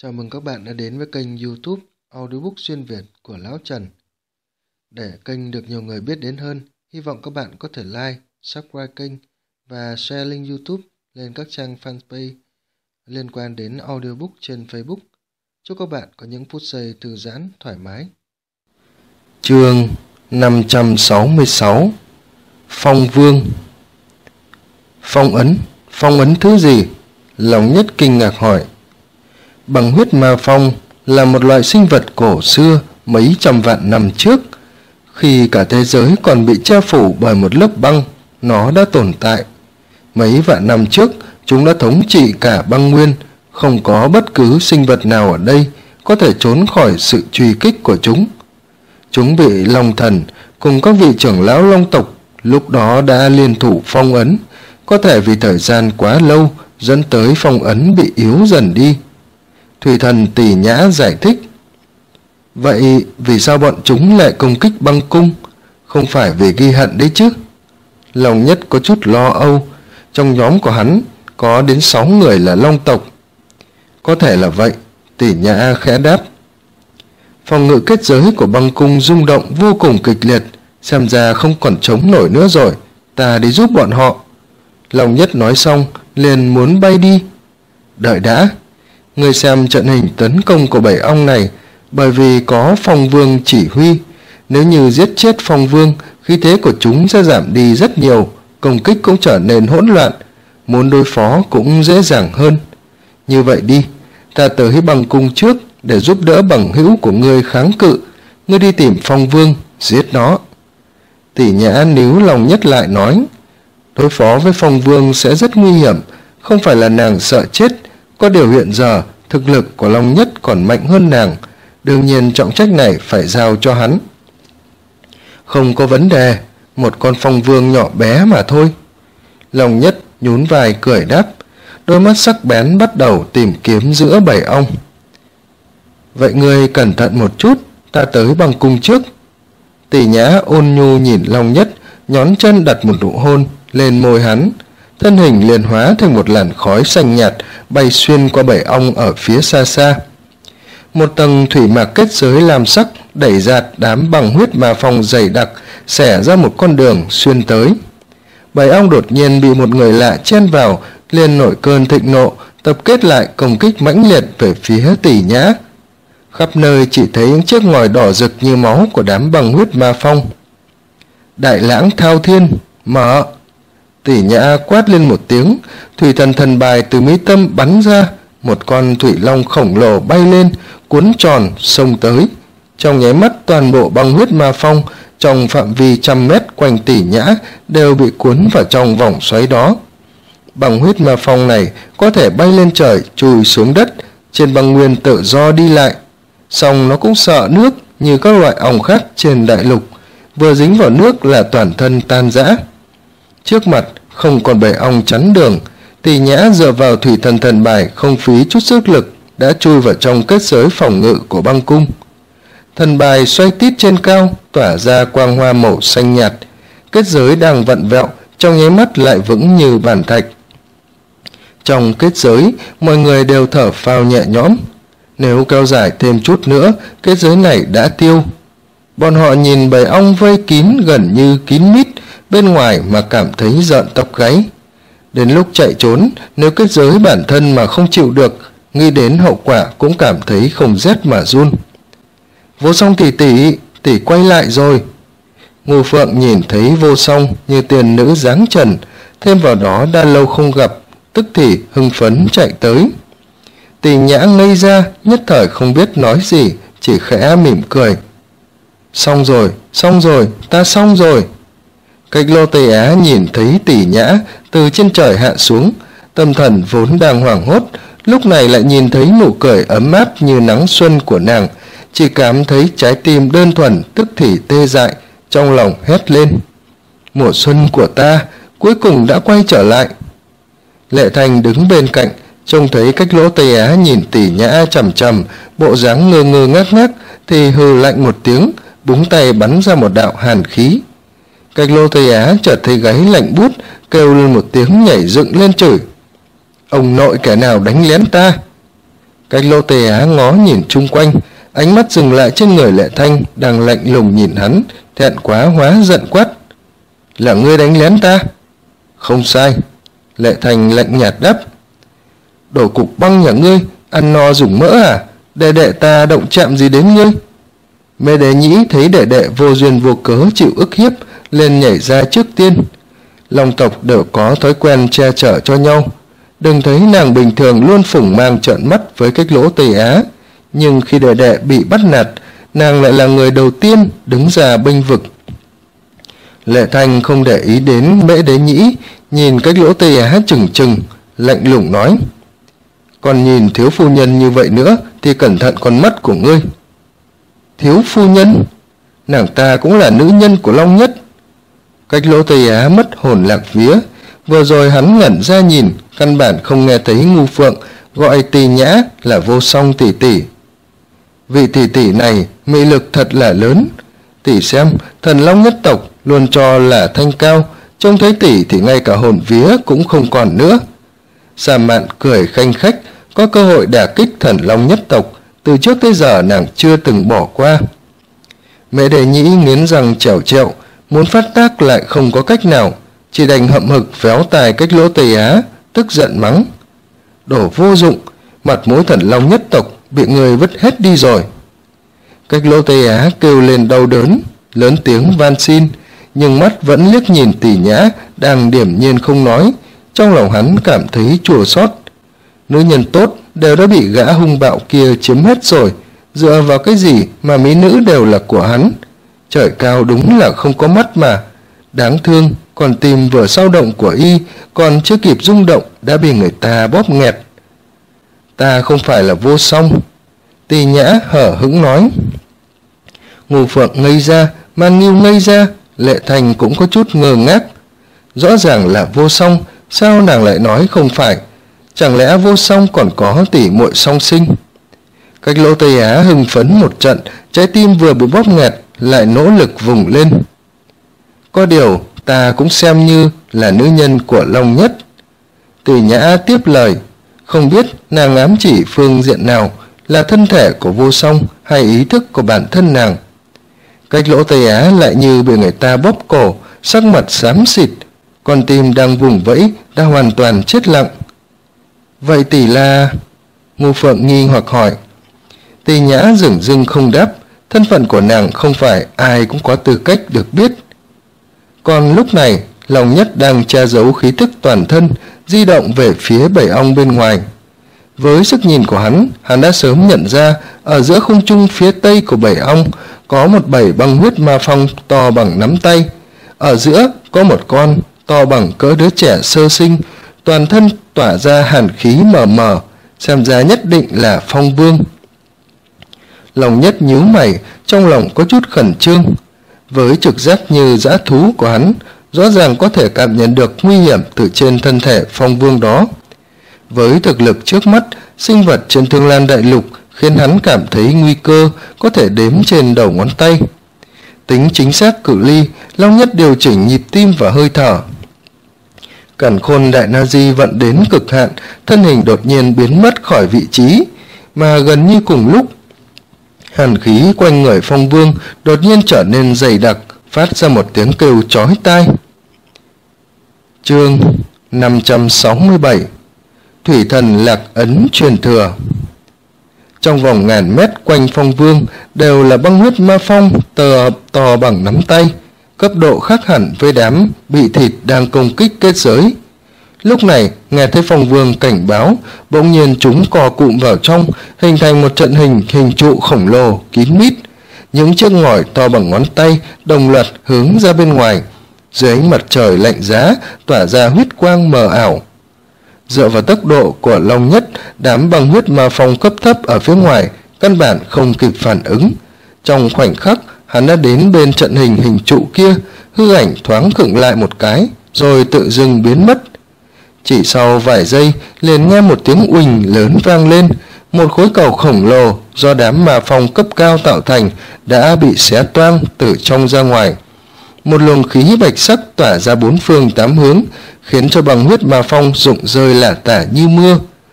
Chào mừng các bạn đã đến với kênh YouTube Audiobook xuyên Việt của Lão Trần. Để kênh được nhiều người biết đến hơn, hy vọng các bạn có thể like, subscribe kênh và share link YouTube lên các trang fanpage liên quan đến audiobook trên Facebook. Chúc các bạn có những phút giây thư giãn thoải mái. Chương 566 Phong Vương. Phong ấn thứ gì? Lòng Nhất kinh ngạc hỏi. Băng huyết ma phong là một loại sinh vật cổ xưa mấy trăm vạn năm trước. Khi cả thế giới còn bị che phủ bởi một lớp băng, nó đã tồn tại. Mấy vạn năm trước, chúng đã thống trị cả băng nguyên, không có bất cứ sinh vật nào ở đây có thể trốn khỏi sự truy kích của chúng. Chúng bị Long Thần cùng các vị trưởng lão Long tộc lúc đó đã liên thủ phong ấn, có thể vì thời gian quá lâu dẫn tới phong ấn bị yếu dần đi. Thủy thần Tỷ Nhã giải thích. Vậy vì sao bọn chúng lại công kích băng cung? Không phải vì ghi hận đấy chứ? Long Nhất có chút lo âu. Trong nhóm của hắn có đến 6 người là Long tộc. Có thể là vậy, Tỷ Nhã khẽ đáp. Phòng ngự kết giới của băng cung rung động vô cùng kịch liệt, xem ra không còn chống nổi nữa rồi, ta đi giúp bọn họ. Long Nhất nói xong liền muốn bay đi. Đợi đã, ngươi xem trận hình tấn công của 7 ong này, bởi vì có Phong Vương chỉ huy, nếu như giết chết Phong Vương, khí thế của chúng sẽ giảm đi rất nhiều, công kích cũng trở nên hỗn loạn, muốn đối phó cũng dễ dàng hơn. Như vậy đi, ta tới băng cung trước để giúp đỡ bằng hữu của ngươi kháng cự, ngươi đi tìm Phong Vương, giết nó. Tỷ Nhã níu Lòng Nhất lại nói, đối phó với Phong Vương sẽ rất nguy hiểm, không phải là nàng sợ chết, có điều hiện giờ thực lực của Long Nhất còn mạnh hơn nàng, đương nhiên trọng trách này phải giao cho hắn. Không có vấn đề, một con Phong Vương nhỏ bé mà thôi. Long Nhất nhún vai cười đáp, đôi mắt sắc bén bắt đầu tìm kiếm giữa 7 ong. Vậy ngươi cẩn thận một chút, ta tới băng cung trước. Tỷ Nhã ôn nhu nhìn Long Nhất, nhón chân đặt một nụ hôn lên môi hắn, thân hình liền hóa thành một làn khói xanh nhạt bay xuyên qua 7 ong ở phía xa xa. Một tầng thủy mạc kết giới lam sắc đẩy dạt đám băng huyết ma phong dày đặc, xẻ ra một con đường xuyên tới. 7 ong đột nhiên bị một người lạ chen vào, liền nổi cơn thịnh nộ, tập kết lại công kích mãnh liệt về phía Tỷ Nhã. Khắp nơi chỉ thấy những chiếc ngòi đỏ rực như máu của đám băng huyết ma phong. Đại lãng thao thiên, mở! Tỷ Nhã quát lên một tiếng, thủy thần thần bài từ mi tâm bắn ra, một con thủy long khổng lồ bay lên, cuốn tròn xông tới. Trong nháy mắt toàn bộ băng huyết ma phong trong phạm vi 100 mét quanh Tỷ Nhã đều bị cuốn vào trong vòng xoáy đó. Băng huyết ma phong này có thể bay lên trời, chui xuống đất, trên băng nguyên tự do đi lại. Song nó cũng sợ nước như các loại ong khác trên đại lục, vừa dính vào nước là toàn thân tan rã. Trước mặt không còn 7 ong chắn đường, Tỷ Nhã dựa vào thủy thần thần bài không phí chút sức lực đã chui vào trong kết giới phòng ngự của băng cung. Thần bài xoay tít trên cao, tỏa ra quang hoa màu xanh nhạt, kết giới đang vặn vẹo, trong nháy mắt lại vững như bàn thạch. Trong kết giới, mọi người đều thở phào nhẹ nhõm. Nếu kéo dài thêm chút nữa, kết giới này đã tiêu. Bọn họ nhìn 7 ong vây kín gần như kín mít bên ngoài mà cảm thấy rợn tóc gáy. Đến lúc chạy trốn, nếu kết giới bản thân mà không chịu được, nghĩ đến hậu quả cũng cảm thấy không rét mà run. Vô Song tỷ quay lại rồi. Ngô Phượng nhìn thấy Vô Song như tiền nữ dáng trần, thêm vào đó đã lâu không gặp, tức thì hưng phấn chạy tới. Tỷ Nhã ngây ra, nhất thời không biết nói gì, chỉ khẽ mỉm cười. Xong rồi, ta xong rồi. Cách Lô Tây Á nhìn thấy Tỷ Nhã từ trên trời hạ xuống, tâm thần vốn đang hoảng hốt, lúc này lại nhìn thấy nụ cười ấm áp như nắng xuân của nàng, chỉ cảm thấy trái tim đơn thuần tức thì tê dại, trong lòng hét lên. Mùa xuân của ta cuối cùng đã quay trở lại. Lệ Thành đứng bên cạnh, trông thấy Cách Lỗ Tây Á nhìn Tỷ Nhã chằm chằm, bộ dáng ngơ ngơ ngác ngác, thì hừ lạnh một tiếng, búng tay bắn ra một đạo hàn khí. Cách Lô Tây Á chợt thấy gáy lạnh buốt, kêu lên một tiếng nhảy dựng lên chửi. Ông nội kẻ nào đánh lén ta? Cách Lỗ Tây Á ngó nhìn chung quanh, ánh mắt dừng lại trên người Lệ Thanh đang lạnh lùng nhìn hắn, thẹn quá hóa giận quát: là ngươi đánh lén ta? Không sai, Lệ Thanh lạnh nhạt đáp. Đồ cục băng nhà ngươi, ăn no dùng mỡ à? Đệ đệ ta động chạm gì đến ngươi? Mẹ Đế Nhĩ thấy đệ đệ vô duyên vô cớ chịu ức hiếp, lên nhảy ra trước tiên. Long tộc đều có thói quen che chở cho nhau. Đừng thấy nàng bình thường luôn phủng mang trợn mắt với Cách Lỗ Tây Á, nhưng khi đệ đệ bị bắt nạt, nàng lại là người đầu tiên đứng ra bênh vực. Lệ Thanh không để ý đến Mễ Đế Nhĩ, nhìn Cách Lỗ Tây Á chừng chừng, lạnh lùng nói: còn nhìn thiếu phu nhân như vậy nữa thì cẩn thận con mắt của ngươi. Thiếu phu nhân? Nàng ta cũng là nữ nhân của Long Nhất. Cách Lỗ Tây Á mất hồn lạc vía, vừa rồi hắn ngẩn ra nhìn, căn bản không nghe thấy Ngu Phượng gọi Tỳ Nhã là Vô Song tỷ tỷ. Vị tỷ tỷ này mị lực thật là lớn. Tỷ xem, thần Long nhất tộc luôn cho là thanh cao, trông thấy tỷ thì ngay cả hồn vía cũng không còn nữa. Sa Mạn cười khanh khách, có cơ hội đả kích thần Long nhất tộc, từ trước tới giờ nàng chưa từng bỏ qua. Mẹ Đề Nhĩ nghiến răng trèo trẹo, muốn phát tác lại không có cách nào, chỉ đành hậm hực véo tài Cách Lỗ Tây Á, tức giận mắng: đồ vô dụng, mặt mũi thần Long nhất tộc bị người vứt hết đi rồi. Cách Lỗ Tây Á kêu lên đau đớn, lớn tiếng van xin, nhưng mắt vẫn liếc nhìn Tỷ Nhã đang điềm nhiên không nói. Trong lòng hắn cảm thấy chua xót. Nữ nhân tốt đều đã bị gã hung bạo kia chiếm hết rồi, dựa vào cái gì mà mỹ nữ đều là của hắn? Trời cao đúng là không có mắt mà. Đáng thương, còn tìm vừa sao động của y, còn chưa kịp rung động đã bị người ta bóp nghẹt. Ta không phải là Vô Song, Tỳ Nhã hở hững nói. Ngô Phượng ngây ra, Man Nghiêu ngây ra, Lệ Thành cũng có chút ngơ ngác. Rõ ràng là Vô Song, sao nàng lại nói không phải? Chẳng lẽ Vô Song còn có tỷ muội song sinh? Cách Lỗ Tây Á hưng phấn một trận, trái tim vừa bị bóp nghẹt lại nỗ lực vùng lên. Có điều ta cũng xem như là nữ nhân của Long Nhất. Tỷ Nhã tiếp lời, không biết nàng ám chỉ phương diện nào, là thân thể của Vô Song hay ý thức của bản thân nàng. Cách Lỗ Tây Á lại như bị người ta bóp cổ, sắc mặt xám xịt, con tim đang vùng vẫy đã hoàn toàn chết lặng. Vậy tỷ là... Ngô Phượng nghi hoặc hỏi. Tỳ Nhã dửng dưng không đáp, thân phận của nàng không phải ai cũng có tư cách được biết. Còn lúc này, Long Nhất đang che giấu khí tức toàn thân, di động về phía bầy ong bên ngoài. Với sức nhìn của hắn đã sớm nhận ra ở giữa không trung phía tây của bầy ong có một bầy băng huyết ma phong to bằng nắm tay. Ở giữa có một con to bằng cỡ đứa trẻ sơ sinh, toàn thân tỏa ra hàn khí mờ mờ, xem ra nhất định là Phong Vương. Long Nhất nhíu mày, trong lòng có chút khẩn trương. Với trực giác như dã thú của hắn, rõ ràng có thể cảm nhận được nguy hiểm từ trên thân thể Phong Vương đó. Với thực lực trước mắt, sinh vật trên Thương Lan Đại Lục khiến hắn cảm thấy nguy cơ có thể đếm trên đầu ngón tay. Tính chính xác cự ly, Long Nhất điều chỉnh nhịp tim và hơi thở. Càn Khôn Đại Na Di vận đến cực hạn, thân hình đột nhiên biến mất khỏi vị trí, mà gần như cùng lúc, hàn khí quanh người Phong Vương đột nhiên trở nên dày đặc, phát ra một tiếng kêu chói tai. Chương 567 Thủy Thần Lạc Ấn truyền thừa. Trong vòng ngàn mét quanh Phong Vương đều là băng huyết ma phong to bằng nắm tay, cấp độ khác hẳn với đám bị thịt đang công kích kết giới. Lúc này, nghe thấy Phong Vương cảnh báo, bỗng nhiên chúng cò cụm vào trong, hình thành một trận hình trụ khổng lồ, kín mít. Những chiếc ngòi to bằng ngón tay đồng loạt hướng ra bên ngoài. Dưới ánh mặt trời lạnh giá, tỏa ra huyết quang mờ ảo. Dựa vào tốc độ của Long Nhất, đám băng huyết ma phong cấp thấp ở phía ngoài căn bản không kịp phản ứng. Trong khoảnh khắc, hắn đã đến bên trận hình trụ kia, hư ảnh thoáng khựng lại một cái, rồi tự dưng biến mất. Chỉ sau vài giây, liền nghe một tiếng uỳnh lớn vang lên, một khối cầu khổng lồ do đám ma phong cấp cao tạo thành đã bị xé toang từ trong ra ngoài. Một luồng khí bạch sắc tỏa ra bốn phương tám hướng, khiến cho băng huyết ma phong rụng rơi lả tả như mưa.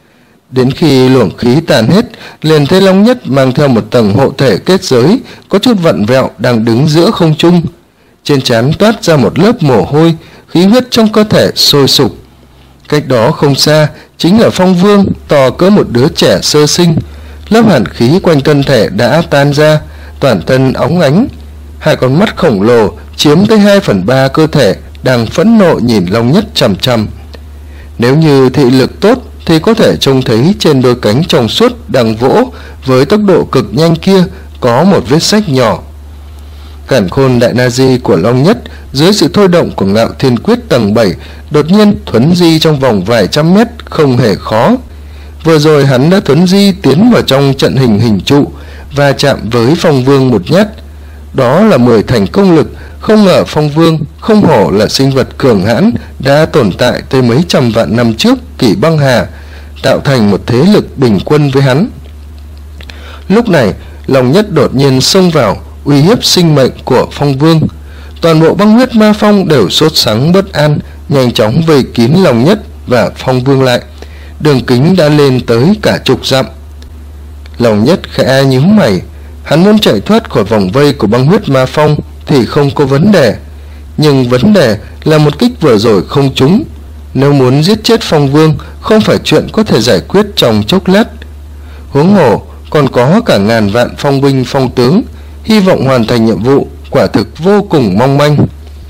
Đến khi luồng khí tàn hết, liền thấy Long Nhất mang theo một tầng hộ thể kết giới có chút vặn vẹo đang đứng giữa không trung. Trên trán toát ra một lớp mồ hôi, khí huyết trong cơ thể sôi sục. Cách đó không xa chính là Phong Vương, to cỡ một đứa trẻ sơ sinh. Lớp hàn khí quanh thân thể đã tan ra, toàn thân óng ánh. Hai con mắt khổng lồ chiếm tới 2/3 cơ thể đang phẫn nộ nhìn Long Nhất chằm chằm. Nếu như thị lực tốt thì có thể trông thấy trên đôi cánh trong suốt đang vỗ với tốc độ cực nhanh kia có một vết rách nhỏ. Càn khôn đại na di của Long Nhất dưới sự thôi động của Ngạo Thiên Quyết tầng 7 đột nhiên thuấn di trong vòng vài trăm mét không hề khó. Vừa rồi hắn đã thuấn di tiến vào trong trận hình trụ và chạm với Phong Vương một nhát. Đó là 10 thành công lực. Không ngờ Phong Vương không hổ là sinh vật cường hãn, đã tồn tại tới mấy trăm vạn năm trước Kỷ Băng Hà, tạo thành một thế lực bình quân với hắn. Lúc này Long Nhất đột nhiên xông vào, uy hiếp sinh mệnh của Phong Vương. Toàn bộ băng huyết ma phong đều sốt sắng bất an, nhanh chóng vây kín Long Nhất và Phong Vương lại. Đường kính đã lên tới cả chục dặm. Long Nhất khẽ nhíu mày, hắn muốn chạy thoát khỏi vòng vây của băng huyết ma phong thì không có vấn đề, nhưng vấn đề là một kích vừa rồi không trúng. Nếu muốn giết chết Phong Vương không phải chuyện có thể giải quyết trong chốc lát. Huống hồ còn có cả ngàn vạn phong binh phong tướng, hy vọng hoàn thành nhiệm vụ quả thực vô cùng mong manh.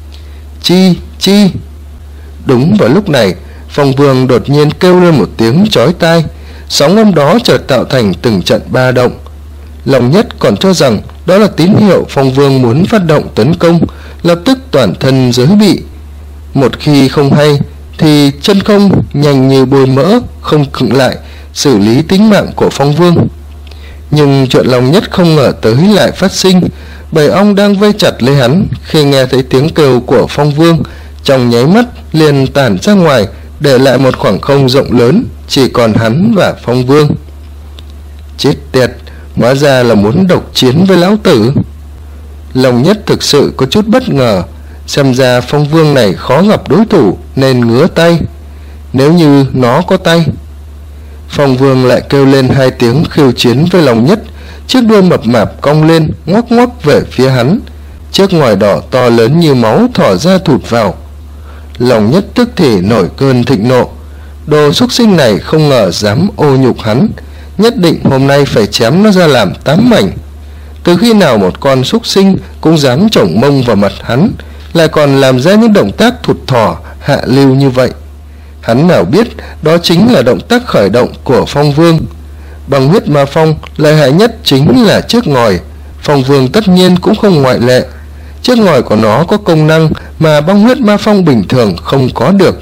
Chi. Đúng vào lúc này, Phong Vương đột nhiên kêu lên một tiếng chói tai, sóng âm đó chợt tạo thành từng trận ba động. Long Nhất còn cho rằng đó là tín hiệu Phong Vương muốn phát động tấn công, lập tức toàn thân giới bị. Một khi không hay thì chân không nhanh như bôi mỡ, không khựng lại, xử lý tính mạng của Phong Vương. Nhưng chuyện Long Nhất không ngờ tới lại phát sinh. Bầy ong đang vây chặt lấy hắn, khi nghe thấy tiếng kêu của Phong Vương, trong nháy mắt liền tản ra ngoài, để lại một khoảng không rộng lớn, chỉ còn hắn và Phong Vương. Chết tiệt, hóa ra là muốn độc chiến với lão tử. Long Nhất thực sự có chút bất ngờ, xem ra Phong Vương này khó gặp đối thủ nên ngứa tay. Nếu như nó có tay. Phong Vương lại kêu lên hai tiếng khiêu chiến với Long Nhất, chiếc đuôi mập mạp cong lên ngoắc ngoắc về phía hắn, chiếc ngòi đỏ to lớn như máu thỏ ra thụt vào. Long Nhất tức thì nổi cơn thịnh nộ, đồ súc sinh này không ngờ dám ô nhục hắn, nhất định hôm nay phải chém nó ra làm 8 mảnh. Từ khi nào một con súc sinh cũng dám chổng mông vào mặt hắn, lại còn làm ra những động tác thụt thỏ hạ lưu như vậy. Hắn nào biết đó chính là động tác khởi động của Phong Vương. Bằng huyết ma phong, lợi hại nhất chính là chiếc ngòi. Phong Vương tất nhiên cũng không ngoại lệ. Chiếc ngòi của nó có công năng mà băng huyết ma phong bình thường không có được.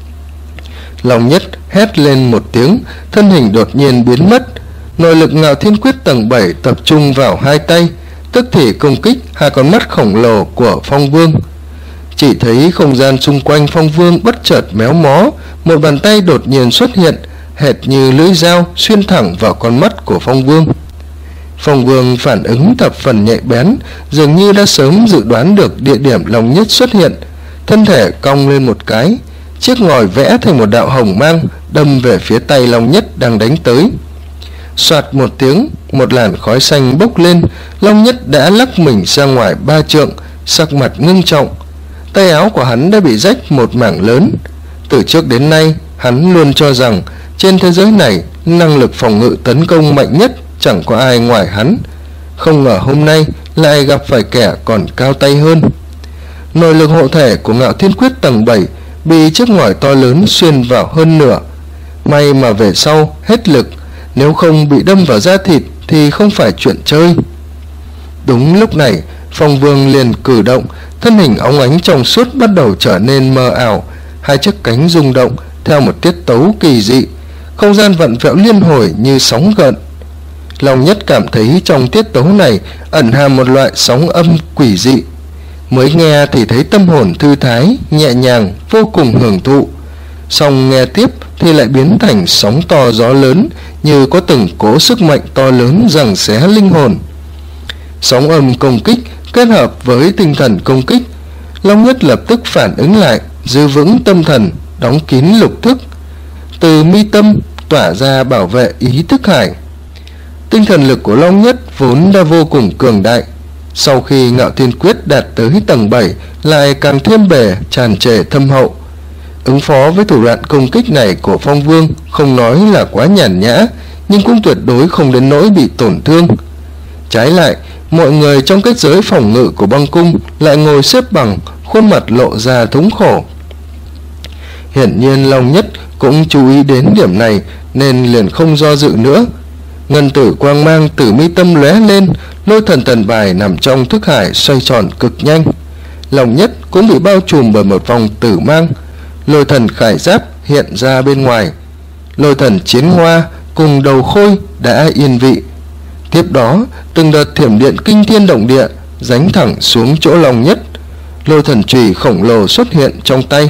Long Nhất hét lên một tiếng, thân hình đột nhiên biến mất. Nội lực Ngạo Thiên Quyết tầng 7 tập trung vào hai tay, tức thì công kích hai con mắt khổng lồ của Phong Vương. Chỉ thấy không gian xung quanh Phong Vương bất chợt méo mó, một bàn tay đột nhiên xuất hiện, hệt như lưỡi dao xuyên thẳng vào con mắt của Phong Vương. Phong Vương phản ứng thập phần nhạy bén, dường như đã sớm dự đoán được địa điểm Long Nhất xuất hiện, thân thể cong lên một cái, chiếc ngòi vẽ thành một đạo hồng mang đâm về phía tay Long Nhất đang đánh tới. Soạt một tiếng, một làn khói xanh bốc lên, Long Nhất đã lắc mình ra ngoài 3 trượng, sắc mặt ngưng trọng. Tay áo của hắn đã bị rách một mảng lớn. Từ trước đến nay, hắn luôn cho rằng trên thế giới này, năng lực phòng ngự tấn công mạnh nhất chẳng có ai ngoài hắn. Không ngờ hôm nay lại gặp phải kẻ còn cao tay hơn. Nội lực hộ thể của Ngạo Thiên Quyết tầng 7 bị chiếc ngòi to lớn xuyên vào hơn nửa. May mà về sau hết lực, nếu không bị đâm vào da thịt thì không phải chuyện chơi. Đúng lúc này, Phong Vương liền cử động, thân hình óng ánh trong suốt bắt đầu trở nên mờ ảo, hai chiếc cánh rung động theo một tiết tấu kỳ dị, không gian vặn vẹo liên hồi như sóng gợn. Long Nhất cảm thấy trong tiết tấu này ẩn hàm một loại sóng âm quỷ dị. Mới nghe thì thấy tâm hồn thư thái, nhẹ nhàng, vô cùng hưởng thụ. Xong nghe tiếp thì lại biến thành sóng to gió lớn, như có từng cỗ sức mạnh to lớn giằng xé linh hồn. Sóng âm công kích kết hợp với tinh thần công kích. Long Nhất lập tức phản ứng lại, giữ vững tâm thần, đóng kín lục thức. Từ mi tâm tỏa ra bảo vệ ý thức hải. Tinh thần lực của Long Nhất vốn đã vô cùng cường đại, sau khi Ngạo Thiên Quyết đạt tới tầng 7 lại càng thêm bề tràn trề thâm hậu. Ứng phó với thủ đoạn công kích này của Phong Vương không nói là quá nhàn nhã, nhưng cũng tuyệt đối không đến nỗi bị tổn thương. Trái lại, mọi người trong kết giới phòng ngự của băng cung lại ngồi xếp bằng, khuôn mặt lộ ra thống khổ. Hiển nhiên Long Nhất cũng chú ý đến điểm này nên liền không do dự nữa. Ngân tử quang mang từ mi tâm lóe lên, lôi thần thần bài nằm trong thức hải xoay tròn cực nhanh. Long Nhất cũng bị bao trùm bởi một vòng tử mang. Lôi thần khải giáp hiện ra bên ngoài. Lôi thần chiến hoa cùng đầu khôi đã yên vị. Tiếp đó, từng đợt thiểm điện kinh thiên động địa giáng thẳng xuống chỗ Long Nhất. Lôi thần chùy khổng lồ xuất hiện trong tay.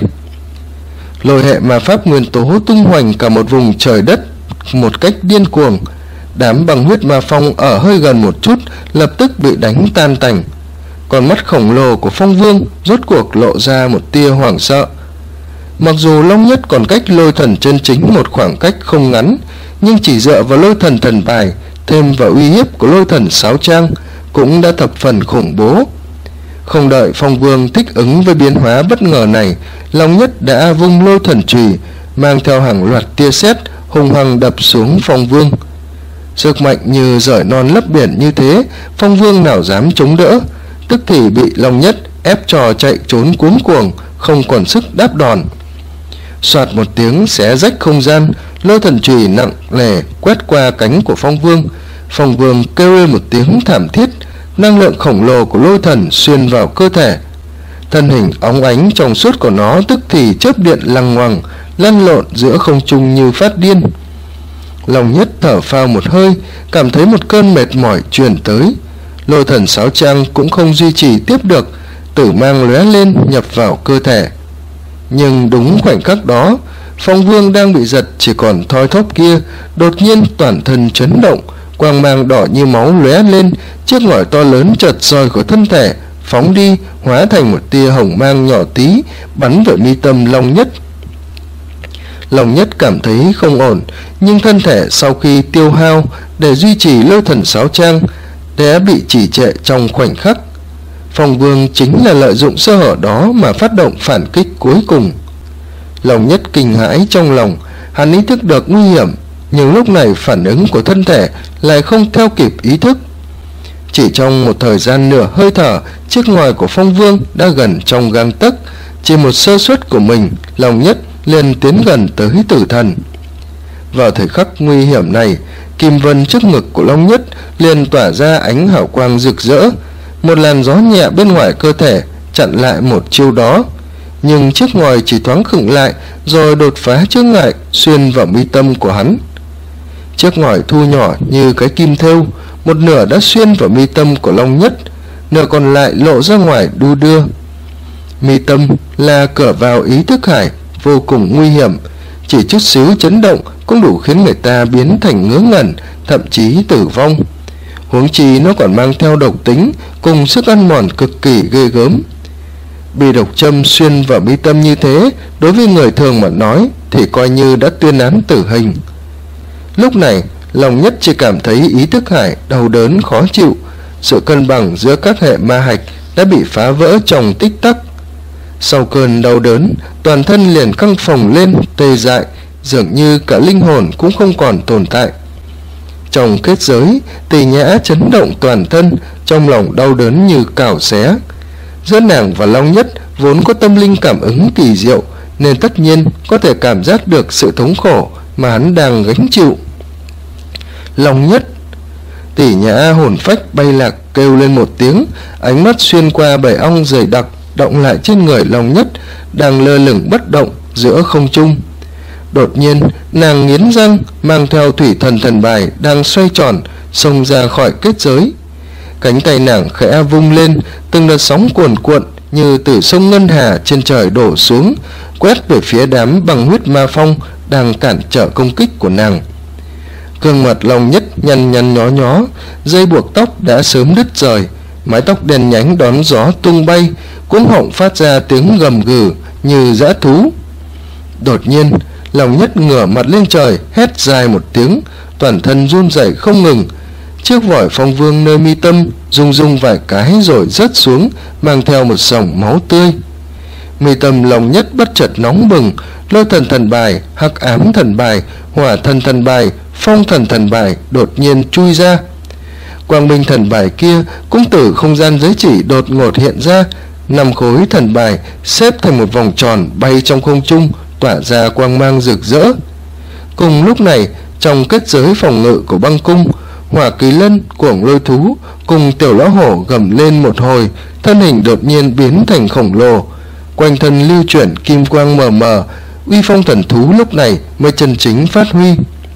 Lôi hệ ma pháp nguyên tố tung hoành cả một vùng trời đất một cách điên cuồng. Đám băng huyết ma phong ở hơi gần một chút lập tức bị đánh tan tành. Con mắt khổng lồ của Phong Vương rốt cuộc lộ ra một tia hoảng sợ. Mặc dù Long Nhất còn cách lôi thần chân chính một khoảng cách không ngắn, nhưng chỉ dựa vào lôi thần thần bài thêm vào uy hiếp của lôi thần sáo trang cũng đã thập phần khủng bố. Không đợi Phong Vương thích ứng với biến hóa bất ngờ này, Long Nhất đã vung lôi thần chùy mang theo hàng loạt tia sét hung hăng đập xuống Phong Vương. Sức mạnh như rời non lấp biển như thế, Phong Vương nào dám chống đỡ, tức thì bị Long Nhất ép cho chạy trốn cuống cuồng, không còn sức đáp đòn. Soạt một tiếng xé rách không gian, lôi thần chùy nặng nề quét qua cánh của Phong Vương. Phong Vương kêu lên một tiếng thảm thiết, năng lượng khổng lồ của lôi thần xuyên vào cơ thể. Thân hình óng ánh trong suốt của nó tức thì chớp điện lằng ngoằng, lăn lộn giữa không trung như phát điên. Long Nhất thở phào một hơi, cảm thấy một cơn mệt mỏi truyền tới. Lôi thần sáo trang cũng không duy trì tiếp được, tử mang lóe lên nhập vào cơ thể. Nhưng đúng khoảnh khắc đó, Phong Vương đang bị giật chỉ còn thoi thóp kia đột nhiên toàn thân chấn động, quang mang đỏ như máu lóe lên, chiếc ngòi to lớn chợt rời khỏi thân thể phóng đi, hóa thành một tia hồng mang nhỏ tí bắn về mi tâm Long Nhất. Long Nhất cảm thấy không ổn, nhưng thân thể sau khi tiêu hao để duy trì lôi thần sáo trang đã bị trì trệ trong khoảnh khắc. Phong Vương chính là lợi dụng sơ hở đó mà phát động phản kích cuối cùng. Long Nhất kinh hãi trong lòng, hắn ý thức được nguy hiểm, nhưng lúc này phản ứng của thân thể lại không theo kịp ý thức. Chỉ trong một thời gian nửa hơi thở, chiếc ngòi của Phong Vương đã gần trong gang tấc. Chỉ một sơ suất của mình, Long Nhất liền tiến gần tới tử thần. Vào thời khắc nguy hiểm này, kim vân trước ngực của Long Nhất liền tỏa ra ánh hào quang rực rỡ. Một làn gió nhẹ bên ngoài cơ thể chặn lại một chiêu đó, nhưng chiếc ngòi chỉ thoáng khựng lại rồi đột phá chướng ngại xuyên vào mi tâm của hắn. Chiếc ngòi thu nhỏ như cái kim thêu, một nửa đã xuyên vào mi tâm của Long Nhất, nửa còn lại lộ ra ngoài đu đưa. Mi tâm là cửa vào ý thức hải, vô cùng nguy hiểm, chỉ chút xíu chấn động cũng đủ khiến người ta biến thành ngớ ngẩn, thậm chí tử vong. Huống chi nó còn mang theo độc tính cùng sức ăn mòn cực kỳ ghê gớm. Bị độc châm xuyên vào mi tâm như thế, đối với người thường mà nói thì coi như đã tuyên án tử hình. Lúc này, Long Nhất chỉ cảm thấy ý thức hải đau đớn khó chịu, sự cân bằng giữa các hệ ma hạch đã bị phá vỡ trong tích tắc. Sau cơn đau đớn, toàn thân liền căng phồng lên, tê dại, dường như cả linh hồn cũng không còn tồn tại. Trong kết giới, Tỷ Nhã chấn động toàn thân, trong lòng đau đớn như cào xé. Giữa nàng và Long Nhất vốn có tâm linh cảm ứng kỳ diệu, nên tất nhiên có thể cảm giác được sự thống khổ mà hắn đang gánh chịu. Long Nhất! Tỷ Nhã hồn phách bay lạc kêu lên một tiếng, ánh mắt xuyên qua bầy ong dày đặc động lại trên người Long Nhất đang lơ lửng bất động giữa không trung. Đột nhiên nàng nghiến răng, mang theo thủy thần thần bài đang xoay tròn xông ra khỏi kết giới. Cánh tay nàng khẽ vung lên, từng đợt sóng cuồn cuộn như từ sông ngân hà trên trời đổ xuống, quét về phía đám băng huyết ma phong đang cản trở công kích của nàng. Gương mặt Long Nhất nhăn nhăn nhó nhó, dây buộc tóc đã sớm đứt rời, mái tóc đen nhánh đón gió tung bay, cuống họng phát ra tiếng gầm gừ như dã thú. Đột nhiên, Lòng Nhất ngửa mặt lên trời, hét dài một tiếng, toàn thân run rẩy không ngừng. Chiếc vòi phong vương nơi mi tâm rung rung vài cái rồi rớt xuống, mang theo một dòng máu tươi. Mi tâm Lòng Nhất bất chợt nóng bừng, Lôi thần thần bài, Hắc ám thần bài, Hỏa thần thần bài, Phong thần thần bài đột nhiên chui ra. Quang minh thần bài kia cũng từ không gian giới chỉ đột ngột hiện ra, 5 khối thần bài xếp thành một vòng tròn bay trong không trung, tỏa ra quang mang rực rỡ. Cùng lúc này, trong kết giới phòng ngự của băng cung, Hỏa Kỳ Lân, Cuồng Lôi Thú cùng Tiểu Lão Hổ gầm lên một hồi, thân hình đột nhiên biến thành khổng lồ, quanh thân lưu chuyển kim quang mờ mờ, uy phong thần thú lúc này mới chân chính phát huy.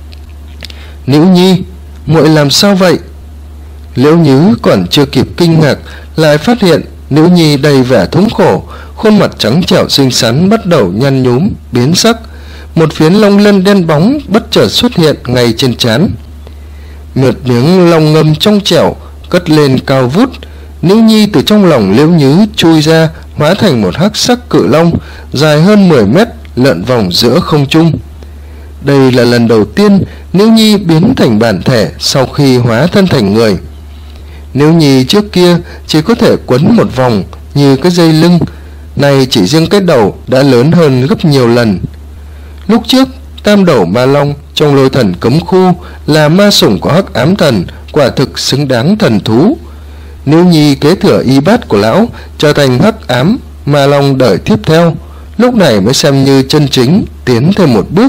Nữ Nhi, muội làm sao vậy? Liễu Nhứ còn chưa kịp kinh ngạc, lại phát hiện Nữ Nhi đầy vẻ thống khổ, khuôn mặt trắng trẻo xinh xắn bắt đầu nhăn nhúm, biến sắc, một phiến long lân đen bóng bất chợt xuất hiện ngay trên trán. Một miếng long ngâm trong trẻo cất lên cao vút, Nữ Nhi từ trong lòng Liễu Nhứ chui ra, hóa thành một hắc sắc cự long dài hơn 10 mét, lượn vòng giữa không trung. Đây là lần đầu tiên Nữ Nhi biến thành bản thể sau khi hóa thân thành người. Nữ Nhi trước kia chỉ có thể quấn một vòng như cái dây lưng, này chỉ riêng cái đầu đã lớn hơn gấp nhiều lần. Lúc trước, Tam Đầu Ma Long trong Lôi Thần cấm khu là ma sủng của Hắc Ám Thần, quả thực xứng đáng thần thú. Nữ Nhi kế thừa y bát của lão, trở thành Hắc Ám Ma Long đời tiếp theo, lúc này mới xem như chân chính tiến thêm một bước.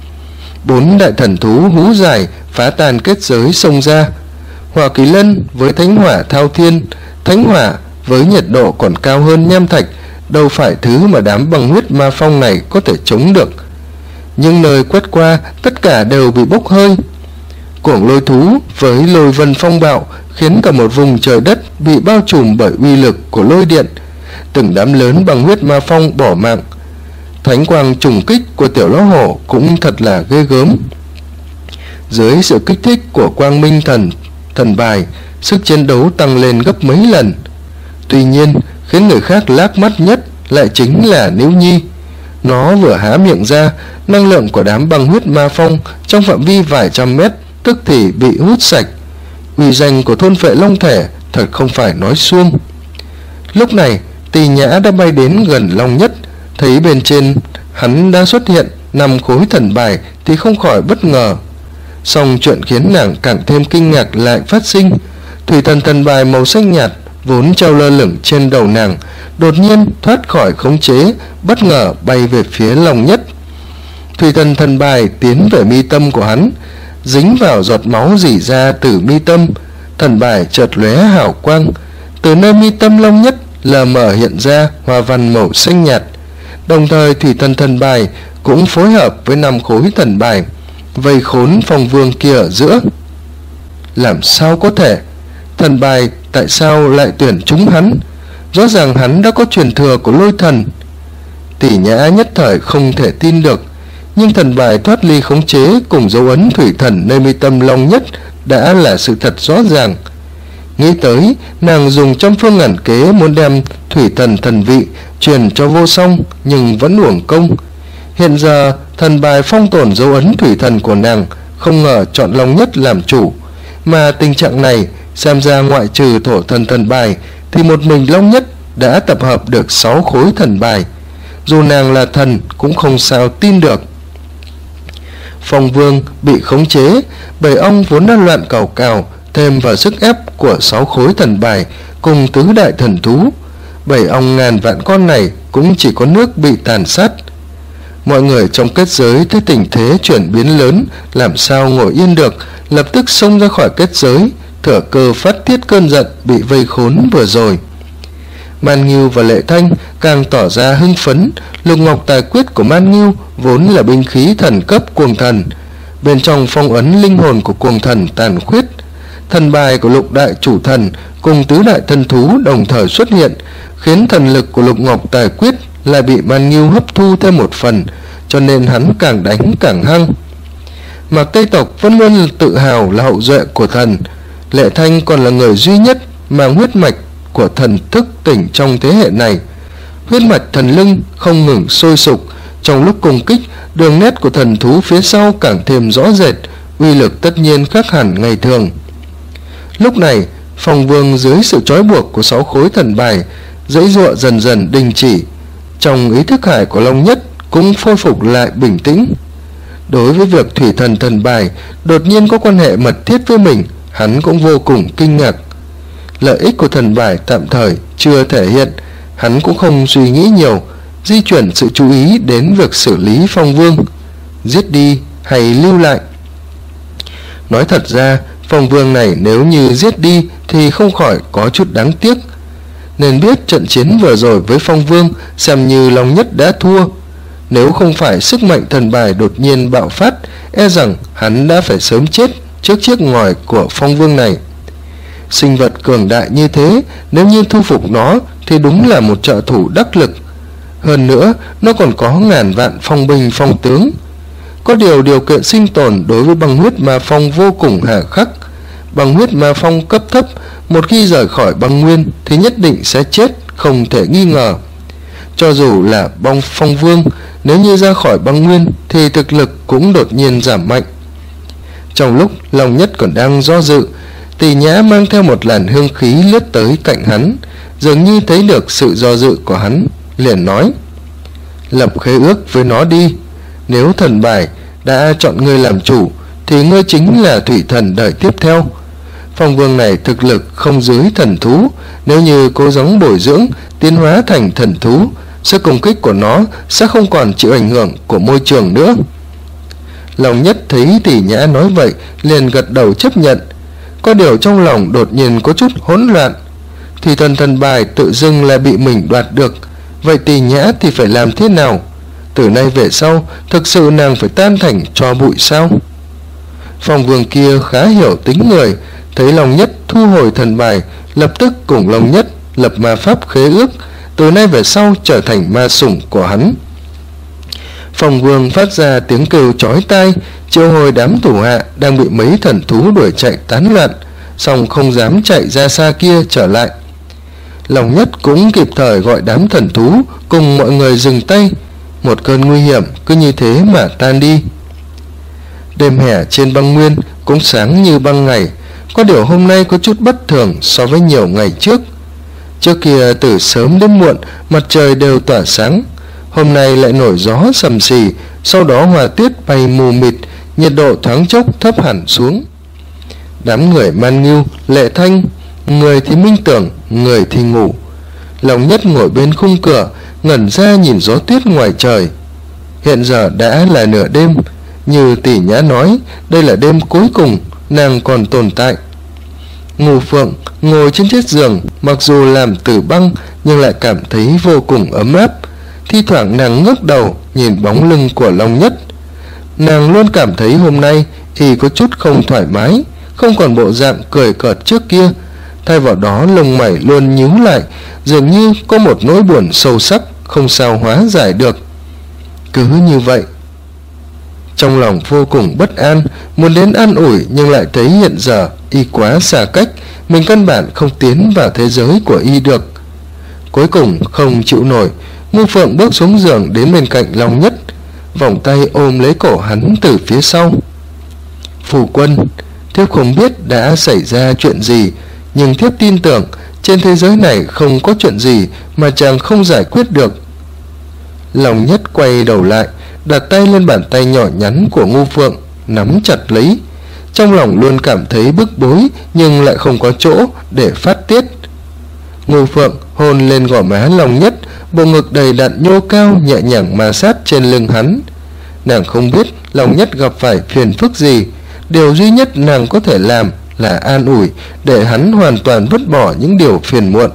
4 đại thần thú hú dài phá tan kết giới xông ra. Hỏa Kỳ Lân với thánh hỏa thao thiên, thánh hỏa với nhiệt độ còn cao hơn nham thạch, đâu phải thứ mà đám băng huyết ma phong này có thể chống được. Nhưng nơi quét qua tất cả đều bị bốc hơi. Cuồng Lôi Thú với lôi vân phong bạo khiến cả một vùng trời đất bị bao trùm bởi uy lực của lôi điện, từng đám lớn băng huyết ma phong bỏ mạng. Thánh quang trùng kích của Tiểu Lão Hổ cũng thật là ghê gớm. Dưới sự kích thích của quang minh thần bài, sức chiến đấu tăng lên gấp mấy lần. Tuy nhiên, khiến người khác lác mắt nhất lại chính là Nữ Nhi. Nó vừa há miệng ra, năng lượng của đám băng huyết ma phong trong phạm vi vài trăm mét tức thì bị hút sạch. Uy danh của thôn phệ long thể thật không phải nói suông. Lúc này, Tỳ Nhã đã bay đến gần Long Nhất, thấy bên trên hắn đã xuất hiện 5 khối thần bài thì không khỏi bất ngờ. Song chuyện khiến nàng càng thêm kinh ngạc lại phát sinh. Thủy thần thần bài màu xanh nhạt vốn treo lơ lửng trên đầu nàng, đột nhiên thoát khỏi khống chế, bất ngờ bay về phía Long Nhất. Thủy thần thần bài tiến về mi tâm của hắn, dính vào giọt máu rỉ ra từ mi tâm. Thần bài chợt lóe hào quang, từ nơi mi tâm Long Nhất lờ mờ hiện ra hoa văn màu xanh nhạt. Đồng thời thủy thần thần bài cũng phối hợp với 5 khối thần bài vây khốn phong vương kia ở giữa. Làm sao có thể? Thần bài tại sao lại tuyển chúng hắn? Rõ ràng hắn đã có truyền thừa của lôi thần. Tỷ Nhã nhất thời không thể tin được, nhưng thần bài thoát ly khống chế cùng dấu ấn thủy thần nơi mi tâm Long Nhất đã là sự thật rõ ràng. Nghĩ tới, nàng dùng trăm phương ngàn kế muốn đem thủy thần thần vị truyền cho Vô Song, nhưng vẫn uổng công. Hiện giờ thần bài phong tồn dấu ấn thủy thần của nàng không ngờ chọn Long Nhất làm chủ, mà tình trạng này xem ra ngoại trừ thổ thần thần bài thì một mình Long Nhất đã tập hợp được 6 khối thần bài. Dù nàng là thần cũng không sao tin được. Phong vương bị khống chế bởi ông vốn đã loạn cào cào, thêm vào sức ép của 6 khối thần bài cùng tứ đại thần thú, bởi ông ngàn vạn con này cũng chỉ có nước bị tàn sát. Mọi người trong kết giới thấy tình thế chuyển biến lớn, làm sao ngồi yên được, lập tức xông ra khỏi kết giới, thừa cơ phát tiết cơn giận bị vây khốn vừa rồi. Man Ngưu và Lệ Thanh càng tỏ ra hưng phấn. Lục ngọc tài quyết của Man Ngưu vốn là binh khí thần cấp cuồng thần, bên trong phong ấn linh hồn của cuồng thần tàn khuyết. Thần bài của lục đại chủ thần cùng tứ đại thần thú đồng thời xuất hiện, khiến thần lực của lục ngọc tài quyết lại bị Man Ngưu hấp thu thêm một phần, cho nên hắn càng đánh càng hăng. Mạc Tây tộc vẫn luôn tự hào là hậu duệ của thần. Lệ Thanh còn là người duy nhất mang huyết mạch của thần thức tỉnh trong thế hệ này. Huyết mạch thần lưng không ngừng sôi sục, Trong lúc công kích, đường nét của thần thú phía sau càng thêm rõ rệt, uy lực tất nhiên khác hẳn ngày thường. Lúc này, Phong Vương dưới sự trói buộc của 6 khối thần bài, giãy giụa dần dần đình chỉ. Trong ý thức hải của Long Nhất cũng khôi phục lại bình tĩnh. Đối với việc thủy thần thần bài đột nhiên có quan hệ mật thiết với mình, hắn cũng vô cùng kinh ngạc. Lợi ích của thần bài tạm thời chưa thể hiện, hắn cũng không suy nghĩ nhiều, di chuyển sự chú ý đến việc xử lý Phong Vương, giết đi hay lưu lại. Nói thật ra, Phong Vương này nếu như giết đi thì không khỏi có chút đáng tiếc. Nên biết trận chiến vừa rồi với Phong Vương xem như Long Nhất đã thua. Nếu không phải sức mạnh thần bài đột nhiên bạo phát, e rằng hắn đã phải sớm chết trước chiếc ngòi của Phong Vương này. Sinh vật cường đại như thế, nếu như thu phục nó thì đúng là một trợ thủ đắc lực. Hơn nữa, nó còn có ngàn vạn phong binh phong tướng. Có điều kiện sinh tồn đối với băng huyết ma phong vô cùng hà khắc. Băng huyết ma phong cấp thấp, một khi rời khỏi băng nguyên thì nhất định sẽ chết, không thể nghi ngờ. Cho dù là Phong Vương, nếu như ra khỏi băng nguyên thì thực lực cũng đột nhiên giảm mạnh. Trong lúc Long Nhất còn đang do dự, Tỷ Nhã mang theo một làn hương khí lướt tới cạnh hắn, dường như thấy được sự do dự của hắn, liền nói: lập khế ước với nó đi. Nếu thần bài đã chọn ngươi làm chủ thì ngươi chính là thủy thần đời tiếp theo. Phong Vương này thực lực không dưới thần thú, nếu như cố gắng bồi dưỡng tiến hóa thành thần thú, sức công kích của nó sẽ không còn chịu ảnh hưởng của môi trường nữa. Long Nhất thấy Tỷ Nhã nói vậy liền gật đầu chấp nhận. Có điều trong lòng đột nhiên có chút hỗn loạn. Thủy thần thần bài tự dưng là bị mình đoạt được, vậy Tỷ Nhã thì phải làm thế nào? Từ nay về sau thực sự nàng phải tan thành tro bụi sao? Phong Vương kia khá hiểu tính người, thấy Long Nhất thu hồi thần bài, lập tức cùng Long Nhất lập ma pháp khế ước, từ nay về sau trở thành ma sủng của hắn. Phong Vương phát ra tiếng kêu chói tai, triệu hồi đám thủ hạ đang bị mấy thần thú đuổi chạy tán loạn, song không dám chạy ra xa kia trở lại. Long Nhất cũng kịp thời gọi đám thần thú cùng mọi người dừng tay. Một cơn nguy hiểm cứ như thế mà tan đi. Đêm hè trên băng nguyên cũng sáng như băng ngày, có điều hôm nay có chút bất thường so với nhiều ngày trước. Trước kia từ sớm đến muộn mặt trời đều tỏa sáng, hôm nay lại nổi gió sầm xì, sau đó hòa tuyết bay mù mịt, nhiệt độ thoáng chốc thấp hẳn xuống. Đám người Man Ngưu, Lệ Thanh, người thì minh tưởng, người thì ngủ. Long Nhất ngồi bên khung cửa, ngẩn ra nhìn gió tuyết ngoài trời. Hiện giờ đã là nửa đêm, như Tỷ Nhã nói, đây là đêm cuối cùng nàng còn tồn tại. Ngô Phượng ngồi trên chiếc giường, mặc dù làm từ băng nhưng lại cảm thấy vô cùng ấm áp. Thi thoảng nàng ngước đầu nhìn bóng lưng của Long Nhất. Nàng luôn cảm thấy hôm nay y có chút không thoải mái, không còn bộ dạng cười cợt trước kia, thay vào đó lông mày luôn nhíu lại, dường như có một nỗi buồn sâu sắc không sao hóa giải được. Cứ như vậy, trong lòng vô cùng bất an, muốn đến an ủi nhưng lại thấy hiện giờ y quá xa cách, mình căn bản không tiến vào thế giới của y được. Cuối cùng không chịu nổi, Ngô Phượng bước xuống giường đến bên cạnh Long Nhất, vòng tay ôm lấy cổ hắn từ phía sau. Phu quân, thiếp không biết đã xảy ra chuyện gì, nhưng thiếp tin tưởng trên thế giới này không có chuyện gì mà chàng không giải quyết được. Long Nhất quay đầu lại, đặt tay lên bàn tay nhỏ nhắn của Ngô Phượng, nắm chặt lấy. Trong lòng luôn cảm thấy bức bối nhưng lại không có chỗ để phát tiết. Ngô Phượng hôn lên gò má Long Nhất, bộ ngực đầy đặn nhô cao nhẹ nhàng ma sát trên lưng hắn. Nàng không biết Long Nhất gặp phải phiền phức gì, điều duy nhất nàng có thể làm là an ủi để hắn hoàn toàn vứt bỏ những điều phiền muộn.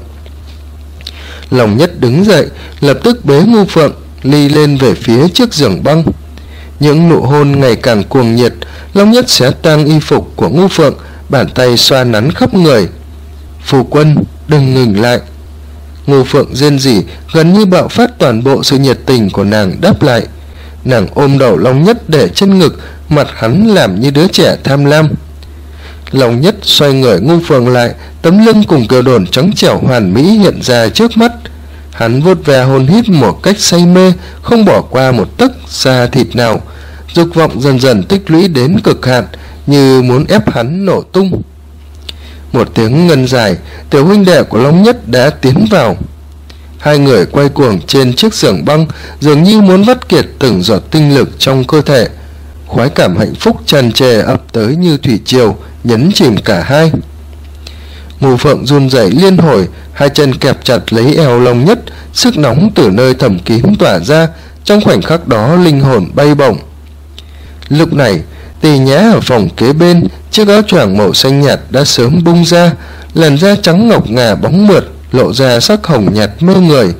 Long Nhất đứng dậy, lập tức bế Ngô Phượng ly lên về phía trước giường băng. Những nụ hôn ngày càng cuồng nhiệt, Long Nhất xé tang y phục của Ngô Phượng, bàn tay xoa nắn khắp người. Phu quân, đừng ngừng lại. Ngô Phượng rên rỉ, gần như bạo phát toàn bộ sự nhiệt tình của nàng đáp lại. Nàng ôm đầu Long Nhất để trên ngực, mặt hắn làm như đứa trẻ tham lam. Long Nhất xoay người Ngô Phượng lại, tấm lưng cùng kiểu đồn trắng trẻo hoàn mỹ hiện ra trước mắt. Hắn vuốt ve hôn hít một cách say mê, không bỏ qua một tấc da thịt nào. Dục vọng dần dần tích lũy đến cực hạn, như muốn ép hắn nổ tung. Một tiếng ngân dài, tiểu huynh đệ của Long Nhất đã tiến vào. Hai người quay cuồng trên chiếc giường băng, dường như muốn vắt kiệt từng giọt tinh lực trong cơ thể. Khoái cảm hạnh phúc tràn trề ập tới như thủy triều, nhấn chìm cả hai. Ngưu Phượng run rẩy liên hồi, hai chân kẹp chặt lấy eo Long Nhất, sức nóng từ nơi thầm kín tỏa ra, trong khoảnh khắc đó linh hồn bay bổng. Lúc này, Tỳ Nhã ở phòng kế bên, chiếc áo choàng màu xanh nhạt đã sớm bung ra, làn da trắng ngọc ngà bóng mượt, lộ ra sắc hồng nhạt mê người.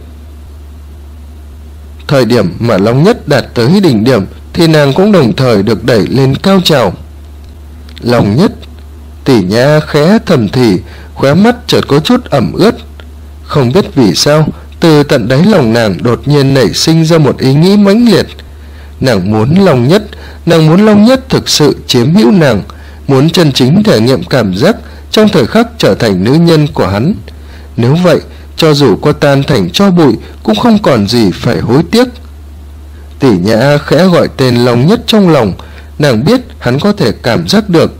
Thời điểm mà Long Nhất đạt tới đỉnh điểm thì nàng cũng đồng thời được đẩy lên cao trào. Long Nhất, Tỳ Nhã khẽ thầm thì, khóe mắt chợt có chút ẩm ướt. Không biết vì sao, từ tận đáy lòng nàng đột nhiên nảy sinh ra một ý nghĩ mãnh liệt. Nàng muốn Long Nhất thực sự chiếm hữu nàng, muốn chân chính thể nghiệm cảm giác trong thời khắc trở thành nữ nhân của hắn. Nếu vậy, cho dù có tan thành tro bụi cũng không còn gì phải hối tiếc. Tỳ Nhã khẽ gọi tên Long Nhất trong lòng, nàng biết hắn có thể cảm giác được.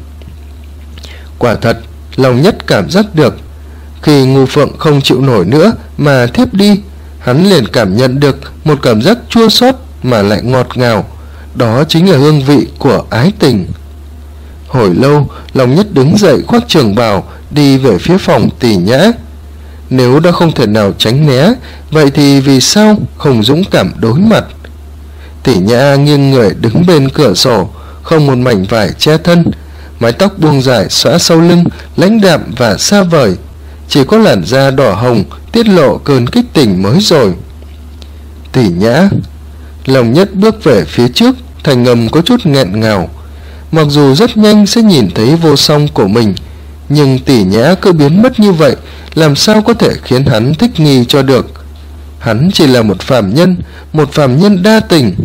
Quả thật, Long Nhất cảm giác được. Khi Ngưu Phượng không chịu nổi nữa mà thiếp đi, hắn liền cảm nhận được một cảm giác chua xót mà lại ngọt ngào. Đó chính là hương vị của ái tình. Hồi lâu, Long Nhất đứng dậy khoác trường bào, đi về phía phòng Tỳ Nhã. Nếu đã không thể nào tránh né, vậy thì vì sao không dũng cảm đối mặt? Tỳ Nhã nghiêng người đứng bên cửa sổ, không một mảnh vải che thân, mái tóc buông dài xõa sau lưng, lãnh đạm và xa vời, chỉ có làn da đỏ hồng tiết lộ cơn kích tình mới rồi. Tỳ Nhã. Long Nhất bước về phía trước, thành ngầm có chút nghẹn ngào. Mặc dù rất nhanh sẽ nhìn thấy vô song của mình, nhưng Tỳ Nhã cứ biến mất như vậy, làm sao có thể khiến hắn thích nghi cho được? Hắn chỉ là một phàm nhân đa tình.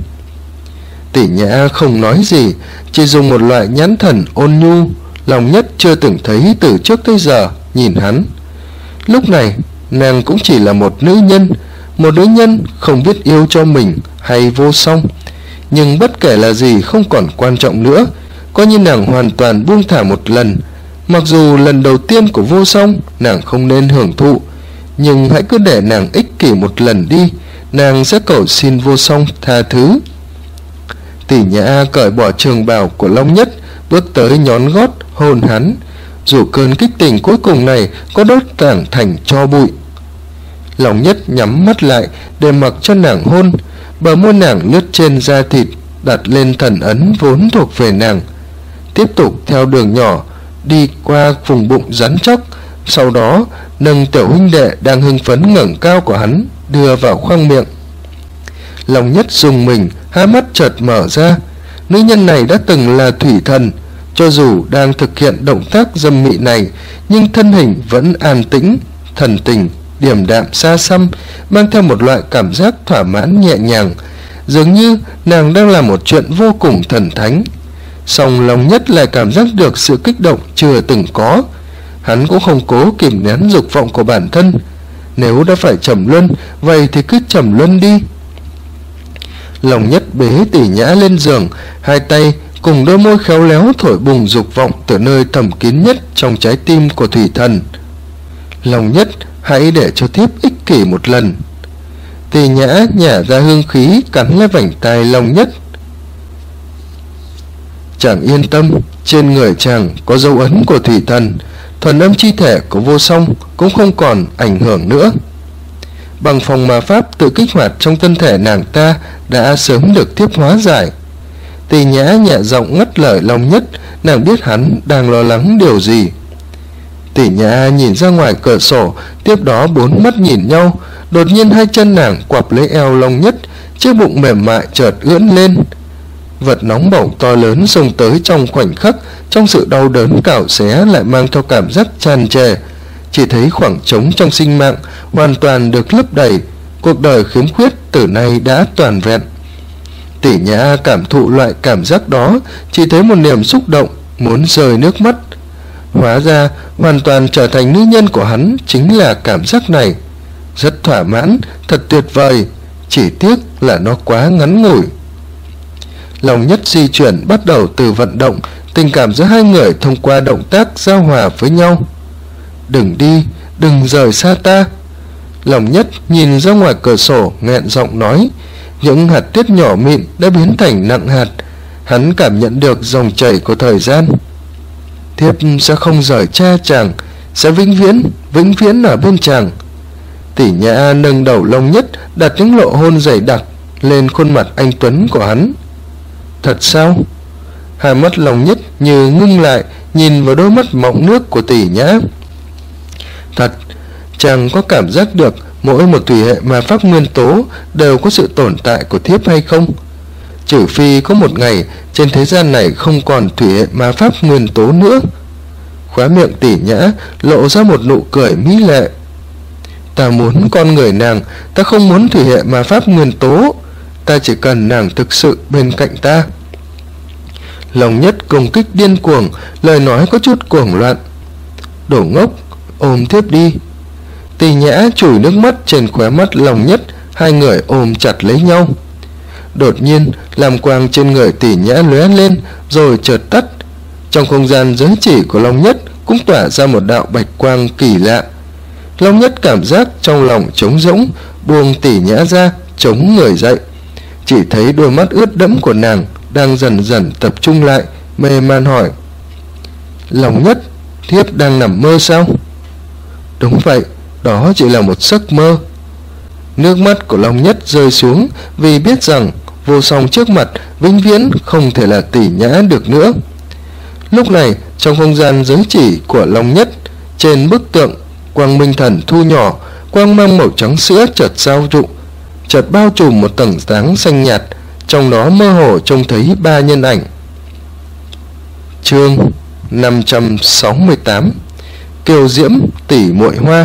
Tỳ Nhã không nói gì, chỉ dùng một loại nhãn thần ôn nhu, Long Nhất chưa từng thấy từ trước tới giờ nhìn hắn. Lúc này, nàng cũng chỉ là một nữ nhân không biết yêu cho mình hay vô song. Nhưng bất kể là gì không còn quan trọng nữa, coi như nàng hoàn toàn buông thả một lần. Mặc dù lần đầu tiên của vô song nàng không nên hưởng thụ, nhưng hãy cứ để nàng ích kỷ một lần đi, nàng sẽ cầu xin vô song tha thứ. Tỳ Nhã cởi bỏ trường bào của Long Nhất, bước tới nhón gót hôn hắn, dù cơn kích tình cuối cùng này có đốt tảng thành tro bụi. Long Nhất nhắm mắt lại để mặc cho nàng hôn, bờ môi nàng lướt trên da thịt, đặt lên thần ấn vốn thuộc về nàng. Tiếp tục theo đường nhỏ đi qua vùng bụng rắn chắc, sau đó nâng tiểu huynh đệ đang hưng phấn ngẩng cao của hắn đưa vào khoang miệng. Long Nhất rùng mình, hai mắt chợt mở ra. Nữ nhân này đã từng là thủy thần, cho dù đang thực hiện động tác dâm mị này, nhưng thân hình vẫn an tĩnh, thần tình, điềm đạm xa xăm, mang theo một loại cảm giác thỏa mãn nhẹ nhàng, dường như nàng đang làm một chuyện vô cùng thần thánh. Song Long Nhất lại cảm giác được sự kích động chưa từng có. Hắn cũng không cố kìm nén dục vọng của bản thân. Nếu đã phải trầm luân, vậy thì cứ trầm luân đi. Long Nhất bế Tỳ Nhã lên giường, hai tay cùng đôi môi khéo léo thổi bùng dục vọng từ nơi thầm kín nhất trong trái tim của thủy thần. Long Nhất, hãy để cho thiếp ích kỷ một lần. Tỳ Nhã nhả ra hương khí cắn lấy vành tai Long Nhất. Chàng yên tâm, trên người chàng có dấu ấn của thủy thần, thuần âm chi thể của vô song cũng không còn ảnh hưởng nữa. Bằng phòng ma pháp tự kích hoạt trong thân thể nàng ta đã sớm được tiếp hóa giải. Tỳ Nhã nhẹ giọng ngắt lời Long Nhất, nàng biết hắn đang lo lắng điều gì. Tỳ Nhã nhìn ra ngoài cửa sổ, tiếp đó bốn mắt nhìn nhau. Đột nhiên hai chân nàng quặp lấy eo Long Nhất, chiếc bụng mềm mại chợt ưỡn lên. Vật nóng bỏng to lớn xông tới trong khoảnh khắc, trong sự đau đớn cào xé lại mang theo cảm giác tràn trề. Chỉ thấy khoảng trống trong sinh mạng hoàn toàn được lấp đầy, cuộc đời khiếm khuyết từ nay đã toàn vẹn. Tỳ Nhã cảm thụ loại cảm giác đó, chỉ thấy một niềm xúc động, muốn rơi nước mắt. Hóa ra hoàn toàn trở thành nữ nhân của hắn chính là cảm giác này. rất thỏa mãn, thật tuyệt vời, chỉ tiếc là nó quá ngắn ngủi. Lòng Nhất di chuyển bắt đầu từ vận động, tình cảm giữa hai người thông qua động tác giao hòa với nhau. Đừng đi, đừng rời xa ta. Lòng Nhất nhìn ra ngoài cửa sổ nghẹn giọng nói, những hạt tuyết nhỏ mịn đã biến thành nặng hạt, hắn cảm nhận được dòng chảy của thời gian. Thiếp sẽ không rời cha chàng, sẽ vĩnh viễn ở bên chàng. Tỷ Nhã nâng đầu Long Nhất, đặt những nụ hôn dày đặc lên khuôn mặt anh tuấn của hắn. Thật sao? Hai mắt Long Nhất như ngưng lại, nhìn vào đôi mắt mọng nước của Tỷ Nhã. Thật, chàng có cảm giác được mỗi một thủy hệ ma pháp nguyên tố đều có sự tồn tại của thiếp hay không? Trừ phi có một ngày trên thế gian này không còn thủy hệ ma pháp nguyên tố nữa. Khóe miệng Tỷ Nhã lộ ra một nụ cười mỹ lệ. Ta muốn con người nàng, ta không muốn thủy hệ ma pháp nguyên tố, ta chỉ cần nàng thực sự bên cạnh ta. Lòng Nhất công kích điên cuồng, lời nói có chút cuồng loạn. Đồ ngốc, ôm thiếp đi. Tỷ Nhã chùi nước mắt trên khóe mắt Lòng Nhất, hai người ôm chặt lấy nhau. Đột nhiên, lam quang trên người Tỷ Nhã lóe lên rồi chợt tắt. Trong không gian giới chỉ của Long Nhất cũng tỏa ra một đạo bạch quang kỳ lạ. Long Nhất cảm giác trong lòng trống rỗng, buông Tỷ Nhã ra, chống người dậy. Chỉ thấy đôi mắt ướt đẫm của nàng đang dần dần tập trung lại, mê man hỏi: Long Nhất, thiếp đang nằm mơ sao? Đúng vậy, đó chỉ là một giấc mơ. Nước mắt của Long Nhất rơi xuống vì biết rằng Vô Song trước mặt vĩnh viễn không thể là Tỷ Nhã được nữa. Lúc này, trong không gian giới chỉ của Long Nhất, trên bức tượng quang minh thần thu nhỏ, quang mang màu trắng sữa chợt giao trụ, chợt bao trùm một tầng sáng xanh nhạt, trong đó mơ hồ trông thấy ba nhân ảnh. Chương 568 Kiều Diễm tỷ muội hoa.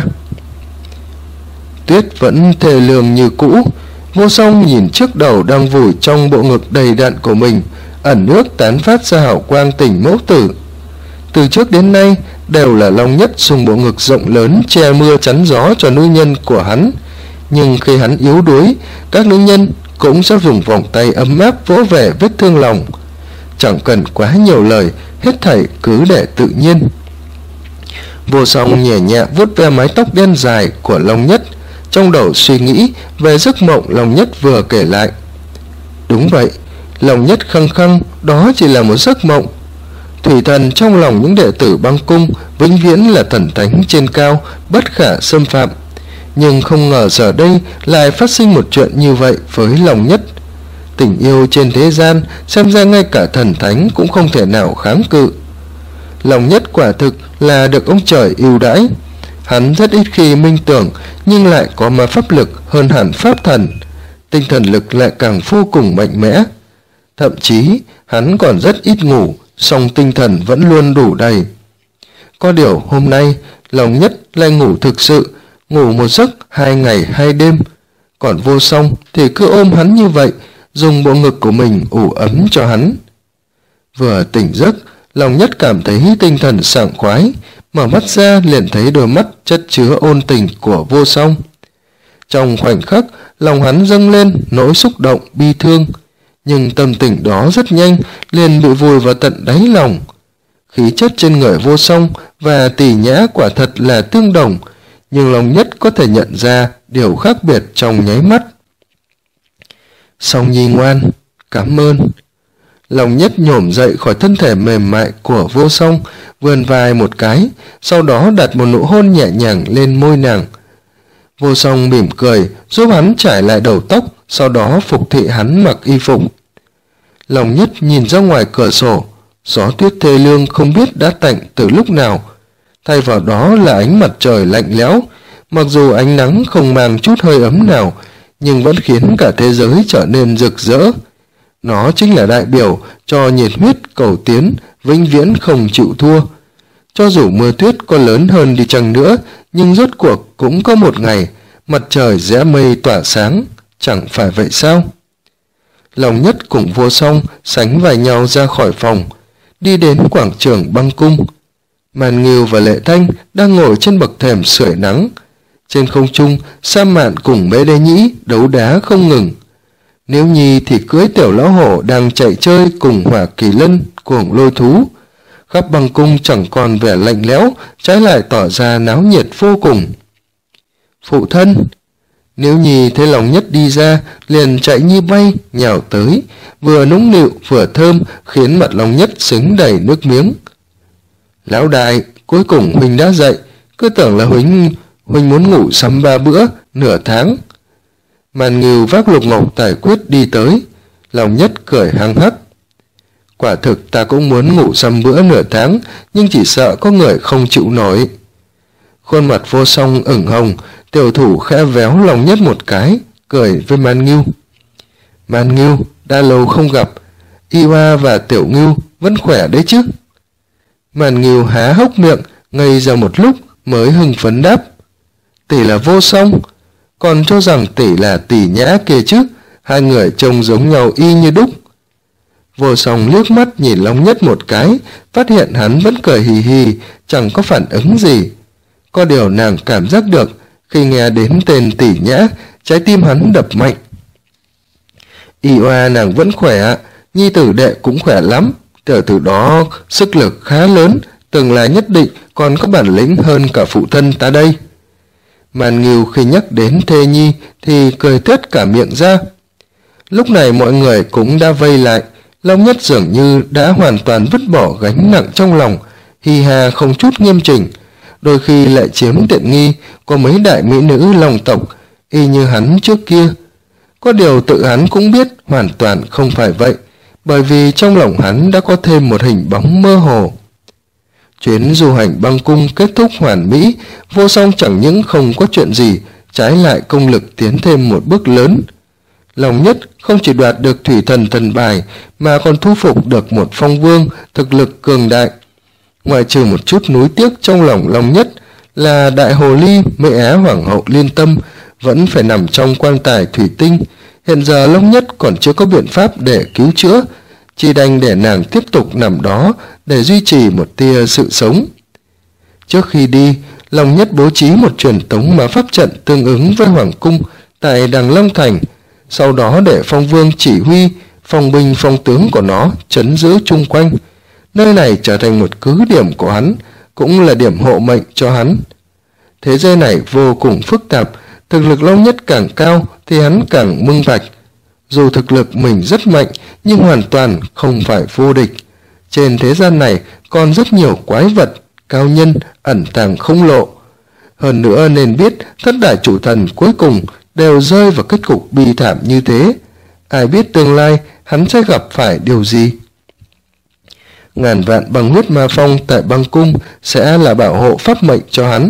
Tuyết vẫn thề lương như cũ. Vô Song nhìn trước đầu đang vùi trong bộ ngực đầy đặn của mình, ẩn nước tán phát ra hào quang tình mẫu tử. Từ trước đến nay đều là Long Nhất dùng bộ ngực rộng lớn che mưa chắn gió cho nữ nhân của hắn, nhưng khi hắn yếu đuối, các nữ nhân cũng sẽ dùng vòng tay ấm áp vỗ về vết thương lòng. Chẳng cần quá nhiều lời, hết thảy cứ để tự nhiên. Vô Song nhẹ nhẹ vuốt ve mái tóc đen dài của Long Nhất, trong đầu suy nghĩ về giấc mộng Long Nhất vừa kể lại. Đúng vậy, Long Nhất khăng khăng đó chỉ là một giấc mộng. Thủy thần trong lòng những đệ tử băng cung vĩnh viễn là thần thánh trên cao, bất khả xâm phạm. Nhưng không ngờ giờ đây lại phát sinh một chuyện như vậy với Long Nhất. Tình yêu trên thế gian xem ra ngay cả thần thánh cũng không thể nào kháng cự. Long Nhất quả thực là được ông trời ưu đãi. Hắn rất ít khi minh tưởng, nhưng lại có ma pháp lực hơn hẳn pháp thần. Tinh thần lực lại càng vô cùng mạnh mẽ. Thậm chí hắn còn rất ít ngủ, song tinh thần vẫn luôn đủ đầy. Có điều hôm nay Long Nhất lại ngủ thực sự, ngủ một giấc 2 ngày 2 đêm. Còn Vô Song thì cứ ôm hắn như vậy, dùng bộ ngực của mình ủ ấm cho hắn. Vừa tỉnh giấc, Long Nhất cảm thấy tinh thần sảng khoái, mở mắt ra liền thấy đôi mắt chất chứa ôn tình của Vô Song. Trong khoảnh khắc, lòng hắn dâng lên nỗi xúc động bi thương, nhưng tâm tình đó rất nhanh liền bị vùi vào tận đáy lòng. Khí chất trên người Vô Song và Tỷ Nhã quả thật là tương đồng, nhưng Long Nhất có thể nhận ra điều khác biệt trong nháy mắt. Song nhi ngoan, cảm ơn. Long Nhất nhổm dậy khỏi thân thể mềm mại của Vô Song, vươn vai một cái, sau đó đặt một nụ hôn nhẹ nhàng lên môi nàng. Vô Song mỉm cười, giúp hắn trải lại đầu tóc, sau đó phục thị hắn mặc y phục. Long Nhất nhìn ra ngoài cửa sổ, gió tuyết thê lương không biết đã tạnh từ lúc nào. Thay vào đó là ánh mặt trời lạnh lẽo, mặc dù ánh nắng không mang chút hơi ấm nào, nhưng vẫn khiến cả thế giới trở nên rực rỡ. Nó chính là đại biểu cho nhiệt huyết cầu tiến, vĩnh viễn không chịu thua. Cho dù mưa tuyết có lớn hơn đi chăng nữa, nhưng rốt cuộc cũng có một ngày, mặt trời rẽ mây tỏa sáng, chẳng phải vậy sao? Long Nhất cùng Vô Song sánh vai nhau ra khỏi phòng, đi đến quảng trường băng cung. Màn Ngưu và Lệ Thanh đang ngồi trên bậc thềm sưởi nắng. Trên không trung, Sa Mạn cùng Mễ Đế Nhĩ đấu đá không ngừng. Nếu Nhi thì cưỡi tiểu lão hổ đang chạy chơi cùng Hỏa Kỳ Lân, cuồng lôi thú. Khắp băng cung chẳng còn vẻ lạnh lẽo, trái lại tỏ ra náo nhiệt vô cùng. Phụ thân! Nếu Nhi thấy Long Nhất đi ra, liền chạy như bay, nhào tới, vừa nũng nịu vừa thơm, khiến mặt Long Nhất xứng đầy nước miếng. Lão đại, cuối cùng huynh đã dậy, cứ tưởng là huynh muốn ngủ sắm 3 bữa, nửa tháng. Màn Ngưu vác lục ngọc tài quyết đi tới, Long Nhất cười hăng hắc. Quả thực ta cũng muốn ngủ sắm bữa nửa tháng, nhưng chỉ sợ có người không chịu nổi. Khuôn mặt Vô Song ửng hồng, tiểu thủ khẽ véo Long Nhất một cái, cười với Man Ngưu. Man Ngưu, đã lâu không gặp, Y Hoa và Tiểu Ngưu vẫn khỏe đấy chứ? Man Ngưu há hốc miệng, ngây ra một lúc mới hưng phấn đáp. Tỷ là Vô Song, còn cho rằng tỷ là Tỷ Nhã kia chứ, hai người trông giống nhau y như đúc. Vô Song liếc mắt nhìn Long Nhất một cái, phát hiện hắn vẫn cười hì hì, chẳng có phản ứng gì. Có điều nàng cảm giác được, khi nghe đến tên Tỷ Nhã, trái tim hắn đập mạnh. Y Hoa nàng vẫn khỏe, nhi tử đệ cũng khỏe lắm, tiểu tử đó sức lực khá lớn, tương lai nhất định còn có bản lĩnh hơn cả phụ thân ta đây. Màn Ngưu khi nhắc đến thê nhi thì cười tuét cả miệng ra. Lúc này mọi người cũng đã vây lại, Long Nhất dường như đã hoàn toàn vứt bỏ gánh nặng trong lòng, hi ha không chút nghiêm chỉnh, đôi khi lại chiếm tiện nghi của mấy đại mỹ nữ Long tộc, y như hắn trước kia. Có điều tự hắn cũng biết hoàn toàn không phải vậy, bởi vì trong lòng hắn đã có thêm một hình bóng mơ hồ. Chuyến du hành băng cung kết thúc hoàn mỹ, Vô Song chẳng những không có chuyện gì, trái lại công lực tiến thêm một bước lớn. Long Nhất không chỉ đoạt được thủy thần thần bài, mà còn thu phục được một phong vương thực lực cường đại. Ngoại trừ một chút nuối tiếc trong lòng Long Nhất là đại hồ ly Mễ Á Hoàng hậu Liên Tâm vẫn phải nằm trong quan tài thủy tinh. Hiện giờ Long Nhất còn chưa có biện pháp để cứu chữa, chỉ đành để nàng tiếp tục nằm đó để duy trì một tia sự sống. Trước khi đi, Long Nhất bố trí một truyền tống ma pháp trận tương ứng với Hoàng cung tại Đằng Long Thành, sau đó để phong vương chỉ huy phong binh phong tướng của nó trấn giữ chung quanh. Nơi này trở thành một cứ điểm của hắn, cũng là điểm hộ mệnh cho hắn. Thế giới này vô cùng phức tạp, thực lực Long Nhất càng cao thì hắn càng minh bạch. Dù thực lực mình rất mạnh, nhưng hoàn toàn không phải vô địch. Trên thế gian này còn rất nhiều quái vật, cao nhân, ẩn tàng không lộ. Hơn nữa nên biết thất đại chủ thần cuối cùng đều rơi vào kết cục bi thảm như thế. Ai biết tương lai hắn sẽ gặp phải điều gì? Ngàn vạn băng huyết ma phong tại băng cung sẽ là bảo hộ pháp mệnh cho hắn.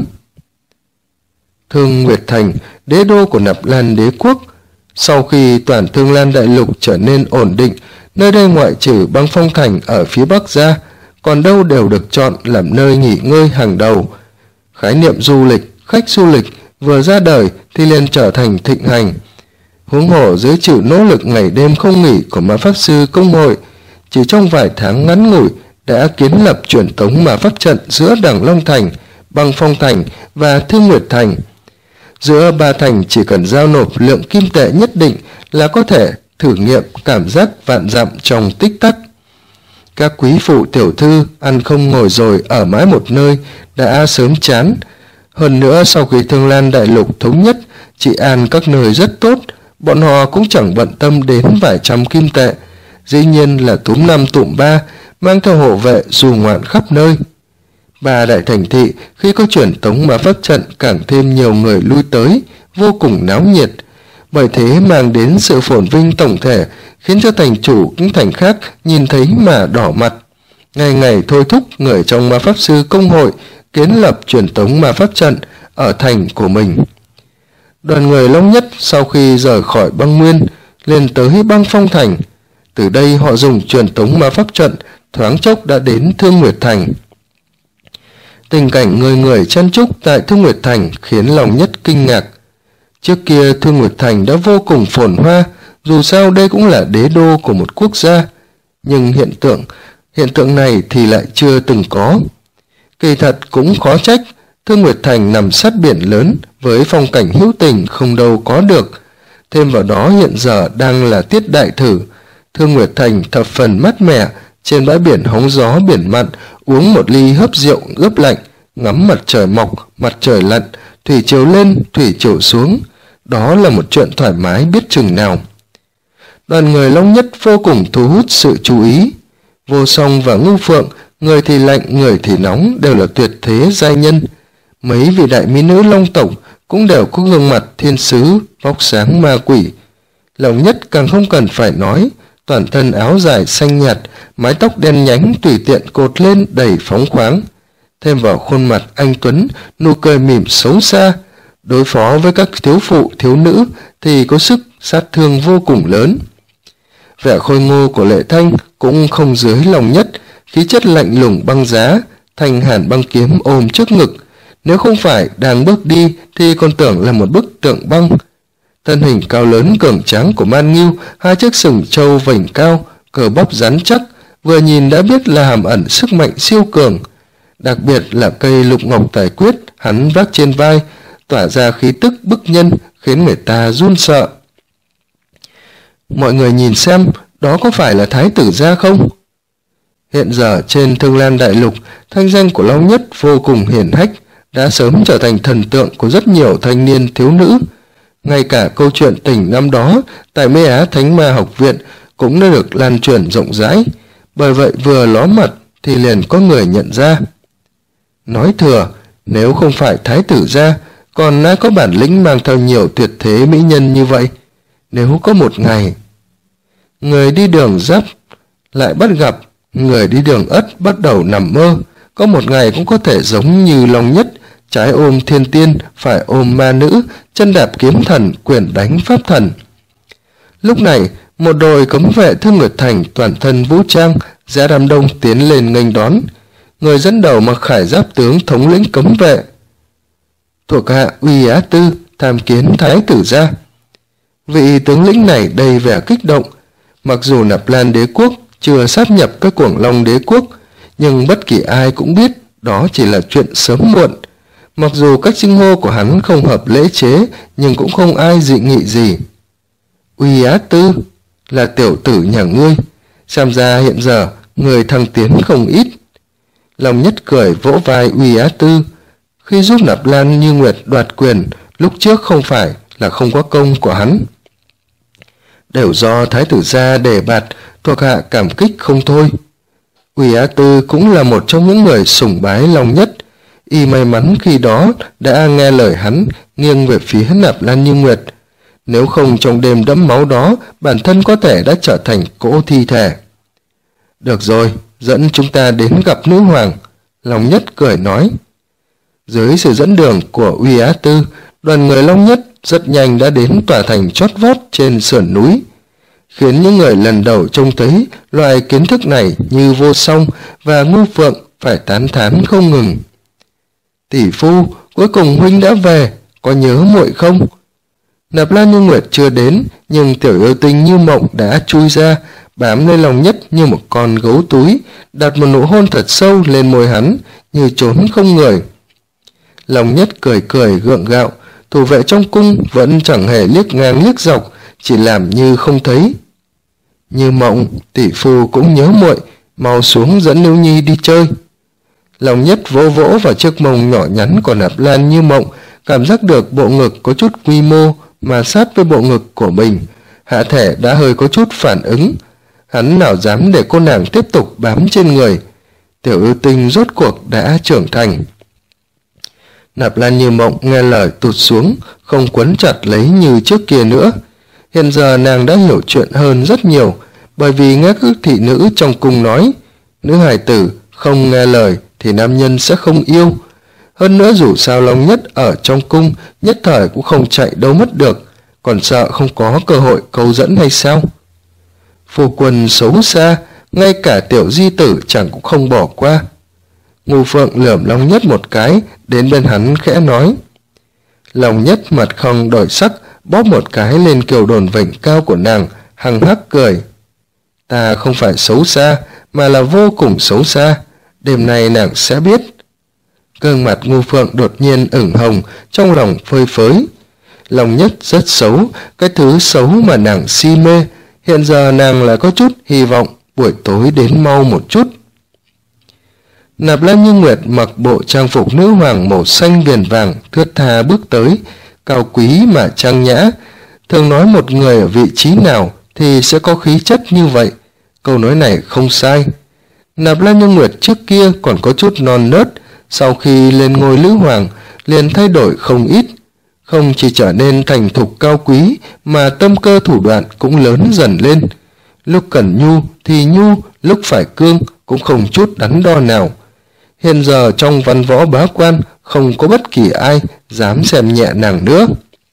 Thương Nguyệt Thành, đế đô của Nạp Lan đế quốc. Sau khi toàn Thương Lan đại lục trở nên ổn định, nơi đây ngoại trừ băng phong thành ở phía bắc ra, còn đâu đều được chọn làm nơi nghỉ ngơi hàng đầu. Khái niệm du lịch, khách du lịch vừa ra đời thì liền trở thành thịnh hành. Huống hồ dưới sự nỗ lực ngày đêm không nghỉ của ma pháp sư công hội, chỉ trong vài tháng ngắn ngủi đã kiến lập truyền tống ma pháp trận giữa Đằng Long Thành, băng phong thành và Thương Nguyệt Thành. Giữa ba thành chỉ cần giao nộp lượng kim tệ nhất định là có thể thử nghiệm cảm giác vạn dặm trong tích tắc. Các quý phụ tiểu thư ăn không ngồi rồi ở mãi một nơi đã sớm chán. Hơn nữa sau khi Thương Lan đại lục thống nhất, trị an các nơi rất tốt, bọn họ cũng chẳng bận tâm đến vài trăm kim tệ. Dĩ nhiên là túm năm tụm ba, mang theo hộ vệ dù ngoạn khắp nơi. Ba đại thành thị khi có truyền tống ma pháp trận càng thêm nhiều người lui tới, vô cùng náo nhiệt. Bởi thế mang đến sự phồn vinh tổng thể, khiến cho thành chủ những thành khác nhìn thấy mà đỏ mặt. Ngày ngày thôi thúc người trong ma pháp sư công hội kiến lập truyền tống ma pháp trận ở thành của mình. Đoàn người Long Nhất sau khi rời khỏi băng nguyên lên tới băng phong thành. Từ đây họ dùng truyền tống ma pháp trận thoáng chốc đã đến Thương Nguyệt Thành. Tình cảnh người người chen chúc tại Thương Nguyệt Thành khiến Long Nhất kinh ngạc. Trước kia Thương Nguyệt Thành đã vô cùng phồn hoa, dù sao đây cũng là đế đô của một quốc gia, nhưng hiện tượng này thì lại chưa từng có. Kỳ thật cũng khó trách, Thương Nguyệt Thành nằm sát biển lớn với phong cảnh hữu tình không đâu có được. Thêm vào đó hiện giờ đang là tiết đại thử. Thương Nguyệt Thành thập phần mát mẻ, trên bãi biển hóng gió biển mặn, uống một ly hớp rượu ướp lạnh, ngắm mặt trời mọc, mặt trời lặn, thủy triều lên, thủy triều xuống. Đó là một chuyện thoải mái biết chừng nào. Đoàn người Long Nhất vô cùng thu hút sự chú ý. Vô Song và Ngưu Phượng, người thì lạnh, người thì nóng, đều là tuyệt thế giai nhân. Mấy vị đại mỹ nữ Long tộc cũng đều có gương mặt thiên sứ, vóc sáng ma quỷ. Long Nhất càng không cần phải nói, toàn thân áo dài xanh nhạt, mái tóc đen nhánh tùy tiện cột lên đầy phóng khoáng. Thêm vào khuôn mặt anh tuấn, nụ cười mỉm xấu xa, đối phó với các thiếu phụ thiếu nữ thì có sức sát thương vô cùng lớn. Vẻ khôi ngô của Lệ Thanh cũng không dưới Long Nhất, khí chất lạnh lùng băng giá, thanh hàn băng kiếm ôm trước ngực, nếu không phải đang bước đi thì còn tưởng là một bức tượng băng. Thân hình cao lớn cường tráng của Man Ngưu, hai chiếc sừng trâu vành cao, cờ bắp rắn chắc, vừa nhìn đã biết là hàm ẩn sức mạnh siêu cường. Đặc biệt là cây lục ngọc tài quyết hắn vác trên vai, tỏa ra khí tức bức nhân khiến người ta run sợ. Mọi người nhìn xem, đó có phải là Thái tử gia không? Hiện giờ trên Thương Lan Đại Lục, thanh danh của Long Nhất vô cùng hiển hách, đã sớm trở thành thần tượng của rất nhiều thanh niên thiếu nữ. Ngay cả câu chuyện tình năm đó tại Mê Á Thánh Ma Học Viện cũng đã được lan truyền rộng rãi, bởi vậy vừa ló mặt thì liền có người nhận ra. Nói thừa, nếu không phải Thái tử gia, còn ai có bản lĩnh mang theo nhiều tuyệt thế mỹ nhân như vậy? Nếu có một ngày, người đi đường Giáp lại bắt gặp, người đi đường Ất bắt đầu nằm mơ, có một ngày cũng có thể giống như Long Nhất, trái ôm thiên tiên, phải ôm ma nữ, chân đạp kiếm thần, quyền đánh pháp thần. Lúc này, một đội cấm vệ Thương Nguyệt Thành toàn thân vũ trang, ra đám đông tiến lên nghênh đón. Người dẫn đầu mặc khải giáp tướng thống lĩnh cấm vệ. Thuộc hạ Uy Á Tư, tham kiến Thái tử gia. Vị tướng lĩnh này đầy vẻ kích động. Mặc dù Nạp Lan đế quốc chưa sáp nhập các Cuồng Long đế quốc, nhưng bất kỳ ai cũng biết đó chỉ là chuyện sớm muộn. Mặc dù cách xưng hô của hắn không hợp lễ chế, nhưng cũng không ai dị nghị gì. Uy Á Tư, là tiểu tử nhà ngươi, xem ra hiện giờ người thăng tiến không ít. Long Nhất cười vỗ vai Uy Á Tư. Khi giúp Nạp Lan Như Nguyệt đoạt quyền, lúc trước không phải là không có công của hắn. Đều do Thái tử gia đề bạt, thuộc hạ cảm kích không thôi. Uy Á Tư cũng là một trong những người sùng bái Long Nhất. Y may mắn khi đó đã nghe lời hắn, nghiêng về phía Nạp Lan Như Nguyệt. Nếu không trong đêm đẫm máu đó, bản thân có thể đã trở thành cỗ thi thể. Được rồi, dẫn chúng ta đến gặp nữ hoàng. Long Nhất cười nói. Dưới sự dẫn đường của Uy Á Tư, đoàn người Long Nhất rất nhanh đã đến tòa thành chót vót trên sườn núi, khiến những người lần đầu trông thấy loại kiến thức này như Vô Song và Ngưu Phượng phải tán thán không ngừng. Tỷ phu, cuối cùng huynh đã về, có nhớ muội không? Nạp Lan Như Nguyệt chưa đến, nhưng tiểu yêu tinh Như Mộng đã chui ra, bám lên Long Nhất như một con gấu túi, đặt một nụ hôn thật sâu lên môi hắn, như trốn không người. Long Nhất cười cười gượng gạo, thủ vệ trong cung vẫn chẳng hề liếc ngang liếc dọc, chỉ làm như không thấy. Như Mộng, tỷ phu cũng nhớ muội, mau xuống dẫn Nữ Nhi đi chơi. Long Nhất vỗ vỗ vào chiếc mông nhỏ nhắn của Nạp Lan Như Mộng, cảm giác được bộ ngực có chút quy mô mà sát với bộ ngực của mình, hạ thể đã hơi có chút phản ứng. Hắn nào dám để cô nàng tiếp tục bám trên người. Tiểu yêu tinh rốt cuộc đã trưởng thành. Nạp Lan Như Mộng nghe lời tụt xuống, không quấn chặt lấy như trước kia nữa. Hiện giờ nàng đã hiểu chuyện hơn rất nhiều, bởi vì nghe các thị nữ trong cung nói, nữ hài tử không nghe lời thì nam nhân sẽ không yêu. Hơn nữa dù sao Long Nhất ở trong cung nhất thời cũng không chạy đâu mất được, còn sợ không có cơ hội câu dẫn hay sao? Phu quân xấu xa, ngay cả tiểu di tử chẳng cũng không bỏ qua. Ngưu Phượng lườm Long Nhất một cái, đến bên hắn khẽ nói. Long Nhất mặt không đổi sắc, bóp một cái lên kiều đồn vểnh cao của nàng, hằng hắc cười. Ta không phải xấu xa, mà là vô cùng xấu xa, đêm nay nàng sẽ biết. Gương mặt Ngưu Phượng đột nhiên ửng hồng, trong lòng phơi phới. Long Nhất rất xấu, cái thứ xấu mà nàng si mê, hiện giờ nàng lại có chút hy vọng buổi tối đến mau một chút. Nạp Lan Như Nguyệt mặc bộ trang phục nữ hoàng màu xanh viền vàng, thướt tha bước tới, cao quý mà trang nhã. Thường nói một người ở vị trí nào thì sẽ có khí chất như vậy, câu nói này không sai. Nạp Lan Như Nguyệt trước kia còn có chút non nớt, sau khi lên ngôi nữ hoàng liền thay đổi không ít, không chỉ trở nên thành thục cao quý mà tâm cơ thủ đoạn cũng lớn dần lên. Lúc cần nhu thì nhu, lúc phải cương cũng không chút đắn đo nào. Hiện giờ trong văn võ bá quan không có bất kỳ ai dám xem nhẹ nàng nữa.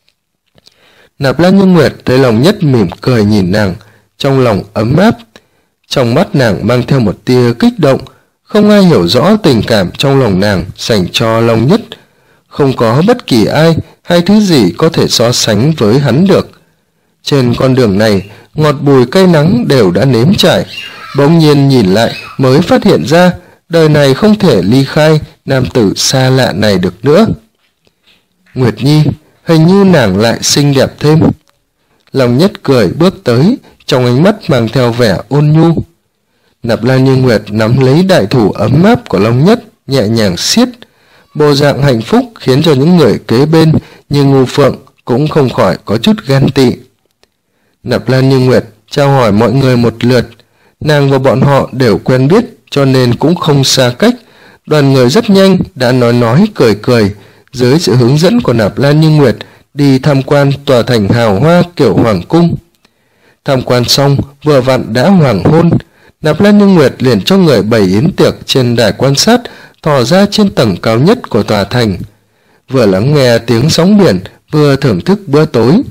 Nạp Lan Như Nguyệt thấy Long Nhất mỉm cười nhìn nàng, trong lòng ấm áp. Trong mắt nàng mang theo một tia kích động, không ai hiểu rõ tình cảm trong lòng nàng dành cho Long Nhất. Không có bất kỳ ai hay thứ gì có thể so sánh với hắn được. Trên con đường này, ngọt bùi cay nắng đều đã nếm trải, bỗng nhiên nhìn lại mới phát hiện ra đời này không thể ly khai nam tử xa lạ này được nữa. Nguyệt Nhi, hình như nàng lại xinh đẹp thêm. Long Nhất cười bước tới, trong ánh mắt mang theo vẻ ôn nhu. Nạp Lan Như Nguyệt nắm lấy đại thủ ấm áp của Long Nhất, nhẹ nhàng siết. Bộ dạng hạnh phúc khiến cho những người kế bên như Ngưu Phượng cũng không khỏi có chút ghen tị. Nạp Lan Như Nguyệt chào hỏi mọi người một lượt, nàng và bọn họ đều quen biết cho nên cũng không xa cách. Đoàn người rất nhanh đã nói cười cười, dưới sự hướng dẫn của Nạp Lan Như Nguyệt đi tham quan tòa thành hào hoa kiểu hoàng cung. Tham quan xong vừa vặn đã hoàng hôn, Nạp Lan Như Nguyệt liền cho người bày yến tiệc trên đài quan sát thò ra trên tầng cao nhất của tòa thành, vừa lắng nghe tiếng sóng biển vừa thưởng thức bữa tối.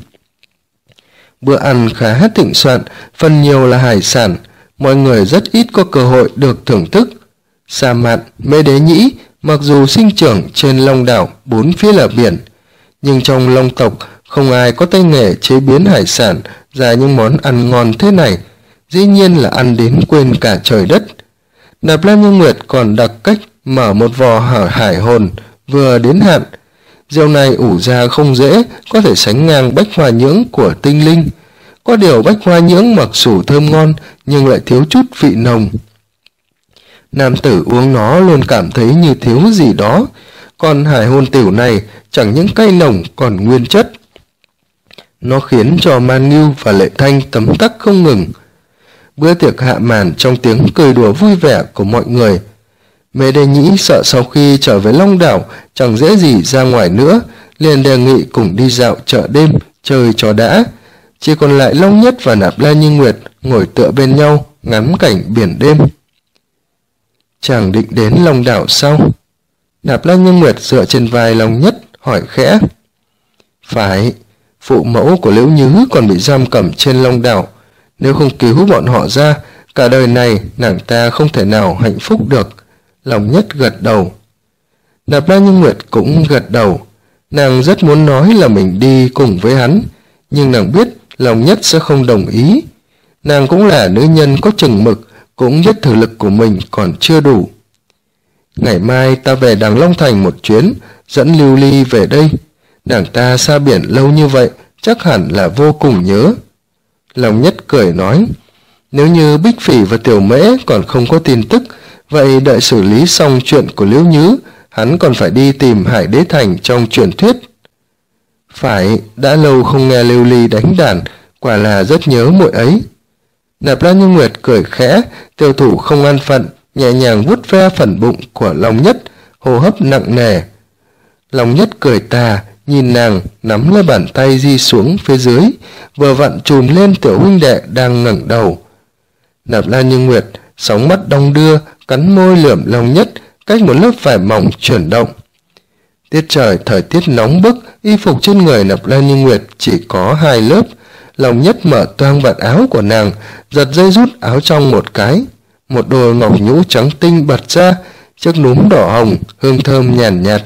Bữa ăn khá thịnh soạn, phần nhiều là hải sản, mọi người rất ít có cơ hội được thưởng thức. Sa Mạn, Mễ Đế Nhĩ mặc dù sinh trưởng trên Long đảo bốn phía là biển, nhưng trong Long tộc không ai có tay nghề chế biến hải sản ra những món ăn ngon thế này, dĩ nhiên là ăn đến quên cả trời đất. Nạp Lan Như Nguyệt còn đặc cách mở một vò hải hồn vừa đến hạn. Rượu này ủ ra không dễ, có thể sánh ngang bách hoa nhưỡng của tinh linh. Có điều bách hoa nhưỡng mặc dù thơm ngon nhưng lại thiếu chút vị nồng. Nam tử uống nó luôn cảm thấy như thiếu gì đó, còn hải hồn tiểu này chẳng những cay nồng còn nguyên chất. Nó khiến cho Man Ngưu và Lệ Thanh tấm tắc không ngừng. Bữa tiệc hạ màn trong tiếng cười đùa vui vẻ của mọi người. Mễ Đế Nhĩ sợ sau khi trở về Long đảo chẳng dễ gì ra ngoài nữa, liền đề nghị cùng đi dạo chợ đêm chơi cho đã. Chỉ còn lại Long Nhất và Nạp Lan Như Nguyệt ngồi tựa bên nhau ngắm cảnh biển đêm. Chàng định đến Long đảo sao? Nạp Lan Như Nguyệt dựa trên vai Long Nhất hỏi khẽ. Phải, phụ mẫu của Liễu Nhứ còn bị giam cầm trên Long đảo, nếu không cứu bọn họ ra, cả đời này nàng ta không thể nào hạnh phúc được. Long Nhất gật đầu. Nạp Lan Như Nguyệt cũng gật đầu. Nàng rất muốn nói là mình đi cùng với hắn, nhưng nàng biết Long Nhất sẽ không đồng ý. Nàng cũng là nữ nhân có chừng mực, cũng biết thực lực của mình còn chưa đủ. Ngày mai ta về Đằng Long Thành một chuyến, dẫn Lưu Ly về đây. Nàng ta xa biển lâu như vậy, chắc hẳn là vô cùng nhớ. Long Nhất cười nói, nếu như Bích Phỉ và Tiểu Mễ còn không có tin tức, vậy đợi xử lý xong chuyện của Liễu Nhứ, hắn còn phải đi tìm Hải Đế Thành trong truyền thuyết. Phải, đã lâu không nghe Lưu Ly đánh đàn, quả là rất nhớ muội ấy. Nạp Lan Như Nguyệt cười khẽ, tiêu thủ không an phận, nhẹ nhàng vuốt ve phần bụng của Long Nhất, hô hấp nặng nề. Long Nhất cười tà, nhìn nàng nắm lấy bàn tay di xuống phía dưới, vừa vặn chùm lên tiểu huynh đệ đang ngẩng đầu. Nạp Lan Như Nguyệt sóng mắt đong đưa, cắn môi lườm Long Nhất, cách một lớp vải mỏng chuyển động. Tiết trời thời tiết nóng bức, y phục trên người Nạp Lan Như Nguyệt chỉ có 2 lớp. Long Nhất mở toang vạt áo của nàng, giật dây rút áo trong một cái. Một đôi ngọc nhũ trắng tinh bật ra, chiếc núm đỏ hồng, hương thơm nhàn nhạt.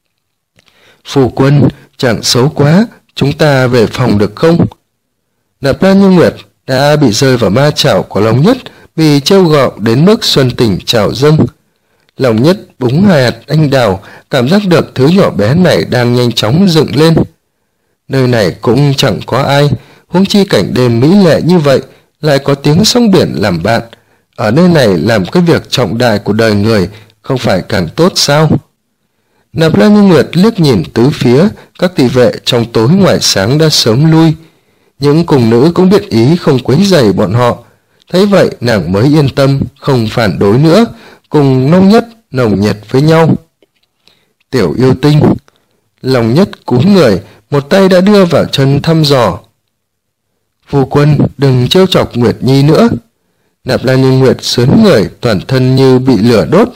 Phu quân, chẳng xấu quá, chúng ta về phòng được không? Nạp Lan Như Nguyệt đã bị rơi vào ma chảo của Long Nhất, vì trêu ghẹo đến mức xuân tình trào dâng. Lòng Nhất búng hai hạt anh đào, cảm giác được thứ nhỏ bé này đang nhanh chóng dựng lên. Nơi này cũng chẳng có ai, huống chi cảnh đêm mỹ lệ như vậy, lại có tiếng sóng biển làm bạn. Ở nơi này làm cái việc trọng đại của đời người không phải càng tốt sao? Nạp Lan Như Nguyệt liếc nhìn tứ phía, các thị vệ trong tối ngoài sáng đã sớm lui. Những cung nữ cũng biết ý không quấy rầy bọn họ. Thấy vậy nàng mới yên tâm, không phản đối nữa, cùng Long Nhất nồng nhiệt với nhau. Tiểu yêu tinh. Long Nhất cúi người, một tay đã đưa vào chân thăm dò. Phu quân, đừng trêu chọc Nguyệt Nhi nữa. Nạp Lan Như Nguyệt sướn người, toàn thân như bị lửa đốt.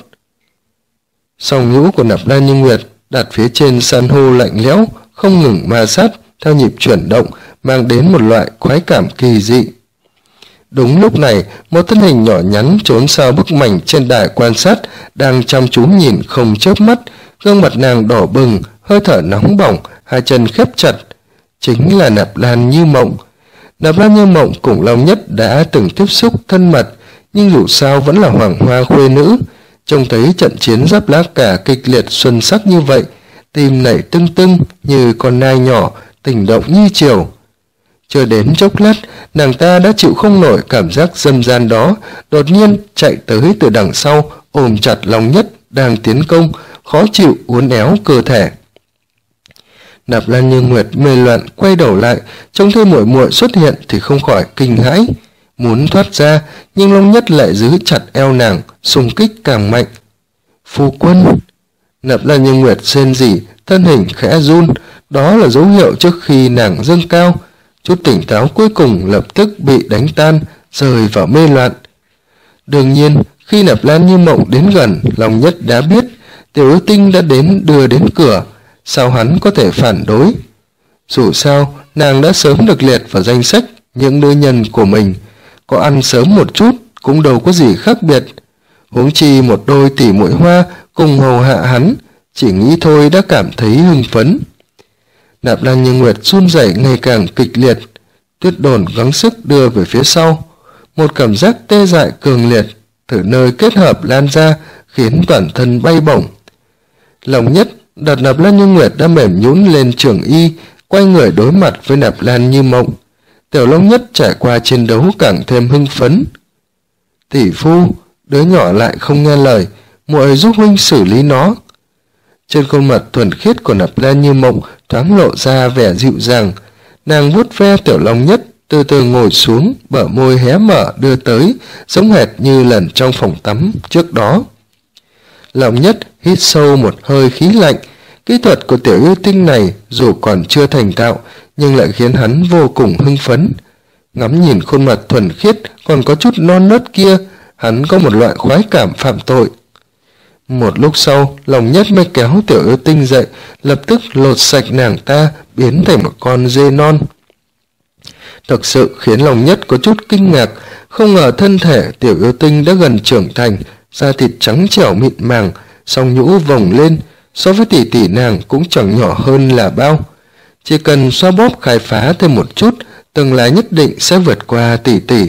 Song nhũ của Nạp Lan Như Nguyệt đặt phía trên san hô lạnh lẽo, không ngừng ma sát theo nhịp chuyển động, mang đến một loại khoái cảm kỳ dị. Đúng lúc này, một thân hình nhỏ nhắn trốn sau bức mảnh trên đài quan sát đang chăm chú nhìn không chớp mắt, gương mặt nàng đỏ bừng, hơi thở nóng bỏng, hai chân khép chặt. Chính là Nạp Lan Như Mộng. Nạp Lan Như Mộng cùng Long Nhất đã từng tiếp xúc thân mật, nhưng dù sao vẫn là hoàng hoa khuê nữ. Trông thấy trận chiến giáp lá cả kịch liệt xuân sắc như vậy, tim nảy tưng tưng như con nai nhỏ, tình động như chiều. Chưa đến chốc lát, nàng ta đã chịu không nổi cảm giác dâm gian đó, đột nhiên chạy tới từ đằng sau, ôm chặt Long Nhất đang tiến công, khó chịu uốn éo cơ thể. Nạp Lan Như Nguyệt mê loạn quay đầu lại, trông thấy muội muội xuất hiện thì không khỏi kinh hãi, muốn thoát ra, nhưng Long Nhất lại giữ chặt eo nàng, xung kích càng mạnh. Phu quân. Nạp Lan Như Nguyệt rên rỉ, thân hình khẽ run, đó là dấu hiệu trước khi nàng dâng cao. Chút tỉnh táo cuối cùng lập tức bị đánh tan, rơi vào mê loạn. Đương nhiên, khi Nạp Lan Như Mộng đến gần, Long Nhất đã biết Tiểu Yêu Tinh đã đưa đến cửa, sao hắn có thể phản đối? Dù sao, nàng đã sớm được liệt vào danh sách những nữ nhân của mình, có ăn sớm một chút cũng đâu có gì khác biệt. Huống chi một đôi tỷ muội hoa cùng hầu hạ hắn, chỉ nghĩ thôi đã cảm thấy hưng phấn. Nạp Lan Như Nguyệt run rẩy ngày càng kịch liệt, Tuyết Đồn gắng sức đưa về phía sau. Một cảm giác tê dại cường liệt từ nơi kết hợp lan ra, khiến toàn thân bay bổng. Lòng Nhất đặt Nạp Lan Như Nguyệt đã mềm nhũn lên trường y, quay người đối mặt với Nạp Lan Như Mộng. Tiểu Long Nhất trải qua chiến đấu càng thêm hưng phấn. Tỷ phu, đứa nhỏ lại không nghe lời, muội giúp huynh xử lý nó. Trên khuôn mặt thuần khiết của Nạp Lan Như Mộng thoáng lộ ra vẻ dịu dàng. Nàng vuốt ve Tiểu Long Nhất, từ từ ngồi xuống, bờ môi hé mở đưa tới, giống hệt như lần trong phòng tắm trước đó. Long Nhất hít sâu một hơi khí lạnh. Kỹ thuật của Tiểu Yêu Tinh này dù còn chưa thành thạo, nhưng lại khiến hắn vô cùng hưng phấn. Ngắm nhìn khuôn mặt thuần khiết còn có chút non nớt kia, hắn có một loại khoái cảm phạm tội. Một lúc sau, Long Nhất mới kéo Tiểu Yêu Tinh dậy, lập tức lột sạch nàng ta, biến thành một con dê non. Thực sự khiến Long Nhất có chút kinh ngạc, không ngờ thân thể Tiểu Yêu Tinh đã gần trưởng thành, da thịt trắng trẻo mịn màng, song nhũ vồng lên, so với tỷ tỷ nàng cũng chẳng nhỏ hơn là bao. Chỉ cần xoa bóp khai phá thêm một chút, tương lai nhất định sẽ vượt qua tỷ tỷ.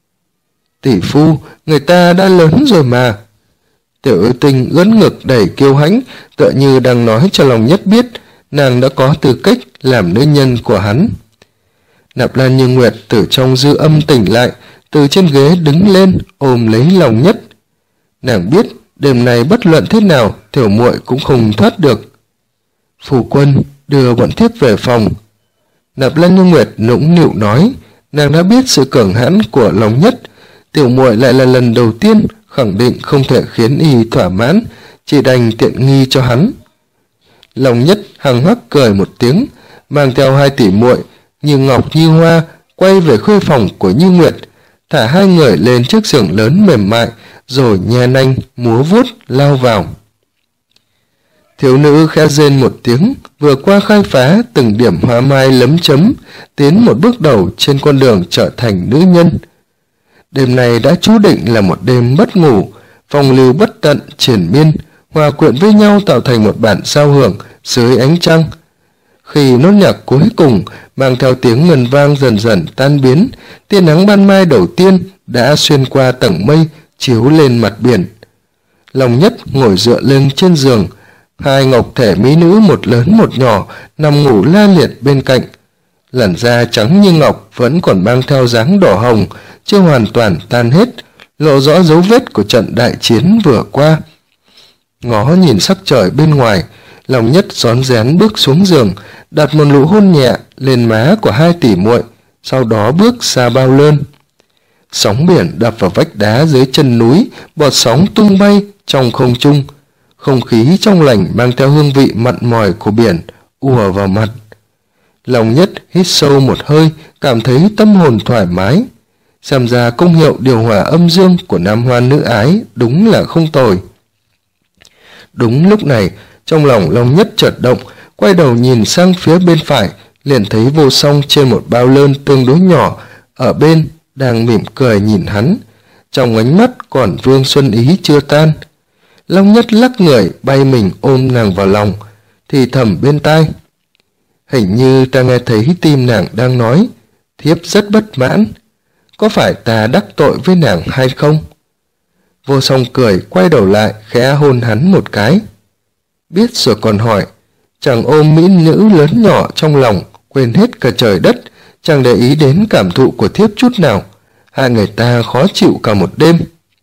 Tỷ phu, người ta đã lớn rồi mà. Tiểu Yêu Tinh ưỡn ngực đầy kiêu hãnh, tựa như đang nói cho Long Nhất biết nàng đã có tư cách làm nữ nhân của hắn. Nạp Lan Như Nguyệt từ trong dư âm tỉnh lại, từ trên ghế đứng lên ôm lấy Long Nhất. Nàng biết đêm nay bất luận thế nào tiểu muội cũng không thoát được. Phu quân, đưa bọn thiếp về phòng. Nạp Lan Như Nguyệt nũng nịu nói, nàng đã biết sự cường hãn của Long Nhất, tiểu muội lại là lần đầu tiên khẳng định không thể khiến y thỏa mãn, chỉ đành tiện nghi cho hắn. Long Nhất hằng hắc cười một tiếng, mang theo hai tỷ muội Như Ngọc Như Hoa quay về khuê phòng của Như Nguyệt, thả hai người lên chiếc giường lớn mềm mại, rồi nhe nanh múa vuốt lao vào. Thiếu nữ khẽ rên một tiếng, vừa qua khai phá từng điểm hoa mai lấm chấm, tiến một bước đầu trên con đường trở thành nữ nhân. Đêm này đã chú định là một đêm mất ngủ, phong lưu bất tận triền miên, hòa quyện với nhau tạo thành một bản giao hưởng dưới ánh trăng. Khi nốt nhạc cuối cùng mang theo tiếng ngân vang dần dần tan biến, tia nắng ban mai đầu tiên đã xuyên qua tầng mây chiếu lên mặt biển. Long Nhất ngồi dựa lưng trên giường, hai ngọc thể mỹ nữ một lớn một nhỏ nằm ngủ la liệt bên cạnh. Làn da trắng như ngọc vẫn còn mang theo dáng đỏ hồng, chưa hoàn toàn tan hết, lộ rõ dấu vết của trận đại chiến vừa qua. Ngó nhìn sắc trời bên ngoài, Long Nhất rón rén bước xuống giường, đặt một nụ hôn nhẹ lên má của hai tỷ muội, sau đó bước ra bao lơn. Sóng biển đập vào vách đá dưới chân núi, bọt sóng tung bay trong không trung. Không khí trong lành mang theo hương vị mặn mòi của biển ùa vào mặt. Long Nhất hít sâu một hơi, cảm thấy tâm hồn thoải mái. Xem ra công hiệu điều hòa âm dương của nam hoa nữ ái đúng là không tồi. Đúng lúc này, trong lòng Long Nhất chợt động, quay đầu nhìn sang phía bên phải, liền thấy Vô Song trên một bao lơn tương đối nhỏ ở bên đang mỉm cười nhìn hắn, trong ánh mắt còn vương xuân ý chưa tan. Long Nhất lắc người bay mình ôm nàng vào lòng, thì thầm bên tai: hình như ta nghe thấy tim nàng đang nói, thiếp rất bất mãn, có phải ta đắc tội với nàng hay không? Vô Song cười quay đầu lại khẽ hôn hắn một cái. Biết rồi còn hỏi, chàng ôm mỹ nữ lớn nhỏ trong lòng, quên hết cả trời đất, chẳng để ý đến cảm thụ của thiếp chút nào. Hai người ta khó chịu cả một đêm.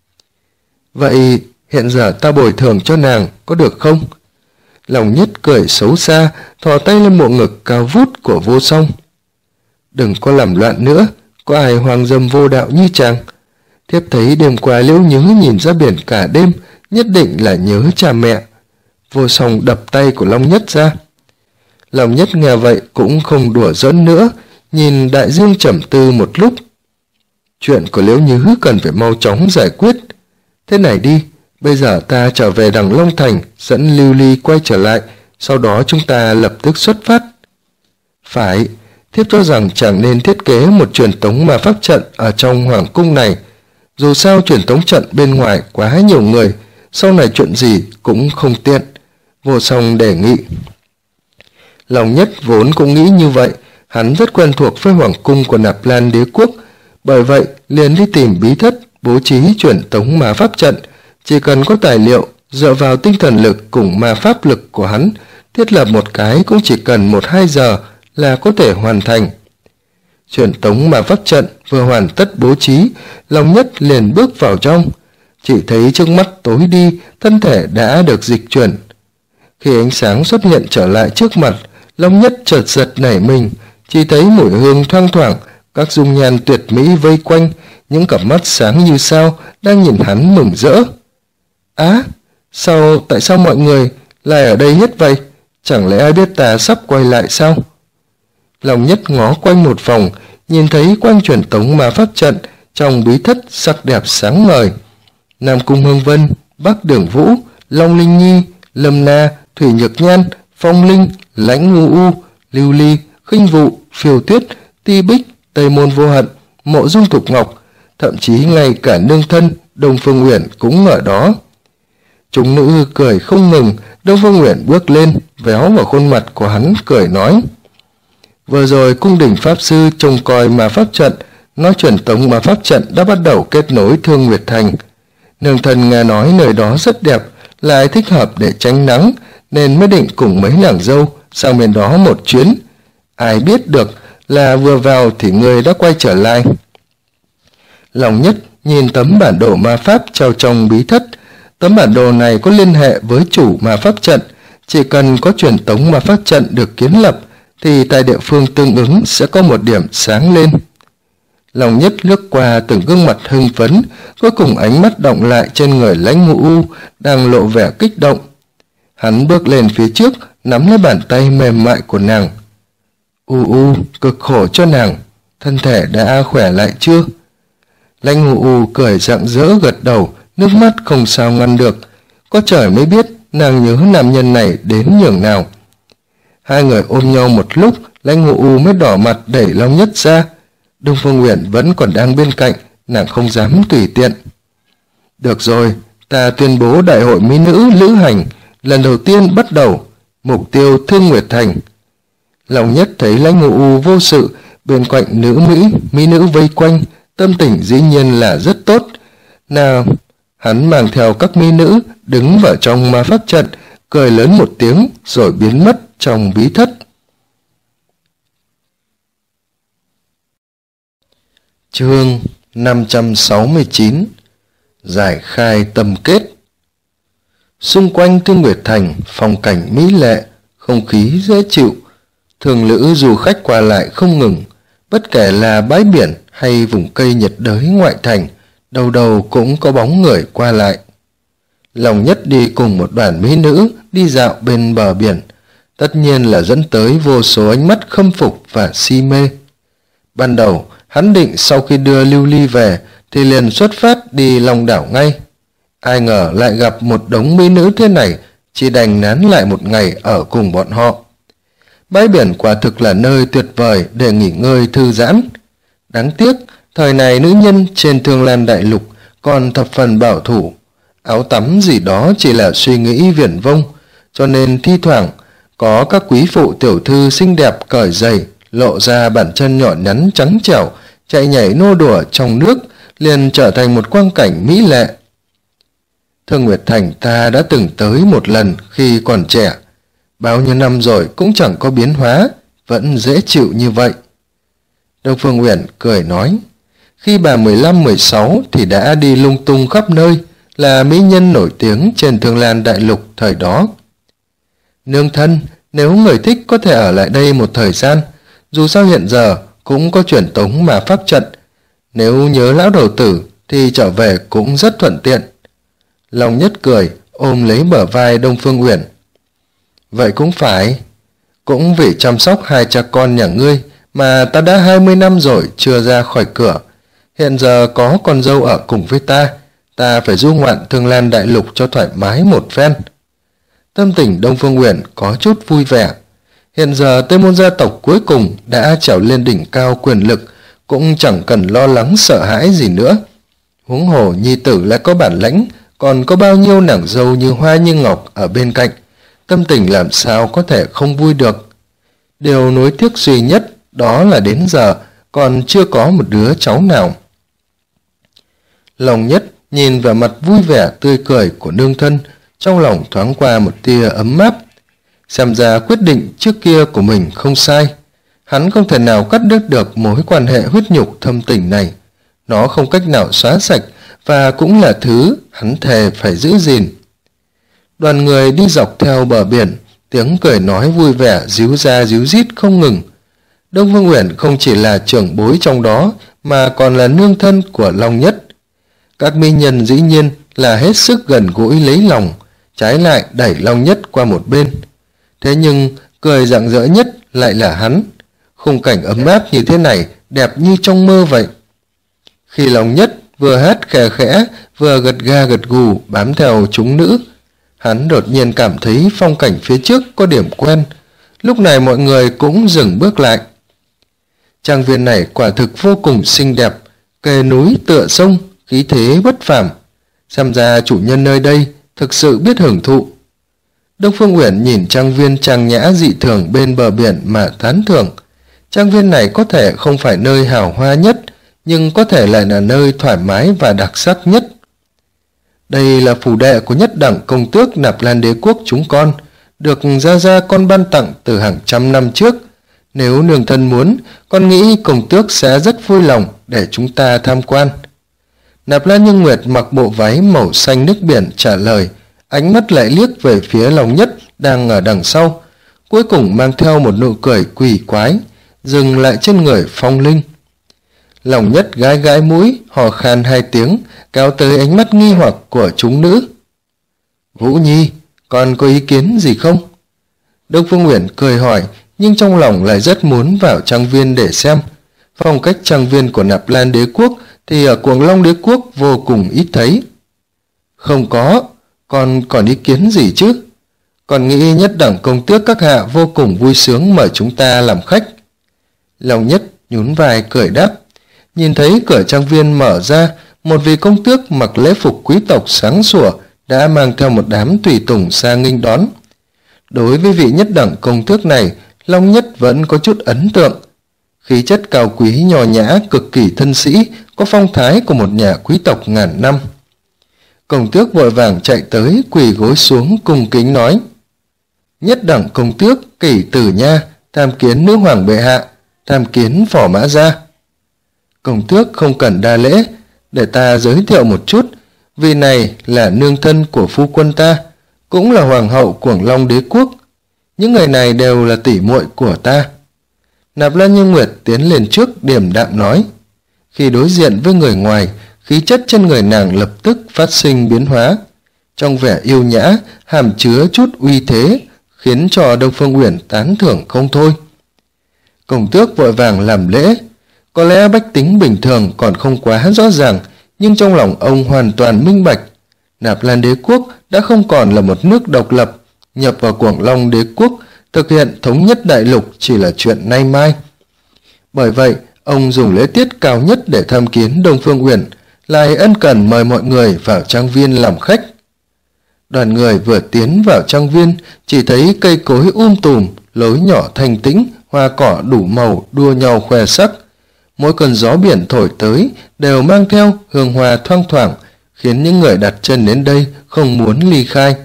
Vậy hiện giờ ta bồi thường cho nàng có được không? Long Nhất cười xấu xa, thò tay lên bộ ngực cao vút của Vô Song. Đừng có làm loạn nữa, có ai hoang dâm vô đạo như chàng. Thiếp thấy đêm qua Liễu Nhứ nhìn ra biển cả đêm, nhất định là nhớ cha mẹ. Vô Song đập tay của Long Nhất ra. Long Nhất nghe vậy cũng không đùa giỡn nữa, nhìn đại dương trầm tư một lúc. Chuyện của Liễu Nhứ cần phải mau chóng giải quyết. Thế này đi, bây giờ ta trở về đằng Long Thành, dẫn Lưu Ly quay trở lại, sau đó chúng ta lập tức xuất phát. Phải, thiếp cho rằng chẳng nên thiết kế một truyền tống ma pháp trận ở trong hoàng cung này. Dù sao truyền tống trận bên ngoài quá nhiều người, sau này chuyện gì cũng không tiện. Vô Song đề nghị. Long Nhất vốn cũng nghĩ như vậy, hắn rất quen thuộc với hoàng cung của Nạp Lan đế quốc, bởi vậy liền đi tìm bí thất bố trí truyền tống ma pháp trận. Chỉ cần có tài liệu, dựa vào tinh thần lực cùng ma pháp lực của hắn, thiết lập một cái cũng chỉ cần 1-2 giờ là có thể hoàn thành. Truyền tống ma pháp trận vừa hoàn tất bố trí, Long Nhất liền bước vào trong. Chỉ thấy trước mắt tối đi, thân thể đã được dịch chuyển. Khi ánh sáng xuất hiện trở lại trước mặt, Long Nhất chợt giật nảy mình, chỉ thấy mùi hương thoang thoảng, các dung nhan tuyệt mỹ vây quanh, những cặp mắt sáng như sao đang nhìn hắn mừng rỡ. Tại sao mọi người lại ở đây hết vậy? Chẳng lẽ ai biết ta sắp quay lại sao? Long Nhất ngó quanh một vòng, nhìn thấy quanh truyền tống ma pháp trận trong bí thất sắc đẹp sáng ngời. Nam Cung Hương Vân, Bắc Đường Vũ, Long Linh Nhi, Lâm Na, Thủy Nhược Nhan, Phong Linh, Lãnh Ngu U, Lưu Ly, Khinh Vụ, Phiêu Tuyết, Ti Bích, Tây Môn Vô Hận, Mộ Dung Thục Ngọc, thậm chí ngay cả nương thân Đông Phương Uyển cũng ở đó. Chúng nữ cười không ngừng. Đông Phương Uyển bước lên, véo vào khuôn mặt của hắn cười nói: vừa rồi cung đình pháp sư trông coi ma pháp trận, nói truyền tống ma pháp trận đã bắt đầu kết nối Thương Nguyệt Thành. Nương thần nghe nói nơi đó rất đẹp, lại thích hợp để tránh nắng, nên mới định cùng mấy nàng dâu sang bên đó một chuyến. Ai biết được là vừa vào thì người đã quay trở lại. Long Nhất nhìn tấm bản đồ ma pháp treo trong bí thất. Tấm bản đồ này có liên hệ với chủ ma pháp trận, chỉ cần có truyền tống ma pháp trận được kiến lập thì tại địa phương tương ứng sẽ có một điểm sáng lên. Long Nhất lướt qua từng gương mặt hưng phấn, cuối cùng ánh mắt động lại trên người Lãnh Ngũ U đang lộ vẻ kích động. Hắn bước lên phía trước, nắm lấy bàn tay mềm mại của nàng. U, cực khổ cho nàng, thân thể đã khỏe lại chưa? Lãnh Ngũ U cười rạng rỡ gật đầu, nước mắt không sao ngăn được. Có trời mới biết nàng nhớ nam nhân này đến nhường nào. Hai người ôm nhau một lúc, Lãnh Ngũ U mới đỏ mặt đẩy Long Nhất ra. Đông Phương Uyển vẫn còn đang bên cạnh, nàng không dám tùy tiện. Được rồi, ta tuyên bố đại hội mỹ nữ lữ hành lần đầu tiên bắt đầu, mục tiêu Thương Nguyệt Thành. Long Nhất thấy Lãnh Ngũ U vô sự, bên cạnh mỹ nữ vây quanh, tâm tình dĩ nhiên là rất tốt. Hắn mang theo các mỹ nữ đứng vào trong ma pháp trận, cười lớn một tiếng rồi biến mất trong bí thất. Chương 569 Giải khai tâm kết. Xung quanh Thương Nguyệt Thành, phong cảnh mỹ lệ, không khí dễ chịu, thường lữ du khách qua lại không ngừng, bất kể là bãi biển hay vùng cây nhiệt đới ngoại thành, đầu đầu cũng có bóng người qua lại. Lòng Nhất đi cùng một đoàn mỹ nữ đi dạo bên bờ biển, tất nhiên là dẫn tới vô số ánh mắt khâm phục và si mê. Ban đầu, hắn định sau khi đưa Lưu Ly về thì liền xuất phát đi Long Đảo ngay. Ai ngờ lại gặp một đống mỹ nữ thế này, chỉ đành nán lại một ngày ở cùng bọn họ. Bãi biển quả thực là nơi tuyệt vời để nghỉ ngơi thư giãn. Đáng tiếc, thời này nữ nhân trên Thương Lan Đại Lục còn thập phần bảo thủ. Áo tắm gì đó chỉ là suy nghĩ viển vông, cho nên thi thoảng có các quý phụ tiểu thư xinh đẹp cởi giày, lộ ra bàn chân nhỏ nhắn trắng trẻo, chạy nhảy nô đùa trong nước, liền trở thành một quang cảnh mỹ lệ. Thương Nguyệt Thành ta đã từng tới một lần khi còn trẻ, bao nhiêu năm rồi cũng chẳng có biến hóa, vẫn dễ chịu như vậy. Đông Phương Uyển cười nói, khi bà 15-16 thì đã đi lung tung khắp nơi, là mỹ nhân nổi tiếng trên Thương Lan Đại Lục thời đó. Nương thân, nếu người thích có thể ở lại đây một thời gian, dù sao hiện giờ cũng có truyền tống mà pháp trận, nếu nhớ lão đầu tử thì trở về cũng rất thuận tiện. Long Nhất cười, ôm lấy bờ vai Đông Phương Uyển. Vậy cũng phải, cũng vì chăm sóc hai cha con nhà ngươi mà ta đã 20 năm rồi chưa ra khỏi cửa. Hiện giờ có con dâu ở cùng với ta phải du ngoạn Thương Lan Đại Lục cho thoải mái một phen. Tâm tình Đông Phương Uyển có chút vui vẻ. Hiện giờ Tây Môn gia tộc cuối cùng đã trèo lên đỉnh cao quyền lực, cũng chẳng cần lo lắng sợ hãi gì nữa. Huống hồ nhi tử lại có bản lãnh, còn có bao nhiêu nàng dâu như hoa như ngọc ở bên cạnh, tâm tình làm sao có thể không vui được. Điều nuối tiếc duy nhất đó là đến giờ còn chưa có một đứa cháu nào. Lòng Nhất nhìn vào mặt vui vẻ tươi cười của nương thân, trong lòng thoáng qua một tia ấm áp. Xem ra quyết định trước kia của mình không sai. Hắn không thể nào cắt đứt được mối quan hệ huyết nhục thâm tình này. Nó không cách nào xóa sạch, và cũng là thứ hắn thề phải giữ gìn. Đoàn người đi dọc theo bờ biển, tiếng cười nói vui vẻ ríu ra ríu rít không ngừng. Đông Phương Uyển không chỉ là trưởng bối trong đó, mà còn là nương thân của Long Nhất. Các mỹ nhân dĩ nhiên là hết sức gần gũi lấy lòng, trái lại đẩy Long Nhất qua một bên. Thế nhưng cười rạng rỡ nhất lại là hắn. Khung cảnh ấm áp như thế này đẹp như trong mơ vậy. Khi Long Nhất vừa hát khè khẽ vừa gật ga gật gù bám theo chúng nữ, hắn đột nhiên cảm thấy phong cảnh phía trước có điểm quen. Lúc này mọi người cũng dừng bước lại. Trang viên này quả thực vô cùng xinh đẹp, kề núi tựa sông, khí thế bất phàm. Xem ra chủ nhân nơi đây thực sự biết hưởng thụ. Đông Phương Uyển nhìn trang viên trang nhã dị thường bên bờ biển mà tán thưởng. Trang viên này có thể không phải nơi hào hoa nhất, nhưng có thể lại là nơi thoải mái và đặc sắc nhất. Đây là phủ đệ của nhất đẳng công tước Nạp Lan Đế quốc chúng con, được gia con ban tặng từ hàng trăm năm trước. Nếu nương thân muốn, con nghĩ công tước sẽ rất vui lòng để chúng ta tham quan. Nạp Lan Như Nguyệt mặc bộ váy màu xanh nước biển trả lời, ánh mắt lại liếc về phía Long Nhất đang ở đằng sau, cuối cùng mang theo một nụ cười quỷ quái, dừng lại trên người Phong Linh. Long Nhất gãi gãi mũi, hò khan hai tiếng, kéo tới ánh mắt nghi hoặc của chúng nữ. Vũ Nhi, con có ý kiến gì không? Đông Phương Uyển cười hỏi, nhưng trong lòng lại rất muốn vào trang viên để xem. Phong cách trang viên của Nạp Lan Đế quốc thì ở Cuồng Long Đế quốc vô cùng ít thấy. Không có, con còn ý kiến gì chứ? Con nghĩ nhất đẳng công tước các hạ vô cùng vui sướng mời chúng ta làm khách. Long Nhất nhún vai cười đáp. Nhìn thấy cửa trang viên mở ra, một vị công tước mặc lễ phục quý tộc sáng sủa đã mang theo một đám tùy tùng ra nghênh đón. Đối với vị nhất đẳng công tước này, Long Nhất vẫn có chút ấn tượng. Khí chất cao quý nho nhã, cực kỳ thân sĩ, có phong thái của một nhà quý tộc ngàn năm. Công tước vội vàng chạy tới quỳ gối xuống cung kính nói: Nhất đẳng công tước Kỷ Tử Nha tham kiến nữ hoàng bệ hạ, tham kiến Phò Mã Gia. Công tước không cần đa lễ, để ta giới thiệu một chút, vị này là nương thân của phu quân ta, cũng là hoàng hậu Cuồng Long Đế quốc. Những người này đều là tỷ muội của ta. Nạp Lan Như Nguyệt tiến lên trước điềm đạm nói. Khi đối diện với người ngoài, khí chất trên người nàng lập tức phát sinh biến hóa. Trong vẻ yêu nhã, hàm chứa chút uy thế, khiến cho Đông Phương Uyển tán thưởng không thôi. Công tước vội vàng làm lễ. Có lẽ bách tính bình thường còn không quá rõ ràng, nhưng trong lòng ông hoàn toàn minh bạch. Nạp Lan Đế quốc đã không còn là một nước độc lập, nhập vào Cuồng Long Đế quốc, thực hiện thống nhất đại lục chỉ là chuyện nay mai. Bởi vậy, ông dùng lễ tiết cao nhất để tham kiến Đông Phương Uyển, lại ân cần mời mọi người vào trang viên làm khách. Đoàn người vừa tiến vào trang viên, chỉ thấy cây cối tùm, lối nhỏ thanh tĩnh, hoa cỏ đủ màu đua nhau khoe sắc. Mỗi cơn gió biển thổi tới đều mang theo hương hoa thoang thoảng, khiến những người đặt chân đến đây không muốn ly khai.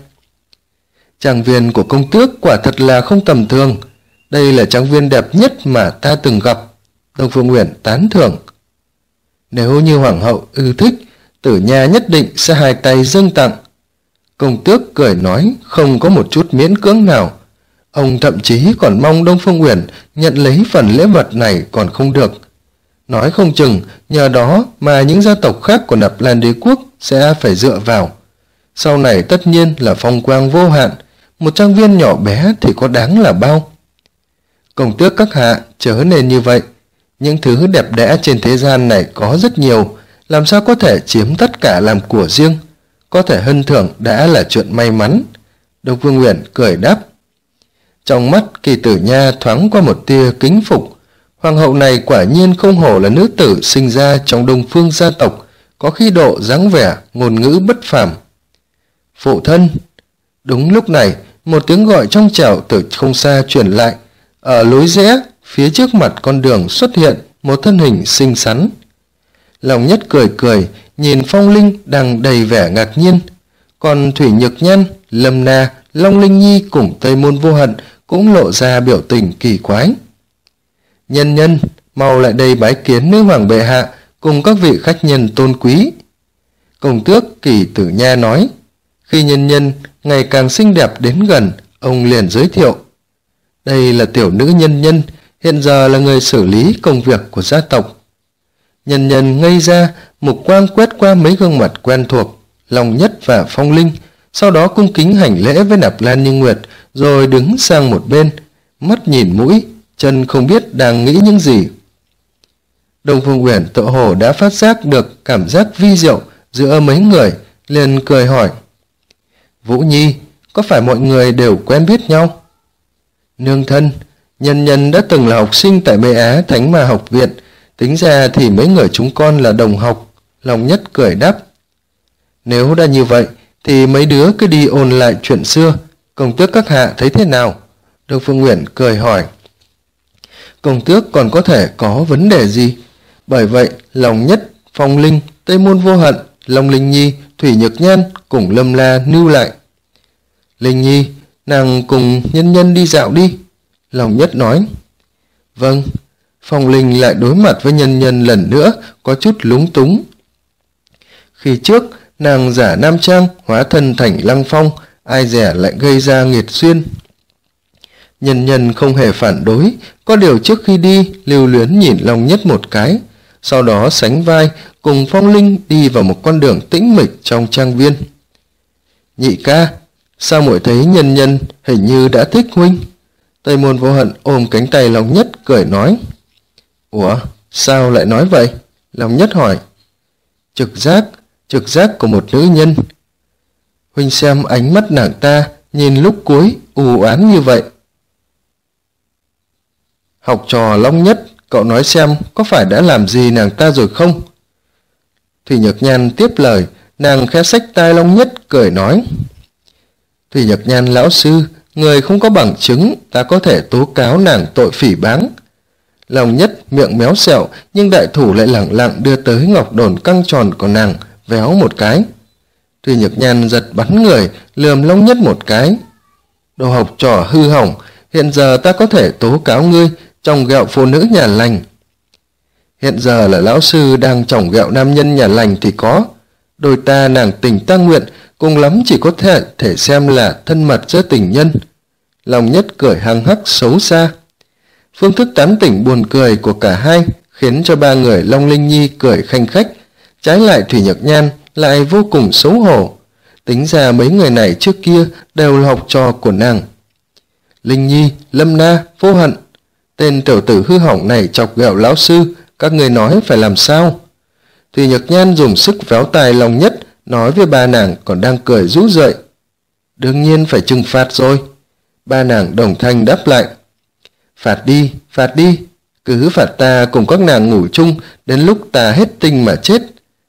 Trang viên của công tước quả thật là không tầm thường. Đây là trang viên đẹp nhất mà ta từng gặp. Đông Phương Uyển tán thưởng. Nếu như hoàng hậu ưa thích, Tử Nha nhất định sẽ hai tay dâng tặng. Công tước cười nói, không có một chút miễn cưỡng nào. Ông thậm chí còn mong Đông Phương Uyển nhận lấy phần lễ vật này còn không được. Nói không chừng nhờ đó mà những gia tộc khác của Nạp Lan Đế quốc sẽ phải dựa vào. Sau này tất nhiên là phong quang vô hạn, một trang viên nhỏ bé thì có đáng là bao. Công tước các hạ chớ nên như vậy. Những thứ đẹp đẽ trên thế gian này có rất nhiều, làm sao có thể chiếm tất cả làm của riêng. Có thể hân thưởng đã là chuyện may mắn. Đông Phương Uyển cười đáp. Trong mắt Kỳ Tử Nha thoáng qua một tia kính phục. Hoàng hậu này quả nhiên không hổ là nữ tử sinh ra trong Đông Phương gia tộc, có khí độ dáng vẻ, ngôn ngữ bất phàm. Phụ thân. Đúng lúc này, một tiếng gọi trong trẻo từ không xa truyền lại. Ở lối rẽ, phía trước mặt con đường xuất hiện một thân hình xinh xắn. Lòng Nhất cười cười, nhìn Phong Linh đang đầy vẻ ngạc nhiên. Còn Thủy Nhược Nhan, Lâm Na, Long Linh Nhi cùng Tây Môn Vô Hận cũng lộ ra biểu tình kỳ quái. Nhân nhân, mau lại đây bái kiến nữ hoàng bệ hạ cùng các vị khách nhân tôn quý. Công tước Kỳ Tử Nha nói. Khi nhân nhân ngày càng xinh đẹp đến gần, ông liền giới thiệu. Đây là tiểu nữ Nhân nhân, hiện giờ là người xử lý công việc của gia tộc. Nhân nhân ngây ra, mục quang quét qua mấy gương mặt quen thuộc, Long Nhất và Phong Linh, sau đó cung kính hành lễ với Nạp Lan Như Nguyệt, rồi đứng sang một bên, mắt nhìn mũi, chân không biết đang nghĩ những gì. Đông Phương Uyển tự hồ đã phát giác được cảm giác vi diệu giữa mấy người, liền cười hỏi. Vũ Nhi, có phải mọi người đều quen biết nhau? Nương thân, nhân nhân đã từng là học sinh tại Mê Á Thánh Ma học viện, tính ra thì mấy người chúng con là đồng học. Long Nhất cười đáp. Nếu đã như vậy thì mấy đứa cứ đi ôn lại chuyện xưa, công tước các hạ thấy thế nào? Đông Phương Uyển cười hỏi. Công tước còn có thể có vấn đề gì? Bởi vậy Long Nhất, Phong Linh, Tây Môn Vô Hận, Long Linh Nhi, Thủy Nhược Nhan cùng Lâm La nưu lại. Linh Nhi, nàng cùng nhân nhân đi dạo đi. Long Nhất nói. Vâng. Phong Linh lại đối mặt với nhân nhân lần nữa, có chút lúng túng. Khi trước nàng giả nam trang hóa thân thành Lăng Phong, ai dè lại gây ra nghiệt duyên. Nhân nhân không hề phản đối, có điều trước khi đi lưu luyến nhìn Long Nhất một cái, sau đó sánh vai cùng Phong Linh đi vào một con đường tĩnh mịch trong trang viên. Nhị ca, sao muội thấy nhân nhân hình như đã thích huynh? Tây Môn Vô Hận ôm cánh tay Long Nhất cười nói. Ủa, sao lại nói vậy? Long Nhất hỏi. Trực giác của một nữ nhân. Huynh xem ánh mắt nàng ta nhìn lúc cuối u oán như vậy. Học trò Long Nhất, cậu nói xem có phải đã làm gì nàng ta rồi không? Thủy Nhược Nhan tiếp lời, nàng khẽ xách tai Long Nhất cười nói. Thủy Nhược Nhan lão sư, người không có bằng chứng, ta có thể tố cáo nàng tội phỉ báng. Long Nhất miệng méo xẹo, nhưng đại thủ lại lẳng lặng đưa tới ngọc đồn căng tròn của nàng, véo một cái. Thùy Nhược Nhan giật bắn người, lườm Long Nhất một cái. Đồ học trò hư hỏng, hiện giờ ta có thể tố cáo ngươi trồng ghẹo phụ nữ nhà lành. Hiện giờ là lão sư đang trồng ghẹo nam nhân nhà lành thì có. Đôi ta nàng tình ta nguyện, cùng lắm chỉ có thể xem là thân mật giữa tình nhân. Long Nhất cười hăng hắc xấu xa. Phương thức tán tỉnh buồn cười của cả hai khiến cho ba người Long Linh Nhi cười khanh khách. Trái lại Thùy Nhược Nhan lại vô cùng xấu hổ. Tính ra mấy người này trước kia đều là học trò của nàng. Linh Nhi, Lâm Na, Vô Hận, tên tiểu tử hư hỏng này chọc ghẹo lão sư, các người nói phải làm sao? Thùy Nhược Nhan dùng sức véo tai Long Nhất, nói với ba nàng còn đang cười rũ rượi. Đương nhiên phải trừng phạt rồi. Ba nàng đồng thanh đáp lại. Phạt đi, cứ phạt ta cùng các nàng ngủ chung đến lúc ta hết tinh mà chết.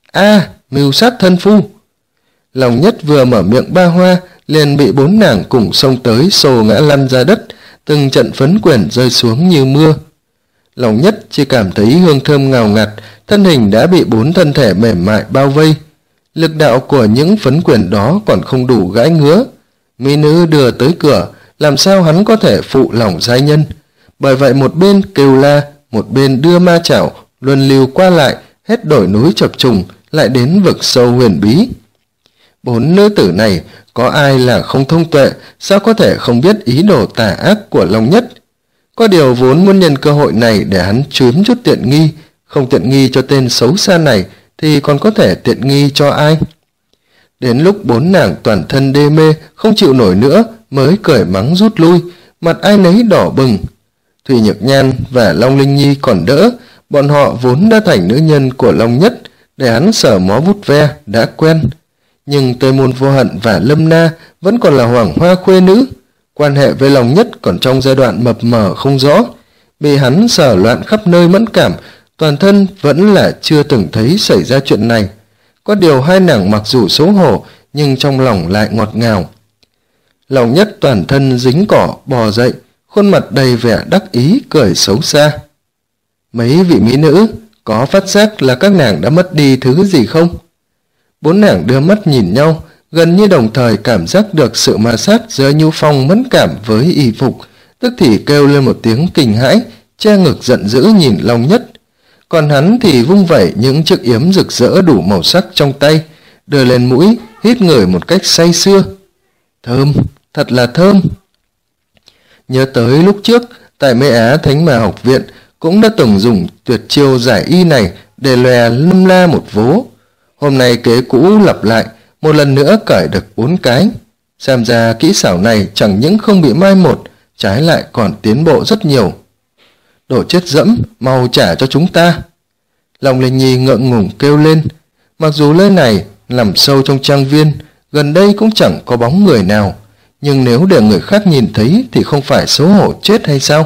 Mưu sát thân phu. Long Nhất vừa mở miệng ba hoa, liền bị bốn nàng cùng xông tới xô ngã lăn ra đất, từng trận phấn quyền rơi xuống như mưa. Long Nhất chỉ cảm thấy hương thơm ngào ngạt, thân hình đã bị bốn thân thể mềm mại bao vây. Lực đạo của những phấn quyền đó còn không đủ gãi ngứa. Mỹ nữ đưa tới cửa, làm sao hắn có thể phụ lòng giai nhân? Bởi vậy một bên kêu la, một bên đưa ma chảo, luân lưu qua lại, hết đổi núi chập trùng, lại đến vực sâu huyền bí. Bốn nữ tử này, có ai là không thông tuệ, sao có thể không biết ý đồ tà ác của Long Nhất? Có điều vốn muốn nhân cơ hội này để hắn chiếm chút tiện nghi, không tiện nghi cho tên xấu xa này, thì còn có thể tiện nghi cho ai? Đến lúc bốn nàng toàn thân đê mê, không chịu nổi nữa, mới cởi mắng rút lui, mặt ai nấy đỏ bừng. Thùy Nhược Nhan và Long Linh Nhi còn đỡ, bọn họ vốn đã thành nữ nhân của Long Nhất, để hắn sờ mó vút ve, đã quen. Nhưng Tây Môn Vô Hận và Lâm Na vẫn còn là hoàng hoa khuê nữ, quan hệ với Long Nhất còn trong giai đoạn mập mờ không rõ, bị hắn sờ loạn khắp nơi mẫn cảm, toàn thân vẫn là chưa từng thấy xảy ra chuyện này. Có điều hai nàng mặc dù xấu hổ, nhưng trong lòng lại ngọt ngào. Long Nhất toàn thân dính cỏ bò dậy, khuôn mặt đầy vẻ đắc ý cười xấu xa. Mấy vị mỹ nữ có phát giác là các nàng đã mất đi thứ gì không? Bốn nàng đưa mắt nhìn nhau, gần như đồng thời cảm giác được sự ma sát giữa Nhu Phong mẫn cảm với y phục, tức thì kêu lên một tiếng kinh hãi, che ngực giận dữ nhìn Long Nhất. Còn hắn thì vung vẩy những chiếc yếm rực rỡ đủ màu sắc trong tay, đưa lên mũi, hít ngửi một cách say sưa. Thơm, thật là thơm. Nhớ tới lúc trước, tại Mê Á Thánh Ma Học Viện cũng đã từng dùng tuyệt chiêu giải y này để lòe Lâm La một vố. Hôm nay kế cũ lặp lại, một lần nữa cởi được 4 cái. Xem ra kỹ xảo này chẳng những không bị mai một, trái lại còn tiến bộ rất nhiều. Đồ chết dẫm, mau trả cho chúng ta. Long Linh Nhi ngượng ngùng kêu lên. Mặc dù nơi này nằm sâu trong trang viên, gần đây cũng chẳng có bóng người nào, nhưng nếu để người khác nhìn thấy thì không phải xấu hổ chết hay sao?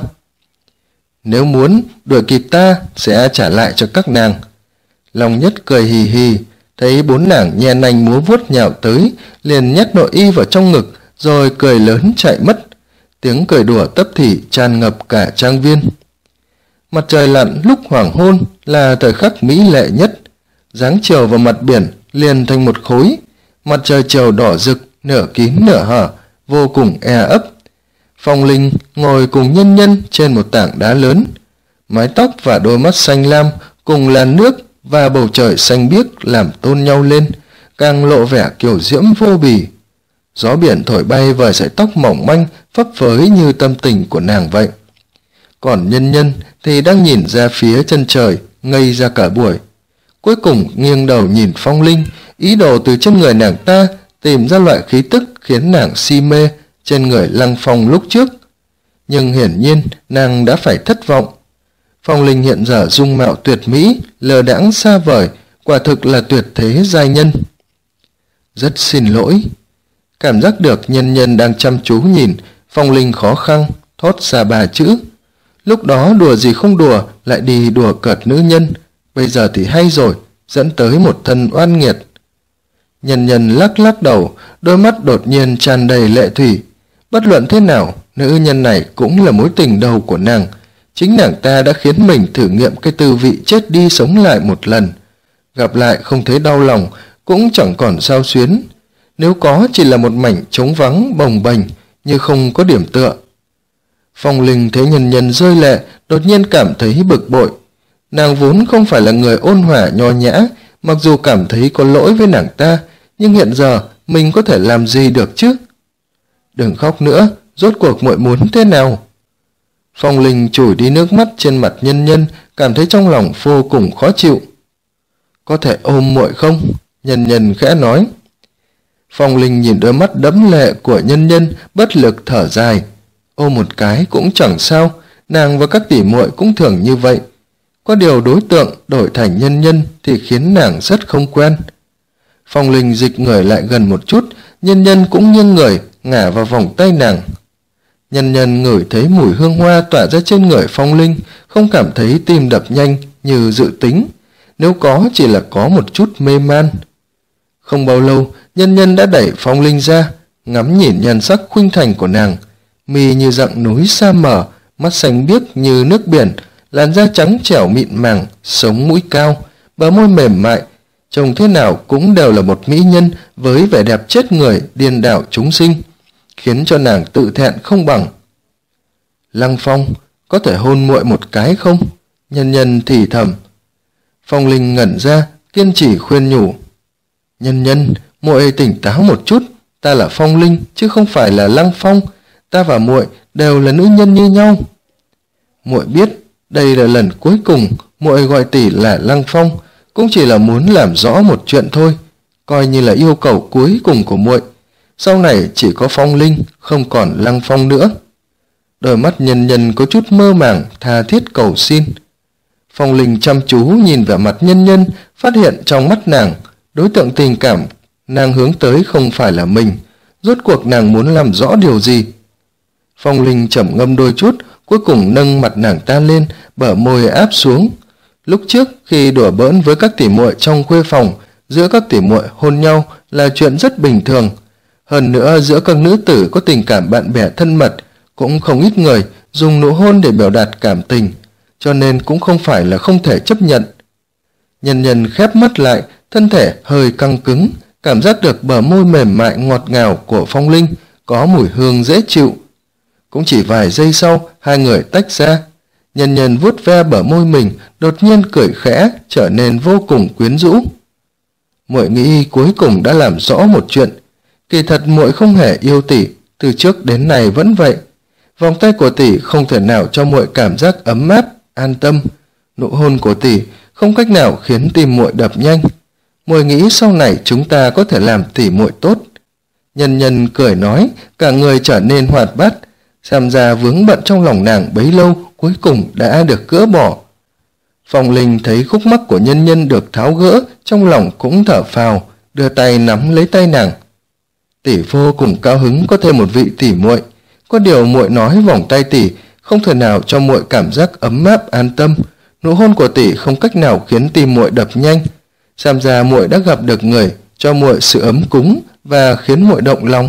Nếu muốn đuổi kịp ta sẽ trả lại cho các nàng. Long Nhất cười hì hì, thấy bốn nàng nhe nanh múa vuốt nhào tới, liền nhét nội y vào trong ngực, rồi cười lớn chạy mất. Tiếng cười đùa tấp thỉ tràn ngập cả trang viên. Mặt trời lặn lúc hoàng hôn là thời khắc mỹ lệ nhất. Dáng chiều vào mặt biển liền thành một khối. Mặt trời chiều đỏ rực, nửa kín nửa hở, vô cùng e ấp. Phong Linh ngồi cùng Nhân Nhân trên một tảng đá lớn. Mái tóc và đôi mắt xanh lam cùng làn nước và bầu trời xanh biếc làm tôn nhau lên, càng lộ vẻ kiều diễm vô bì. Gió biển thổi bay vài sợi tóc mỏng manh phấp phới như tâm tình của nàng vậy. Còn Nhân Nhân thì đang nhìn ra phía chân trời, ngây ra cả buổi. Cuối cùng nghiêng đầu nhìn Phong Linh, ý đồ từ trên người nàng ta tìm ra loại khí tức khiến nàng si mê trên người Lăng Phong lúc trước. Nhưng hiển nhiên nàng đã phải thất vọng. Phong Linh hiện giờ dung mạo tuyệt mỹ, lờ đãng xa vời, quả thực là tuyệt thế giai nhân. Rất xin lỗi. Cảm giác được Nhân Nhân đang chăm chú nhìn, Phong Linh khó khăn thốt ra 3 chữ. Lúc đó đùa gì không đùa, lại đi đùa cợt nữ nhân, bây giờ thì hay rồi, dẫn tới một thân oan nghiệt. Nhân Nhân lắc lắc đầu, đôi mắt đột nhiên tràn đầy lệ thủy. Bất luận thế nào, nữ nhân này cũng là mối tình đầu của nàng. Chính nàng ta đã khiến mình thử nghiệm cái tư vị chết đi sống lại một lần. Gặp lại không thấy đau lòng, cũng chẳng còn sao xuyến. nếu có chỉ là một mảnh trống vắng bồng bềnh như không có điểm tựa. Phong Linh thấy Nhân Nhân rơi lệ, đột nhiên cảm thấy bực bội. Nàng vốn không phải là người ôn hòa nho nhã, mặc dù cảm thấy có lỗi với nàng ta, nhưng hiện giờ mình có thể làm gì được chứ? Đừng khóc nữa, rốt cuộc muội muốn thế nào? Phong Linh chùi đi nước mắt trên mặt Nhân Nhân, cảm thấy trong lòng vô cùng khó chịu. Có thể ôm muội không? Nhân Nhân khẽ nói. Phong Linh nhìn đôi mắt đẫm lệ của Nhân Nhân, bất lực thở dài. Ôm một cái cũng chẳng sao, nàng và các tỷ muội cũng thường như vậy. Có điều đối tượng đổi thành Nhân Nhân thì khiến nàng rất không quen. Phong Linh dịch người lại gần một chút, Nhân Nhân cũng nghiêng người, ngả vào vòng tay nàng. Nhân Nhân ngửi thấy mùi hương hoa tỏa ra trên người Phong Linh, không cảm thấy tim đập nhanh như dự tính, nếu có chỉ là có một chút mê man. Không bao lâu, Nhân Nhân đã đẩy Phong Linh ra, ngắm nhìn nhan sắc khuynh thành của nàng, mi như dặng núi sa mờ, mắt xanh biếc như nước biển, làn da trắng trẻo mịn màng, sống mũi cao, bờ môi mềm mại, trông thế nào cũng đều là một mỹ nhân với vẻ đẹp chết người điên đảo chúng sinh, khiến cho nàng tự thẹn không bằng. Lăng Phong, có thể hôn muội một cái không? Nhân Nhân thì thầm. Phong Linh ngẩn ra, kiên trì khuyên nhủ. Nhân Nhân, muội tỉnh táo một chút, ta là Phong Linh chứ không phải là Lăng Phong, ta và muội đều là nữ nhân như nhau. Muội biết đây là lần cuối cùng muội gọi tỷ là Lăng Phong, cũng chỉ là muốn làm rõ một chuyện thôi, coi như là yêu cầu cuối cùng của muội. Sau này chỉ có Phong Linh, không còn Lăng Phong nữa. Đôi mắt Nhân Nhân có chút mơ màng, tha thiết cầu xin. Phong Linh chăm chú nhìn vào mặt Nhân Nhân, phát hiện trong mắt nàng, đối tượng tình cảm nàng hướng tới không phải là mình. Rốt cuộc nàng muốn làm rõ điều gì? Phong Linh trầm ngâm đôi chút, cuối cùng nâng mặt nàng ta lên, bờ môi áp xuống. Lúc trước khi đùa bỡn với các tỷ muội trong khuê phòng, giữa các tỷ muội hôn nhau là chuyện rất bình thường. Hơn nữa giữa các nữ tử có tình cảm bạn bè thân mật, cũng không ít người dùng nụ hôn để biểu đạt cảm tình, cho nên cũng không phải là không thể chấp nhận. Nhân Nhân khép mắt lại, thân thể hơi căng cứng, cảm giác được bờ môi mềm mại ngọt ngào của Phong Linh có mùi hương dễ chịu. Cũng chỉ vài giây sau, hai người tách ra. Nhân Nhân vuốt ve bờ môi mình, đột nhiên cười khẽ, trở nên vô cùng quyến rũ. Muội nghĩ cuối cùng đã làm rõ một chuyện. Kỳ thật muội không hề yêu tỷ, từ trước đến nay vẫn vậy. Vòng tay của tỷ không thể nào cho muội cảm giác ấm áp, an tâm. Nụ hôn của tỷ không cách nào khiến tim muội đập nhanh. Muội nghĩ sau này chúng ta có thể làm tỷ muội tốt. Nhân Nhân cười nói, cả người trở nên hoạt bát, xem ra vướng bận trong lòng nàng bấy lâu cuối cùng đã được gỡ bỏ. Phong Linh thấy khúc mắc của Nhân Nhân được tháo gỡ, trong lòng cũng thở phào, đưa tay nắm lấy tay nàng. Tỷ vô cùng cao hứng có thêm một vị tỷ muội, có điều muội nói vòng tay tỷ không thể nào cho muội cảm giác ấm áp an tâm, nụ hôn của tỷ không cách nào khiến tim muội đập nhanh. Xem ra muội đã gặp được người cho muội sự ấm cúng và khiến muội động lòng.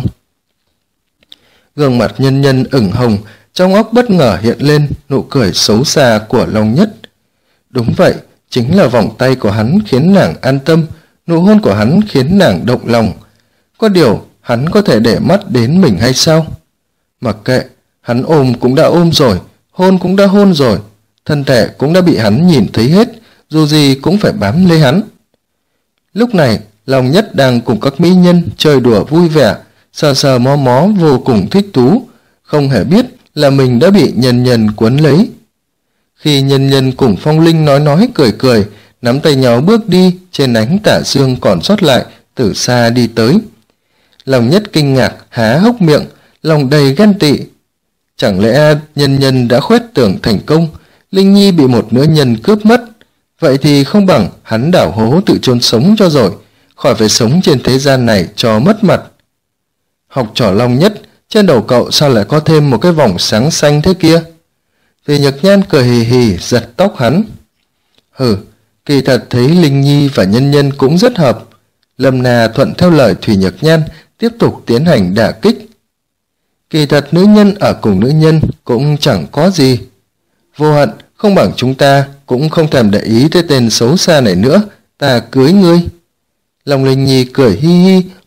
Gương mặt Nhân Nhân ửng hồng, trong óc bất ngờ hiện lên nụ cười xấu xa của Long Nhất. Đúng vậy, chính là vòng tay của hắn khiến nàng an tâm, nụ hôn của hắn khiến nàng động lòng. Có điều, hắn có thể để mắt đến mình hay sao? Mặc kệ, hắn ôm cũng đã ôm rồi, hôn cũng đã hôn rồi, thân thể cũng đã bị hắn nhìn thấy hết, dù gì cũng phải bám lấy hắn. Lúc này, Long Nhất đang cùng các mỹ nhân chơi đùa vui vẻ, sờ sờ mó mó vô cùng thích thú, không hề biết là mình đã bị Nhân Nhân cuốn lấy. Khi Nhân Nhân cùng Phong Linh nói cười cười, nắm tay nhau bước đi trên ánh tà dương còn sót lại, từ xa đi tới. Long Nhất kinh ngạc, há hốc miệng, lòng đầy ghen tị. Chẳng lẽ Nhân Nhân đã khoét tưởng thành công, Linh Nhi bị một nữ nhân cướp mất? Vậy thì không bằng hắn đảo hố tự chôn sống cho rồi, khỏi phải sống trên thế gian này cho mất mặt. Học trò Long Nhất, trên đầu cậu sao lại có thêm một cái vòng sáng xanh thế kia? Vì Nhược Nhan cười hì hì giật tóc hắn. Hừ, kỳ thật thấy Linh Nhi và Nhân Nhân cũng rất hợp. Lâm Na thuận theo lời Thủy Nhược Nhan, tiếp tục tiến hành đả kích. Kỳ thật nữ nhân ở cùng nữ nhân cũng chẳng có gì. Vô Hận, không bằng chúng ta cũng không thèm để ý tới tên xấu xa này nữa, ta cưới ngươi. Long Linh Nhi cười hi hi,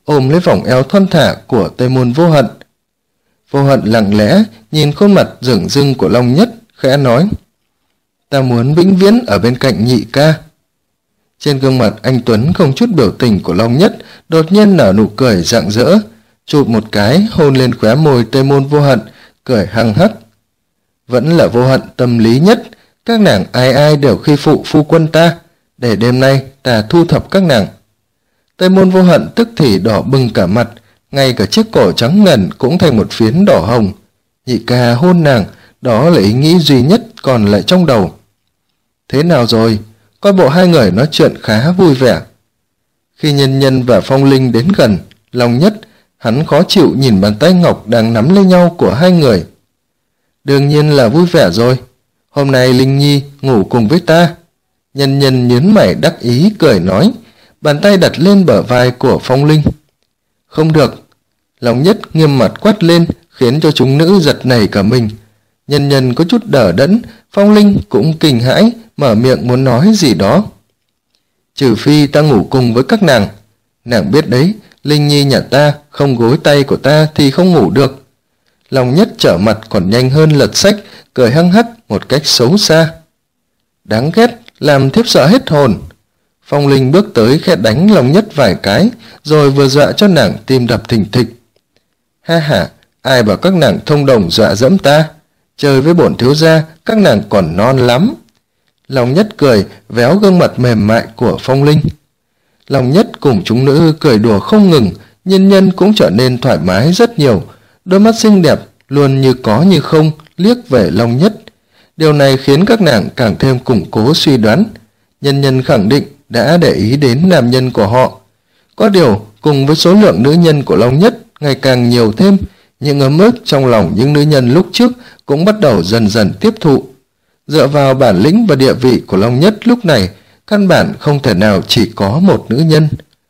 ôm lấy vòng eo thon thả của Tây Môn Vô Hận. Vô Hận lặng lẽ nhìn khuôn mặt rừng rưng của Long Nhất, khẽ nói: "Ta muốn vĩnh viễn ở bên cạnh nhị ca." Trên gương mặt anh tuấn không chút biểu tình của Long Nhất đột nhiên nở nụ cười rạng rỡ, chụp một cái hôn lên khóe môi Tây Môn Vô Hận, cười hăng hắc: "Vẫn là Vô Hận tâm lý nhất, các nàng ai ai đều khi phụ phu quân ta, để đêm nay ta thu thập các nàng." Tây Môn Vô Hận tức thì đỏ bừng cả mặt, ngay cả chiếc cổ trắng ngần cũng thành một phiến đỏ hồng. Nhị ca hôn nàng, đó là ý nghĩ duy nhất còn lại trong đầu. Thế nào rồi? Coi bộ hai người nói chuyện khá vui vẻ. Khi Nhân Nhân và Phong Linh đến gần Long Nhất, hắn khó chịu nhìn bàn tay ngọc đang nắm lấy nhau của hai người. Đương nhiên là vui vẻ rồi. Hôm nay Linh Nhi ngủ cùng với ta. Nhân Nhân nhướng mày đắc ý cười nói, bàn tay đặt lên bờ vai của Phong Linh. Không được. Long Nhất nghiêm mặt quát lên, khiến cho chúng nữ giật nảy cả mình. Nhân Nhân có chút đờ đẫn, Phong Linh cũng kinh hãi, mở miệng muốn nói gì đó. Trừ phi ta ngủ cùng với các nàng. Nàng biết đấy, Linh Nhi nhà ta không gối tay của ta thì không ngủ được. Long Nhất trở mặt còn nhanh hơn lật sách, cười hăng hắc một cách xấu xa. Đáng ghét, làm thiếp sợ hết hồn. Phong Linh bước tới khẽ đánh Long Nhất vài cái, rồi vừa dọa cho nàng tim đập thình thịch. Ha ha, ai bảo các nàng thông đồng dọa dẫm ta? Chơi với bổn thiếu gia, các nàng còn non lắm. Long Nhất cười, véo gương mặt mềm mại của Phong Linh. Long Nhất cùng chúng nữ cười đùa không ngừng, Nhân Nhân cũng trở nên thoải mái rất nhiều. Đôi mắt xinh đẹp, luôn như có như không, liếc về Long Nhất. Điều này khiến các nàng càng thêm củng cố suy đoán. Nhân Nhân khẳng định đã để ý đến nam nhân của họ. Có điều, cùng với số lượng nữ nhân của Long Nhất ngày càng nhiều thêm, những ấm ức trong lòng những nữ nhân lúc trước cũng bắt đầu dần dần tiếp thụ. Dựa vào bản lĩnh và địa vị của Long Nhất lúc này, căn bản không thể nào chỉ có một nữ nhân.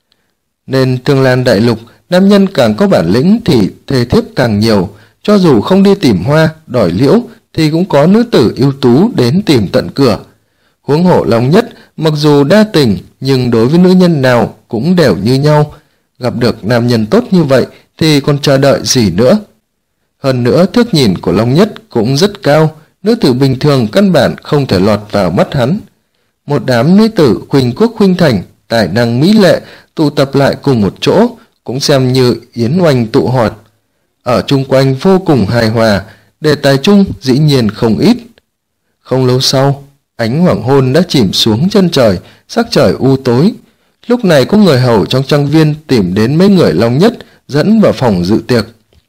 Nên Thương Lan Đại Lục, nam nhân càng có bản lĩnh thì thê thiếp càng nhiều, cho dù không đi tìm hoa, đòi liễu thì cũng có nữ tử ưu tú đến tìm tận cửa. Huống hộ Long Nhất, mặc dù đa tình nhưng đối với nữ nhân nào cũng đều như nhau. Gặp được nam nhân tốt như vậy thì còn chờ đợi gì nữa. Hơn nữa thước nhìn của Long Nhất cũng rất cao, nữ tử bình thường căn bản không thể lọt vào mắt hắn. Một đám nữ tử khuynh quốc khuynh thành, tài năng mỹ lệ tụ tập lại cùng một chỗ, cũng xem như yến oanh tụ họp. Ở chung quanh vô cùng hài hòa, đề tài chung dĩ nhiên không ít. Không lâu sau, ánh hoàng hôn đã chìm xuống chân trời, sắc trời u tối. Lúc này có người hầu trong trang viên tìm đến mấy người Long Nhất, dẫn vào phòng dự tiệc.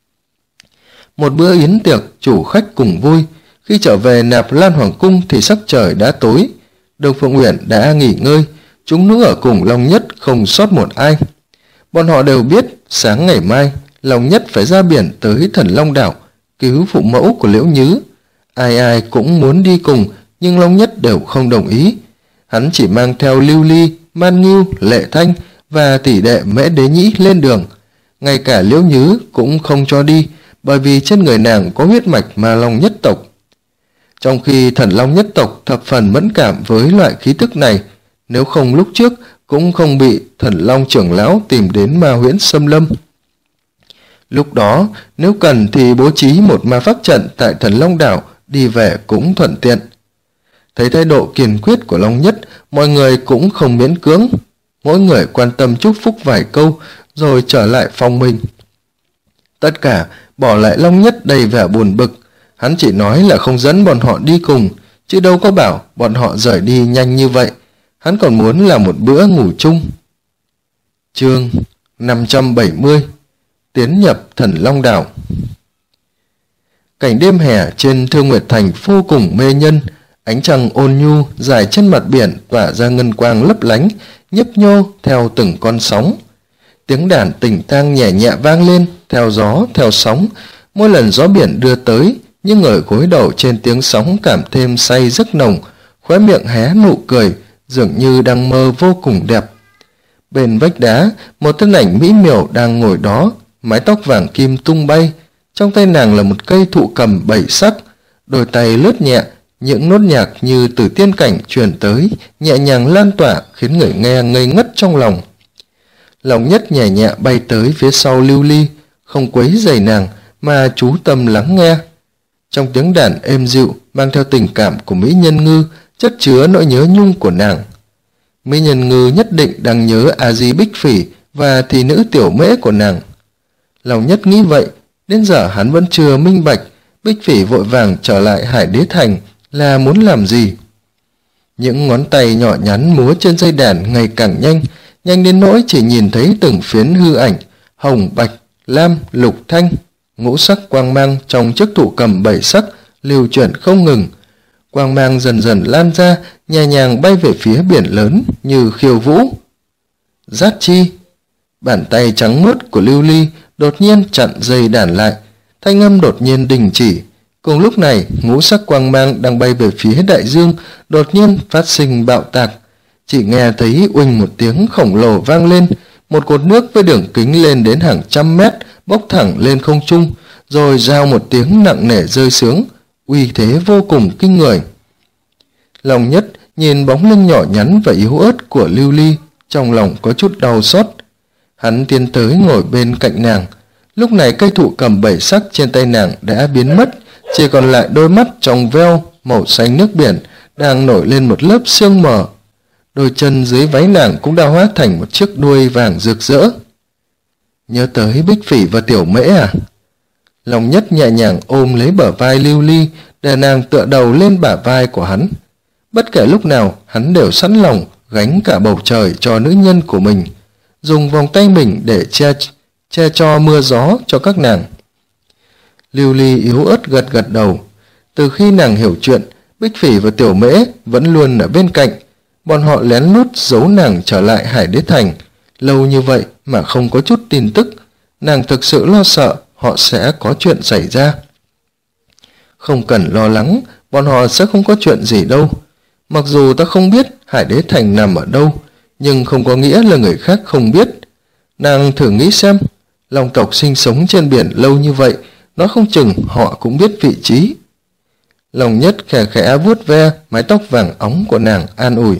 Một bữa yến tiệc, chủ khách cùng vui. Khi trở về Nạp Lan Hoàng cung thì sắc trời đã tối. Đường Phượng Uyển đã nghỉ ngơi, chúng nữ ở cùng Long Nhất không sót một ai. Bọn họ đều biết sáng ngày mai Long Nhất phải ra biển tới Thần Long Đảo cứu phụ mẫu của Liễu Nhứ. Ai ai cũng muốn đi cùng, nhưng Long Nhất đều không đồng ý. Hắn chỉ mang theo Lưu Ly, Man Ngưu, Lệ Thanh và tỷ đệ Mễ Đế Nhĩ lên đường. Ngay cả Liễu Nhứ cũng không cho đi, bởi vì trên người nàng có huyết mạch Ma Long nhất tộc. Trong khi Thần Long nhất tộc thập phần mẫn cảm với loại khí tức này, nếu không lúc trước cũng không bị Thần Long trưởng lão tìm đến Ma Huyễn Xâm Lâm. Lúc đó, nếu cần thì bố trí một ma pháp trận tại Thần Long Đảo, đi về cũng thuận tiện. Thấy thái độ kiên quyết của Long Nhất, mọi người cũng không miễn cưỡng. Mỗi người quan tâm chúc phúc vài câu, rồi trở lại phòng mình. Tất cả bỏ lại Long Nhất đầy vẻ buồn bực. Hắn chỉ nói là không dẫn bọn họ đi cùng, chứ đâu có bảo bọn họ rời đi nhanh như vậy. Hắn còn muốn là một bữa ngủ chung. Chương 570 Tiến nhập Thần Long Đảo. Cảnh đêm hè trên Thương Nguyệt Thành vô cùng mê nhân. Ánh trăng ôn nhu dài trên mặt biển tỏa ra ngân quang lấp lánh, nhấp nhô theo từng con sóng. Tiếng đàn tình tang nhẹ nhẹ vang lên theo gió theo sóng. Mỗi lần gió biển đưa tới, những người gối đầu trên tiếng sóng cảm thêm say giấc nồng, khóe miệng hé nụ cười, dường như đang mơ vô cùng đẹp. Bên vách đá, một thân ảnh mỹ miều đang ngồi đó, mái tóc vàng kim tung bay. Trong tay nàng là một cây thụ cầm 7 sắc, đôi tay lướt nhẹ, những nốt nhạc như từ tiên cảnh truyền tới, nhẹ nhàng lan tỏa khiến người nghe ngây ngất trong lòng. Lòng Nhất nhẹ nhẹ bay tới phía sau Lưu Ly, không quấy rầy nàng mà chú tâm lắng nghe. Trong tiếng đàn êm dịu mang theo tình cảm của Mỹ Nhân Ngư, chất chứa nỗi nhớ nhung của nàng. Mỹ Nhân Ngư nhất định đang nhớ A Di Bích Phỉ và thị nữ Tiểu Mễ của nàng. Lòng Nhất nghĩ vậy, đến giờ hắn vẫn chưa minh bạch Bích Phỉ vội vàng trở lại Hải Đế Thành là muốn làm gì. Những ngón tay nhỏ nhắn múa trên dây đàn ngày càng nhanh, nhanh đến nỗi chỉ nhìn thấy từng phiến hư ảnh hồng, bạch, lam, lục, thanh, ngũ sắc quang mang trong chiếc thụ cầm 7 sắc lưu chuyển không ngừng. Quang mang dần dần lan ra, nhẹ nhàng bay về phía biển lớn như khiêu vũ. Giác chi! Bàn tay trắng mướt của Lưu Ly đột nhiên chặn dây đàn lại, thanh âm đột nhiên đình chỉ. Cùng lúc này, ngũ sắc quang mang đang bay về phía đại dương đột nhiên phát sinh bạo tạc. Chỉ nghe thấy uỳnh một tiếng khổng lồ vang lên, một cột nước với đường kính lên đến hàng trăm mét bốc thẳng lên không trung, rồi rao một tiếng nặng nề rơi xuống, uy thế vô cùng kinh người. Lòng Nhất nhìn bóng lưng nhỏ nhắn và yếu ớt của Lưu Ly, trong lòng có chút đau xót. Hắn tiến tới ngồi bên cạnh nàng. Lúc này cây thụ cầm 7 sắc trên tay nàng đã biến mất, chỉ còn lại đôi mắt trong veo màu xanh nước biển đang nổi lên một lớp sương mờ. Đôi chân dưới váy nàng cũng đã hóa thành một chiếc đuôi vàng rực rỡ. Nhớ tới Bích Phỉ và Tiểu Mễ à? Lòng Nhất nhẹ nhàng ôm lấy bờ vai Lưu Ly để nàng tựa đầu lên bả vai của hắn. Bất kể lúc nào hắn đều sẵn lòng gánh cả bầu trời cho nữ nhân của mình, dùng vòng tay mình để che cho mưa gió cho các nàng. Lưu Ly yếu ớt gật gật đầu. Từ khi nàng hiểu chuyện, Bích Phỉ và Tiểu Mễ vẫn luôn ở bên cạnh. Bọn họ lén lút giấu nàng trở lại Hải Đế Thành lâu như vậy mà không có chút tin tức. Nàng thực sự lo sợ họ sẽ có chuyện xảy ra. Không cần lo lắng, bọn họ sẽ không có chuyện gì đâu. Mặc dù ta không biết Hải Đế Thành nằm ở đâu, nhưng không có nghĩa là người khác không biết. Nàng thử nghĩ xem, Long tộc sinh sống trên biển lâu như vậy, nói không chừng họ cũng biết vị trí. Lòng Nhất khẽ khẽ vuốt ve mái tóc vàng óng của nàng, an ủi.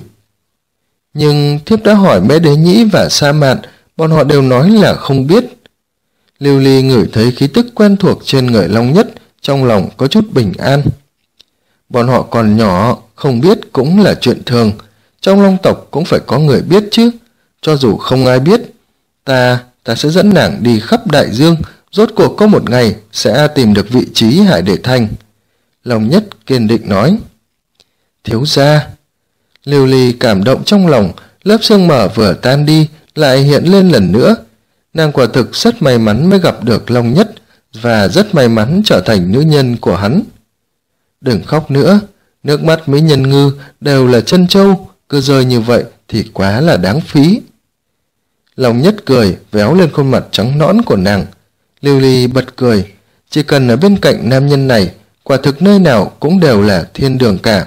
Nhưng thiếp đã hỏi Mễ Đế Nhĩ và Sa Mạn, bọn họ đều nói là không biết. Lưu Ly ngửi thấy khí tức quen thuộc trên người Long Nhất, trong lòng có chút bình an. Bọn họ còn nhỏ, không biết cũng là chuyện thường. Trong Long tộc cũng phải có người biết chứ. Cho dù không ai biết, ta sẽ dẫn nàng đi khắp đại dương, rốt cuộc có một ngày sẽ tìm được vị trí Hải Đế Thành. Long Nhất kiên định nói. Thiếu gia! Lưu Ly cảm động trong lòng, lớp sương mờ vừa tan đi lại hiện lên lần nữa. Nàng quả thực rất may mắn mới gặp được Long Nhất và rất may mắn trở thành nữ nhân của hắn. Đừng khóc nữa, nước mắt Mỹ Nhân Ngư đều là chân châu, cứ rơi như vậy thì quá là đáng phí. Long Nhất cười véo lên khuôn mặt trắng nõn của nàng. Lưu Ly bật cười, chỉ cần ở bên cạnh nam nhân này, quả thực nơi nào cũng đều là thiên đường cả.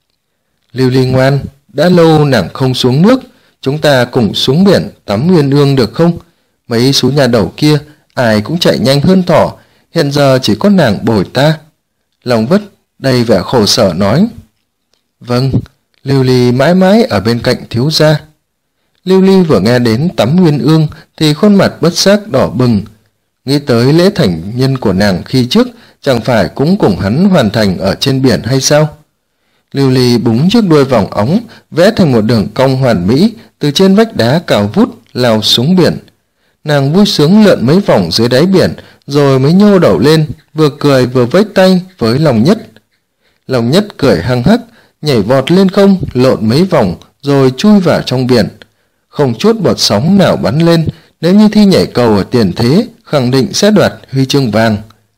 Lưu Ly ngoan, đã lâu nàng không xuống nước, chúng ta cùng xuống biển tắm Uyên Ương được không? Mấy số nhà đầu kia ai cũng chạy nhanh hơn thỏ, hiện giờ chỉ có nàng bồi ta. Lòng Vất đầy vẻ khổ sở nói. Vâng, Lưu Ly mãi mãi ở bên cạnh thiếu gia. Lưu Ly vừa nghe đến tắm Uyên Ương thì khuôn mặt bất giác đỏ bừng. Nghĩ tới lễ thành nhân của nàng khi trước, chẳng phải cũng cùng hắn hoàn thành ở trên biển hay sao? Lưu Ly búng chiếc đuôi vòng óng, vẽ thành một đường cong hoàn mỹ, từ trên vách đá cao vút lao xuống biển. Nàng vui sướng lượn mấy vòng dưới đáy biển, rồi mới nhô đầu lên, vừa cười vừa vẫy tay với Long Nhất. Long Nhất cười hăng hắc, nhảy vọt lên không, lộn mấy vòng, rồi chui vào trong biển. Không chút bọt sóng nào bắn lên, nếu như thi nhảy cầu ở tiền thế, khẳng định sẽ đoạt huy chương vàng.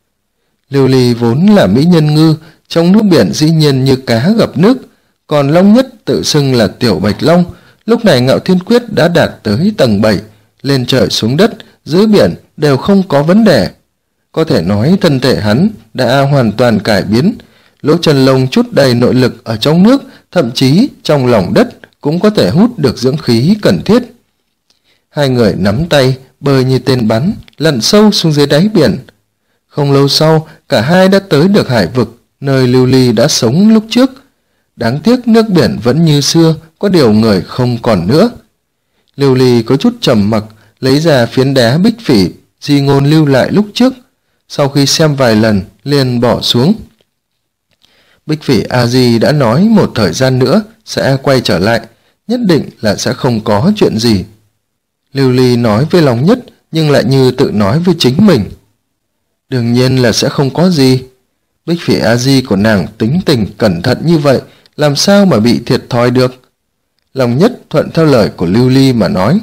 Lưu Ly vốn là Mỹ Nhân Ngư, trong nước biển dĩ nhiên như cá gặp nước, còn Long Nhất tự xưng là Tiểu Bạch Long. Lúc này Ngạo Thiên Quyết đã đạt tới tầng 7, lên trời xuống đất, dưới biển đều không có vấn đề. Có thể nói thân thể hắn đã hoàn toàn cải biến, lỗ chân lông chút đầy nội lực ở trong nước, thậm chí trong lòng đất cũng có thể hút được dưỡng khí cần thiết. Hai người nắm tay, bơi như tên bắn, lặn sâu xuống dưới đáy biển. Không lâu sau, cả hai đã tới được hải vực, nơi Lưu Ly đã sống lúc trước. Đáng tiếc nước biển vẫn như xưa, có điều người không còn nữa. Lưu Ly có chút trầm mặc, lấy ra phiến đá Bích Phỉ di ngôn lưu lại lúc trước, sau khi xem vài lần liền bỏ xuống. Bích Phỉ A Di đã nói một thời gian nữa sẽ quay trở lại, nhất định là sẽ không có chuyện gì. Lưu Ly nói với Long Nhất nhưng lại như tự nói với chính mình. Đương nhiên là sẽ không có gì. Bích Phỉ A Di của nàng tính tình cẩn thận như vậy, làm sao mà bị thiệt thòi được. Long Nhất thuận theo lời của Lưu Ly mà nói.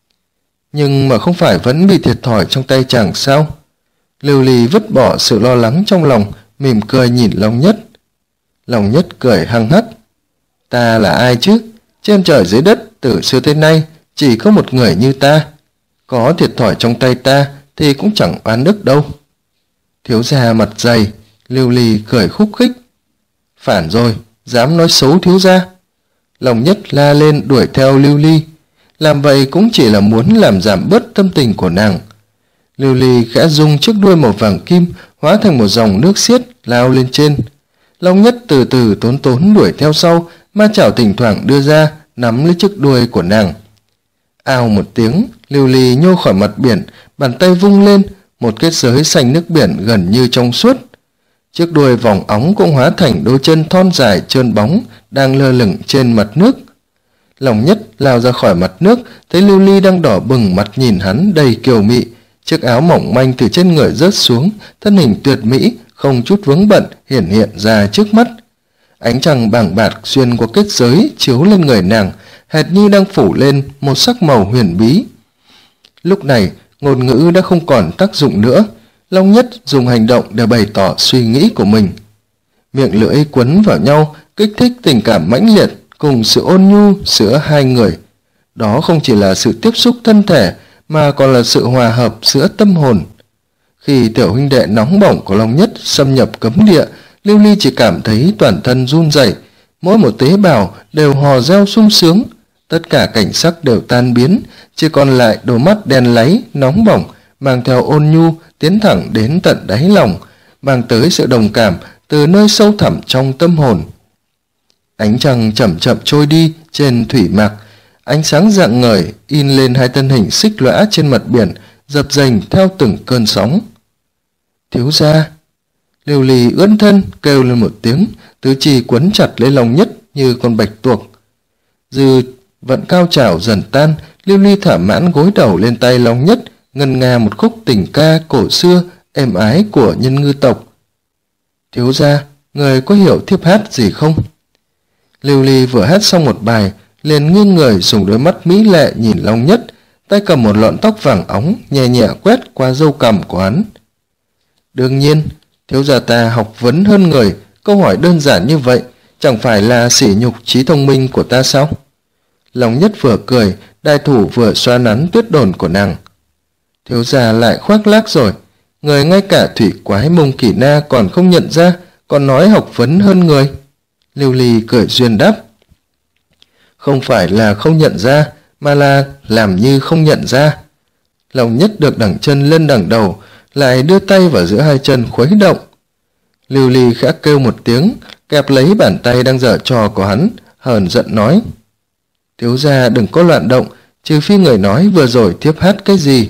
Nhưng mà không phải vẫn bị thiệt thòi trong tay chàng sao? Lưu Ly vứt bỏ sự lo lắng trong lòng, mỉm cười nhìn Long Nhất. Long Nhất cười hăng hắc. Ta là ai chứ? Trên trời dưới đất từ xưa tới nay chỉ có một người như ta. Có thiệt thòi trong tay ta thì cũng chẳng oán ức đâu. Thiếu gia mặt dày. Lưu Ly cười khúc khích. Phản rồi, dám nói xấu thiếu gia. Long Nhất la lên đuổi theo Lưu Ly. Làm vậy cũng chỉ là muốn làm giảm bớt tâm tình của nàng. Lưu Ly khẽ rung chiếc đuôi màu vàng kim hóa thành một dòng nước xiết lao lên trên. Long Nhất từ từ tốn tốn đuổi theo sau, ma chảo thỉnh thoảng đưa ra nắm lấy chiếc đuôi của nàng. Ào một tiếng, Lưu Ly nhô khỏi mặt biển, bàn tay vung lên, một kết giới xanh nước biển gần như trong suốt. Chiếc đuôi vòng óng cũng hóa thành đôi chân thon dài trơn bóng đang lơ lửng trên mặt nước. Long Nhất lao ra khỏi mặt nước, thấy Lưu Ly đang đỏ bừng mặt nhìn hắn đầy kiều mị. Chiếc áo mỏng manh từ trên người rớt xuống, thân hình tuyệt mỹ không chút vướng bận hiển hiện ra trước mắt. Ánh trăng bàng bạc xuyên qua kết giới chiếu lên người nàng, hệt như đang phủ lên một sắc màu huyền bí. Lúc này ngôn ngữ đã không còn tác dụng nữa. Long Nhất dùng hành động để bày tỏ suy nghĩ của mình. Miệng lưỡi quấn vào nhau, kích thích tình cảm mãnh liệt cùng sự ôn nhu giữa hai người. Đó không chỉ là sự tiếp xúc thân thể mà còn là sự hòa hợp giữa tâm hồn. Khi tiểu huynh đệ nóng bỏng của Long Nhất xâm nhập cấm địa, Lưu Ly chỉ cảm thấy toàn thân run rẩy, mỗi một tế bào đều hò reo sung sướng, tất cả cảnh sắc đều tan biến, chỉ còn lại đôi mắt đen láy nóng bỏng mang theo ôn nhu tiến thẳng đến tận đáy lòng, mang tới sự đồng cảm từ nơi sâu thẳm trong tâm hồn. Ánh trăng chậm chậm trôi đi trên thủy mạc, ánh sáng rạng ngời in lên hai thân hình xích lõa trên mặt biển, dập dềnh theo từng cơn sóng. Thiếu gia! Lưu Ly ưỡn thân kêu lên một tiếng, tứ chi quấn chặt lấy Long Nhất như con bạch tuộc. Dư vận cao trào dần tan, Lưu Ly thỏa mãn gối đầu lên tay Long Nhất, ngân nga một khúc tình ca cổ xưa êm ái của nhân ngư tộc. Thiếu gia, người có hiểu thiếp hát gì không? Lưu Ly vừa hát xong một bài, liền nghiêng người dùng đôi mắt mỹ lệ nhìn Long Nhất, tay cầm một lọn tóc vàng óng nhẹ nhẹ quét qua râu cằm của hắn. Đương nhiên, thiếu gia ta học vấn hơn người, câu hỏi đơn giản như vậy chẳng phải là sỉ nhục trí thông minh của ta sao? Long Nhất vừa cười, đại thủ vừa xoa nắn tuyết đồn của nàng. Thiếu gia lại khoác lác rồi, người ngay cả thủy quái Mông Kỷ Na còn không nhận ra, còn nói học vấn hơn người. Lưu Ly cười duyên đáp. Không phải là không nhận ra, mà là làm như không nhận ra. Long Nhất được đẳng chân lên đằng đầu, lại đưa tay vào giữa hai chân khuấy động. Lưu Ly khẽ kêu một tiếng, kẹp lấy bàn tay đang giở trò của hắn, hờn giận nói. Thiếu gia đừng có loạn động, trừ phi người nói vừa rồi thiếp hát cái gì.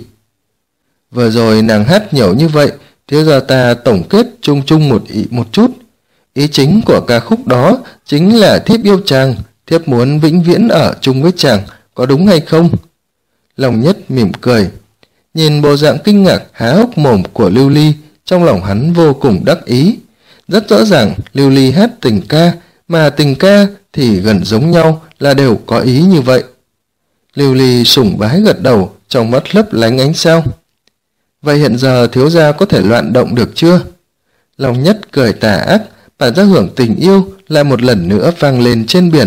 Vừa rồi nàng hát nhiều như vậy, thiếu gia ta tổng kết chung chung một chút. Ý chính của ca khúc đó chính là thiếp yêu chàng, thiếp muốn vĩnh viễn ở chung với chàng, có đúng hay không? Long Nhất mỉm cười. Nhìn bộ dạng kinh ngạc há hốc mồm của Lưu Ly, trong lòng hắn vô cùng đắc ý. Rất rõ ràng Lưu Ly hát tình ca, mà tình ca thì gần giống nhau là đều có ý như vậy. Lưu Ly sùng bái gật đầu, trong mắt lấp lánh ánh sao. Vậy hiện giờ thiếu gia có thể loạn động được chưa? Long Nhất cười tà ác, bản giác hưởng tình yêu lại một lần nữa vang lên trên biển.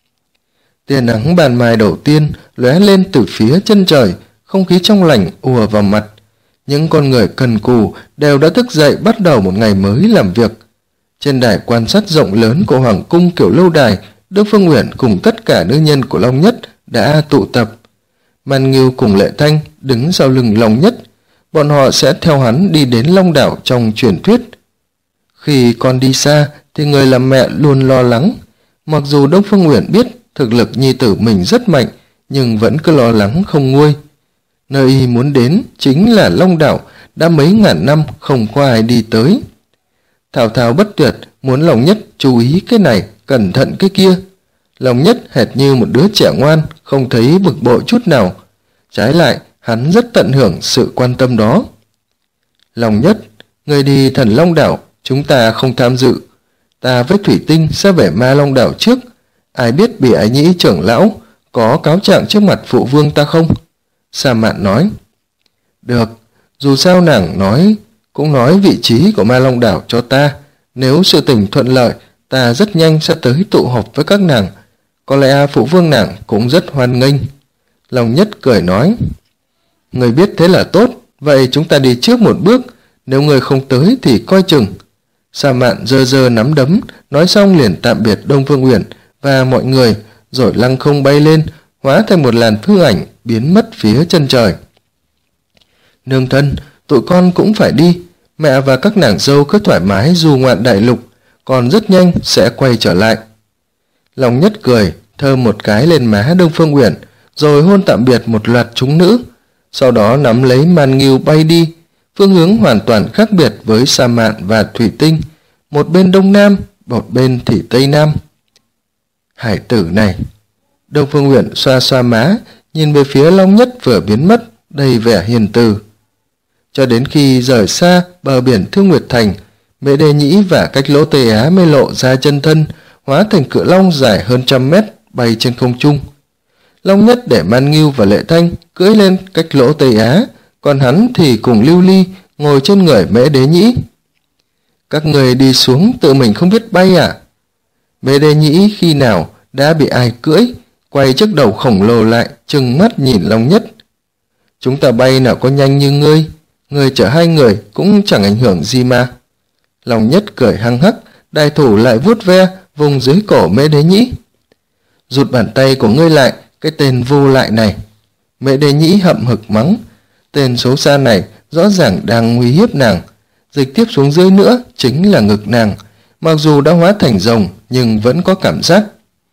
Tia nắng ban mai đầu tiên lóe lên từ phía chân trời, không khí trong lành ùa vào mặt. Những con người cần cù đều đã thức dậy bắt đầu một ngày mới làm việc. Trên đài quan sát rộng lớn của Hoàng cung kiểu lâu đài, Đức Phương Uyển cùng tất cả nữ nhân của Long Nhất đã tụ tập. Man Ngưu cùng Lệ Thanh đứng sau lưng Long Nhất. Bọn họ sẽ theo hắn đi đến Long Đảo trong truyền thuyết. Khi con đi xa thì người làm mẹ luôn lo lắng. Mặc dù Đông Phương Uyển biết thực lực nhi tử mình rất mạnh, nhưng vẫn cứ lo lắng không nguôi. Nơi y muốn đến chính là Long đảo, đã mấy ngàn năm không có ai đi tới. Thao thao bất tuyệt muốn Long Nhất chú ý cái này, cẩn thận cái kia. Long Nhất hệt như một đứa trẻ ngoan, không thấy bực bội chút nào. Trái lại, hắn rất tận hưởng sự quan tâm đó. Long Nhất, người đi Thần Long đảo, chúng ta không tham dự. Ta với Thủy Tinh sẽ về Ma Long đảo trước. Ai biết bị Ái Nhĩ trưởng lão có cáo trạng trước mặt phụ vương ta không? Sa Mạn nói. Được, dù sao nàng cũng nói vị trí của Ma Long đảo cho ta. Nếu sự tình thuận lợi, ta rất nhanh sẽ tới tụ họp với các nàng. Có lẽ phụ vương nàng cũng rất hoan nghênh. Long Nhất cười nói. Người biết thế là tốt, vậy chúng ta đi trước một bước, nếu người không tới thì coi chừng. Sa Mạn giơ giơ nắm đấm, nói xong liền tạm biệt Đông Phương Uyển và mọi người, rồi lăng không bay lên, hóa thành một làn hư ảnh biến mất phía chân trời. Nương thân, tụi con cũng phải đi, mẹ và các nàng dâu cứ thoải mái du ngoạn đại lục, còn rất nhanh sẽ quay trở lại. Long Nhất cười, thơm một cái lên má Đông Phương Uyển, rồi hôn tạm biệt một loạt chúng nữ, sau đó nắm lấy Man Ngưu bay đi, phương hướng hoàn toàn khác biệt với Sa Mạn và Thủy Tinh, một bên đông nam, một bên thì tây nam. Hải tử này. Đông Phương Uyển xoa xoa má, nhìn về phía Long Nhất vừa biến mất, đầy vẻ hiền từ. Cho đến khi rời xa bờ biển Thương Nguyệt Thành, Mễ Đế Nhĩ và Cách Lỗ Tây Á mới lộ ra chân thân, hóa thành cự long dài hơn 100 mét bay trên không trung. Long Nhất để Man Ngưu và Lệ Thanh cưỡi lên Cách Lỗ Tây Á, còn hắn thì cùng Lưu Ly ngồi trên người Mễ Đế Nhĩ. Các người đi xuống tự mình không biết bay à? Mễ Đế Nhĩ khi nào đã bị ai cưỡi, quay chiếc đầu khổng lồ lại, trừng mắt nhìn Long Nhất. Chúng ta bay nào có nhanh như ngươi chở hai người cũng chẳng ảnh hưởng gì mà. Long Nhất cười hăng hắc, đại thủ lại vuốt ve vùng dưới cổ Mễ Đế Nhĩ. Rụt bàn tay của ngươi lại, cái tên vô lại này. Mễ Đế Nhĩ hậm hực mắng, tên xấu xa này rõ ràng đang nguy hiếp nàng. Dịch tiếp xuống dưới nữa chính là ngực nàng, mặc dù đã hóa thành rồng nhưng vẫn có cảm giác.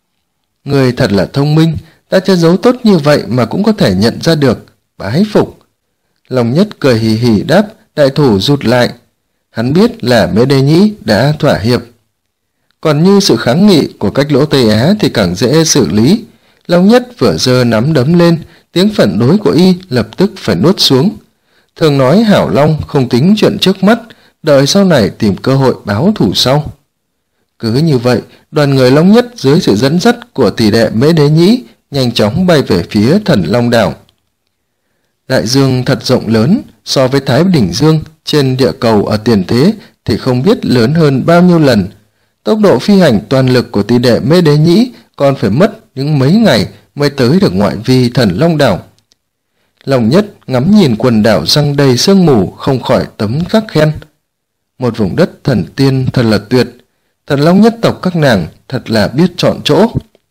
Người thật là thông minh, ta che giấu tốt như vậy mà cũng có thể nhận ra được, bái phục. Long Nhất cười hì hì đáp, đại thủ rụt lại. Hắn biết là Mễ Đế Nhĩ đã thỏa hiệp. Còn như sự kháng nghị của Cách Lỗ Tây Á thì càng dễ xử lý. Long Nhất vừa giơ nắm đấm lên, tiếng phản đối của y lập tức phải nuốt xuống. Thường nói hảo long không tính chuyện trước mắt, đợi sau này tìm cơ hội báo thù sau. Cứ như vậy, đoàn người Long Nhất dưới sự dẫn dắt của tỷ đệ Mễ Đế Nhĩ nhanh chóng bay về phía Thần Long đảo. Đại dương thật rộng lớn, so với Thái Bình Dương trên địa cầu ở tiền thế thì không biết lớn hơn bao nhiêu lần. Tốc độ phi hành toàn lực của tỷ đệ Mễ Đế Nhĩ còn phải mất những mấy ngày mới tới được ngoại vi Thần Long đảo. Long Nhất ngắm nhìn quần đảo răng đầy sương mù, không khỏi tấm khắc khen. Một vùng đất thần tiên thật là tuyệt, Thần Long nhất tộc các nàng thật là biết chọn chỗ.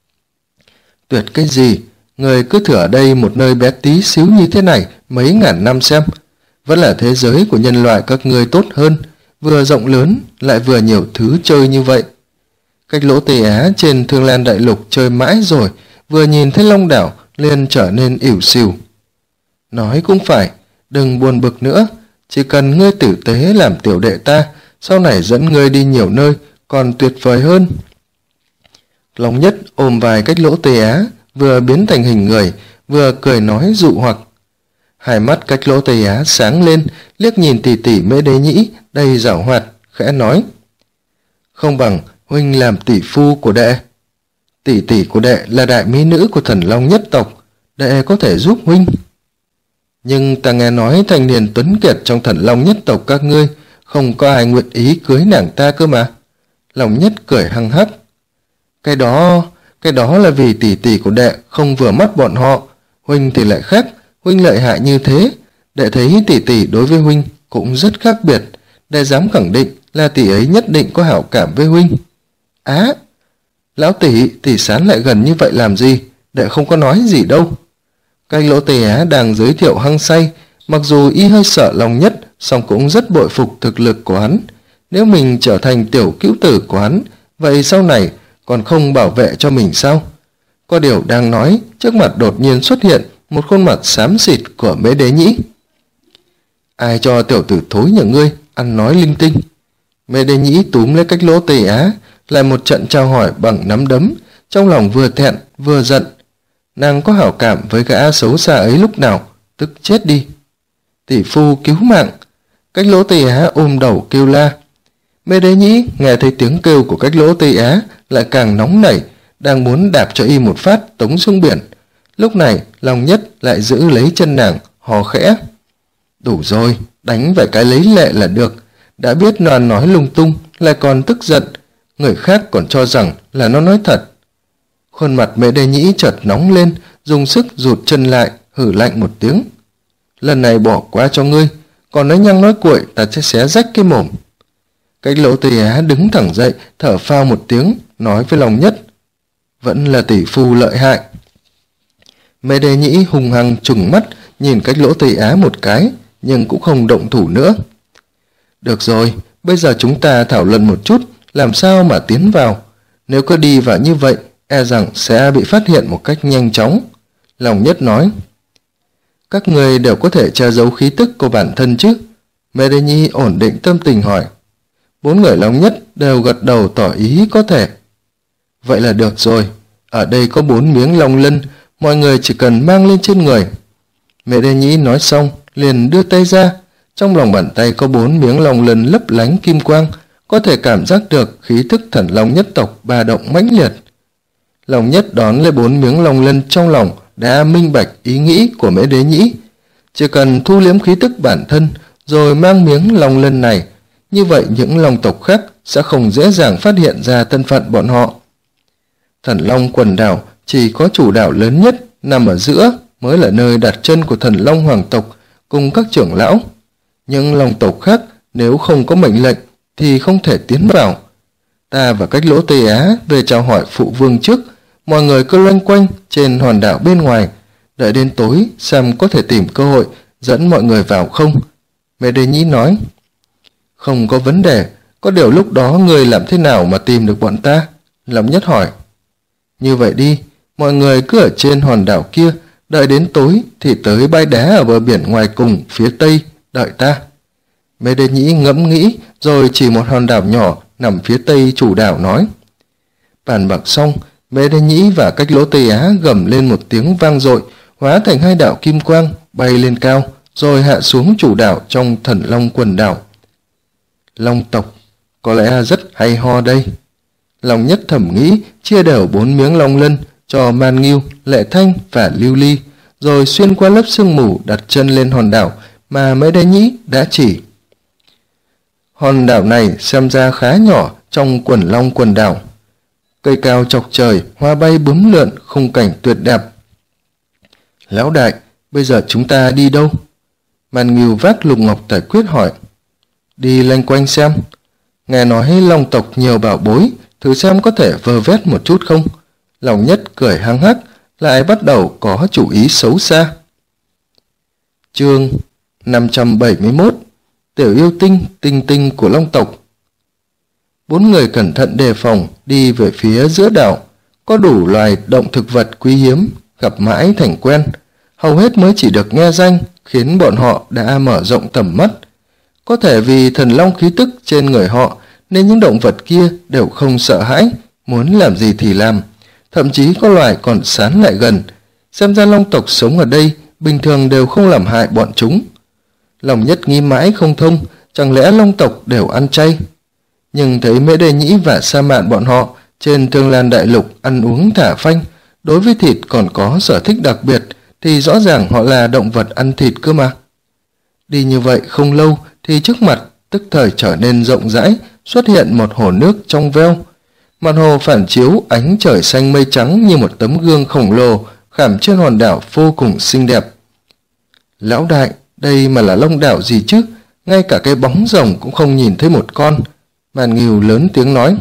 Tuyệt cái gì, người cứ thử ở đây một nơi bé tí xíu như thế này mấy ngàn năm xem. Vẫn là thế giới của nhân loại các ngươi tốt hơn, vừa rộng lớn lại vừa nhiều thứ chơi như vậy. Cách Lỗ Tây Á trên Thương Lan Đại Lục chơi mãi rồi, vừa nhìn thấy Long đảo liền trở nên ỉu xìu. Nói cũng phải, đừng buồn bực nữa, chỉ cần ngươi tử tế làm tiểu đệ ta, sau này dẫn ngươi đi nhiều nơi còn tuyệt vời hơn. Long Nhất ôm vai Cách Lỗ Tây Á, vừa biến thành hình người, vừa cười nói dụ hoặc. Hai mắt Cách Lỗ Tây Á sáng lên, liếc nhìn tỷ tỷ Mễ Đế Nhĩ đầy giảo hoạt, khẽ nói: Không bằng huynh làm tỷ phu của đệ. Tỷ tỷ của đệ là đại mỹ nữ của Thần Long nhất tộc, đệ có thể giúp huynh. Nhưng ta nghe nói thanh niên tuấn kiệt trong Thần Long nhất tộc các ngươi không có ai nguyện ý cưới nàng ta cơ mà. Long Nhất cười hăng hắc. Cái đó là vì tỷ tỷ của đệ không vừa mắt bọn họ, huynh thì lại khác, huynh lợi hại như thế, đệ thấy tỷ tỷ đối với huynh cũng rất khác biệt, đệ dám khẳng định là tỷ ấy nhất định có hảo cảm với huynh. Á, lão tỷ sán lại gần như vậy làm gì, đệ không có nói gì đâu. Cách Lỗ Tây Á đang giới thiệu hăng say, mặc dù y hơi sợ Long Nhất, song cũng rất bội phục thực lực của hắn. Nếu mình trở thành tiểu cữu tử của hắn, vậy sau này còn không bảo vệ cho mình sao? Có điều đang nói, trước mặt đột nhiên xuất hiện một khuôn mặt xám xịt của Mễ Đế Nhĩ. Ai cho tiểu tử thối nhà ngươi ăn nói linh tinh? Mễ Đế Nhĩ túm lấy Cách Lỗ Tây Á, lại một trận trao hỏi bằng nắm đấm, trong lòng vừa thẹn vừa giận. Nàng có hảo cảm với gã xấu xa ấy lúc nào, tức chết đi. Tỷ phu cứu mạng! Cách Lỗ Tây Á ôm đầu kêu la. Mễ Đế Nhĩ nghe thấy tiếng kêu của Cách Lỗ Tây Á lại càng nóng nảy, đang muốn đạp cho y một phát tống xuống biển. Lúc này Long Nhất lại giữ lấy chân nàng, hò khẽ. Đủ rồi, đánh vài cái lấy lệ là được. Đã biết nó nói lung tung lại còn tức giận, người khác còn cho rằng là nó nói thật. Khuôn mặt Mễ Đế Nhĩ chợt nóng lên, dùng sức rụt chân lại, hử lạnh một tiếng. Lần này bỏ qua cho ngươi, còn nói nhăng nói cuội ta sẽ xé rách cái mồm. Cách Lỗ Tây Á đứng thẳng dậy, thở phào một tiếng, nói với Long Nhất. Vẫn là tỷ phu lợi hại. Mễ Đế Nhĩ hung hăng trừng mắt, nhìn Cách Lỗ Tây Á một cái, nhưng cũng không động thủ nữa. Được rồi, bây giờ chúng ta thảo luận một chút, làm sao mà tiến vào. Nếu cứ đi vào như vậy, e rằng sẽ bị phát hiện một cách nhanh chóng. Long Nhất nói. Các người đều có thể che giấu khí tức của bản thân chứ? Mễ Đế Nhĩ ổn định tâm tình hỏi. Bốn người Long Nhất đều gật đầu tỏ ý có thể. Vậy là được rồi, ở đây có 4 miếng long lân, mọi người chỉ cần mang lên trên người. Mễ Đế Nhĩ nói xong, liền đưa tay ra, trong lòng bàn tay có 4 miếng long lân lấp lánh kim quang, có thể cảm giác được khí thức thần long nhất tộc ba động mãnh liệt. Long Nhất đón lấy 4 miếng long lân trong lòng, đã minh bạch ý nghĩ của Mễ Đế Nhĩ. Chỉ cần thu liếm khí tức bản thân, rồi mang miếng long lân này, như vậy những long tộc khác sẽ không dễ dàng phát hiện ra thân phận bọn họ. Thần Long quần đảo chỉ có chủ đảo lớn nhất nằm ở giữa mới là nơi đặt chân của thần Long hoàng tộc cùng các trưởng lão. Nhưng long tộc khác nếu không có mệnh lệnh thì không thể tiến vào. Ta và Cách Lỗ Tây Á về chào hỏi phụ vương trước, mọi người cứ loanh quanh trên hòn đảo bên ngoài, đợi đến tối xem có thể tìm cơ hội dẫn mọi người vào không. Mễ Đế Nhĩ nói. Không có vấn đề, có điều lúc đó người làm thế nào mà tìm được bọn ta? Long Nhất hỏi. Như vậy đi, mọi người cứ ở trên hòn đảo kia, đợi đến tối thì tới bãi đá ở bờ biển ngoài cùng phía tây, đợi ta. Mễ Đế Nhĩ ngẫm nghĩ rồi chỉ một hòn đảo nhỏ nằm phía tây chủ đảo nói. Bàn bạc xong, Mễ Đế Nhĩ và Cách Lỗ Tây Á gầm lên một tiếng vang dội, hóa thành 2 đạo kim quang bay lên cao, rồi hạ xuống chủ đảo trong thần Long quần đảo. Long tộc, có lẽ rất hay ho đây. Long Nhất thầm nghĩ, chia đều 4 miếng long lân cho Man Ngưu, Lệ Thanh và Lưu Ly, rồi xuyên qua lớp sương mù đặt chân lên hòn đảo mà Mễ Đế Nhĩ đã chỉ. Hòn đảo này xem ra khá nhỏ trong quần long quần đảo. Cây cao chọc trời, hoa bay bướm lượn, khung cảnh tuyệt đẹp. Lão đại, bây giờ chúng ta đi đâu? Man Ngưu vác lục ngọc tài quyết hỏi. Đi loanh quanh xem. Nghe nói long tộc nhiều bảo bối, thử xem có thể vơ vét một chút không? Long Nhất cười hăng hắc, lại bắt đầu có chủ ý xấu xa. Chương 571. Tiểu yêu tinh, tinh tinh của long tộc. 4 người cẩn thận đề phòng đi về phía giữa đảo. Có đủ loài động thực vật quý hiếm, gặp mãi thành quen. Hầu hết mới chỉ được nghe danh, khiến bọn họ đã mở rộng tầm mắt. Có thể vì thần long khí tức trên người họ, nên những động vật kia đều không sợ hãi, muốn làm gì thì làm. Thậm chí có loài còn sán lại gần. Xem ra long tộc sống ở đây, bình thường đều không làm hại bọn chúng. Long Nhất nghi mãi không thông, chẳng lẽ long tộc đều ăn chay? Nhưng thấy Mễ Đế Nhĩ và Sa Mạn bọn họ trên Thương Lan Đại Lục ăn uống thả phanh, đối với thịt còn có sở thích đặc biệt, thì rõ ràng họ là động vật ăn thịt cơ mà. Đi như vậy không lâu thì trước mặt tức thời trở nên rộng rãi, xuất hiện một hồ nước trong veo. Mặt hồ phản chiếu ánh trời xanh mây trắng như một tấm gương khổng lồ khảm trên hòn đảo vô cùng xinh đẹp. Lão đại, đây mà là long đảo gì chứ? Ngay cả cái bóng rồng cũng không nhìn thấy một con. Man Ngưu lớn tiếng nói.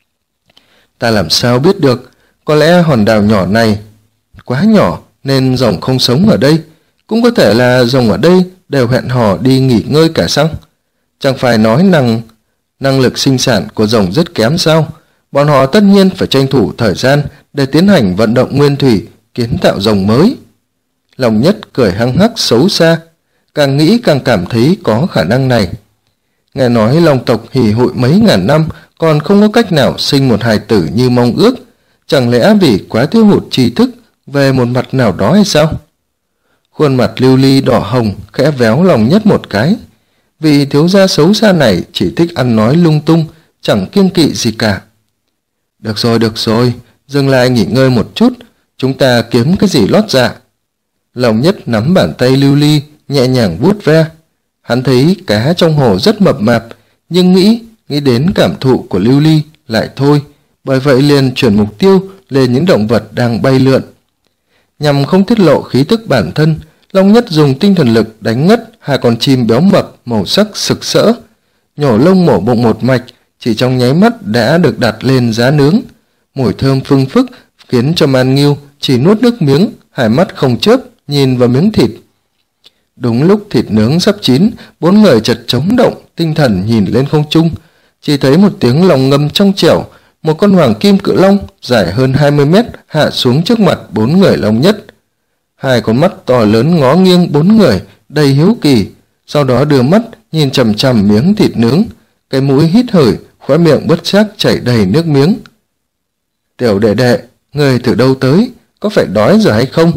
Ta làm sao biết được? Có lẽ hòn đảo nhỏ này quá nhỏ nên rồng không sống ở đây. Cũng có thể là rồng ở đây đều hẹn hò đi nghỉ ngơi cả sao? Chẳng phải nói năng lực sinh sản của rồng rất kém sao? Bọn họ tất nhiên phải tranh thủ thời gian để tiến hành vận động nguyên thủy, kiến tạo rồng mới. Lòng Nhất cười hăng hắc xấu xa, càng nghĩ càng cảm thấy có khả năng này. Nghe nói Long tộc hỉ hội mấy ngàn năm còn không có cách nào sinh một hài tử như mong ước, chẳng lẽ vì quá thiếu hụt tri thức về một mặt nào đó hay sao? Khuôn mặt Lưu Ly đỏ hồng khẽ véo Lòng Nhất một cái. Vị thiếu gia xấu xa này chỉ thích ăn nói lung tung, chẳng kiêng kỵ gì cả. Được rồi, dừng lại nghỉ ngơi một chút, chúng ta kiếm cái gì lót dạ. Lòng Nhất nắm bàn tay Lưu Ly, nhẹ nhàng vuốt ve. Hắn thấy cá trong hồ rất mập mạp, nhưng nghĩ đến cảm thụ của Lưu Ly lại thôi, bởi vậy liền chuyển mục tiêu lên những động vật đang bay lượn. Nhằm không tiết lộ khí tức bản thân, Long Nhất dùng tinh thần lực đánh ngất hai con chim béo mập màu sắc sực sỡ, nhổ lông mổ bụng một mạch, chỉ trong nháy mắt đã được đặt lên giá nướng. Mùi thơm phưng phức khiến cho Man Nghiêu chỉ nuốt nước miếng, hai mắt không chớp nhìn vào miếng thịt. Đúng lúc thịt nướng sắp chín, bốn người chợt chóng động, tinh thần nhìn lên không trung, chỉ thấy một tiếng lòng ngâm trong trẻo, một con hoàng kim cự long dài hơn 20 mét hạ xuống trước mặt bốn người Long Nhất. Hai con mắt to lớn ngó nghiêng bốn người, đầy hiếu kỳ, sau đó đưa mắt nhìn chằm chằm miếng thịt nướng, cái mũi hít hửi, khóe miệng bất giác chảy đầy nước miếng. Tiểu đệ đệ, người từ đâu tới, có phải đói rồi hay không?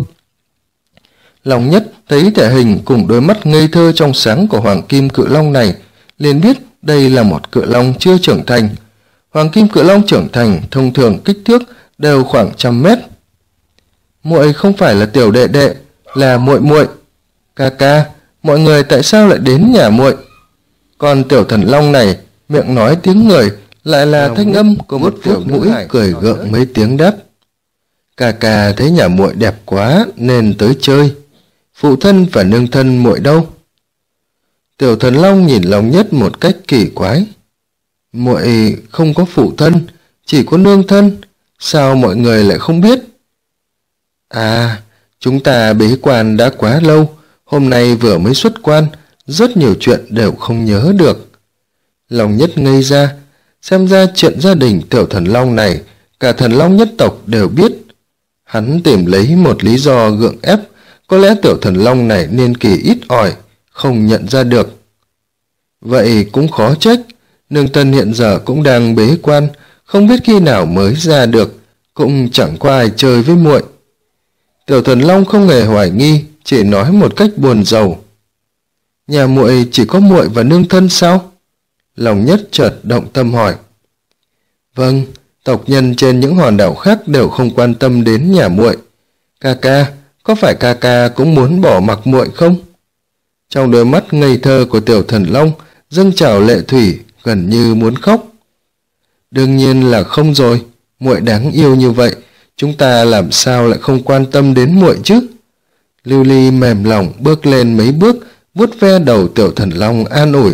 Long Nhất thấy thể hình cùng đôi mắt ngây thơ trong sáng của hoàng kim cự long này, liền biết đây là một cự long chưa trưởng thành. Hoàng kim cự long trưởng thành thông thường kích thước đều khoảng 100 mét. Muội không phải là tiểu đệ đệ, là muội muội. Ca ca, mọi người tại sao lại đến nhà muội? Còn tiểu thần long này, miệng nói tiếng người, lại là thanh âm của một tiểu mũi cười gượng mấy tiếng đáp. Ca ca thấy nhà muội đẹp quá nên tới chơi. Phụ thân và nương thân muội đâu? Tiểu thần long nhìn Long Nhất một cách kỳ quái. Muội không có phụ thân, chỉ có nương thân, sao mọi người lại không biết? À, chúng ta bế quan đã quá lâu, hôm nay vừa mới xuất quan, rất nhiều chuyện đều không nhớ được. Long Nhất ngây ra, xem ra chuyện gia đình tiểu thần long này, cả thần long nhất tộc đều biết. Hắn tìm lấy một lý do gượng ép, có lẽ tiểu thần long này niên kỳ ít ỏi, không nhận ra được. Vậy cũng khó trách, nương thân hiện giờ cũng đang bế quan, không biết khi nào mới ra được, cũng chẳng có ai chơi với muội. Tiểu thần long không hề hoài nghi, chỉ nói một cách buồn rầu. Nhà muội chỉ có muội và nương thân sao? Long Nhất chợt động tâm hỏi. Vâng, tộc nhân trên những hòn đảo khác đều không quan tâm đến nhà muội. Ca ca, có phải ca ca cũng muốn bỏ mặc muội không? Trong đôi mắt ngây thơ của tiểu thần long dâng trào lệ thủy, gần như muốn khóc. Đương nhiên là không rồi, muội đáng yêu như vậy, chúng ta làm sao lại không quan tâm đến muội chứ? Lưu Ly mềm lòng bước lên mấy bước, vuốt ve đầu tiểu thần long an ủi.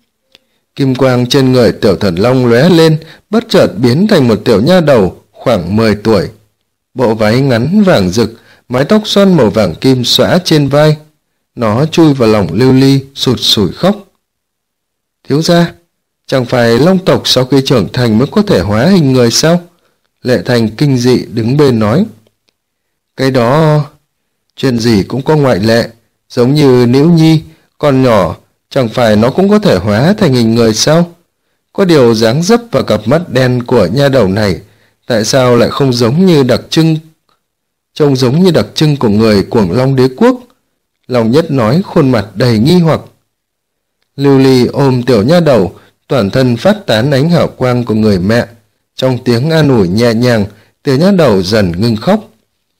Kim quang trên người tiểu thần long lóe lên, bất chợt biến thành một tiểu nha đầu khoảng 10 tuổi. Bộ váy ngắn vàng rực, mái tóc xoăn màu vàng kim xõa trên vai. Nó chui vào lòng Lưu Ly, sụt sùi khóc. Thiếu gia, chẳng phải long tộc sau khi trưởng thành mới có thể hóa hình người sao? Lệ Thành kinh dị đứng bên nói. Cái đó, chuyện gì cũng có ngoại lệ, giống như Nữ Nhi, con nhỏ, chẳng phải nó cũng có thể hóa thành hình người sao? Có điều dáng dấp và cặp mắt đen của nha đầu này, tại sao lại không giống như đặc trưng, trông giống như đặc trưng của người Cuồng Long Đế Quốc? Long Nhất nói khuôn mặt đầy nghi hoặc. Lưu Ly ôm tiểu nha đầu, toàn thân phát tán ánh hào quang của người mẹ. Trong tiếng an ủi nhẹ nhàng, tiểu nha đầu dần ngưng khóc.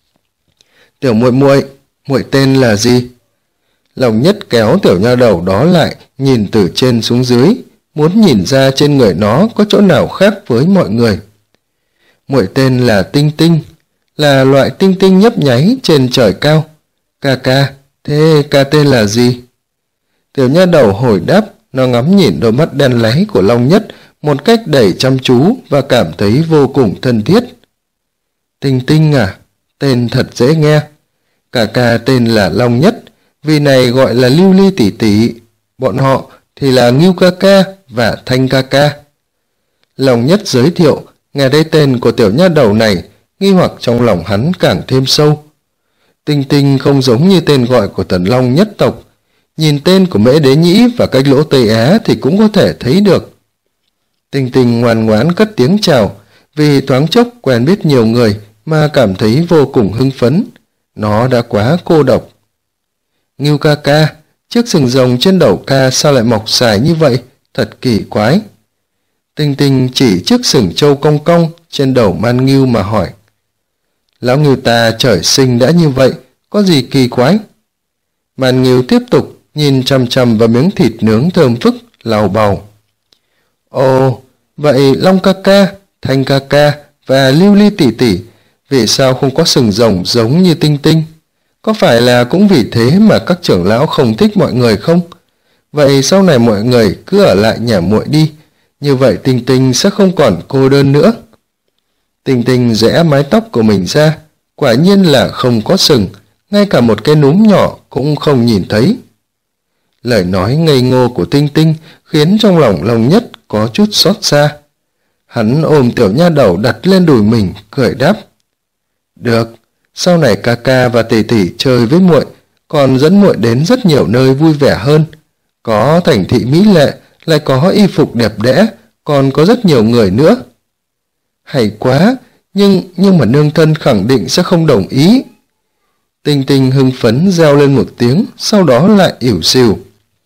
Tiểu muội muội, muội tên là gì? Long Nhất kéo tiểu nha đầu đó lại, nhìn từ trên xuống dưới, muốn nhìn ra trên người nó có chỗ nào khác với mọi người. Muội tên là Tinh Tinh, là loại tinh tinh nhấp nháy trên trời cao. Ca ca, thế ca tên là gì? Tiểu nha đầu hồi đáp, nó ngắm nhìn đôi mắt đen láy của Long Nhất một cách đầy chăm chú và cảm thấy vô cùng thân thiết. Tinh Tinh à, tên thật dễ nghe. Ca ca tên là Long Nhất, vì này gọi là Lưu Ly tỷ tỷ, bọn họ thì là Ngưu ca ca và Thanh ca ca. Long Nhất giới thiệu, nghe thấy tên của tiểu nha đầu này, nghi hoặc trong lòng hắn càng thêm sâu. Tinh Tinh không giống như tên gọi của Thần Long nhất tộc. Nhìn tên của Mễ Đế Nhĩ và cách lỗ Tây Á thì cũng có thể thấy được. Tinh Tinh ngoan ngoãn cất tiếng chào, vì thoáng chốc quen biết nhiều người mà cảm thấy vô cùng hưng phấn. Nó đã quá cô độc. Ngưu ca ca, chiếc sừng rồng trên đầu ca sao lại mọc dài như vậy? Thật kỳ quái. Tinh Tinh chỉ chiếc sừng trâu cong cong trên đầu Man Ngưu mà hỏi. Lão Ngưu ta trời sinh đã như vậy, có gì kỳ quái? Man Ngưu tiếp tục nhìn chằm chằm vào miếng thịt nướng thơm phức, lào bào. Ồ, vậy Long ca ca, Thanh ca ca và Lưu Ly tỷ tỷ, vì sao không có sừng rồng giống như Tinh Tinh? Có phải là cũng vì thế mà các trưởng lão không thích mọi người không? Vậy sau này mọi người cứ ở lại nhà muội đi, như vậy Tinh Tinh sẽ không còn cô đơn nữa. Tinh Tinh rẽ mái tóc của mình ra, quả nhiên là không có sừng, ngay cả một cái núm nhỏ cũng không nhìn thấy. Lời nói ngây ngô của Tinh Tinh khiến trong lòng Long Nhất có chút xót xa. Hắn ôm tiểu nha đầu đặt lên đùi mình, cười đáp. Được, sau này ca ca và tỷ tỷ chơi với muội, còn dẫn muội đến rất nhiều nơi vui vẻ hơn. Có thành thị mỹ lệ, lại có y phục đẹp đẽ, còn có rất nhiều người nữa. Hay quá, nhưng mà nương thân khẳng định sẽ không đồng ý. Tinh Tinh hưng phấn reo lên một tiếng, sau đó lại ỉu xìu.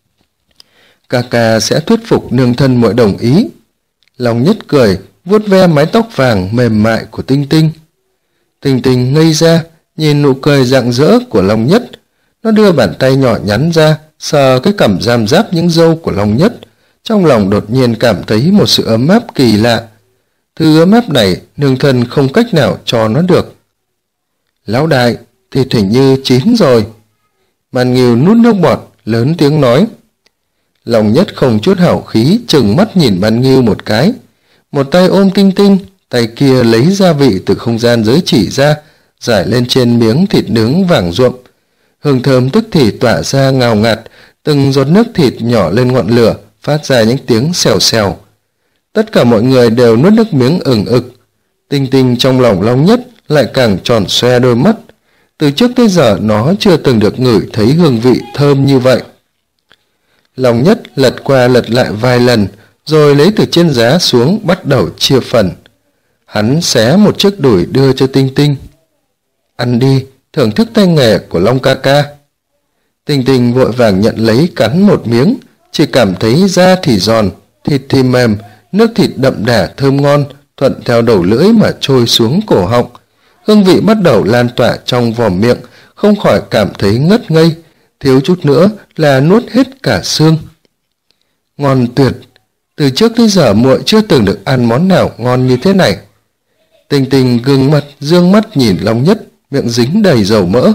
Ca ca sẽ thuyết phục nương thân muội đồng ý. Long Nhất cười, vuốt ve mái tóc vàng mềm mại của Tinh Tinh. Tinh Tinh ngây ra, nhìn nụ cười rạng rỡ của Long Nhất. Nó đưa bàn tay nhỏ nhắn ra, sờ cái cằm giam giáp những râu của Long Nhất. Trong lòng đột nhiên cảm thấy một sự ấm áp kỳ lạ. Thứ ấm áp này nương thân không cách nào cho nó được. Lão đại, thịt hình như chín rồi. Man Ngưu nuốt nước bọt, lớn tiếng nói. Long Nhất không chút hảo khí, trừng mắt nhìn Man Ngưu một cái. Một tay ôm Tinh Tinh, tay kia lấy gia vị từ không gian giới chỉ ra, rải lên trên miếng thịt nướng vàng ruộm. Hương thơm tức thì tỏa ra ngào ngạt, từng giọt nước thịt nhỏ lên ngọn lửa, phát ra những tiếng xèo xèo. Tất cả mọi người đều nuốt nước miếng ừng ực. Tinh Tinh trong lòng Long Nhất lại càng tròn xoe đôi mắt. Từ trước tới giờ nó chưa từng được ngửi thấy hương vị thơm như vậy. Long Nhất lật qua lật lại vài lần, rồi lấy từ trên giá xuống bắt đầu chia phần. Hắn xé một chiếc đùi đưa cho Tinh Tinh. Ăn đi, thưởng thức tay nghề của Long ca ca. Tinh Tinh vội vàng nhận lấy cắn một miếng, chỉ cảm thấy da thì giòn, thịt thì mềm, nước thịt đậm đà thơm ngon, thuận theo đầu lưỡi mà trôi xuống cổ họng. Hương vị bắt đầu lan tỏa trong vòm miệng, không khỏi cảm thấy ngất ngây, thiếu chút nữa là nuốt hết cả xương. Ngon tuyệt, từ trước tới giờ muội chưa từng được ăn món nào ngon như thế này. Tinh Tinh gương mặt dương mắt nhìn Long Nhất, miệng dính đầy dầu mỡ.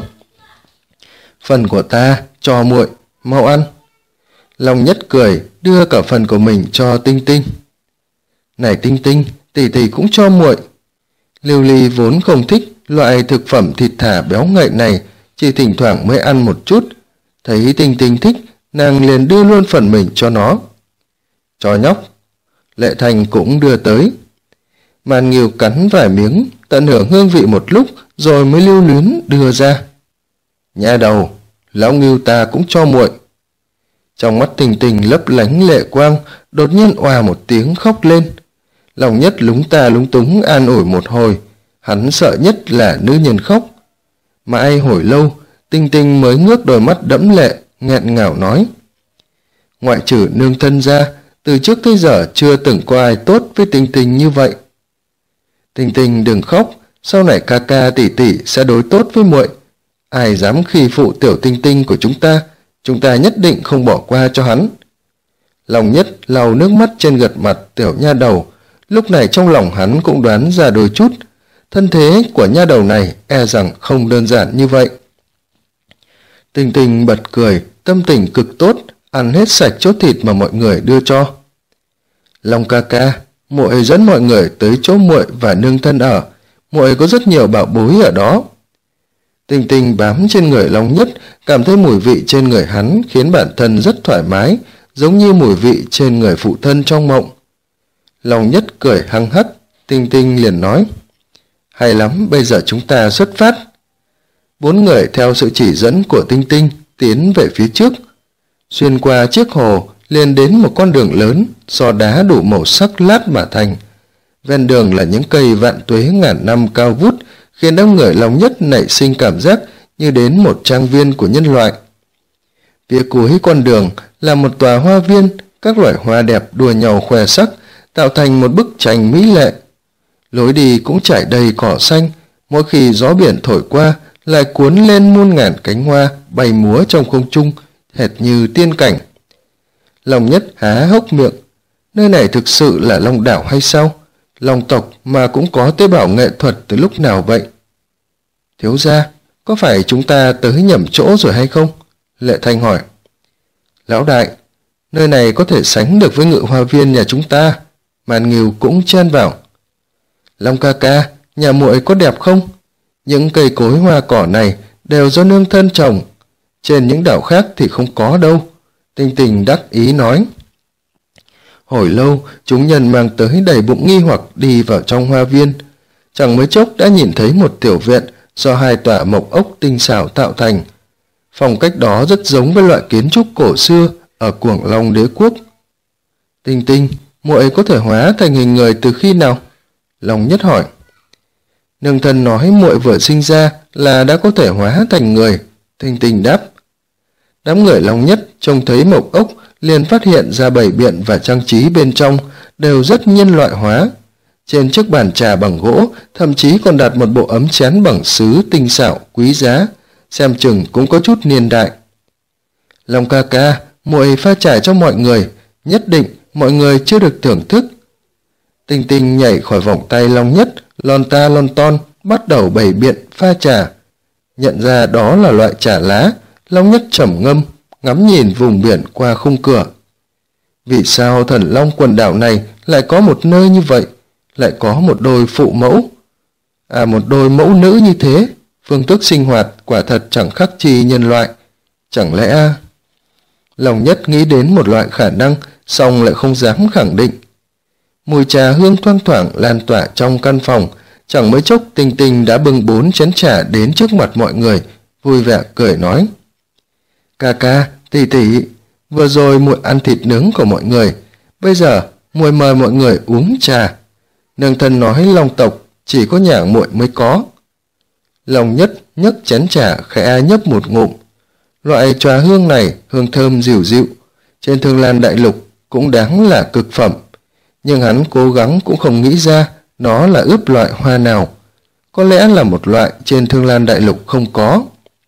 Phần của ta cho muội, mau ăn. Long Nhất cười, đưa cả phần của mình cho Tinh Tinh. Này Tinh Tinh, tỷ tỷ cũng cho muội. Lưu Ly vốn không thích loại thực phẩm thịt thả béo ngậy này, chỉ thỉnh thoảng mới ăn một chút. Thấy Tinh Tinh thích, nàng liền đưa luôn phần mình cho nó. Cho nhóc. Lệ Thành cũng đưa tới. Man Ngưu cắn vài miếng, tận hưởng hương vị một lúc, rồi mới lưu luyến đưa ra. Nha đầu, lão Ngưu ta cũng cho muội. Trong mắt Tinh Tinh lấp lánh lệ quang, đột nhiên òa một tiếng khóc lên. Long Nhất lúng ta lúng túng an ủi một hồi, hắn sợ nhất là nữ nhân khóc. Mãi hồi lâu, Tinh Tinh mới ngước đôi mắt đẫm lệ, nghẹn ngào nói. Ngoại trừ nương thân ra, từ trước tới giờ chưa từng có ai tốt với Tinh Tinh như vậy. Tinh Tinh đừng khóc, sau này ca ca tỷ tỷ sẽ đối tốt với muội. Ai dám khi phụ tiểu Tinh Tinh của chúng ta nhất định không bỏ qua cho hắn. Long Nhất lau nước mắt trên gật mặt tiểu nha đầu, lúc này trong lòng hắn cũng đoán ra đôi chút, thân thế của nha đầu này e rằng không đơn giản như vậy. Tinh Tinh bật cười, tâm tình cực tốt, ăn hết sạch chỗ thịt mà mọi người đưa cho. Long ca ca, muội dẫn mọi người tới chỗ muội và nương thân ở, muội có rất nhiều bảo bối ở đó. Tinh Tinh bám trên người Long Nhất, cảm thấy mùi vị trên người hắn khiến bản thân rất thoải mái, giống như mùi vị trên người phụ thân trong mộng. Long Nhất cười hăng hắc, Tinh Tinh liền nói. Hay lắm, bây giờ chúng ta xuất phát. Bốn người theo sự chỉ dẫn của Tinh Tinh tiến về phía trước. Xuyên qua chiếc hồ liền đến một con đường lớn do đá đủ màu sắc lát mà thành. Ven đường là những cây vạn tuế ngàn năm cao vút, khiến đám người Long Nhất nảy sinh cảm giác như đến một trang viên của nhân loại. Phía cuối con đường là một tòa hoa viên, các loại hoa đẹp đua nhau khoe sắc, tạo thành một bức tranh mỹ lệ. Lối đi cũng trải đầy cỏ xanh, mỗi khi gió biển thổi qua lại cuốn lên muôn ngàn cánh hoa bay múa trong không trung, hệt như tiên cảnh. Long Nhất há hốc miệng, nơi này thực sự là Long đảo hay sao? Long tộc mà cũng có tế bào nghệ thuật từ lúc nào vậy? Thiếu gia, có phải chúng ta tới nhầm chỗ rồi hay không? Lệ Thanh hỏi. Lão đại, nơi này có thể sánh được với Ngự Hoa Viên nhà chúng ta. Màn Ngưu cũng chen vào. Long ca ca, nhà muội có đẹp không? Những cây cối hoa cỏ này đều do nương thân trồng, trên những đảo khác thì không có đâu. Tinh Tinh đắc ý nói. Hồi lâu, chúng nhân mang tới đầy bụng nghi hoặc đi vào trong hoa viên. Chẳng mấy chốc đã nhìn thấy một tiểu viện do hai tòa mộc ốc tinh xảo tạo thành. Phong cách đó rất giống với loại kiến trúc cổ xưa ở Cuồng Long Đế quốc. Tinh Tinh, muội có thể hóa thành hình người từ khi nào? Long Nhất hỏi. Nương thân nói muội vừa sinh ra là đã có thể hóa thành người. Tinh Tinh đáp. Đám người Long Nhất trông thấy mộc ốc liền phát hiện ra bày biện và trang trí bên trong đều rất nhân loại hóa. Trên chiếc bàn trà bằng gỗ thậm chí còn đặt một bộ ấm chén bằng sứ tinh xảo quý giá, xem chừng cũng có chút niên đại. Long ca ca, muội pha trà cho mọi người, nhất định mọi người chưa được thưởng thức. Tinh Tinh nhảy khỏi vòng tay Long Nhất, lon ta lon ton bắt đầu bày biện pha trà. Nhận ra đó là loại trà lá, Long Nhất trầm ngâm, ngắm nhìn vùng biển qua khung cửa. Vì sao Thần Long quần đảo này lại có một nơi như vậy, lại có một đôi phụ mẫu? Một đôi mẫu nữ như thế, phương thức sinh hoạt quả thật chẳng khác chi nhân loại. Chẳng lẽ... Long Nhất nghĩ đến một loại khả năng, song lại không dám khẳng định. Mùi trà hương thoang thoảng lan tỏa trong căn phòng, chẳng mấy chốc Tinh Tinh đã bưng 4 chén trà đến trước mặt mọi người, vui vẻ cười nói. Ca ca, tỷ tỷ, vừa rồi muội ăn thịt nướng của mọi người, bây giờ muội mời mọi người uống trà. Nương thân nói Long tộc chỉ có nhà muội mới có. Long Nhất nhấc chén trà khẽ nhấp một ngụm. Loại trà hương này hương thơm dịu dịu, trên Thương Lan Đại Lục cũng đáng là cực phẩm, nhưng hắn cố gắng cũng không nghĩ ra nó là ướp loại hoa nào. Có lẽ là một loại trên Thương Lan Đại Lục không có.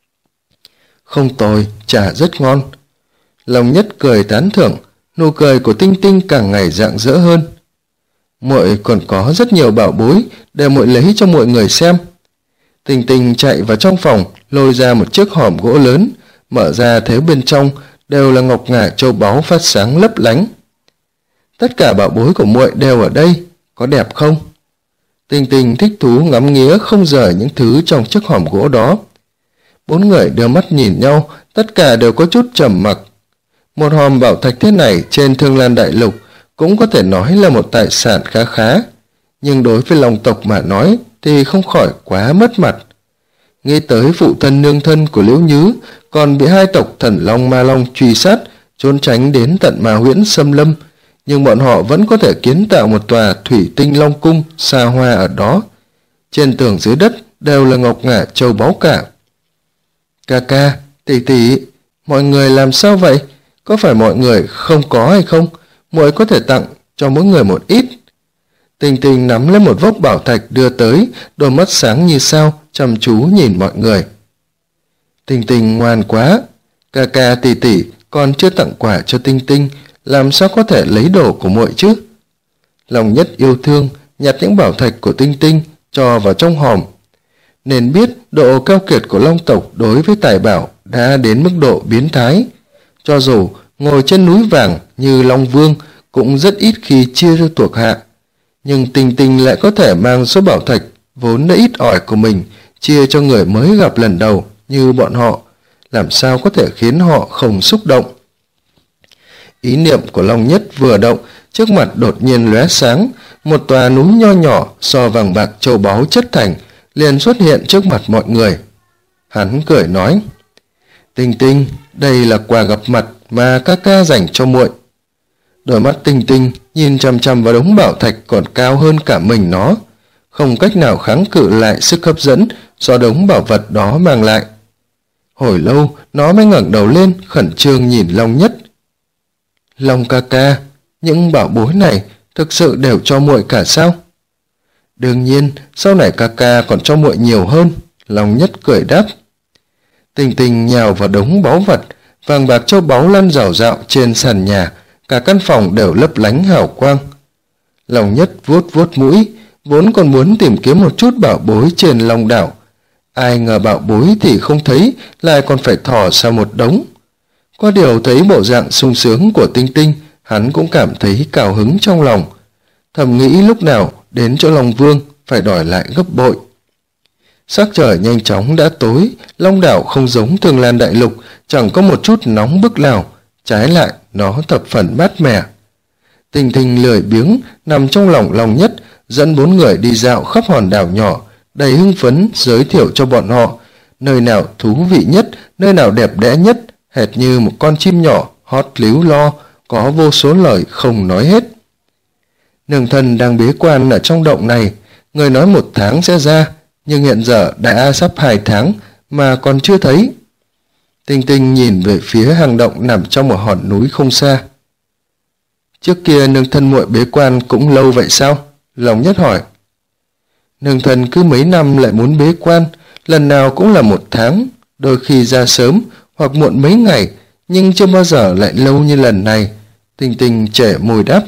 Không tồi, trà rất ngon. Long Nhất cười tán thưởng, nụ cười của Tinh Tinh càng ngày rạng rỡ hơn. Muội còn có rất nhiều bảo bối để muội lấy cho mọi người xem. Tinh Tinh chạy vào trong phòng, lôi ra một chiếc hòm gỗ lớn, mở ra thấy bên trong đều là ngọc ngà châu báu phát sáng lấp lánh. Tất cả bảo bối của muội đều ở đây, có đẹp không? Tinh Tinh thích thú ngắm nghía không rời những thứ trong chiếc hòm gỗ đó. 4 người đưa mắt nhìn nhau, tất cả đều có chút trầm mặc. Một hòm bảo thạch thế này trên Thương Lan Đại Lục cũng có thể nói là một tài sản khá khá, nhưng đối với Long tộc mà nói thì không khỏi quá mất mặt. Nghĩ tới phụ thân nương thân của Liễu Nhứ còn bị hai tộc Thần Long Ma Long truy sát, trốn tránh đến tận Ma Huyễn xâm lâm, nhưng bọn họ vẫn có thể kiến tạo một tòa thủy tinh long cung xa hoa ở đó. Trên tường dưới đất đều là ngọc ngà châu báu cả. Ca ca, tỷ tỷ, mọi người làm sao vậy? Có phải mọi người không có hay không? Muội có thể tặng cho mỗi người một ít. Tinh Tinh nắm lấy một vốc bảo thạch đưa tới, đôi mắt sáng như sao, chăm chú nhìn mọi người. Tinh Tinh ngoan quá, ca ca tỷ tỷ còn chưa tặng quà cho Tinh Tinh, làm sao có thể lấy đồ của muội chứ? Long Nhất yêu thương, nhặt những bảo thạch của Tinh Tinh cho vào trong hòm. Nên biết độ keo kiệt của Long tộc đối với tài bảo đã đến mức độ biến thái. Cho dù ngồi trên núi vàng như Long Vương cũng rất ít khi chia cho thuộc hạ, nhưng Tinh Tinh lại có thể mang số bảo thạch vốn đã ít ỏi của mình chia cho người mới gặp lần đầu như bọn họ, làm sao có thể khiến họ không xúc động. Ý niệm của Long Nhất vừa động, trước mặt đột nhiên lóe sáng, một tòa núi nho nhỏ so vàng bạc châu báu chất thành liền xuất hiện trước mặt mọi người. Hắn cười nói, Tinh Tinh, đây là quà gặp mặt mà ca ca dành cho muội. Đôi mắt Tinh Tinh nhìn chằm chằm vào đống bảo thạch còn cao hơn cả mình nó, không cách nào kháng cự lại sức hấp dẫn do đống bảo vật đó mang lại. Hồi lâu nó mới ngẩng đầu lên khẩn trương nhìn Long Nhất. Long ca ca, những bảo bối này thực sự đều cho muội cả sao? Đương nhiên, sau này ca ca còn cho muội nhiều hơn, Long Nhất cười đáp. Tinh Tinh nhào vào đống báu vật, vàng bạc châu báu lăn rào rạo trên sàn nhà, cả căn phòng đều lấp lánh hào quang. Long Nhất vuốt vuốt mũi, vốn còn muốn tìm kiếm một chút bảo bối trên Long đảo. Ai ngờ bảo bối thì không thấy, lại còn phải thò ra một đống. Có điều thấy bộ dạng sung sướng của Tinh Tinh, hắn cũng cảm thấy cào hứng trong lòng. Thầm nghĩ lúc nào đến chỗ Long Vương phải đòi lại gấp bội. Sắc trời nhanh chóng đã tối, Long đảo không giống Thương Lan đại lục, chẳng có một chút nóng bức nào, trái lại nó thập phần mát mẻ. Tinh Tinh lười biếng nằm trong lòng Long Nhất, dẫn 4 người đi dạo khắp hòn đảo nhỏ, đầy hưng phấn giới thiệu cho bọn họ nơi nào thú vị nhất, nơi nào đẹp đẽ nhất, hệt như một con chim nhỏ hót líu lo, có vô số lời không nói hết. Nương thân đang bế quan ở trong động này, người nói 1 tháng sẽ ra, nhưng hiện giờ đã sắp 2 tháng mà còn chưa thấy. Tinh Tinh nhìn về phía hang động nằm trong một hòn núi không xa. Trước kia nương thân muội bế quan cũng lâu vậy sao? Long Nhất hỏi. Nương thân cứ mấy năm lại muốn bế quan, lần nào cũng là 1 tháng, đôi khi ra sớm hoặc muộn mấy ngày, nhưng chưa bao giờ lại lâu như lần này. Tinh Tinh trễ môi đáp.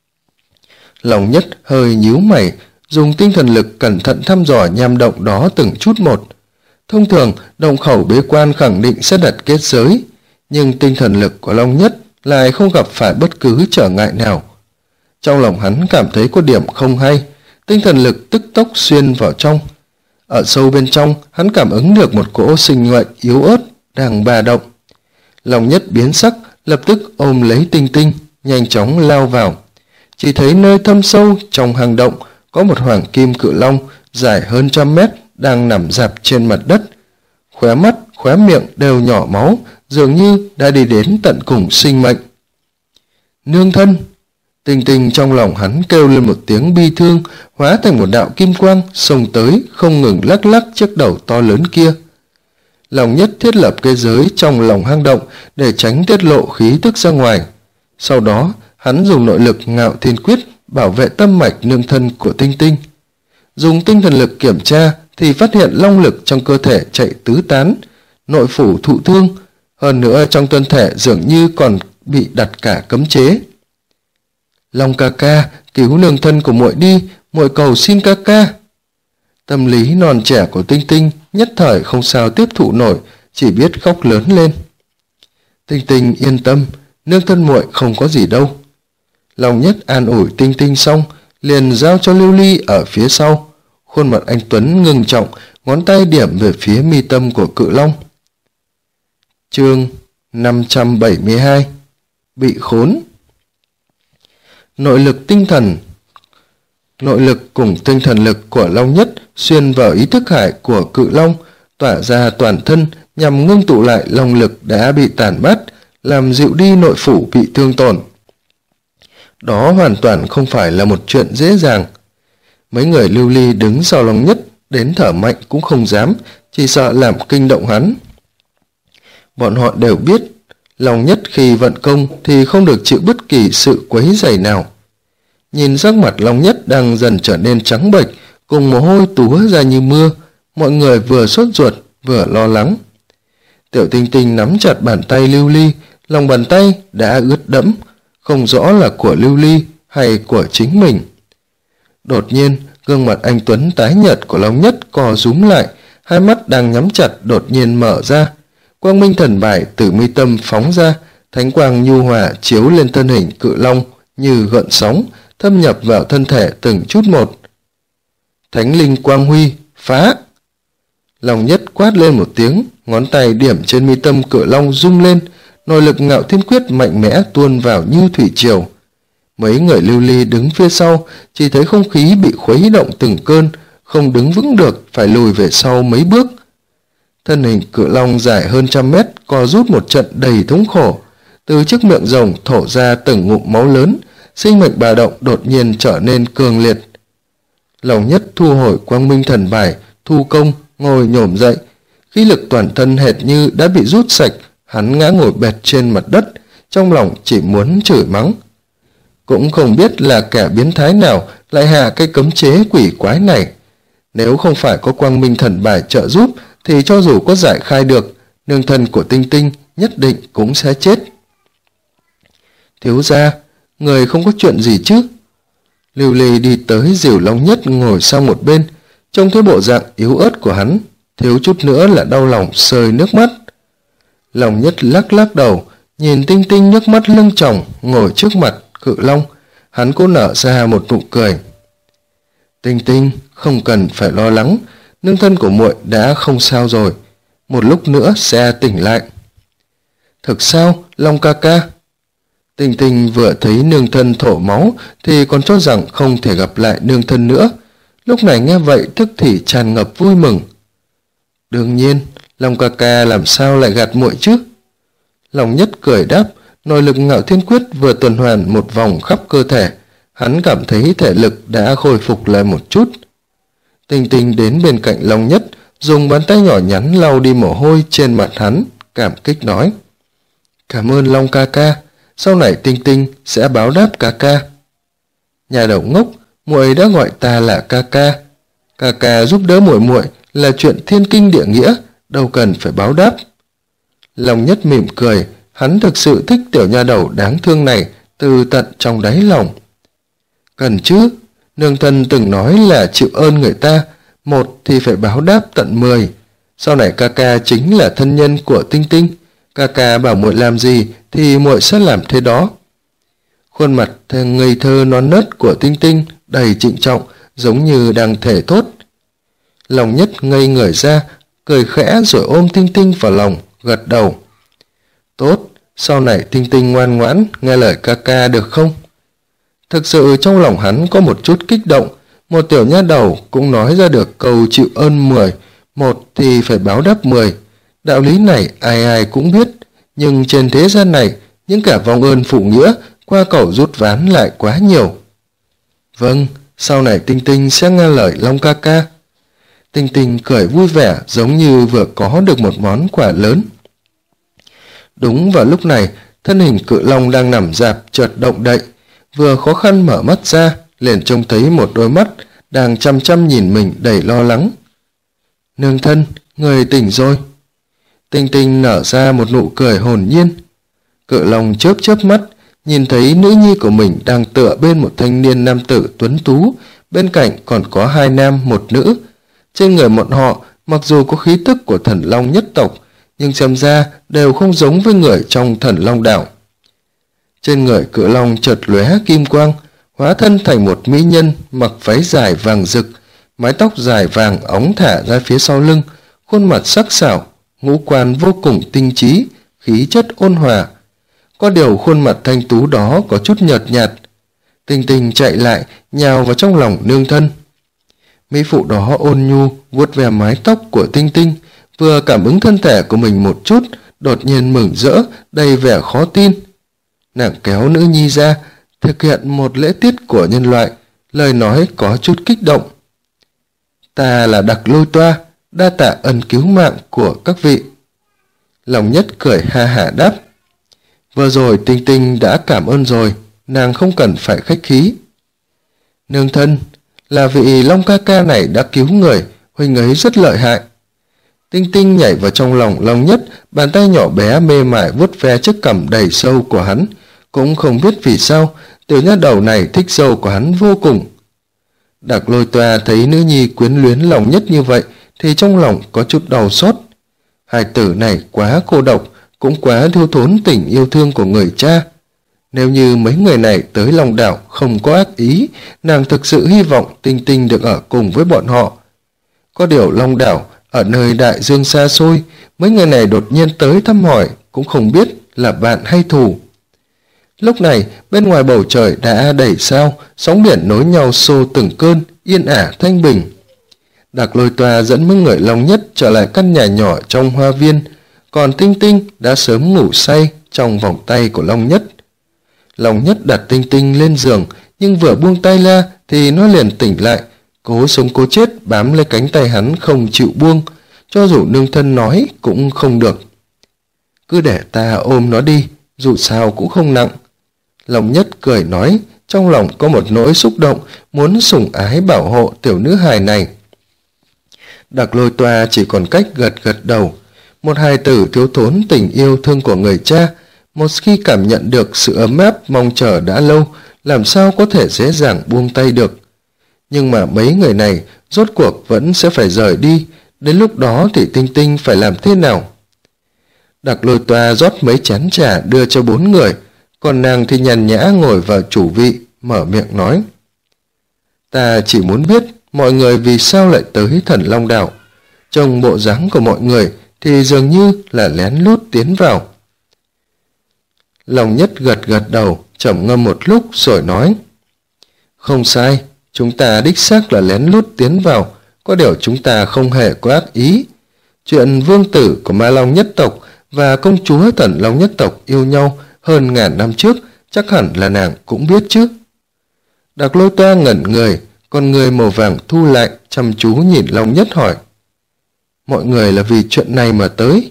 Long Nhất hơi nhíu mày, dùng tinh thần lực cẩn thận thăm dò nham động đó từng chút một. Thông thường, động khẩu bế quan khẳng định sẽ đặt kết giới, nhưng tinh thần lực của Long Nhất lại không gặp phải bất cứ trở ngại nào. Trong lòng hắn cảm thấy có điểm không hay, tinh thần lực tức tốc xuyên vào trong. Ở sâu bên trong, hắn cảm ứng được một cỗ sinh mệnh yếu ớt đang ba động. Long Nhất biến sắc, lập tức ôm lấy Tinh Tinh, nhanh chóng lao vào. Chỉ thấy nơi thâm sâu trong hang động có một hoàng kim cự long dài hơn 100 mét đang nằm rạp trên mặt đất. Khóe mắt, khóe miệng đều nhỏ máu, dường như đã đi đến tận cùng sinh mệnh. Nương thân! Tinh Tinh trong lòng hắn kêu lên một tiếng bi thương, hóa thành một đạo kim quang xông tới, không ngừng lắc lắc chiếc đầu to lớn kia. Long Nhất thiết lập kết giới trong lòng hang động để tránh tiết lộ khí tức ra ngoài. Sau đó, hắn dùng nội lực Ngạo Thiên Quyết bảo vệ tâm mạch nương thân của Tinh Tinh. Dùng tinh thần lực kiểm tra thì phát hiện long lực trong cơ thể chạy tứ tán, nội phủ thụ thương, hơn nữa trong thân thể dường như còn bị đặt cả cấm chế. Long ca ca, cứu nương thân của muội đi, muội cầu xin ca ca. Tâm lý non trẻ của Tinh Tinh nhất thời không sao tiếp thụ nổi, chỉ biết khóc lớn lên. Tinh Tinh yên tâm, nương thân muội không có gì đâu. Long Nhất an ủi Tinh Tinh xong, liền giao cho Lưu Ly ở phía sau. Khuôn mặt anh Tuấn ngưng trọng, ngón tay điểm về phía mi tâm của cự long. Chương 572 Bị khốn. Nội lực cùng tinh thần lực của Long Nhất xuyên vào ý thức hải của cự long, tỏa ra toàn thân nhằm ngưng tụ lại long lực đã bị tàn mát, làm dịu đi nội phủ bị thương tổn. Đó hoàn toàn không phải là một chuyện dễ dàng. Mấy người Lưu Ly đứng sau Long Nhất đến thở mạnh cũng không dám, chỉ sợ làm kinh động hắn. Bọn họ đều biết, Long Nhất khi vận công thì không được chịu bất kỳ sự quấy rầy nào. Nhìn sắc mặt Long Nhất đang dần trở nên trắng bệch, cùng mồ hôi túa ra như mưa, mọi người vừa sốt ruột vừa lo lắng. Tiểu Tinh Tinh nắm chặt bàn tay Lưu Ly, lòng bàn tay đã ướt đẫm, không rõ là của Lưu Ly hay của chính mình. Đột nhiên, gương mặt anh Tuấn tái nhợt của Long Nhất co rúm lại, hai mắt đang nhắm chặt đột nhiên mở ra. Quang minh thần bài từ mi tâm phóng ra, thánh quang nhu hòa chiếu lên thân hình cự long như gợn sóng, thâm nhập vào thân thể từng chút một. Thánh linh quang huy, phá! Long Nhất quát lên một tiếng, ngón tay điểm trên mi tâm cự long rung lên, nội lực Ngạo Thiên Quyết mạnh mẽ tuôn vào như thủy triều. Mấy người Lưu Ly đứng phía sau, chỉ thấy không khí bị khuấy động từng cơn, không đứng vững được, phải lùi về sau mấy bước. Thân hình cự long dài hơn 100 mét co rút một trận đầy thống khổ. Từ chiếc miệng rồng thổ ra từng ngụm máu lớn, sinh mệnh bà động đột nhiên trở nên cường liệt. Lòng Nhất thu hồi quang minh thần bài, thu công, ngồi nhổm dậy. Khí lực toàn thân hệt như đã bị rút sạch, hắn ngã ngồi bệt trên mặt đất, trong lòng chỉ muốn chửi mắng. Cũng không biết là kẻ biến thái nào lại hạ cái cấm chế quỷ quái này. Nếu không phải có quang minh thần bài trợ giúp thì cho dù có giải khai được, nương thân của Tinh Tinh nhất định cũng sẽ chết. Thiếu gia, người không có chuyện gì chứ? Lưu Ly đi tới dìu Long Nhất ngồi sang một bên, trông thấy bộ dạng yếu ớt của hắn, thiếu chút nữa là đau lòng rơi nước mắt. Long Nhất lắc lắc đầu, nhìn Tinh Tinh nước mắt lưng tròng ngồi trước mặt cự long, hắn cũng nở ra một nụ cười. Tinh Tinh, không cần phải lo lắng, nương thân của muội đã không sao rồi, một lúc nữa sẽ tỉnh lại. Thực sao, Long ca ca? Tinh Tinh vừa thấy nương thân thổ máu thì còn cho rằng không thể gặp lại nương thân nữa, lúc này nghe vậy tức thì tràn ngập vui mừng. Đương nhiên, Long ca ca làm sao lại gạt muội chứ? Long Nhất cười đáp, nội lực Ngạo Thiên Quyết vừa tuần hoàn một vòng khắp cơ thể, hắn cảm thấy thể lực đã khôi phục lại một chút. Tinh Tinh đến bên cạnh Long Nhất, dùng bàn tay nhỏ nhắn lau đi mồ hôi trên mặt hắn, cảm kích nói: Cảm ơn Long ca ca, sau này Tinh Tinh sẽ báo đáp ca ca. Nhà đầu ngốc, muội đã gọi ta là ca ca. Ca ca giúp đỡ muội muội là chuyện thiên kinh địa nghĩa, đâu cần phải báo đáp. Long Nhất mỉm cười, hắn thực sự thích tiểu nha đầu đáng thương này từ tận trong đáy lòng. Cần chứ, nương thân từng nói là chịu ơn người ta, một thì phải báo đáp tận 10. Sau này ca ca chính là thân nhân của Tinh Tinh, ca ca bảo muội làm gì thì muội sẽ làm thế đó. Khuôn mặt ngây thơ non nớt của Tinh Tinh đầy trịnh trọng, giống như đang thề thốt. Long Nhất ngây người ra, cười khẽ rồi ôm Tinh Tinh vào lòng, gật đầu. Tốt, sau này Tinh Tinh ngoan ngoãn nghe lời ca ca được không? Thực sự trong lòng hắn có một chút kích động, một tiểu nha đầu cũng nói ra được câu chịu ơn 10, một thì phải báo đáp 10. Đạo lý này ai ai cũng biết, nhưng trên thế gian này, những kẻ vong ơn phụ nghĩa, qua cầu rút ván lại quá nhiều. Vâng, sau này Tinh Tinh sẽ nghe lời Long ca ca. Tinh Tinh cười vui vẻ giống như vừa có được một món quà lớn. Đúng vào lúc này, thân hình cự long đang nằm rạp chợt động đậy, vừa khó khăn mở mắt ra, liền trông thấy một đôi mắt đang chăm chăm nhìn mình đầy lo lắng. Nương thân, người tỉnh rồi. Tinh Tinh nở ra một nụ cười hồn nhiên. Cự long chớp chớp mắt, nhìn thấy nữ nhi của mình đang tựa bên một thanh niên nam tử tuấn tú, bên cạnh còn có 2 nam một nữ. Trên người bọn họ mặc dù có khí tức của thần long nhất tộc, nhưng xem ra đều không giống với người trong thần long đảo. Trên người cự long chợt lóe kim quang, hóa thân thành một mỹ nhân mặc váy dài vàng rực, mái tóc dài vàng óng thả ra phía sau lưng, khuôn mặt sắc sảo, ngũ quan vô cùng tinh trí, khí chất ôn hòa. Có điều khuôn mặt thanh tú đó có chút nhợt nhạt. Tinh Tinh chạy lại, nhào vào trong lòng nương thân. Mỹ phụ đó ôn nhu vuốt ve mái tóc của Tinh Tinh, vừa cảm ứng thân thể của mình một chút, đột nhiên mừng rỡ, đầy vẻ khó tin. Nàng kéo nữ nhi ra, thực hiện một lễ tiết của nhân loại, lời nói có chút kích động. Ta là Đặc Lôi Toa, đa tạ ân cứu mạng của các vị. Long Nhất cười ha hả đáp. Vừa rồi Tinh Tinh đã cảm ơn rồi, nàng không cần phải khách khí. Nương thân, là vị Long ca ca này đã cứu người, huynh ấy rất lợi hại. Tinh Tinh nhảy vào trong lòng Long Nhất, bàn tay nhỏ bé mê mải vuốt ve chiếc cằm đầy sâu của hắn. Cũng không biết vì sao, tiểu nha đầu này thích sâu của hắn vô cùng. Đặc Lôi Toa thấy nữ nhi quyến luyến Long Nhất như vậy, thì trong lòng có chút đau xót. Hài tử này quá cô độc, cũng quá thiếu thốn tình yêu thương của người cha. Nếu như mấy người này tới Long đảo không có ác ý, nàng thực sự hy vọng Tinh Tinh được ở cùng với bọn họ. Có điều Long đảo ở nơi đại dương xa xôi, mấy người này đột nhiên tới thăm hỏi, cũng không biết là bạn hay thù. Lúc này, bên ngoài bầu trời đã đầy sao, sóng biển nối nhau xô từng cơn, yên ả thanh bình. Đạc Lôi Toa dẫn mấy người Long Nhất trở lại căn nhà nhỏ trong hoa viên, còn Tinh Tinh đã sớm ngủ say trong vòng tay của Long Nhất. Long Nhất đặt Tinh Tinh lên giường, nhưng vừa buông tay ra thì nó liền tỉnh lại, cố sống cố chết bám lấy cánh tay hắn không chịu buông, cho dù nương thân nói cũng không được. Cứ để ta ôm nó đi, dù sao cũng không nặng. Long Nhất cười nói, trong lòng có một nỗi xúc động, muốn sủng ái bảo hộ tiểu nữ hài này. Đạc Lôi Toa chỉ còn cách gật gật đầu. Một hài tử thiếu thốn tình yêu thương của người cha, một khi cảm nhận được sự ấm áp mong chờ đã lâu, làm sao có thể dễ dàng buông tay được. Nhưng mà mấy người này rốt cuộc vẫn sẽ phải rời đi, đến lúc đó thì Tinh Tinh phải làm thế nào? Đạc Lôi Toa rót mấy chén trà đưa cho 4 người, còn nàng thì nhàn nhã ngồi vào chủ vị, mở miệng nói. Ta chỉ muốn biết mọi người vì sao lại tới Thần Long Đảo. Trong bộ dáng của mọi người thì dường như là lén lút tiến vào. Long Nhất gật gật đầu, trầm ngâm một lúc rồi nói. Không sai, chúng ta đích xác là lén lút tiến vào, có điều chúng ta không hề có ác ý. Chuyện vương tử của Ma Long nhất tộc và công chúa Thần Long nhất tộc yêu nhau hơn ngàn năm trước, chắc hẳn là nàng cũng biết chứ. Đạc Lôi Toa ngẩn người, con người màu vàng thu lại, chăm chú nhìn Long Nhất hỏi. Mọi người là vì chuyện này mà tới.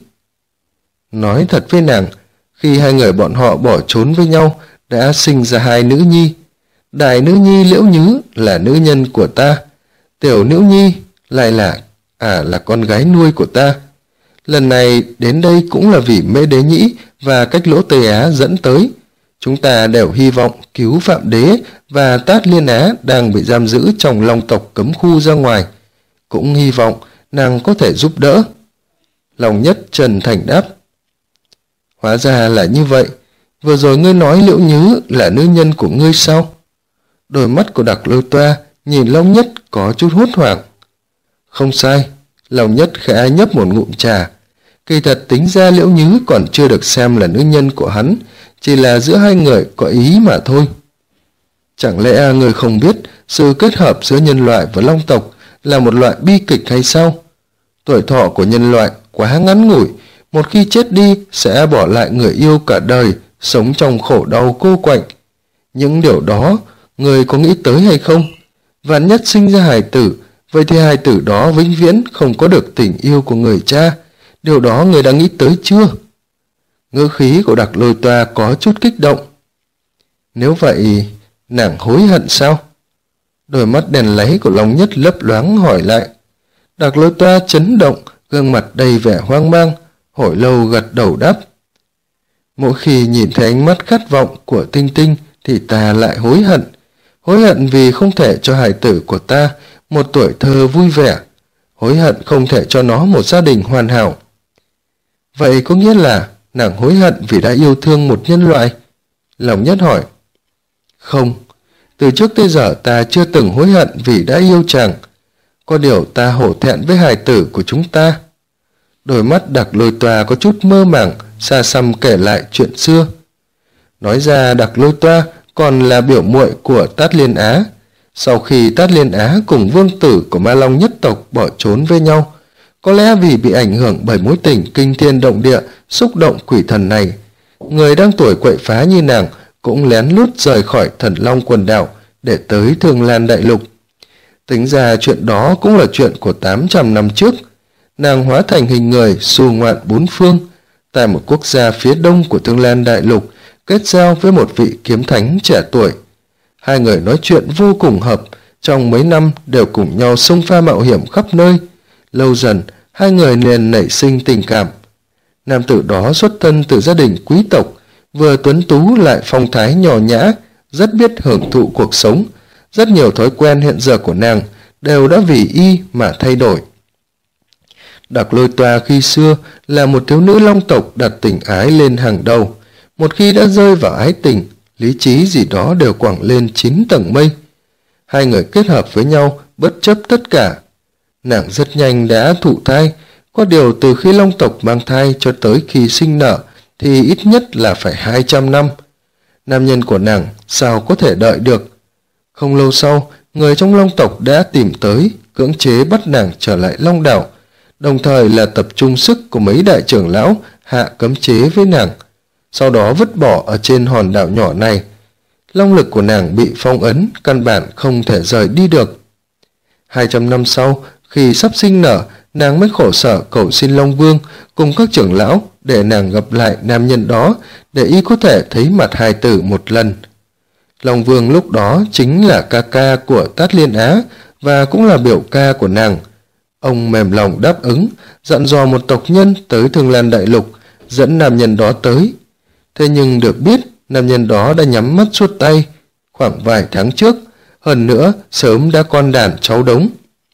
Nói thật với nàng, khi hai người bọn họ bỏ trốn với nhau, đã sinh ra 2 nữ nhi. Đại nữ nhi Liễu Nhứ là nữ nhân của ta, tiểu nữ nhi lại là con gái nuôi của ta. Lần này đến đây cũng là vì Mễ Đế Nhĩ và Cách Lỗ Tây Á dẫn tới. Chúng ta đều hy vọng cứu Phạm Đế và Tát Liên Á đang bị giam giữ trong Long tộc cấm khu ra ngoài. Cũng hy vọng nàng có thể giúp đỡ. Long Nhất chân thành đáp. Hóa ra là như vậy. Vừa rồi ngươi nói Liễu Nhứ là nữ nhân của ngươi sao? Đôi mắt của Đạc Lôi Toa nhìn Long Nhất có chút hốt hoảng. Không sai. Long Nhất khẽ nhấp một ngụm trà. Kỳ thật tính ra Liễu Nhứ còn chưa được xem là nữ nhân của hắn, chỉ là giữa hai người có ý mà thôi. Chẳng lẽ người không biết sự kết hợp giữa nhân loại và Long tộc là một loại bi kịch hay sao? Tuổi thọ của nhân loại quá ngắn ngủi, một khi chết đi sẽ bỏ lại người yêu cả đời, sống trong khổ đau cô quạnh. Những điều đó người có nghĩ tới hay không? Vạn nhất sinh ra hài tử, vậy thì hài tử đó vĩnh viễn không có được tình yêu của người cha. Điều đó người đã nghĩ tới chưa? Ngữ khí của Đạc Lôi Toa có chút kích động. Nếu vậy, nàng hối hận sao? Đôi mắt đèn láy của Long Nhất lấp loáng hỏi lại. Đạc Lôi Toa chấn động, gương mặt đầy vẻ hoang mang, hồi lâu gật đầu đáp. Mỗi khi nhìn thấy ánh mắt khát vọng của Tinh Tinh thì ta lại hối hận. Hối hận vì không thể cho hài tử của ta một tuổi thơ vui vẻ. Hối hận không thể cho nó một gia đình hoàn hảo. Vậy có nghĩa là nàng hối hận vì đã yêu thương một nhân loại? Long Nhất hỏi. Không, từ trước tới giờ ta chưa từng hối hận vì đã yêu chàng. Có điều ta hổ thẹn với hài tử của chúng ta. Đôi mắt Đạc Lôi Toa có chút mơ màng, xa xăm kể lại chuyện xưa. Nói ra Đạc Lôi Toa còn là biểu muội của Tát Liên Á. Sau khi Tát Liên Á cùng vương tử của Ma Long nhất tộc bỏ trốn với nhau, có lẽ vì bị ảnh hưởng bởi mối tình kinh thiên động địa, xúc động quỷ thần này, người đang tuổi quậy phá như nàng cũng lén lút rời khỏi Thần Long quần đảo để tới Thương Lan đại lục. Tính ra chuyện đó cũng là chuyện của 800 năm trước. Nàng hóa thành hình người xù ngoạn 4 phương, tại một quốc gia phía đông của Thương Lan đại lục, kết giao với một vị kiếm thánh trẻ tuổi. Hai người nói chuyện vô cùng hợp, trong mấy năm đều cùng nhau xông pha mạo hiểm khắp nơi. Lâu dần, hai người liền nảy sinh tình cảm. Nam tử đó xuất thân từ gia đình quý tộc, vừa tuấn tú lại phong thái nhỏ nhã, rất biết hưởng thụ cuộc sống. Rất nhiều thói quen hiện giờ của nàng đều đã vì y mà thay đổi. Đạc Lôi Toa khi xưa là một thiếu nữ Long tộc đặt tình ái lên hàng đầu. Một khi đã rơi vào ái tình, lý trí gì đó đều quẳng lên 9 tầng mây. Hai người kết hợp với nhau bất chấp tất cả. Nàng rất nhanh đã thụ thai, có điều từ khi Long tộc mang thai cho tới khi sinh nở thì ít nhất là phải 200 năm. Nam nhân của nàng sao có thể đợi được? Không lâu sau, người trong Long tộc đã tìm tới, cưỡng chế bắt nàng trở lại Long Đảo, đồng thời là tập trung sức của mấy đại trưởng lão hạ cấm chế với nàng, sau đó vứt bỏ ở trên hòn đảo nhỏ này. Long lực của nàng bị phong ấn, căn bản không thể rời đi được. 200 năm sau, khi sắp sinh nở, nàng mới khổ sở cầu xin Long Vương cùng các trưởng lão để nàng gặp lại nam nhân đó, để y có thể thấy mặt hài tử một lần. Long Vương lúc đó chính là ca ca của Tát Liên Á và cũng là biểu ca của nàng. Ông mềm lòng đáp ứng, dặn dò một tộc nhân tới Thương Lan Đại Lục, dẫn nam nhân đó tới. Thế nhưng được biết, nam nhân đó đã nhắm mắt suốt tay khoảng vài tháng trước, hơn nữa sớm đã con đàn cháu đống.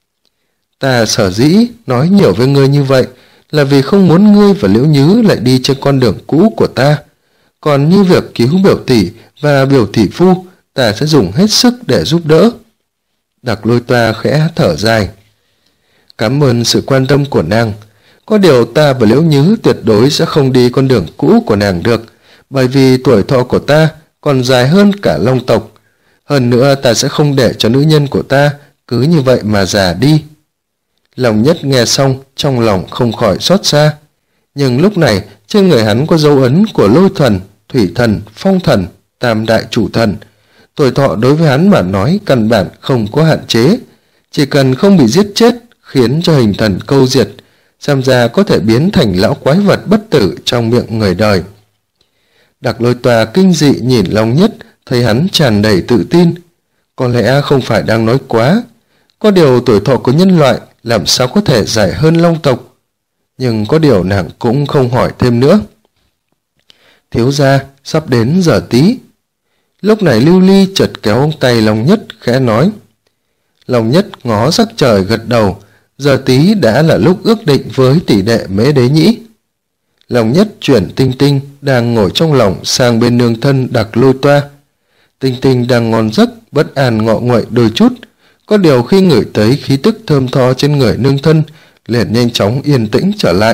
Ta sở dĩ nói nhiều với ngươi như vậy là vì không muốn ngươi và Liễu Nhứ lại đi trên con đường cũ của ta. Còn như việc cứu biểu tỷ và biểu tỷ phu, ta sẽ dùng hết sức để giúp đỡ. Đặc Lôi Toa khẽ thở dài. Cảm ơn sự quan tâm của nàng. Có điều ta và Liễu Nhứ tuyệt đối sẽ không đi con đường cũ của nàng được, bởi vì tuổi thọ của ta còn dài hơn cả Long tộc. Hơn nữa ta sẽ không để cho nữ nhân của ta cứ như vậy mà già đi. Lòng Nhất nghe xong, trong lòng không khỏi xót xa. Nhưng lúc này trên người hắn có dấu ấn của Lôi Thần, Thủy Thần, Phong Thần, Tam Đại Chủ Thần. Tuổi thọ đối với hắn mà nói căn bản không có hạn chế, chỉ cần không bị giết chết khiến cho hình thần câu diệt, xem ra có thể biến thành lão quái vật bất tử trong miệng người đời. Đặc Lôi Toa kinh dị nhìn Long Nhất, thấy hắn tràn đầy tự tin. Có lẽ không phải đang nói quá, có điều tuổi thọ của nhân loại làm sao có thể dài hơn Long tộc. Nhưng có điều nàng cũng không hỏi thêm nữa. Thiếu gia, sắp đến giờ tí. Lúc này Lưu Ly chợt kéo ông tay Long Nhất khẽ nói. Long Nhất ngó sắc trời gật đầu, giờ tí đã là lúc ước định với tỷ đệ Mễ Đế Nhĩ. Long Nhất chuyển Tinh Tinh đang ngồi trong lòng sang bên nương thân Đặc Lôi Toa. Tinh Tinh đang ngon giấc, bất an ngọ nguậy đôi chút, có điều khi ngửi thấy khí tức thơm tho trên người nương thân liền nhanh chóng yên tĩnh trở lại.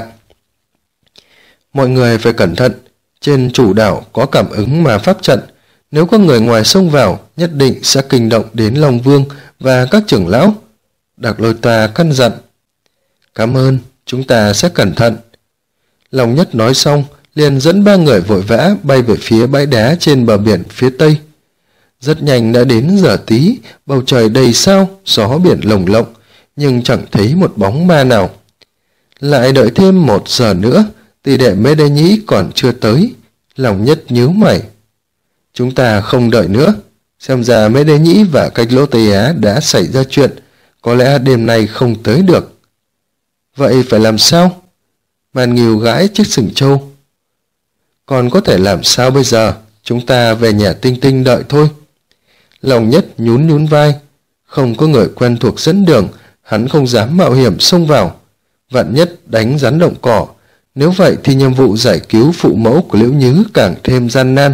Mọi người phải cẩn thận, trên chủ đảo có cảm ứng ma pháp trận, nếu có người ngoài xông vào nhất định sẽ kinh động đến Long Vương và các trưởng lão. Đặc Lôi Toa căn dặn. Cảm ơn, chúng ta sẽ cẩn thận. Long Nhất nói xong liền dẫn ba người vội vã bay về phía bãi đá trên bờ biển phía tây. Rất nhanh đã đến giờ tí, bầu trời đầy sao, gió biển lồng lộng, nhưng chẳng thấy một bóng ma nào. Lại đợi thêm 1 giờ nữa, tỷ đệ Mễ Đế Nhĩ còn chưa tới. Long Nhất nhíu mày. Chúng ta không đợi nữa, xem ra Mễ Đế Nhĩ và Cách Lỗ Tây Á đã xảy ra chuyện, có lẽ đêm nay không tới được. Vậy phải làm sao? Màn Nghiêu gãi chiếc sừng trâu. Còn có thể làm sao bây giờ? Chúng ta về nhà Tinh Tinh đợi thôi. Long Nhất nhún nhún vai. Không có người quen thuộc dẫn đường, hắn không dám mạo hiểm xông vào. Vạn nhất đánh rắn động cỏ, nếu vậy thì nhiệm vụ giải cứu phụ mẫu của Liễu Nhứ càng thêm gian nan.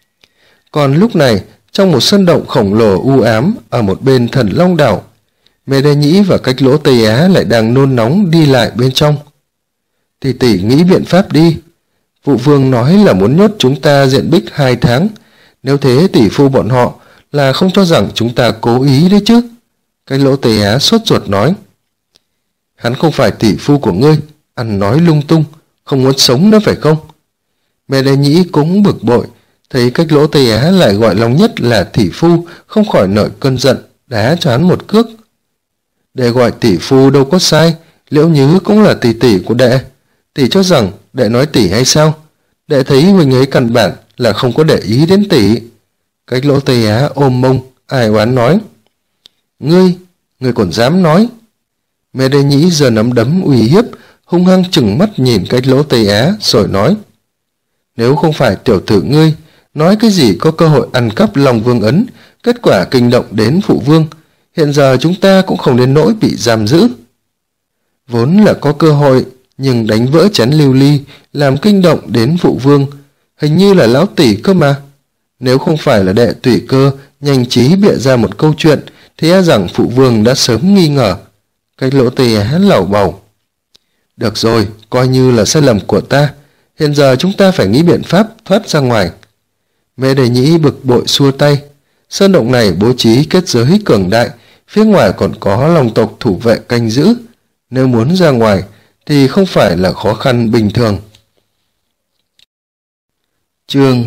Còn lúc này, trong một sân động khổng lồ u ám ở một bên Thần Long Đảo, Mễ Đế Nhĩ và Cách Lỗ Tây Á lại đang nôn nóng đi lại bên trong. Tỷ tỷ nghĩ biện pháp đi. Vụ vương nói là muốn nhốt chúng ta diện bích 2 tháng. Nếu thế tỷ phu bọn họ là không cho rằng chúng ta cố ý đấy chứ. Cách Lỗ Tây Á sốt ruột nói. Hắn không phải tỷ phu của ngươi, ăn nói lung tung, không muốn sống nữa phải không? Mẹ Đế Nhĩ cũng bực bội, thấy Cách Lỗ Tây Á lại gọi Long Nhất là tỷ phu, không khỏi nổi cơn giận, đá cho hắn một cước. Đệ gọi tỷ phu đâu có sai, Liễu Nhứ cũng là tỷ tỷ của đệ. Tỷ cho rằng đệ nói tỷ hay sao? Đệ thấy huynh ấy căn bản là không có để ý đến tỷ. Cách Lỗ Tây Á ôm mông, ai oán nói. Ngươi còn dám nói? Mẹ Đế Nhĩ giờ nắm đấm uy hiếp, hung hăng chừng mắt nhìn Cách Lỗ Tây Á rồi nói. Nếu không phải tiểu tử ngươi nói cái gì có cơ hội ăn cắp Long Vương ấn, kết quả kinh động đến phụ vương, hiện giờ chúng ta cũng không đến nỗi bị giam giữ. Vốn là có cơ hội, nhưng đánh vỡ chén lưu ly, làm kinh động đến phụ vương, hình như là lão tỷ cơ mà. Nếu không phải là đệ tùy cơ nhanh trí bịa ra một câu chuyện, thì e rằng phụ vương đã sớm nghi ngờ. Cách Lỗ Tây Á lẩu bầu. Được rồi, coi như là sai lầm của ta. Hiện giờ chúng ta phải nghĩ biện pháp thoát ra ngoài. Mẹ Đế Nhĩ bực bội xua tay. Sơn động này bố trí kết giới cường đại, Phía ngoài còn có Long tộc thủ vệ canh giữ, nếu muốn ra ngoài thì không phải là khó khăn bình thường. Chương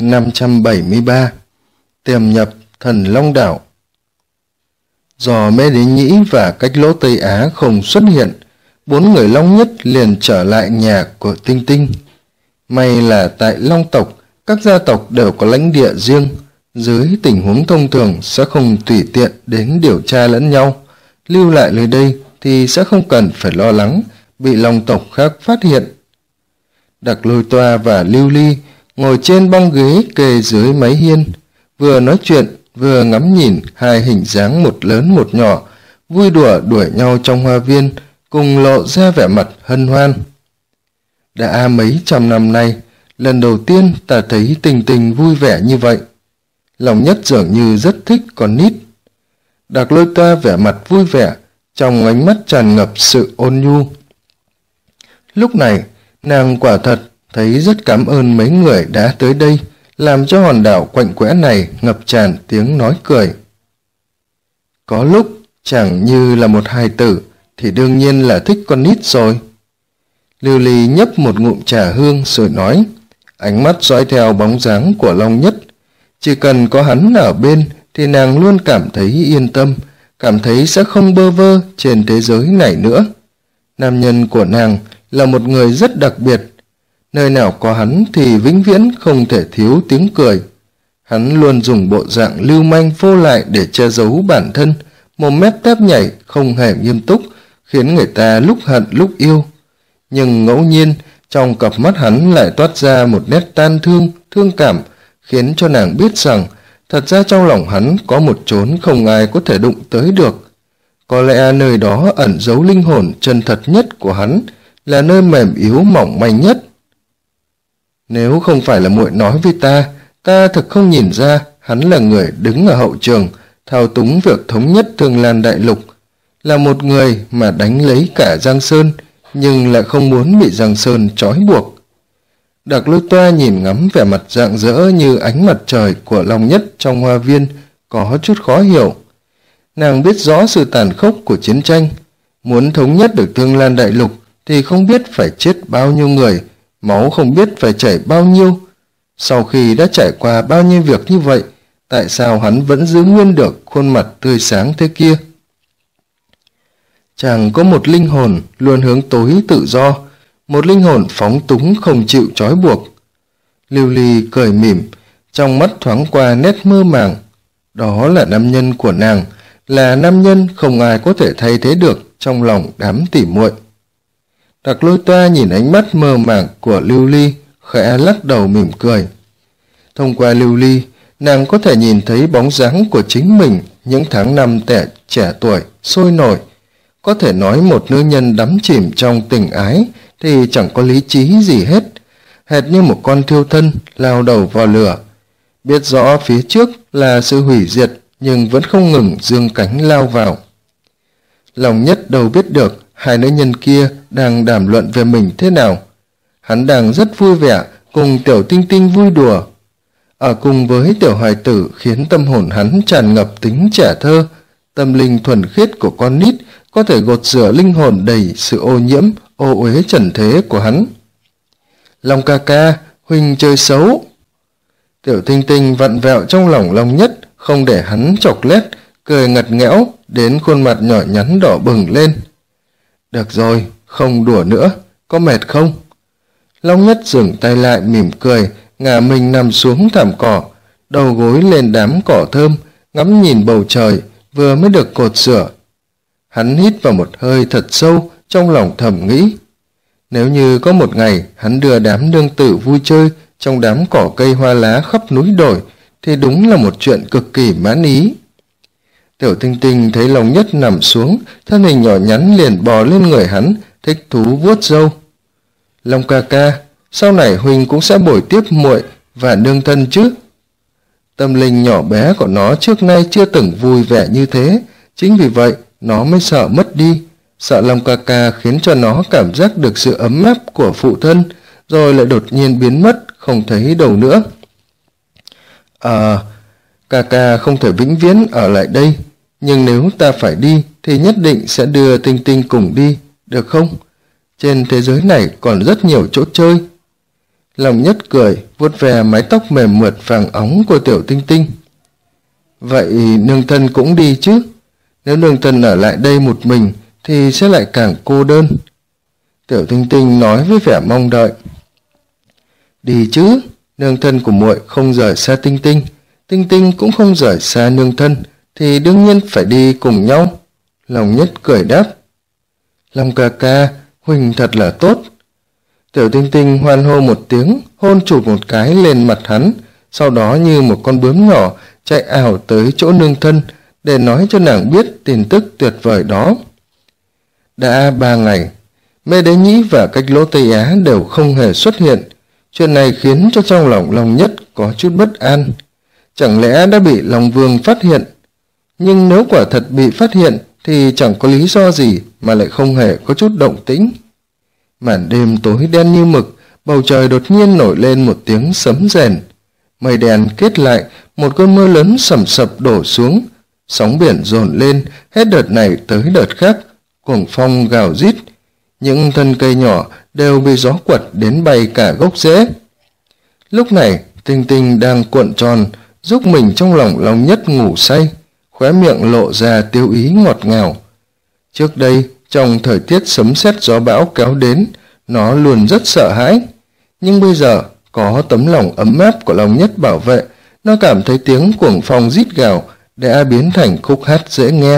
573 Tiềm nhập Thần Long Đảo. Do Mễ Đế Nhĩ và Cách Lỗ Tây Á không xuất hiện, 4 người Long Nhất liền trở lại nhà của Tinh Tinh. May là tại Long tộc, các gia tộc đều có lãnh địa riêng, dưới tình huống thông thường sẽ không tùy tiện đến điều tra lẫn nhau. Lưu lại nơi đây thì sẽ không cần phải lo lắng bị Long tộc khác phát hiện. Đặc Lôi Toa và Lưu Ly ngồi trên băng ghế kề dưới mái hiên, vừa nói chuyện vừa ngắm nhìn hai hình dáng một lớn một nhỏ, vui đùa đuổi nhau trong hoa viên, cùng lộ ra vẻ mặt hân hoan. Đã mấy trăm năm nay, lần đầu tiên ta thấy Tình Tình vui vẻ như vậy. Long Nhất dường như rất thích con nít. Đặc Lôi Toa vẻ mặt vui vẻ, trong ánh mắt tràn ngập sự ôn nhu. Lúc này, nàng quả thật thấy rất cảm ơn mấy người đã tới đây, làm cho hòn đảo quạnh quẽ này ngập tràn tiếng nói cười. Có lúc chẳng như là một hài tử thì đương nhiên là thích con nít rồi. Lưu Ly nhấp một ngụm trà hương rồi nói, ánh mắt dõi theo bóng dáng của Long Nhất. Chỉ cần có hắn ở bên thì nàng luôn cảm thấy yên tâm, cảm thấy sẽ không bơ vơ trên thế giới này nữa. Nam nhân của nàng là một người rất đặc biệt. Nơi nào có hắn thì vĩnh viễn không thể thiếu tiếng cười. Hắn luôn dùng bộ dạng lưu manh vô lại để che giấu bản thân, mồm mép tép nhảy, không hề nghiêm túc, khiến người ta lúc hận lúc yêu. Nhưng ngẫu nhiên, trong cặp mắt hắn lại toát ra một nét tan thương, thương cảm, khiến cho nàng biết rằng thật ra trong lòng hắn có một chốn không ai có thể đụng tới được. Có lẽ nơi đó ẩn giấu linh hồn chân thật nhất của hắn, là nơi mềm yếu mỏng manh nhất. Nếu không phải là muội nói với ta thực không nhìn ra hắn là người đứng ở hậu trường, thao túng việc thống nhất Thương Lan Đại Lục, là một người mà đánh lấy cả Giang Sơn, nhưng lại không muốn bị Giang Sơn trói buộc. Đặc Lôi Toa nhìn ngắm vẻ mặt rạng rỡ như ánh mặt trời của Long Nhất trong hoa viên, có chút khó hiểu. Nàng biết rõ sự tàn khốc của chiến tranh, muốn thống nhất được Thương Lan Đại Lục thì không biết phải chết bao nhiêu người, máu không biết phải chảy bao nhiêu. Sau khi đã trải qua bao nhiêu việc như vậy, tại sao hắn vẫn giữ nguyên được khuôn mặt tươi sáng thế kia? Chàng có một linh hồn luôn hướng tối tự do, một linh hồn phóng túng không chịu trói buộc. Lưu Ly cười mỉm, trong mắt thoáng qua nét mơ màng. Đó là nam nhân của nàng, là nam nhân không ai có thể thay thế được trong lòng đám tỉ muội. Đặc Lôi Toa nhìn ánh mắt mơ màng của Lưu Ly, khẽ lắc đầu mỉm cười. Thông qua Lưu Ly, nàng có thể nhìn thấy bóng dáng của chính mình những tháng năm trẻ tuổi, sôi nổi. Có thể nói một nữ nhân đắm chìm trong tình ái thì chẳng có lý trí gì hết, hệt như một con thiêu thân lao đầu vào lửa. Biết rõ phía trước là sự hủy diệt nhưng vẫn không ngừng giương cánh lao vào. Long Nhất đâu biết được hai nữ nhân kia đang đàm luận về mình thế nào. Hắn đang rất vui vẻ cùng Tiểu Tinh Tinh vui đùa. Ở cùng với tiểu hài tử khiến tâm hồn hắn tràn ngập tính trẻ thơ, tâm linh thuần khiết của con nít có thể gột rửa linh hồn đầy sự ô nhiễm, ô uế trần thế của hắn. Long ca ca, huynh chơi xấu. Tiểu Tinh Tinh vặn vẹo trong lòng Long Nhất, không để hắn chọc lét, cười ngặt nghẽo đến khuôn mặt nhỏ nhắn đỏ bừng lên. Được rồi, không đùa nữa, có mệt không? Long Nhất dừng tay lại mỉm cười, ngả mình nằm xuống thảm cỏ, đầu gối lên đám cỏ thơm, ngắm nhìn bầu trời vừa mới được cột rửa. Hắn hít vào một hơi thật sâu, trong lòng thầm nghĩ. Nếu như có một ngày hắn đưa đám nương tử vui chơi trong đám cỏ cây hoa lá khắp núi đồi, thì đúng là một chuyện cực kỳ mãn ý. Tiểu Tinh Tinh thấy Long Nhất nằm xuống, thân hình nhỏ nhắn liền bò lên người hắn, thích thú vuốt râu. Long ca ca, sau này huynh cũng sẽ bồi tiếp muội và nương thân chứ? Tâm linh nhỏ bé của nó trước nay chưa từng vui vẻ như thế, chính vì vậy nó mới sợ mất đi, sợ Long ca ca khiến cho nó cảm giác được sự ấm áp của phụ thân, rồi lại đột nhiên biến mất, không thấy đâu nữa. Ca ca không thể vĩnh viễn ở lại đây, nhưng nếu ta phải đi thì nhất định sẽ đưa Tinh Tinh cùng đi, được không? Trên thế giới này còn rất nhiều chỗ chơi. Long Nhất cười, vuốt ve mái tóc mềm mượt vàng óng của Tiểu Tinh Tinh. Vậy nương thân cũng đi chứ? Nếu nương thân ở lại đây một mình thì sẽ lại càng cô đơn. Tiểu Tinh Tinh nói với vẻ mong đợi. Đi chứ, nương thân của muội không rời xa Tinh Tinh, Tinh Tinh cũng không rời xa nương thân, thì đương nhiên phải đi cùng nhau. Long Nhất cười đáp. Long ca ca, huynh thật là tốt. Tiểu Tinh Tinh hoan hô một tiếng, hôn chụp một cái lên mặt hắn, sau đó như một con bướm nhỏ chạy ảo tới chỗ nương thân để nói cho nàng biết tin tức tuyệt vời đó. Đã 3 ngày, Mê Đế Nhĩ và Cách Lỗ Tây Á đều không hề xuất hiện. Chuyện này khiến cho trong lòng Long Nhất có chút bất an. Chẳng lẽ đã bị Long Vương phát hiện? Nhưng nếu quả thật bị phát hiện thì chẳng có lý do gì mà lại không hề có chút động tĩnh. Màn đêm tối đen như mực, bầu trời đột nhiên nổi lên một tiếng sấm rền. Mây đen kết lại, một cơn mưa lớn sầm sập đổ xuống. Sóng biển dồn lên, hết đợt này tới đợt khác, cuồng phong gào rít. Những thân cây nhỏ đều bị gió quật đến bay cả gốc rễ. Lúc này, Tinh Tinh đang cuộn tròn, giúp mình trong lòng Long Nhất ngủ say, khóe miệng lộ ra tiêu ý ngọt ngào. Trước đây, trong thời tiết sấm sét gió bão kéo đến, nó luôn rất sợ hãi. Nhưng bây giờ, có tấm lòng ấm áp của Long Nhất bảo vệ, nó cảm thấy tiếng cuồng phong rít gào đã biến thành khúc hát dễ nghe.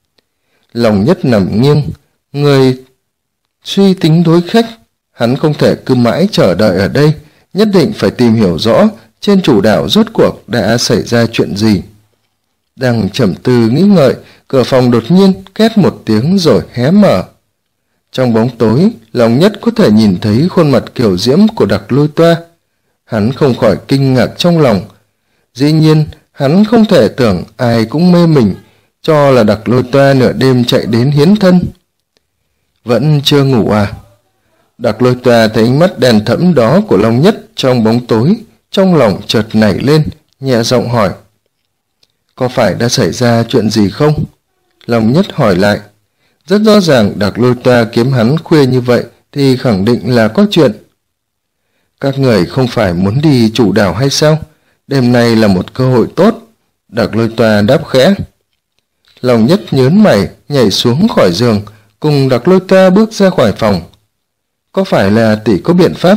Long Nhất nằm nghiêng, người suy tính đối khách. Hắn không thể cứ mãi chờ đợi ở đây, nhất định phải tìm hiểu rõ trên chủ đạo rốt cuộc đã xảy ra chuyện gì. Đang trầm tư nghĩ ngợi, cửa phòng đột nhiên két một tiếng rồi hé mở. Trong bóng tối, Long Nhất có thể nhìn thấy khuôn mặt kiều diễm của Đặc Lôi Toa. Hắn không khỏi kinh ngạc trong lòng. Dĩ nhiên, hắn không thể tưởng ai cũng mê mình, cho là Đặc Lôi Toa nửa đêm chạy đến hiến thân. Vẫn chưa ngủ à? Đặc Lôi Toa thấy ánh mắt đèn thẫm đó của Long Nhất trong bóng tối, trong lòng chợt nảy lên, nhẹ giọng hỏi. Có phải đã xảy ra chuyện gì không? Long Nhất hỏi lại. Rất rõ ràng Đặc Lôi Toa kiếm hắn khuya như vậy thì khẳng định là có chuyện. Các người không phải muốn đi chủ đảo hay sao? Đêm nay là một cơ hội tốt. Đặc Lôi Toa đáp khẽ. Long Nhất nhớn mày, nhảy xuống khỏi giường, cùng Đặc Lôi Toa bước ra khỏi phòng. Có phải là tỷ có biện pháp?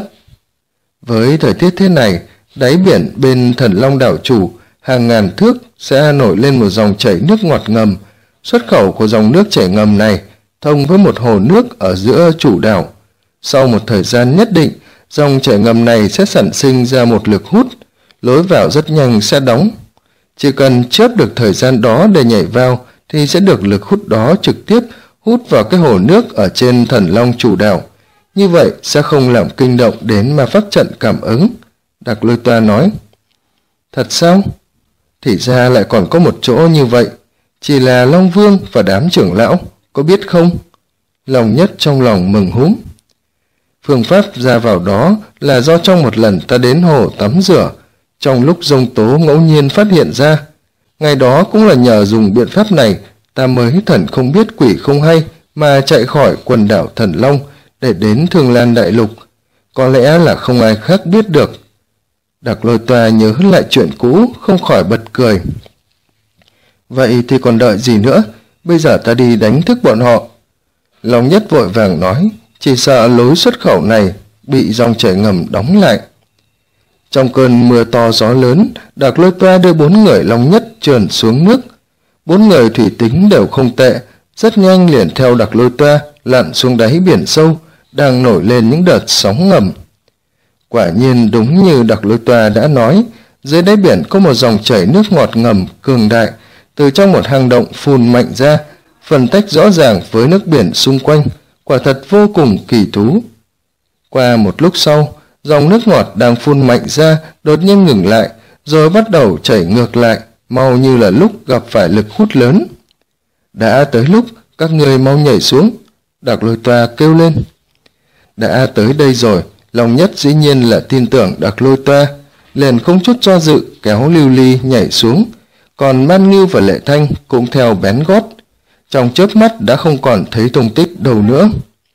Với thời tiết thế này, đáy biển bên Thần Long đảo chủ hàng ngàn thước sẽ nổi lên một dòng chảy nước ngọt ngầm. Xuất khẩu của dòng nước chảy ngầm này thông với một hồ nước ở giữa chủ đảo. Sau một thời gian nhất định, dòng chảy ngầm này sẽ sản sinh ra một lực hút, lối vào rất nhanh sẽ đóng. Chỉ cần chớp được thời gian đó để nhảy vào thì sẽ được lực hút đó trực tiếp hút vào cái hồ nước ở trên Thần Long chủ đảo. Như vậy sẽ không làm kinh động đến ma pháp trận cảm ứng. Đặc Lôi Toa nói. Thật sao? Thì ra lại còn có một chỗ như vậy. Chỉ là Long Vương và đám trưởng lão, có biết không? Long Nhất trong lòng mừng húm. Phương pháp ra vào đó là do trong một lần ta đến hồ tắm rửa, trong lúc giông tố ngẫu nhiên phát hiện ra. Ngày đó cũng là nhờ dùng biện pháp này, ta mới thần không biết quỷ không hay mà chạy khỏi quần đảo Thần Long để đến Thương Lan Đại Lục. Có lẽ là không ai khác biết được. Đặc Lôi Toa nhớ lại chuyện cũ, không khỏi bật cười. Vậy thì còn đợi gì nữa? Bây giờ ta đi đánh thức bọn họ. Long Nhất vội vàng nói, chỉ sợ lối xuất khẩu này bị dòng chảy ngầm đóng lại. Trong cơn mưa to gió lớn, Đặc Lôi Toa đưa 4 người Long Nhất trườn xuống nước. 4 người thủy tính đều không tệ, rất nhanh liền theo Đặc Lôi Toa lặn xuống đáy biển sâu, đang nổi lên những đợt sóng ngầm. Quả nhiên đúng như Đặc Lôi Toa đã nói, dưới đáy biển có một dòng chảy nước ngọt ngầm cường đại, từ trong một hang động phun mạnh ra, phân tách rõ ràng với nước biển xung quanh, quả thật vô cùng kỳ thú. Qua một lúc sau, dòng nước ngọt đang phun mạnh ra đột nhiên ngừng lại, rồi bắt đầu chảy ngược lại, mau như là lúc gặp phải lực hút lớn. Đã tới lúc các người mau nhảy xuống, Đặc Lôi Toa kêu lên. Đã tới đây rồi, Long Nhất dĩ nhiên là tin tưởng Đặc Lôi Toa, liền không chút do dự kéo Lưu Ly nhảy xuống, còn Man Ngưu và Lệ Thanh cũng theo bén gót. Trong chớp mắt đã không còn thấy tung tích đâu nữa.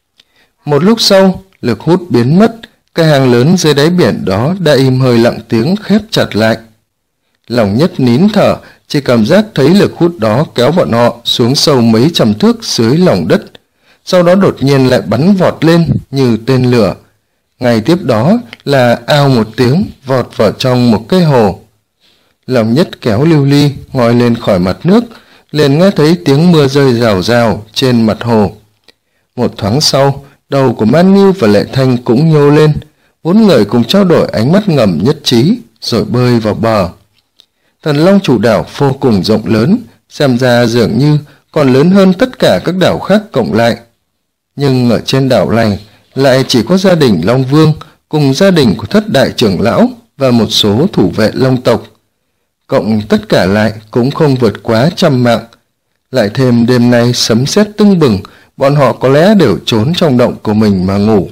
Một lúc sau, lực hút biến mất, cái hang lớn dưới đáy biển đó đã im hơi lặng tiếng khép chặt lại. Lòng Nhất nín thở, chỉ cảm giác thấy lực hút đó kéo bọn họ xuống sâu mấy trăm thước dưới lòng đất, sau đó đột nhiên lại bắn vọt lên như tên lửa. Ngay tiếp đó là ao một tiếng vọt vào trong một cái hồ. Lòng Nhất kéo Lưu Ly ngoi lên khỏi mặt nước, liền nghe thấy tiếng mưa rơi rào rào trên mặt hồ. Một thoáng sau, đầu của Man Ngưu và Lệ Thanh cũng nhô lên, bốn người cùng trao đổi ánh mắt ngầm nhất trí rồi bơi vào bờ. Thần Long Chủ đảo vô cùng rộng lớn, xem ra dường như còn lớn hơn tất cả các đảo khác cộng lại. Nhưng ở trên đảo này lại chỉ có gia đình Long Vương cùng gia đình của thất đại trưởng lão và một số thủ vệ Long tộc. Cộng tất cả lại cũng không vượt quá 100 mạng. Lại thêm đêm nay sấm sét tưng bừng, bọn họ có lẽ đều trốn trong động của mình mà ngủ.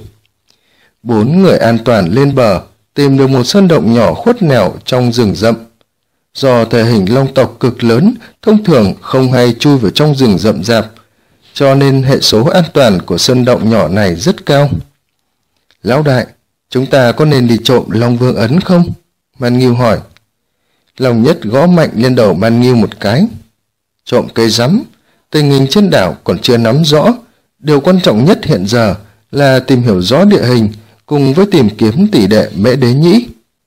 Bốn người an toàn lên bờ, tìm được một sơn động nhỏ khuất nẻo trong rừng rậm. Do thể hình Long tộc cực lớn, thông thường không hay chui vào trong rừng rậm rạp, cho nên hệ số an toàn của sơn động nhỏ này rất cao. Lão đại, chúng ta có nên đi trộm Long Vương ấn không? Man Ngưu hỏi. Long Nhất gõ mạnh lên đầu Man Ngưu một cái. Trộm cây rắm, tình hình trên đảo còn chưa nắm rõ. Điều quan trọng nhất hiện giờ là tìm hiểu rõ địa hình cùng với tìm kiếm tỷ đệ Mễ Đế Nhĩ.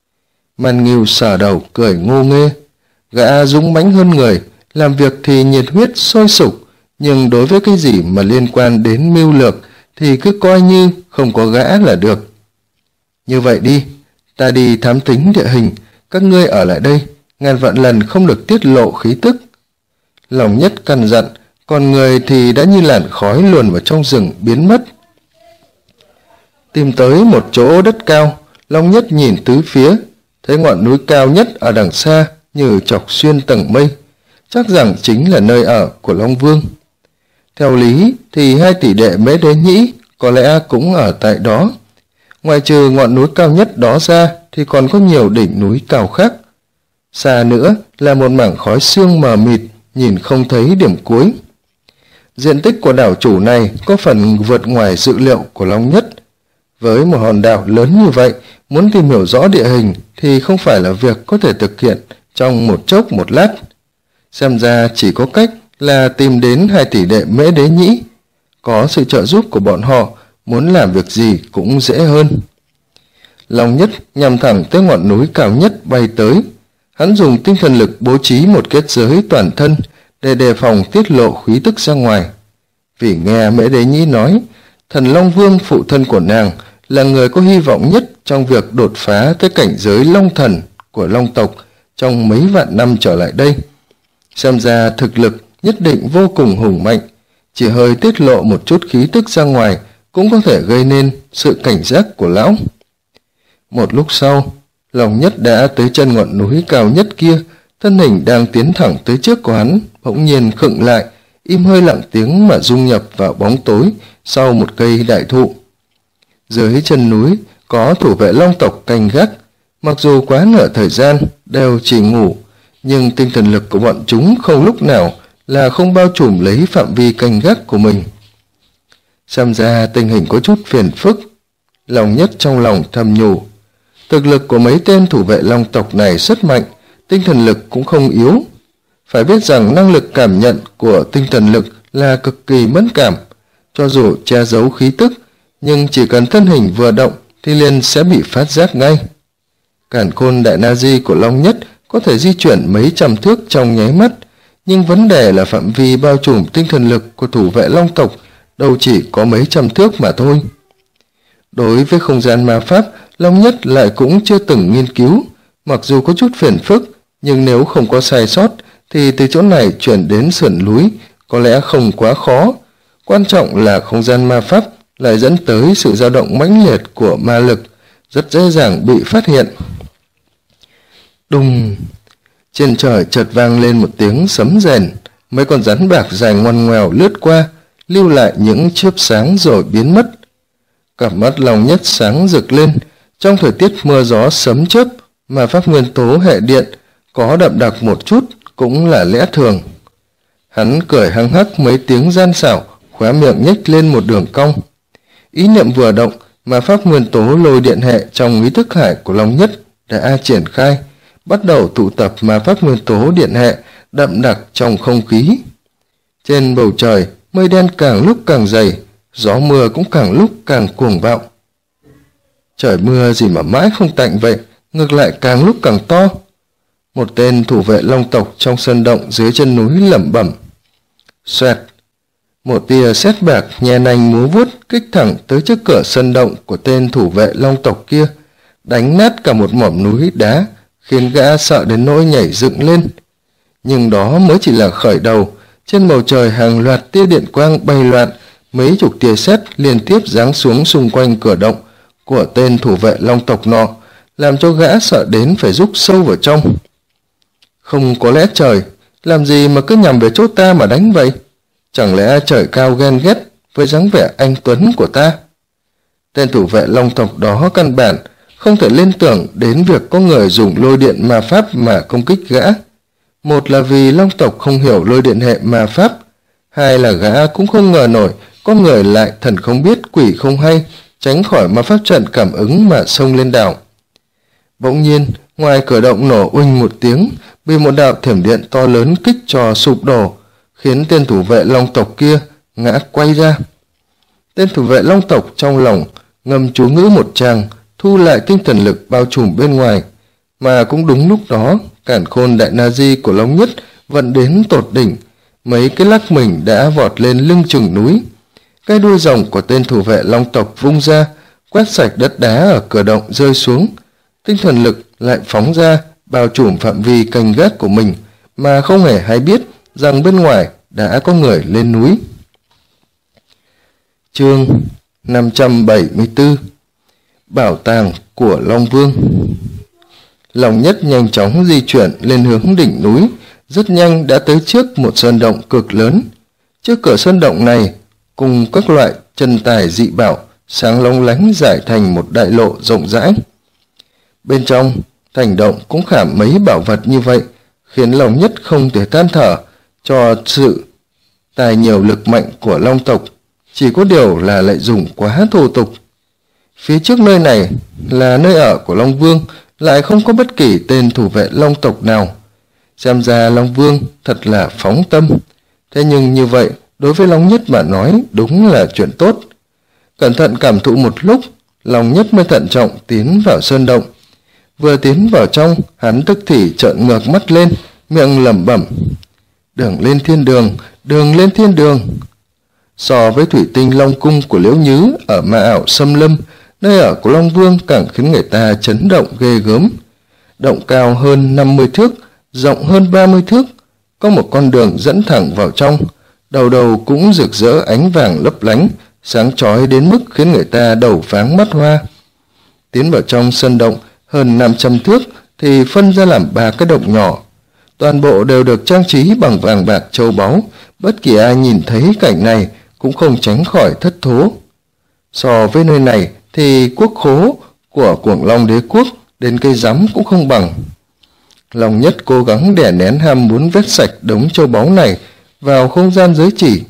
Man Ngưu sờ đầu cười ngô nghê. Gã dũng mãnh hơn người, làm việc thì nhiệt huyết sôi sục, nhưng đối với cái gì mà liên quan đến mưu lược thì cứ coi như không có gã là được. Như vậy đi, ta đi thám tính địa hình, các ngươi ở lại đây, ngàn vạn lần không được tiết lộ khí tức. Lòng Nhất căn dặn, còn người thì đã như làn khói luồn vào trong rừng biến mất. Tìm tới một chỗ đất cao, Long Nhất nhìn tứ phía, thấy ngọn núi cao nhất ở đằng xa như chọc xuyên tầng mây, chắc rằng chính là nơi ở của Long Vương. Theo lý thì hai tỷ đệ Mễ Đế Nhĩ có lẽ cũng ở tại đó. Ngoài trừ ngọn núi cao nhất đó ra thì còn có nhiều đỉnh núi cao khác. Xa nữa là một mảng khói sương mờ mịt, nhìn không thấy điểm cuối. Diện tích của đảo chủ này có phần vượt ngoài dự liệu của Long Nhất. Với một hòn đảo lớn như vậy, muốn tìm hiểu rõ địa hình thì không phải là việc có thể thực hiện trong một chốc một lát. Xem ra chỉ có cách là tìm đến hai tỷ đệ Mễ Đế Nhĩ. Có sự trợ giúp của bọn họ, muốn làm việc gì cũng dễ hơn. Long Nhất nhằm thẳng tới ngọn núi cao nhất bay tới. Hắn dùng tinh thần lực bố trí một kết giới toàn thân để đề phòng tiết lộ khí tức ra ngoài. Vì nghe Mễ Đế Nhĩ nói, thần Long Vương phụ thân của nàng là người có hy vọng nhất trong việc đột phá cái cảnh giới Long Thần của Long tộc trong mấy vạn năm trở lại đây. Xem ra thực lực nhất định vô cùng hùng mạnh, chỉ hơi tiết lộ một chút khí tức ra ngoài cũng có thể gây nên sự cảnh giác của lão. Một lúc sau, Long Nhất đã tới chân ngọn núi cao nhất kia, thân hình đang tiến thẳng tới trước của hắn, bỗng nhiên khựng lại, im hơi lặng tiếng mà dung nhập vào bóng tối sau một cây đại thụ. Dưới chân núi có thủ vệ Long tộc canh gác, mặc dù quá nửa thời gian đều chỉ ngủ, nhưng tinh thần lực của bọn chúng không lúc nào là không bao trùm lấy phạm vi canh gác của mình. Xem ra tình hình có chút phiền phức. Long Nhất trong lòng thầm nhủ. Thực lực của mấy tên thủ vệ Long tộc này rất mạnh, tinh thần lực cũng không yếu. Phải biết rằng năng lực cảm nhận của tinh thần lực là cực kỳ mẫn cảm, cho dù che giấu khí tức, nhưng chỉ cần thân hình vừa động thì liền sẽ bị phát giác ngay. Càn khôn đại na di của Long Nhất có thể di chuyển mấy trăm thước trong nháy mắt, nhưng vấn đề là phạm vi bao trùm tinh thần lực của thủ vệ Long tộc đâu chỉ có mấy trăm thước mà thôi. Đối với không gian ma pháp, Long Nhất lại cũng chưa từng nghiên cứu, mặc dù có chút phiền phức, nhưng nếu không có sai sót thì từ chỗ này chuyển đến sườn núi có lẽ không quá khó. Quan trọng là không gian ma pháp lại dẫn tới sự dao động mãnh liệt của ma lực, rất dễ dàng bị phát hiện. Đùng! Trên trời chợt vang lên một tiếng sấm rền, mấy con rắn bạc dài ngoằn ngoèo lướt qua, lưu lại những chớp sáng rồi biến mất. Cặp mắt Long Nhất sáng rực lên. Trong thời tiết mưa gió sấm chớp mà pháp nguyên tố hệ điện có đậm đặc một chút cũng là lẽ thường. Hắn cười hăng hắc mấy tiếng gian xảo, khóe miệng nhếch lên một đường cong. Ý niệm vừa động, mà pháp nguyên tố lôi điện hệ trong ý thức hải của Long Nhất đã triển khai, bắt đầu tụ tập mà pháp nguyên tố điện hệ đậm đặc trong không khí. Trên bầu trời, mây đen càng lúc càng dày, gió mưa cũng càng lúc càng cuồng bạo. Trời mưa gì mà mãi không tạnh vậy, ngược lại càng lúc càng to. Một tên thủ vệ long tộc trong sân động dưới chân núi lẩm bẩm. Xoẹt! Một tia sét bạc nhẹ nành múa vuốt kích thẳng tới trước cửa sân động của tên thủ vệ long tộc kia, đánh nát cả một mỏm núi đá, khiến gã sợ đến nỗi nhảy dựng lên. Nhưng đó mới chỉ là khởi đầu. Trên bầu trời hàng loạt tia điện quang bay loạn, mấy chục tia sét liên tiếp giáng xuống xung quanh cửa động của tên thủ vệ long tộc nọ, làm cho gã sợ đến phải rúc sâu vào trong. Không có lẽ trời, làm gì mà cứ nhằm về chỗ ta mà đánh vậy? Chẳng lẽ trời cao ghen ghét với dáng vẻ anh tuấn của ta? Tên thủ vệ long tộc đó căn bản không thể liên tưởng đến việc có người dùng lôi điện ma pháp mà công kích gã. Một là vì long tộc không hiểu lôi điện hệ ma pháp, hai là gã cũng không ngờ nổi có người lại thần không biết quỷ không hay, tránh khỏi ma pháp trận cảm ứng mà xông lên đảo. Bỗng nhiên, ngoài cửa động nổ uỳnh một tiếng, bị một đạo thiểm điện to lớn kích cho sụp đổ, khiến tên thủ vệ long tộc kia ngã quay ra. Tên thủ vệ long tộc trong lòng ngâm chú ngữ một tràng, thu lại tinh thần lực bao trùm bên ngoài, mà cũng đúng lúc đó, cản khôn đại na di của Long Nhất vận đến tột đỉnh, mấy cái lắc mình đã vọt lên lưng chừng núi. Cái đuôi rồng của tên thủ vệ long tộc vung ra, quét sạch đất đá ở cửa động rơi xuống. Tinh thần lực lại phóng ra, bao trùm phạm vi canh gác của mình, mà không hề hay biết rằng bên ngoài đã có người lên núi. Chương 574 Bảo tàng của Long Vương. Long Nhất nhanh chóng di chuyển lên hướng đỉnh núi, rất nhanh đã tới trước một sơn động cực lớn. Trước cửa sơn động này, cùng các loại chân tài dị bảo sáng long lánh rải thành một đại lộ rộng rãi. Bên trong, thành động cũng khảm mấy bảo vật như vậy, khiến Long Nhất không thể than thở cho sự tài nhiều lực mạnh của long tộc, chỉ có điều là lại dùng quá thô tục. Phía trước nơi này là nơi ở của Long Vương, lại không có bất kỳ tên thủ vệ long tộc nào. Xem ra Long Vương thật là phóng tâm. Thế nhưng như vậy, đối với Long Nhất mà nói đúng là chuyện tốt. Cẩn thận cảm thụ một lúc, Long Nhất mới thận trọng tiến vào sơn động. Vừa tiến vào trong, hắn tức thì trợn ngược mắt lên, miệng lẩm bẩm. Đường lên thiên đường, đường lên thiên đường. So với thủy tinh long cung của Liễu Nhứ ở Ma Ảo Xâm Lâm, nơi ở của Long Vương càng khiến người ta chấn động ghê gớm. Động cao hơn 50 thước, rộng hơn 30 thước, có một con đường dẫn thẳng vào trong, đầu đầu cũng rực rỡ ánh vàng lấp lánh, sáng chói đến mức khiến người ta đầu váng mắt hoa. Tiến vào trong sân động hơn 500 thước thì phân ra làm 3 cái động nhỏ. Toàn bộ đều được trang trí bằng vàng bạc châu báu, bất kỳ ai nhìn thấy cảnh này cũng không tránh khỏi thất thố. So với nơi này thì quốc khố của Cuồng Long Đế Quốc đến cây rắm cũng không bằng. Long Nhất cố gắng đè nén ham muốn vét sạch đống châu báu này vào không gian giới chỉ.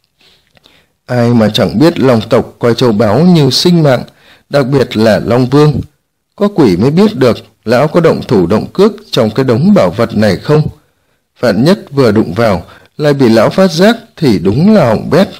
Ai mà chẳng biết long tộc coi châu báu như sinh mạng, đặc biệt là Long Vương. Có quỷ mới biết được lão có động thủ động cước trong cái đống bảo vật này không. Vạn nhất vừa đụng vào lại bị lão phát giác thì đúng là hỏng bét.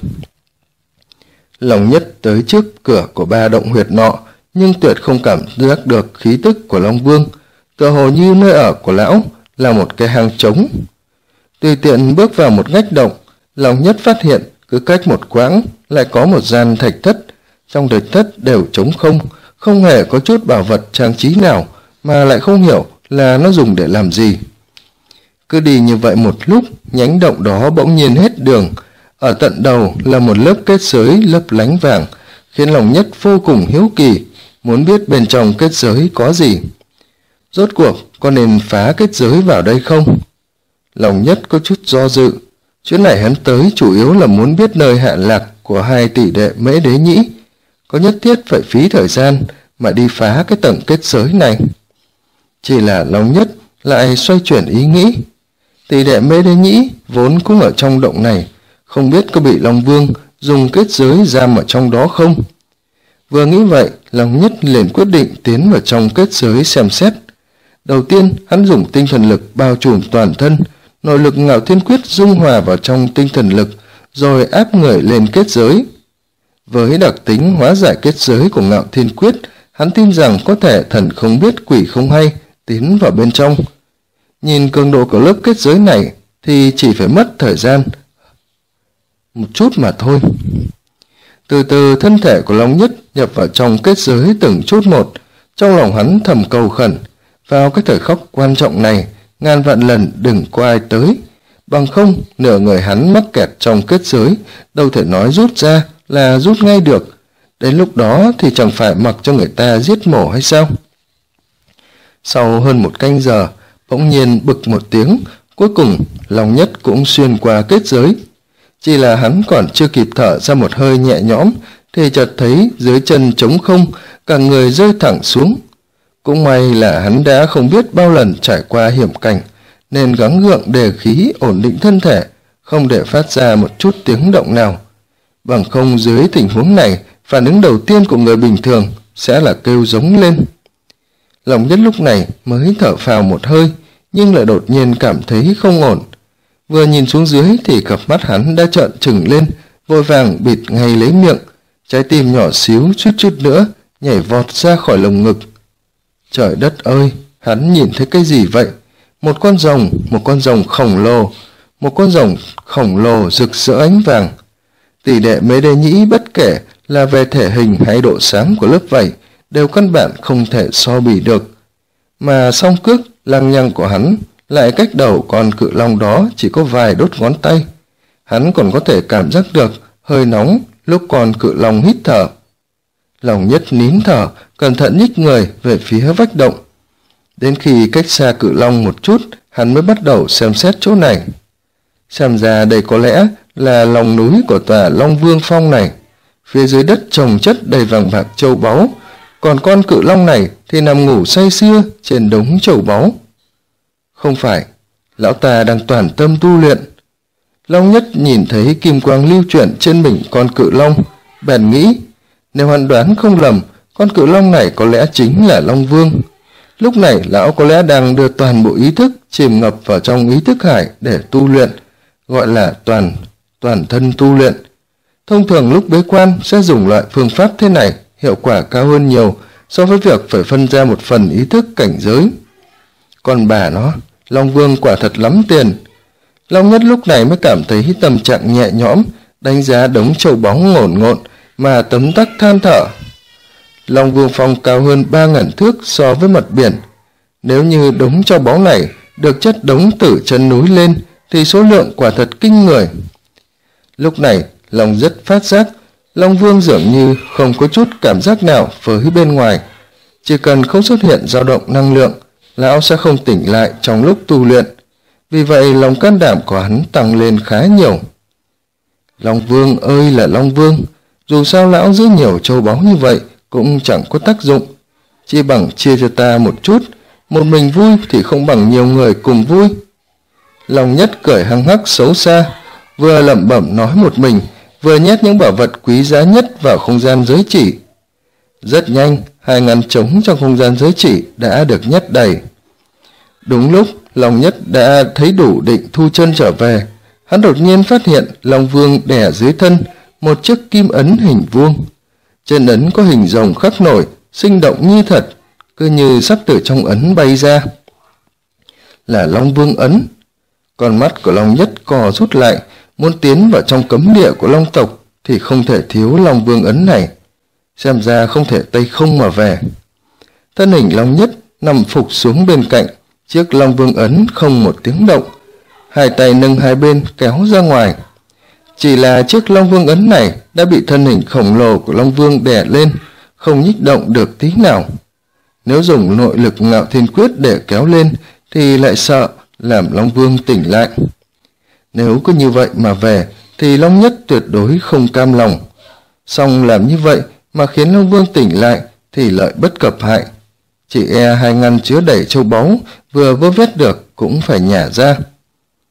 Long Nhất tới trước cửa của 3 động huyệt nọ, nhưng tuyệt không cảm giác được khí tức của Long Vương, tựa hồ như nơi ở của lão là một cái hang trống. Tùy tiện bước vào một ngách động, Long Nhất phát hiện cứ cách một quãng lại có một gian thạch thất, trong thạch thất đều trống không, không hề có chút bảo vật trang trí nào, mà lại không hiểu là nó dùng để làm gì. Cứ đi như vậy một lúc, nhánh động đó bỗng nhiên hết đường. Ở tận đầu là một lớp kết giới lấp lánh vàng, khiến Long Nhất vô cùng hiếu kỳ, muốn biết bên trong kết giới có gì. Rốt cuộc có nên phá kết giới vào đây không? Long Nhất có chút do dự. Chuyến này hắn tới chủ yếu là muốn biết nơi hạ lạc của 2 tỷ đệ Mễ Đế Nhĩ. Có nhất thiết phải phí thời gian mà đi phá cái tầng kết giới này? Chỉ là Long Nhất lại xoay chuyển ý nghĩ. Tỷ đệ Mễ Đế Nhĩ vốn cũng ở trong động này, không biết có bị Long Vương dùng kết giới giam ở trong đó không. Vừa nghĩ vậy, Long Nhất liền quyết định tiến vào trong kết giới xem xét. Đầu tiên, hắn dùng tinh thần lực bao trùm toàn thân, nội lực Ngạo Thiên Quyết dung hòa vào trong tinh thần lực, rồi áp người lên kết giới. Với đặc tính hóa giải kết giới của Ngạo Thiên Quyết, hắn tin rằng có thể thần không biết quỷ không hay tiến vào bên trong. Nhìn cường độ của lớp kết giới này thì chỉ phải mất thời gian một chút mà thôi. Từ từ thân thể của Long Nhất nhập vào trong kết giới từng chút một, trong lòng hắn thầm cầu khẩn, vào cái thời khắc quan trọng này, ngàn vạn lần đừng có ai tới, bằng không nửa người hắn mắc kẹt trong kết giới, đâu thể nói rút ra là rút ngay được, đến lúc đó thì chẳng phải mặc cho người ta giết mổ hay sao. Sau hơn một canh giờ, bỗng nhiên bực một tiếng, cuối cùng Long Nhất cũng xuyên qua kết giới. Chỉ là hắn còn chưa kịp thở ra một hơi nhẹ nhõm thì chợt thấy dưới chân trống không, cả người rơi thẳng xuống. Cũng may là hắn đã không biết bao lần trải qua hiểm cảnh, nên gắng gượng đề khí ổn định thân thể, không để phát ra một chút tiếng động nào. Bằng không dưới tình huống này, phản ứng đầu tiên của người bình thường sẽ là kêu giống lên. Long Nhất lúc này mới thở phào một hơi, nhưng lại đột nhiên cảm thấy không ổn. Vừa nhìn xuống dưới thì cặp mắt hắn đã trợn trừng lên, vội vàng bịt ngay lấy miệng, trái tim nhỏ xíu chút chút nữa nhảy vọt ra khỏi lồng ngực. Trời đất ơi, hắn nhìn thấy cái gì vậy? Một con rồng khổng lồ rực rỡ ánh vàng. Tỷ đệ Mễ Đế Nhĩ bất kể là về thể hình hay độ sáng của lớp vảy đều căn bản không thể so bì được. Mà song cước lăng nhăng của hắn lại cách đầu con cự long đó chỉ có vài đốt ngón tay. Hắn còn có thể cảm giác được hơi nóng lúc con cự long hít thở. Long Nhất nín thở, cẩn thận nhích người về phía vách động. Đến khi cách xa cự long một chút, hắn mới bắt đầu xem xét chỗ này. Xem ra đây có lẽ là lòng núi của tòa Long Vương Phong này. Phía dưới đất trồng chất đầy vàng bạc châu báu, còn con cự long này thì nằm ngủ say sưa trên đống châu báu. Không phải, lão ta đang toàn tâm tu luyện. Long Nhất nhìn thấy kim quang lưu chuyển trên mình con cự long, bèn nghĩ, nếu hắn đoán không lầm, con cự long này có lẽ chính là Long Vương. Lúc này lão có lẽ đang đưa toàn bộ ý thức chìm ngập vào trong ý thức hải để tu luyện, gọi là toàn thân tu luyện. Thông thường lúc bế quan sẽ dùng loại phương pháp thế này, hiệu quả cao hơn nhiều so với việc phải phân ra một phần ý thức cảnh giới. Còn bà nó, Long Vương quả thật lắm tiền. Long Nhất lúc này mới cảm thấy tâm trạng nhẹ nhõm, đánh giá đống châu báu ngổn ngộn mà tấm tắc than thở. Long Vương Phong cao hơn 3.000 thước so với mặt biển. Nếu như đống châu báu này được chất đống từ chân núi lên thì số lượng quả thật kinh người. Lúc này, Long rất phát giác, Long Vương dường như không có chút cảm giác nào với bên ngoài. Chỉ cần không xuất hiện dao động năng lượng, lão sẽ không tỉnh lại trong lúc tu luyện. Vì vậy lòng can đảm của hắn tăng lên khá nhiều. Long Vương ơi là Long Vương, dù sao lão giữ nhiều châu báu như vậy cũng chẳng có tác dụng. Chỉ bằng chia cho ta một chút, một mình vui thì không bằng nhiều người cùng vui. Long Nhất cười hăng hắc xấu xa, vừa lẩm bẩm nói một mình, vừa nhét những bảo vật quý giá nhất vào không gian giới chỉ. Rất nhanh, 2 ngăn trống trong không gian giới chỉ đã được nhét đầy. Đúng lúc Long Nhất đã thấy đủ định thu chân trở về, hắn đột nhiên phát hiện Long Vương đè dưới thân một chiếc kim ấn hình vuông. Trên ấn có hình rồng khắc nổi, sinh động như thật, cứ như sắp từ trong ấn bay ra. Là Long Vương ấn. Con mắt của Long Nhất co rút lại, muốn tiến vào trong cấm địa của Long tộc thì không thể thiếu Long Vương ấn này. Xem ra không thể tay không mà về. Thân hình Long Nhất nằm phục xuống bên cạnh chiếc Long Vương ấn không một tiếng động, hai tay nâng hai bên kéo ra ngoài. Chỉ là chiếc Long Vương ấn này đã bị thân hình khổng lồ của Long Vương đè lên, không nhích động được tí nào. Nếu dùng nội lực Ngạo Thiên Quyết để kéo lên thì lại sợ làm Long Vương tỉnh lại. Nếu cứ như vậy mà về thì Long Nhất tuyệt đối không cam lòng. Song làm như vậy mà khiến Long Vương tỉnh lại thì lợi bất cập hại. Chỉ e 2 ngăn chứa đầy châu báu vừa vơ vét được cũng phải nhả ra.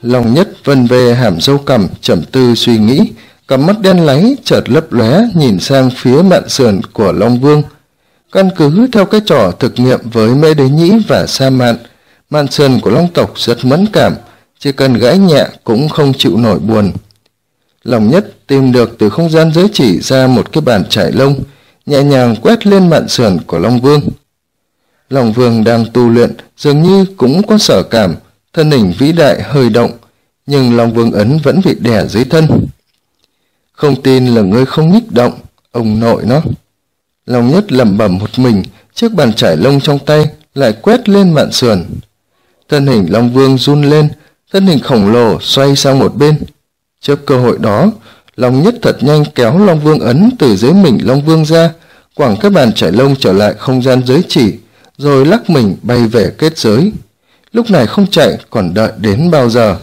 Long Nhất vân về hàm râu cằm, trầm tư suy nghĩ, cặp mắt đen láy chợt lấp lóe nhìn sang phía mạn sườn của Long Vương. Căn cứ theo cái trò thực nghiệm với Mễ Đế Nhĩ và Sa Mạn, mạn sườn của Long tộc rất mẫn cảm, chỉ cần gãy nhẹ cũng không chịu nổi buồn. Long Nhất tìm được từ không gian giới chỉ ra một cái bàn chải lông, nhẹ nhàng quét lên mạn sườn của Long Vương. Long Vương đang tu luyện dường như cũng có sở cảm, thân hình vĩ đại hơi động, nhưng Long Vương ấn vẫn bị đè dưới thân. Không tin là ngươi không nhích động, ông nội nó. Long Nhất lẩm bẩm một mình, chiếc bàn chải lông trong tay lại quét lên mạn sườn. Thân hình Long Vương run lên, thân hình khổng lồ xoay sang một bên. Trước cơ hội đó, Long Nhất thật nhanh kéo Long Vương ấn từ dưới mình Long Vương ra, quẳng cái bàn chải lông trở lại không gian giới chỉ, rồi lắc mình bay về kết giới. Lúc này không chạy còn đợi đến bao giờ?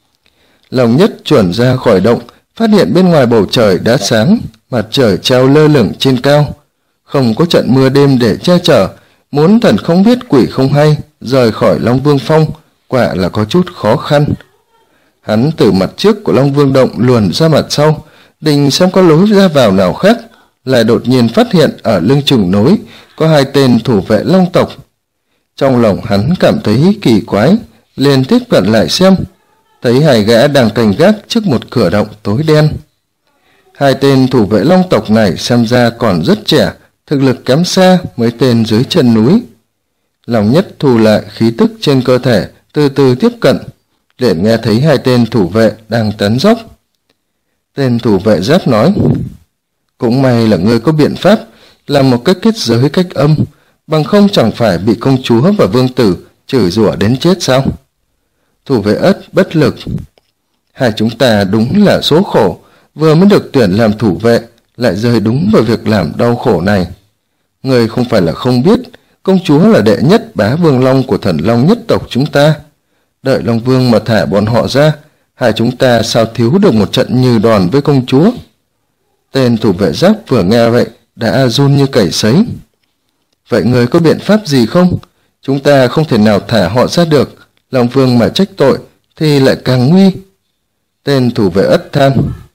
Long Nhất chuẩn ra khỏi động, phát hiện bên ngoài bầu trời đã sáng, mặt trời treo lơ lửng trên cao. Không có trận mưa đêm để che chở, muốn thần không biết quỷ không hay, rời khỏi Long Vương Phong, quả là có chút khó khăn. Hắn từ mặt trước của Long Vương Động luồn ra mặt sau, định xem có lối ra vào nào khác, lại đột nhiên phát hiện ở lưng chừng núi có hai tên thủ vệ Long tộc. Trong lòng hắn cảm thấy kỳ quái, liền tiếp cận lại xem, thấy hai gã đang canh gác trước một cửa động tối đen. Hai tên thủ vệ Long tộc này xem ra còn rất trẻ, thực lực kém xa mấy tên dưới chân núi. Long Nhất thu lại khí tức trên cơ thể, từ từ tiếp cận, liền nghe thấy hai tên thủ vệ đang tấn dốc. Tên thủ vệ Giáp nói, cũng may là ngươi có biện pháp làm một cái kết giới cách âm, bằng không chẳng phải bị công chúa và vương tử chửi rủa đến chết sao? Thủ vệ Ất bất lực, hai chúng ta đúng là số khổ, vừa mới được tuyển làm thủ vệ, lại rơi đúng vào việc làm đau khổ này. Ngươi không phải là không biết, công chúa là đệ nhất bá vương long của thần long nhất tộc chúng ta. Đợi Long Vương mà thả bọn họ ra, hai chúng ta sao thiếu được một trận như đòn với công chúa? Tên thủ vệ Giáp vừa nghe vậy đã run như cầy sấy. Vậy người có biện pháp gì không? Chúng ta không thể nào thả họ ra được, Long Vương mà trách tội thì lại càng nguy. Tên thủ vệ Ất than,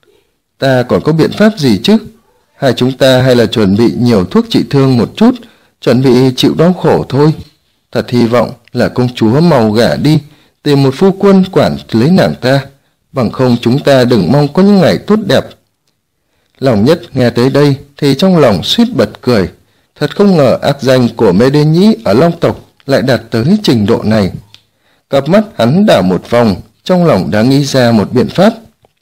ta còn có biện pháp gì chứ? Hai chúng ta hay là chuẩn bị nhiều thuốc trị thương một chút, chuẩn bị chịu đau khổ thôi. Thật hy vọng là công chúa mau gả đi, tìm một phu quân quản lấy nàng ta, bằng không chúng ta đừng mong có những ngày tốt đẹp. Long Nhất nghe tới đây thì trong lòng suýt bật cười, thật không ngờ ác danh của Mễ Đế Nhĩ ở Long tộc lại đạt tới trình độ này. Cặp mắt hắn đảo một vòng, trong lòng đã nghĩ ra một biện pháp.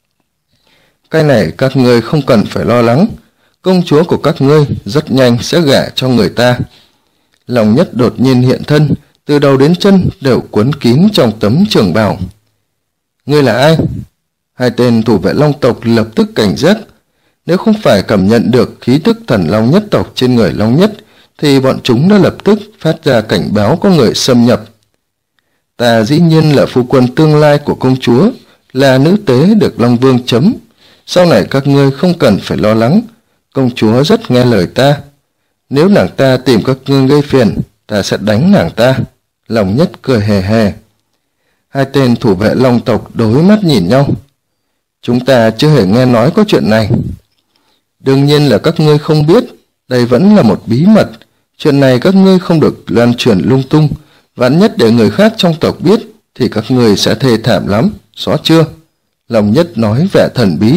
Cái này các ngươi không cần phải lo lắng, công chúa của các ngươi rất nhanh sẽ gả cho người ta. Long Nhất đột nhiên hiện thân, từ đầu đến chân đều cuốn kín trong tấm trường bào. Ngươi là ai? Hai tên thủ vệ Long tộc lập tức cảnh giác. Nếu không phải cảm nhận được khí tức thần Long nhất tộc trên người Long Nhất, thì bọn chúng đã lập tức phát ra cảnh báo có người xâm nhập. Ta dĩ nhiên là phu quân tương lai của công chúa, là nữ tế được Long Vương chấm. Sau này các ngươi không cần phải lo lắng, công chúa rất nghe lời ta. Nếu nàng ta tìm các ngươi gây phiền, ta sẽ đánh nàng ta. Long Nhất cười hề hề. Hai tên thủ vệ Long tộc đối mắt nhìn nhau. Chúng ta chưa hề nghe nói có chuyện này. Đương nhiên là các ngươi không biết, đây vẫn là một bí mật. Chuyện này các ngươi không được loan truyền lung tung, vạn nhất để người khác trong tộc biết thì các ngươi sẽ thê thảm lắm, rõ chưa? Long Nhất nói vẻ thần bí.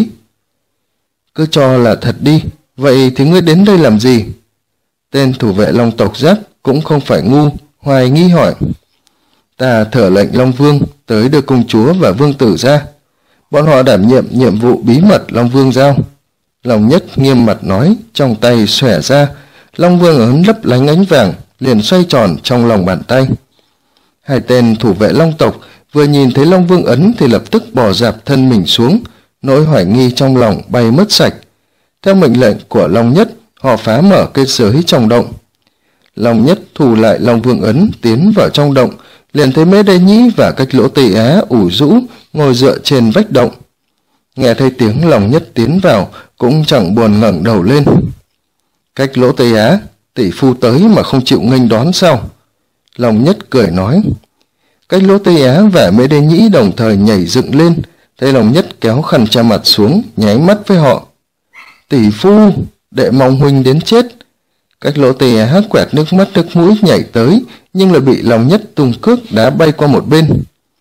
Cứ cho là thật đi, vậy thì ngươi đến đây làm gì? Tên thủ vệ Long tộc Giáp cũng không phải ngu, hoài nghi hỏi. Ta thở lệnh Long Vương tới đưa công chúa và vương tử ra. Bọn họ đảm nhiệm nhiệm vụ bí mật Long Vương giao. Long Nhất nghiêm mặt nói, trong tay xòe ra, Long Vương ấn lấp lánh ánh vàng, liền xoay tròn trong lòng bàn tay. Hai tên thủ vệ Long tộc vừa nhìn thấy Long Vương ấn thì lập tức bò dạp thân mình xuống, nỗi hoài nghi trong lòng bay mất sạch. Theo mệnh lệnh của Long Nhất, họ phá mở kết giới trong động. Long Nhất thu lại Long Vương ấn tiến vào trong động, liền thấy Mễ Đế Nhĩ và Cách Lỗ Tây Á ủ rũ ngồi dựa trên vách động. Nghe thấy tiếng Long Nhất tiến vào cũng chẳng buồn ngẩng đầu lên. Cách Lỗ Tây Á, tỷ phu tới mà không chịu nghênh đón sao? Long Nhất cười nói. Cách Lỗ Tây Á và Mễ Đế Nhĩ đồng thời nhảy dựng lên, thấy Long Nhất kéo khăn che mặt xuống, nháy mắt với họ. Tỷ phu, đệ mong huynh đến chết. Cách Lỗ Tây Á quẹt nước mắt nước mũi nhảy tới, nhưng lại bị Long Nhất tung cước đá bay qua một bên.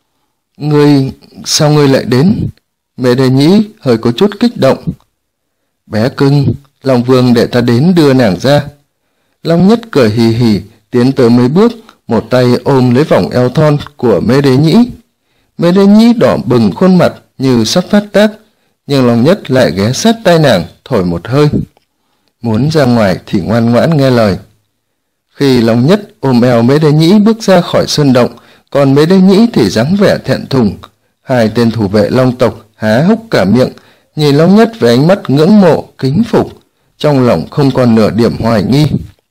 Sao ngươi lại đến? Mễ Đế Nhĩ hơi có chút kích động. Bé cưng, Long Vương để ta đến đưa nàng ra. Long Nhất cười hì hì, tiến tới mấy bước, một tay ôm lấy vòng eo thon của Mễ Đế Nhĩ. Mễ Đế Nhĩ đỏ bừng khuôn mặt như sắp phát tác, nhưng Long Nhất lại ghé sát tai nàng, thổi một hơi. Muốn ra ngoài thì ngoan ngoãn nghe lời. Khi Long Nhất ôm eo Mễ Đế Nhĩ bước ra khỏi sơn động, còn Mễ Đế Nhĩ thì dáng vẻ thẹn thùng. Hai tên thủ vệ Long tộc há hốc cả miệng, nhìn Long Nhất với ánh mắt ngưỡng mộ, kính phục, trong lòng không còn nửa điểm hoài nghi.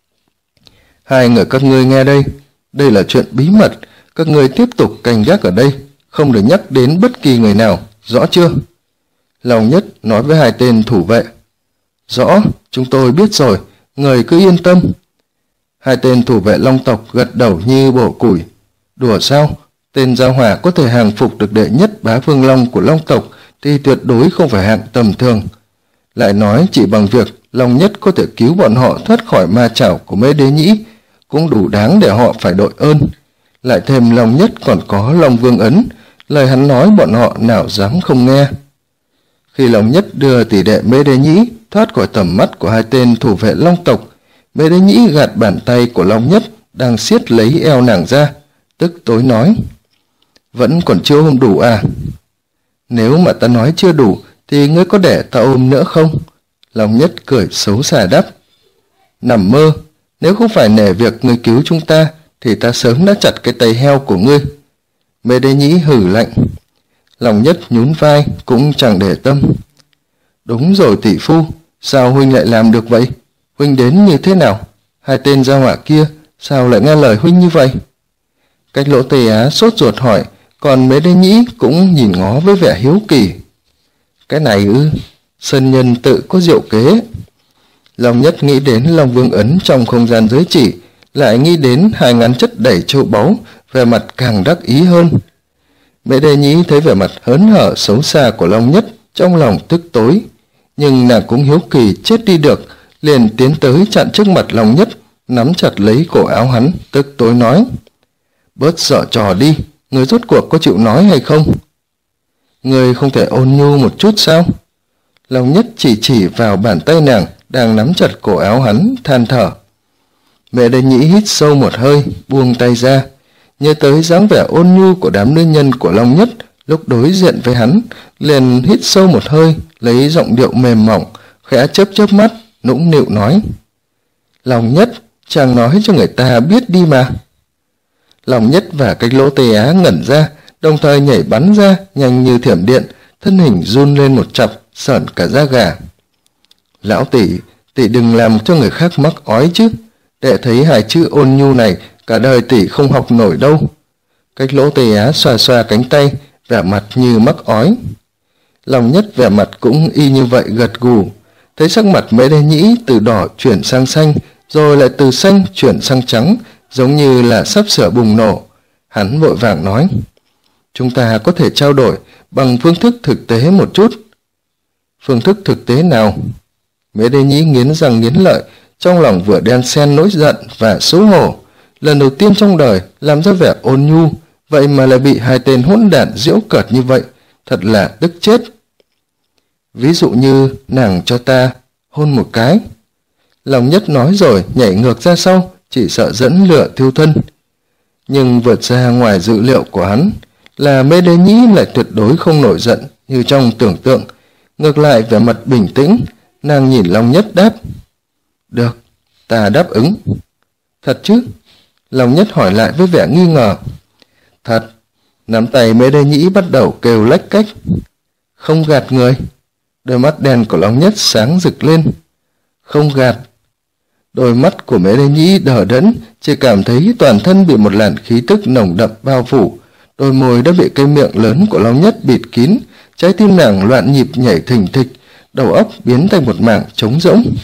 Hai người các ngươi nghe đây, đây là chuyện bí mật, các ngươi tiếp tục canh gác ở đây, không được nhắc đến bất kỳ người nào, rõ chưa? Long Nhất nói với hai tên thủ vệ. Rõ, chúng tôi biết rồi, người cứ yên tâm. Hai tên thủ vệ Long tộc gật đầu như bổ củi. Đùa sao? Tên Giao Hỏa có thể hàng phục được đệ nhất bá vương long của Long tộc thì tuyệt đối không phải hạng tầm thường. Lại nói chỉ bằng việc Long Nhất có thể cứu bọn họ thoát khỏi ma chảo của Mễ Đế Nhĩ cũng đủ đáng để họ phải đội ơn. Lại thêm Long Nhất còn có Long Vương ấn, lời hắn nói bọn họ nào dám không nghe. Khi Long Nhất đưa tỷ đệ Mễ Đế Nhĩ thoát khỏi tầm mắt của hai tên thủ vệ Long tộc, Mễ Đế Nhĩ gạt bàn tay của Long Nhất đang siết lấy eo nàng ra, tức tối nói. Vẫn còn chưa ôm đủ à? Nếu mà ta nói chưa đủ thì ngươi có để ta ôm nữa không? Long Nhất cười xấu xa đáp. Nằm mơ, nếu không phải nể việc ngươi cứu chúng ta thì ta sớm đã chặt cái tay heo của ngươi. Mễ Đế Nhĩ hử lạnh. Long Nhất nhún vai cũng chẳng để tâm. Đúng rồi tỷ phu, sao huynh lại làm được vậy? Huynh đến như thế nào? Hai tên Giao Hỏa kia sao lại nghe lời huynh như vậy? Cách Lỗ Tây Á sốt ruột hỏi, còn Mễ Đế Nhĩ cũng nhìn ngó với vẻ hiếu kỳ. Cái này ư? Sơn nhân tự có diệu kế. Long Nhất nghĩ đến Long Vương ấn trong không gian giới chỉ, lại nghĩ đến hai ngắn chất đầy châu báu, vẻ mặt càng đắc ý hơn. Mễ Đế Nhĩ thấy vẻ mặt hớn hở xấu xa của Long Nhất, trong lòng tức tối, nhưng nàng cũng hiếu kỳ chết đi được, liền tiến tới chặn trước mặt Long Nhất, nắm chặt lấy cổ áo hắn, tức tối nói. Bớt giở trò đi, người rốt cuộc có chịu nói hay không? Người không thể ôn nhu một chút sao? Long Nhất chỉ vào bàn tay nàng đang nắm chặt cổ áo hắn, than thở. Mễ Đế Nhĩ hít sâu một hơi, buông tay ra, nhớ tới dáng vẻ ôn nhu của đám nữ nhân của Long Nhất lúc đối diện với hắn, liền hít sâu một hơi, lấy giọng điệu mềm mỏng, khẽ chớp mắt, nũng nịu nói. Long Nhất, chàng nói cho người ta biết đi mà. Long Nhất và Cách Lỗ Tây Á ngẩn ra, đồng thời nhảy bắn ra nhanh như thiểm điện, thân hình run lên một chập, sởn cả da gà. Lão tỷ, tỷ đừng làm cho người khác mắc ói chứ, để thấy hai chữ ôn nhu này cả đời tỷ không học nổi đâu. Cách Lỗ Tây Á xoa xoa cánh tay, vẻ mặt như mắc ói. Long Nhất vẻ mặt cũng y như vậy, gật gù. Thấy sắc mặt Mễ Đế Nhĩ từ đỏ chuyển sang xanh, rồi lại từ xanh chuyển sang trắng, giống như là sắp sửa bùng nổ. Hắn vội vàng nói. Chúng ta có thể trao đổi bằng phương thức thực tế một chút. Phương thức thực tế nào? Mễ Đế Nhĩ nghiến răng nghiến lợi, trong lòng vừa đan xen nỗi giận và xấu hổ. Lần đầu tiên trong đời làm ra vẻ ôn nhu, vậy mà lại bị hai tên hỗn đản giễu cợt như vậy, thật là tức chết. Ví dụ như nàng cho ta hôn một cái. Long Nhất nói rồi nhảy ngược ra sau, chỉ sợ dẫn lửa thiêu thân. Nhưng vượt ra ngoài dự liệu của hắn là Mễ Đế Nhĩ lại tuyệt đối không nổi giận như trong tưởng tượng. Ngược lại vẻ mặt bình tĩnh, nàng nhìn Long Nhất đáp. Được, ta đáp ứng. Thật chứ? Long Nhất hỏi lại với vẻ nghi ngờ. Thật. Nắm tay Mễ Đế Nhĩ bắt đầu kêu lách cách. Không gạt người. Đôi mắt đen của Long Nhất sáng rực lên. Không gạt. Đôi mắt của Mễ Đế Nhĩ đờ đẫn, chỉ cảm thấy toàn thân bị một làn khí tức nồng đậm bao phủ. Đôi môi đã bị cái miệng lớn của Long Nhất bịt kín, trái tim nàng loạn nhịp nhảy thình thịch, đầu óc biến thành một mảng trống rỗng.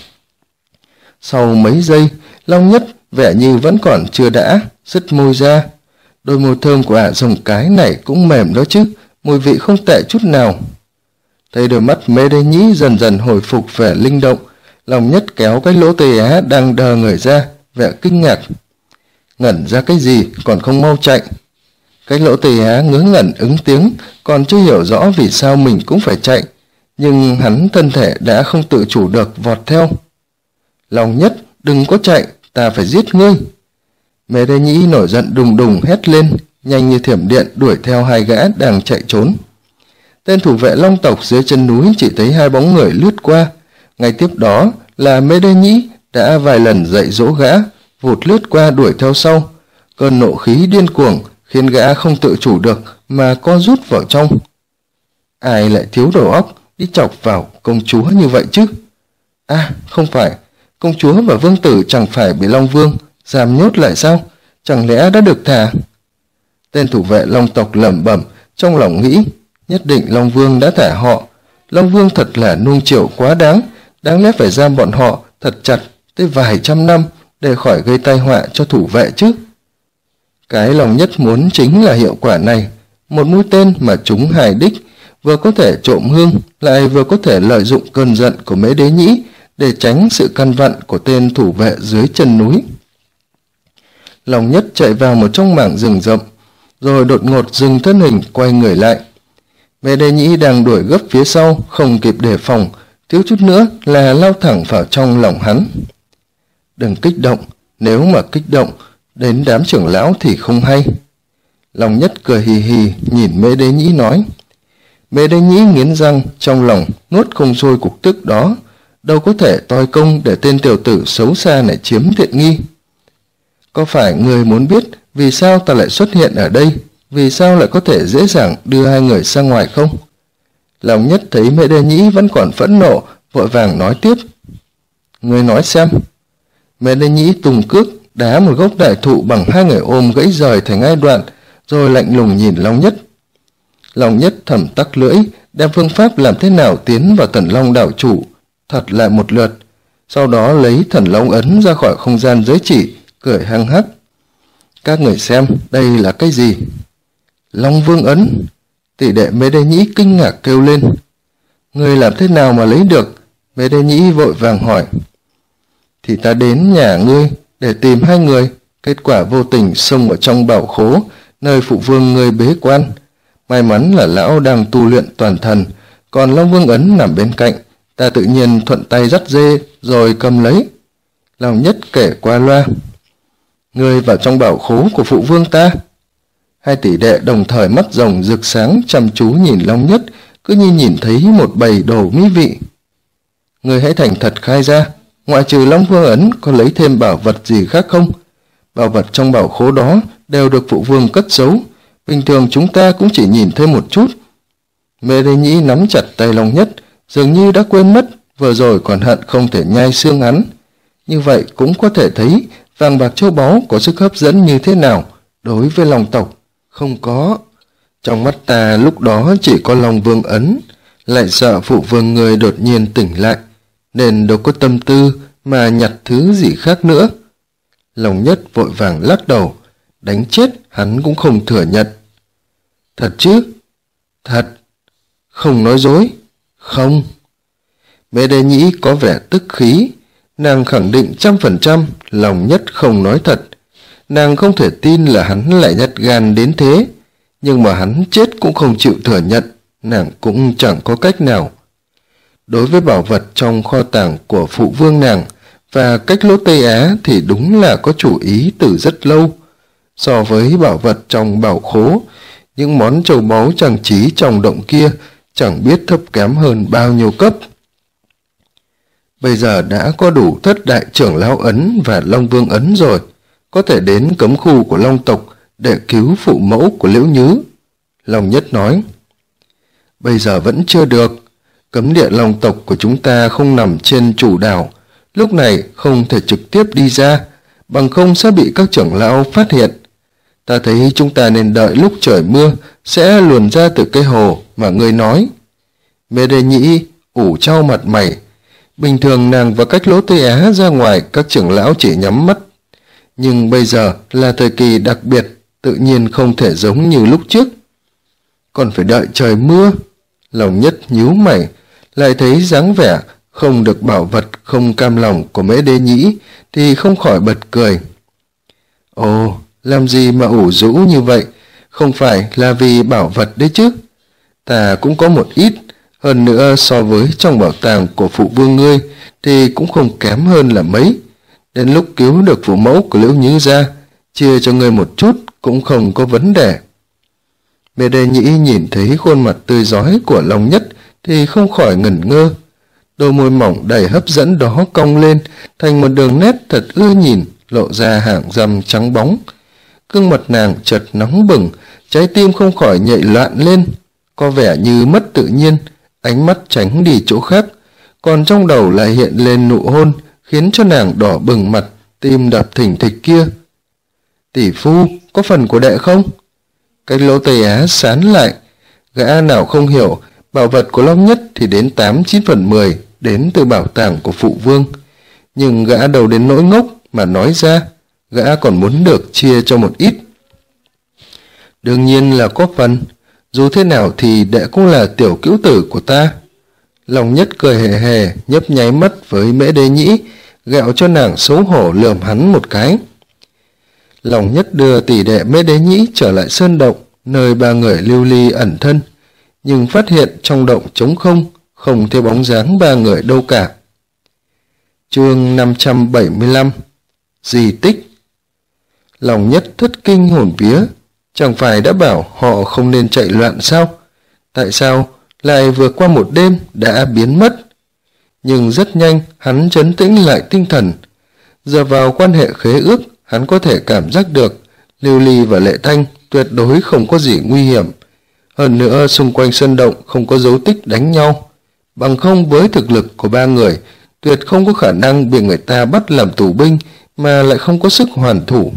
Sau mấy giây, Long Nhất vẻ như vẫn còn chưa đã, sứt môi ra. đôi môi thơm của ả rồng cái này cũng mềm đó chứ, mùi vị không tệ chút nào. Thấy đôi mắt Mê Đế Nhĩ dần dần hồi phục vẻ linh động, Long Nhất kéo cái lỗ Tây Á đang đờ người ra, vẻ kinh ngạc. Ngẩn ra cái gì, còn không mau chạy. Cái lỗ Tây Á ngớ ngẩn ứng tiếng, còn chưa hiểu rõ vì sao mình cũng phải chạy, nhưng hắn thân thể đã không tự chủ được vọt theo. Long Nhất, đừng có chạy, ta phải giết ngươi. Mê Đế Nhĩ nổi giận đùng đùng hét lên, nhanh như thiểm điện đuổi theo hai gã đang chạy trốn. Tên thủ vệ Long tộc dưới chân núi chỉ thấy hai bóng người lướt qua, ngay tiếp đó là Mê Đế Nhĩ đã vài lần dạy dỗ gã, vụt lướt qua đuổi theo sau. Cơn nộ khí điên cuồng khiến gã không tự chủ được mà co rút vào trong. Ai lại thiếu đầu óc đi chọc vào công chúa như vậy chứ? À, không phải, công chúa và vương tử chẳng phải bị Long Vương giam nhốt lại sao? Chẳng lẽ đã được thả? Tên thủ vệ Long tộc lẩm bẩm, trong lòng nghĩ, nhất định Long Vương đã thả họ. Long Vương thật là nuông chiều quá đáng, đáng lẽ phải giam bọn họ thật chặt tới vài trăm năm để khỏi gây tai họa cho thủ vệ chứ. Cái Long Nhất muốn chính là hiệu quả này, một mũi tên mà trúng hài đích, vừa có thể trộm hương, lại vừa có thể lợi dụng cơn giận của Mễ Đế Nhĩ để tránh sự căn vặn của tên thủ vệ dưới chân núi. Long Nhất chạy vào một trong mảng rừng rậm, rồi đột ngột dừng thân hình quay người lại. Mễ Đế Nhĩ đang đuổi gấp phía sau, không kịp đề phòng, thiếu chút nữa là lao thẳng vào trong lòng hắn. Đừng kích động, nếu mà kích động đến đám trưởng lão thì không hay. Long Nhất cười hì hì nhìn Mễ Đế Nhĩ nói. Mễ Đế Nhĩ nghiến răng, trong lòng nuốt không trôi cục tức đó, đâu có thể toi công để tên tiểu tử xấu xa này chiếm tiện nghi. Có phải người muốn biết vì sao ta lại xuất hiện ở đây, vì sao lại có thể dễ dàng đưa hai người ra ngoài không? Long Nhất thấy Mễ Đế Nhĩ vẫn còn phẫn nộ, vội vàng nói tiếp. Người nói xem. Mễ Đế Nhĩ tung cước đá một gốc đại thụ bằng hai người ôm gãy rời thành hai đoạn, rồi lạnh lùng nhìn Long Nhất. Long Nhất thầm tắc lưỡi, đem phương pháp làm thế nào tiến vào Thần Long đảo chủ thật lại một lượt, sau đó lấy Thần Long ấn ra khỏi không gian giới chỉ, cười hăng hắc. Các người xem, đây là cái gì? Long Vương ấn. Tỷ đệ Mễ Đế Nhĩ kinh ngạc kêu lên. Người làm thế nào mà lấy được? Mễ Đế Nhĩ vội vàng hỏi. Thì ta đến nhà ngươi để tìm hai người, kết quả vô tình xông ở trong bảo khố, nơi phụ vương ngươi bế quan. May mắn là lão đang tu luyện toàn thần, còn Long Vương ấn nằm bên cạnh, ta tự nhiên thuận tay dắt dê rồi cầm lấy. Long Nhất kể qua loa. Ngươi vào trong bảo khố của phụ vương ta. Hai tỷ đệ đồng thời mắt rồng rực sáng chăm chú nhìn Long Nhất, cứ như nhìn thấy một bầy đồ mỹ vị. Ngươi hãy thành thật khai ra, ngoại trừ Long Vương ấn có lấy thêm bảo vật gì khác không? Bảo vật trong bảo khố đó đều được phụ vương cất giấu, bình thường chúng ta cũng chỉ nhìn thấy một chút. Mễ Đế Nhĩ nắm chặt tay Long Nhất, dường như đã quên mất vừa rồi còn hận không thể nhai xương hắn. Như vậy cũng có thể thấy vàng bạc châu báu có sức hấp dẫn như thế nào đối với Long tộc. Không có. Trong mắt ta lúc đó chỉ có Long Vương ấn, lại sợ phụ vương người đột nhiên tỉnh lại, nên đâu có tâm tư mà nhặt thứ gì khác nữa. Long Nhất vội vàng lắc đầu, đánh chết hắn cũng không thừa nhận. Thật chứ? Thật. Không nói dối? Không. Mễ Đế Nhĩ có vẻ tức khí, nàng khẳng định 100% Long Nhất không nói thật. Nàng không thể tin là hắn lại nhát gan đến thế, nhưng mà hắn chết cũng không chịu thừa nhận, nàng cũng chẳng có cách nào. Đối với bảo vật trong kho tàng của phụ vương nàng và cách lỗ Tây Á thì đúng là có chủ ý từ rất lâu. So với bảo vật trong bảo khố, những món châu báu trang trí trong động kia chẳng biết thấp kém hơn bao nhiêu cấp. Bây giờ đã có đủ thất đại trưởng lão ấn và Long Vương ấn rồi, có thể đến cấm khu của Long tộc để cứu phụ mẫu của Liễu Nhứ. Long Nhất nói. Bây giờ vẫn chưa được, cấm địa Long tộc của chúng ta không nằm trên chủ đảo, lúc này không thể trực tiếp đi ra, bằng không sẽ bị các trưởng lão phát hiện. Ta thấy chúng ta nên đợi lúc trời mưa sẽ luồn ra từ cây hồ mà ngươi nói. Mễ Đế Nhĩ ủ trao mặt mày. Bình thường nàng và cách lỗ Tây Á ra ngoài các trưởng lão chỉ nhắm mắt, nhưng bây giờ là thời kỳ đặc biệt, tự nhiên không thể giống như lúc trước. Còn phải đợi trời mưa. Lòng Nhất nhíu mày, lại thấy dáng vẻ không được bảo vật không cam lòng của Mễ Đế Nhĩ thì không khỏi bật cười. Ồ, làm gì mà ủ rũ như vậy, không phải là vì bảo vật đấy chứ. Ta cũng có một ít, hơn nữa so với trong bảo tàng của phụ vương ngươi thì cũng không kém hơn là mấy. Đến lúc cứu được phụ mẫu của Liễu Nhứ ra, chia cho ngươi một chút cũng không có vấn đề. Mễ Đế Nhĩ nhìn thấy khuôn mặt tươi rói của Long Nhất thì không khỏi ngẩn ngơ. Đôi môi mỏng đầy hấp dẫn đó cong lên thành một đường nét thật ưa nhìn, lộ ra hàng răng trắng bóng. Gương mặt nàng chợt nóng bừng, trái tim không khỏi nhảy loạn lên, có vẻ như mất tự nhiên, ánh mắt tránh đi chỗ khác, còn trong đầu lại hiện lên nụ hôn khiến cho nàng đỏ bừng mặt, tim đập thình thịch kia. Tỷ phu, có phần của đệ không? Cái lỗ Tây Á sán lại, gã nào không hiểu, bảo vật của Long Nhất thì đến 8/9/10 đến từ bảo tàng của phụ vương, nhưng gã đầu đến nỗi ngốc mà nói ra, gã còn muốn được chia cho một ít. Đương nhiên là có phần, dù thế nào thì đệ cũng là tiểu cữu tử của ta. Long Nhất cười hề hề, nhấp nháy mắt với Mễ Đế Nhĩ, gẹo cho nàng xấu hổ lườm hắn một cái. Long Nhất đưa tỷ đệ Mễ Đế Nhĩ trở lại sơn động, nơi ba người lưu ly ẩn thân, nhưng phát hiện trong động trống không, không thấy bóng dáng ba người đâu cả. Chương 575 Di tích. Long Nhất thất kinh hồn vía, chẳng phải đã bảo họ không nên chạy loạn sao? Tại sao lại vừa qua một đêm đã biến mất? Nhưng rất nhanh hắn trấn tĩnh lại tinh thần. Dựa vào quan hệ khế ước, hắn có thể cảm giác được Lưu Ly và Lệ Thanh tuyệt đối không có gì nguy hiểm. Hơn nữa xung quanh sân động không có dấu tích đánh nhau, bằng không với thực lực của ba người tuyệt không có khả năng bị người ta bắt làm tù binh mà lại không có sức hoàn thủ.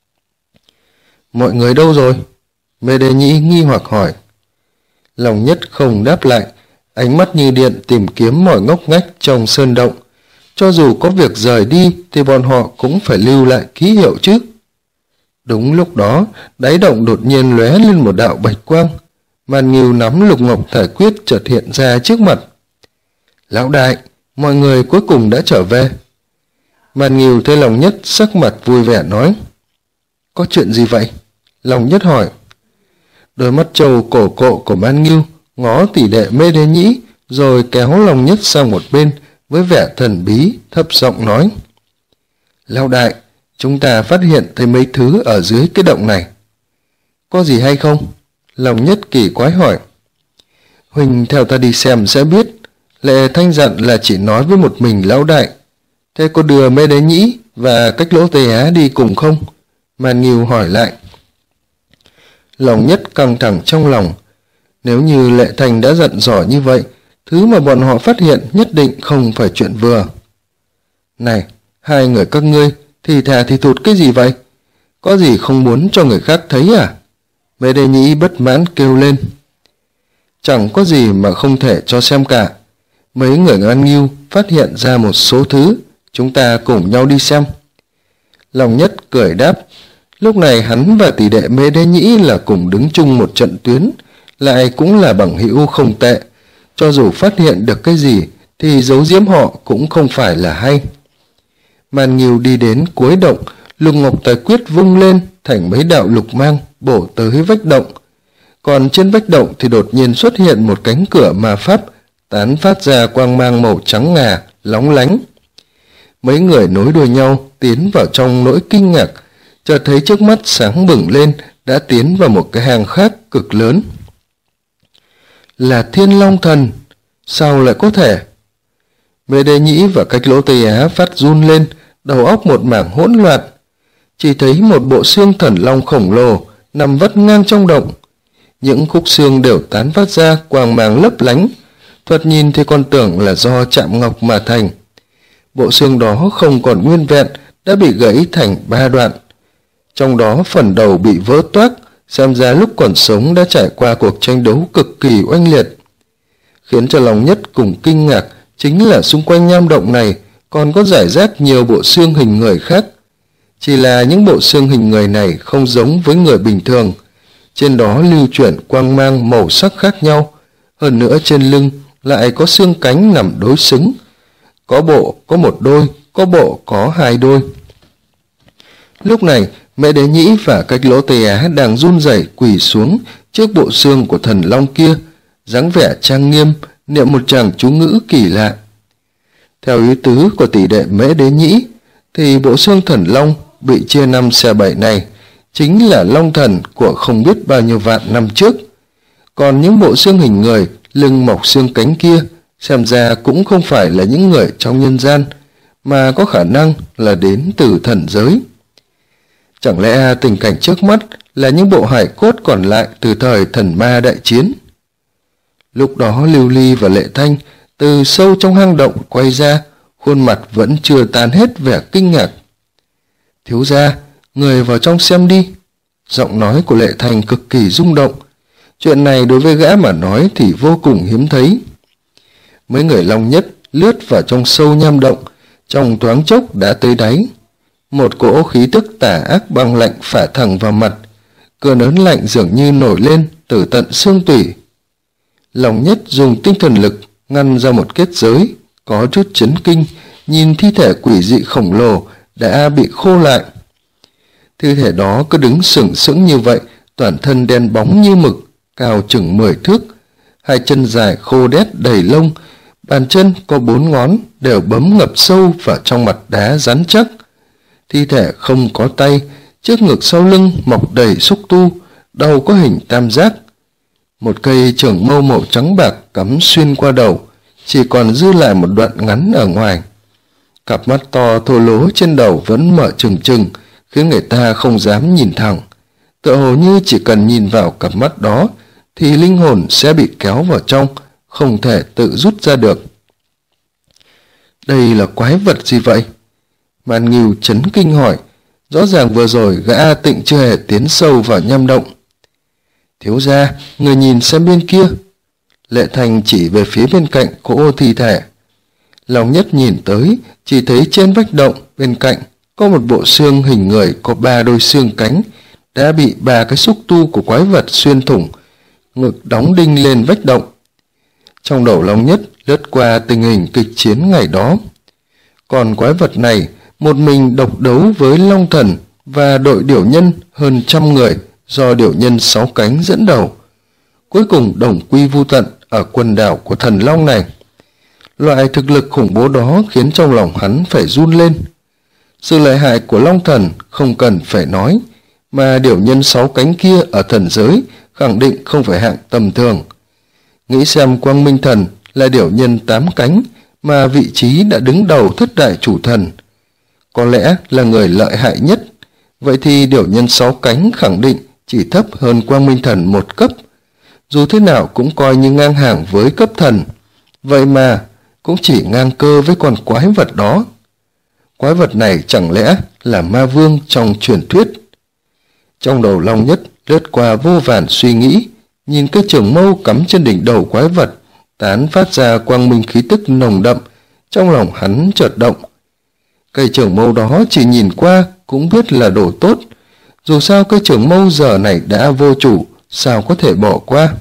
Mọi người đâu rồi? Mễ Đế Nhĩ nghi hoặc hỏi. Long Nhất không đáp lại, ánh mắt như điện tìm kiếm mọi ngóc ngách trong sơn động. Cho dù có việc rời đi thì bọn họ cũng phải lưu lại ký hiệu chứ. Đúng lúc đó, đáy động đột nhiên lóe lên một đạo bạch quang. Màn Ngưu nắm lục ngọc thải quyết chợt hiện ra trước mặt. Lão đại, mọi người cuối cùng đã trở về. Màn Ngưu thấy Long Nhất sắc mặt vui vẻ nói. Có chuyện gì vậy? Long Nhất hỏi. Đôi mắt trâu cổ cộ của Màn Ngưu ngó tỷ đệ Mễ Đế Nhĩ, rồi kéo Long Nhất sang một bên với vẻ thần bí, thấp giọng nói. Lão đại, chúng ta phát hiện thấy mấy thứ ở dưới cái động này. Có gì hay không? Long Nhất kỳ quái hỏi. Huỳnh theo ta đi xem sẽ biết. Lệ Thanh dặn là chỉ nói với một mình lão đại. Thế có đưa Mễ Đế Nhĩ và Cách Lỗ Tây Á đi cùng không? Màn Ngưu hỏi lại. Long Nhất căng thẳng trong lòng. Nếu như Lệ Thanh đã dặn dò như vậy, thứ mà bọn họ phát hiện nhất định không phải chuyện vừa. Này, hai người các ngươi thì thà thì thụt cái gì vậy? Có gì không muốn cho người khác thấy à? Mễ Đế Nhĩ bất mãn kêu lên. Chẳng có gì mà không thể cho xem cả. Mấy người Màn Ngưu phát hiện ra một số thứ, chúng ta cùng nhau đi xem. Long Nhất cười đáp. Lúc này hắn và tỷ đệ Mễ Đế Nhĩ là cùng đứng chung một trận tuyến, lại cũng là bằng hữu không tệ. Cho dù phát hiện được cái gì thì giấu giếm họ cũng không phải là hay. Màn Ngưu đi đến cuối động, lục ngọc tài quyết vung lên thành mấy đạo lục mang bổ tới vách động. Còn trên vách động thì đột nhiên xuất hiện một cánh cửa ma pháp, tán phát ra quang mang màu trắng ngà, lóng lánh. Mấy người nối đuôi nhau tiến vào trong nỗi kinh ngạc, chợt thấy trước mắt sáng bừng lên, đã tiến vào một cái hang khác cực lớn. Là Thiên Long Thần, sao lại có thể? Mễ Đế Nhĩ và Cách Lỗ Tây Á phát run lên, đầu óc một mảng hỗn loạn. Chỉ thấy một bộ xương thần long khổng lồ nằm vắt ngang trong động. Những khúc xương đều tán phát ra quang mang lấp lánh, thoạt nhìn thì còn tưởng là do chạm ngọc mà thành. Bộ xương đó không còn nguyên vẹn, đã bị gãy thành 3 đoạn. Trong đó phần đầu bị vỡ toác, xem ra lúc còn sống đã trải qua cuộc tranh đấu cực kỳ oanh liệt. Khiến cho Long Nhất cùng kinh ngạc chính là xung quanh nham động này còn có rải rác nhiều bộ xương hình người khác. Chỉ là những bộ xương hình người này không giống với người bình thường, trên đó lưu chuyển quang mang màu sắc khác nhau, hơn nữa trên lưng lại có xương cánh nằm đối xứng, có bộ có một đôi, có bộ có hai đôi. Lúc này Mễ Đế Nhĩ và Cách Lỗ Tây Á đang run rẩy quỳ xuống trước bộ xương của thần long kia, dáng vẻ trang nghiêm, niệm một tràng chú ngữ kỳ lạ. Theo ý tứ của tỷ đệ Mễ Đế Nhĩ thì bộ xương thần long bị chia 5 xẻ 7 này chính là long thần của không biết bao nhiêu vạn năm trước. Còn những bộ xương hình người lưng mọc xương cánh kia xem ra cũng không phải là những người trong nhân gian, mà có khả năng là đến từ thần giới. Chẳng lẽ tình cảnh trước mắt là những bộ hài cốt còn lại từ thời thần ma đại chiến? Lúc đó Lưu Ly và Lệ Thanh từ sâu trong hang động quay ra, khuôn mặt vẫn chưa tan hết vẻ kinh ngạc. Thiếu gia, người vào trong xem đi. Giọng nói của Lệ Thanh cực kỳ rung động. Chuyện này đối với gã mà nói thì vô cùng hiếm thấy. Mấy người Long Nhất lướt vào trong sâu nham động, trong thoáng chốc đã tới đáy. Một cỗ khí tức tà ác băng lạnh phả thẳng vào mặt, cơn ớn lạnh dường như nổi lên từ tận xương tủy. Long Nhất dùng tinh thần lực ngăn ra một kết giới, có chút chấn kinh, nhìn thi thể quỷ dị khổng lồ đã bị khô lại. Thi thể đó cứ đứng sừng sững như vậy, toàn thân đen bóng như mực, cao chừng 10 thước, hai chân dài khô đét đầy lông, bàn chân có 4 ngón đều bấm ngập sâu vào trong mặt đá rắn chắc. Thi thể không có tay, trước ngực sau lưng mọc đầy xúc tu, đầu có hình tam giác. Một cây trường mâu màu trắng bạc cắm xuyên qua đầu, chỉ còn dư lại một đoạn ngắn ở ngoài. Cặp mắt to thô lố trên đầu vẫn mở trừng trừng, khiến người ta không dám nhìn thẳng. Tựa hồ như chỉ cần nhìn vào cặp mắt đó thì linh hồn sẽ bị kéo vào trong, không thể tự rút ra được. Đây là quái vật gì vậy? Màn Ngưu chấn kinh hỏi. Rõ ràng vừa rồi gã A Tịnh chưa hề tiến sâu vào nham động. Thiếu gia, người nhìn xem bên kia. Lệ Thành chỉ về phía bên cạnh cỗ thi thể. Long Nhất nhìn tới, chỉ thấy trên vách động bên cạnh có một bộ xương hình người có 3 đôi xương cánh, đã bị 3 cái xúc tu của quái vật xuyên thủng, ngực đóng đinh lên vách động. Trong đầu Long Nhất lướt qua tình hình kịch chiến ngày đó. Còn quái vật này một mình độc đấu với Long Thần và đội điểu nhân hơn 100 người do điểu nhân 6 cánh dẫn đầu, cuối cùng đồng quy vu tận ở quần đảo của thần Long này. Loại thực lực khủng bố đó khiến trong lòng hắn phải run lên. Sự lợi hại của Long Thần không cần phải nói, mà điểu nhân 6 cánh kia ở thần giới khẳng định không phải hạng tầm thường. Nghĩ xem Quang Minh Thần là điểu nhân 8 cánh, mà vị trí đã đứng đầu thất đại chủ thần, có lẽ là người lợi hại nhất. Vậy thì điểu nhân 6 cánh khẳng định chỉ thấp hơn Quang Minh Thần 1 cấp, dù thế nào cũng coi như ngang hàng với cấp thần. Vậy mà cũng chỉ ngang cơ với con quái vật đó. Quái vật này chẳng lẽ là ma vương trong truyền thuyết? Trong đầu Long Nhất lướt qua vô vàn suy nghĩ, nhìn cái trường mâu cắm trên đỉnh đầu quái vật, tán phát ra quang minh khí tức nồng đậm, trong lòng hắn chợt động. Cây trường mâu đó chỉ nhìn qua cũng biết là đồ tốt, dù sao cây trường mâu giờ này đã vô chủ, sao có thể bỏ qua.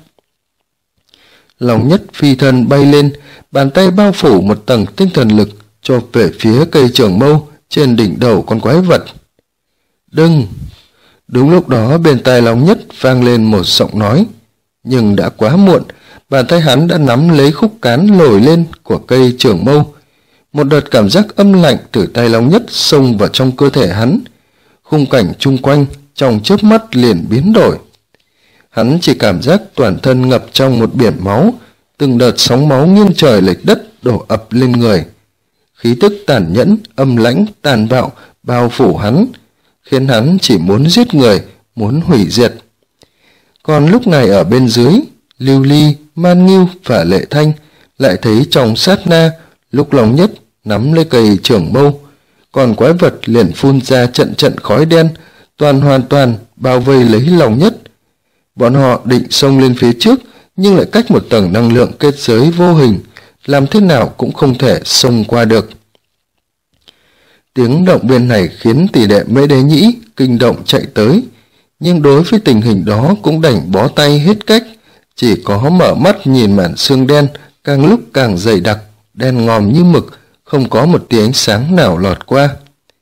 Long Nhất phi thân bay lên, bàn tay bao phủ một tầng tinh thần lực chộp về phía cây trường mâu trên đỉnh đầu con quái vật. Đừng! Đúng lúc đó bên tai Long Nhất vang lên một giọng nói, nhưng đã quá muộn. Bàn tay hắn đã nắm lấy khúc cán nổi lên của cây trường mâu. Một đợt cảm giác âm lạnh từ tay Long Nhất xông vào trong cơ thể hắn. Khung cảnh chung quanh trong chớp mắt liền biến đổi. Hắn chỉ cảm giác toàn thân ngập trong một biển máu, từng đợt sóng máu nghiêng trời lệch đất đổ ập lên người. Khí tức tàn nhẫn, âm lãnh, tàn bạo bao phủ hắn, khiến hắn chỉ muốn giết người, muốn hủy diệt. Còn lúc này ở bên dưới, Lưu Ly, Man Ngưu và Lệ Thanh lại thấy trong sát na, lúc Long Nhất nắm lấy cây trường mâu, còn quái vật liền phun ra trận trận khói đen, hoàn toàn bao vây lấy Long Nhất. Bọn họ định xông lên phía trước, nhưng lại cách một tầng năng lượng kết giới vô hình, làm thế nào cũng không thể xông qua được. Tiếng động viên này khiến tỷ đệ Mễ Đế Nhĩ kinh động chạy tới, nhưng đối với tình hình đó cũng đành bó tay hết cách, chỉ có mở mắt nhìn màn sương đen càng lúc càng dày đặc, đen ngòm như mực, không có một tia ánh sáng nào lọt qua.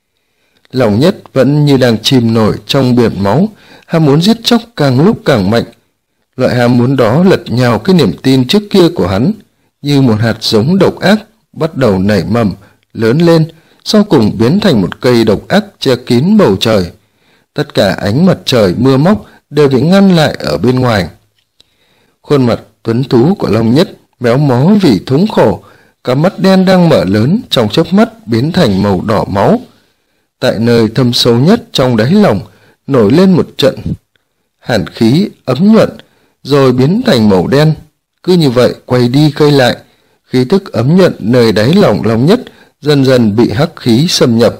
Lòng Nhất vẫn như đang chìm nổi trong biển máu, ham muốn giết chóc càng lúc càng mạnh. Loại ham muốn đó lật nhào cái niềm tin trước kia của hắn, như một hạt giống độc ác bắt đầu nảy mầm, lớn lên, sau cùng biến thành một cây độc ác che kín bầu trời. Tất cả ánh mặt trời mưa móc đều bị ngăn lại ở bên ngoài. Khuôn mặt tuấn tú của Long Nhất méo mó vì thống khổ, cặp mắt đen đang mở lớn trong chớp mắt biến thành màu đỏ máu. Tại nơi thâm sâu nhất trong đáy lòng nổi lên một trận hàn khí ấm nhuận, rồi biến thành màu đen. Cứ như vậy quay đi quay lại, khí tức ấm nhuận nơi đáy lòng Long Nhất dần dần bị hắc khí xâm nhập.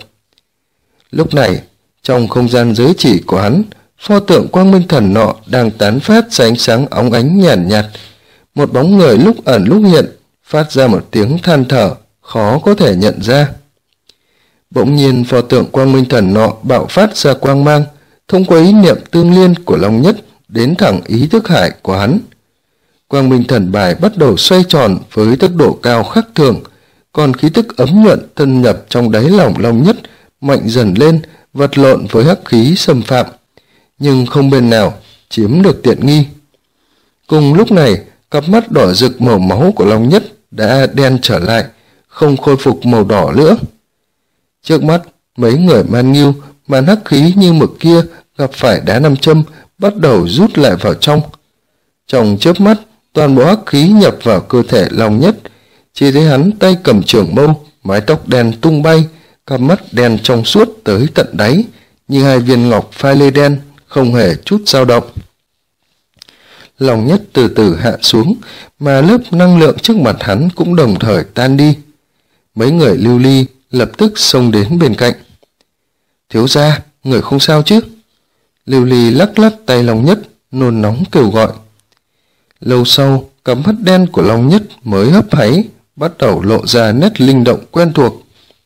Lúc này, trong không gian giới chỉ của hắn, pho tượng Quang Minh Thần nọ đang tán phát ra ánh sáng óng ánh nhàn nhạt. Một bóng người lúc ẩn lúc hiện, phát ra một tiếng than thở, khó có thể nhận ra. Bỗng nhiên pho tượng Quang Minh Thần nọ bạo phát ra quang mang, thông qua ý niệm tương liên của Long Nhất đến thẳng ý thức hải của hắn. Quang Minh Thần bài bắt đầu xoay tròn với tốc độ cao khác thường, còn khí tức ấm nhuận thân nhập trong đáy lòng Long Nhất mạnh dần lên, vật lộn với hắc khí xâm phạm, nhưng không bên nào chiếm được tiện nghi. Cùng lúc này, cặp mắt đỏ rực màu máu của Long Nhất đã đen trở lại, không khôi phục màu đỏ nữa. Trước mắt, mấy người man nghiêu, màn hắc khí như mực kia gặp phải đá nam châm bắt đầu rút lại vào trong. Trong chớp mắt, toàn bộ hắc khí nhập vào cơ thể Long Nhất, chỉ thấy hắn tay cầm trường mâu, mái tóc đen tung bay, cặp mắt đen trong suốt tới tận đáy, như hai viên ngọc pha lê đen, không hề chút dao động. Long Nhất từ từ hạ xuống, mà lớp năng lượng trước mặt hắn cũng đồng thời tan đi. Mấy người lưu ly lập tức xông đến bên cạnh. Thiếu gia, người không sao chứ? Lưu ly lắc lắc tay Long Nhất, nôn nóng kêu gọi. Lâu sau, cặp mắt đen của Long Nhất mới hấp háy, bắt đầu lộ ra nét linh động quen thuộc.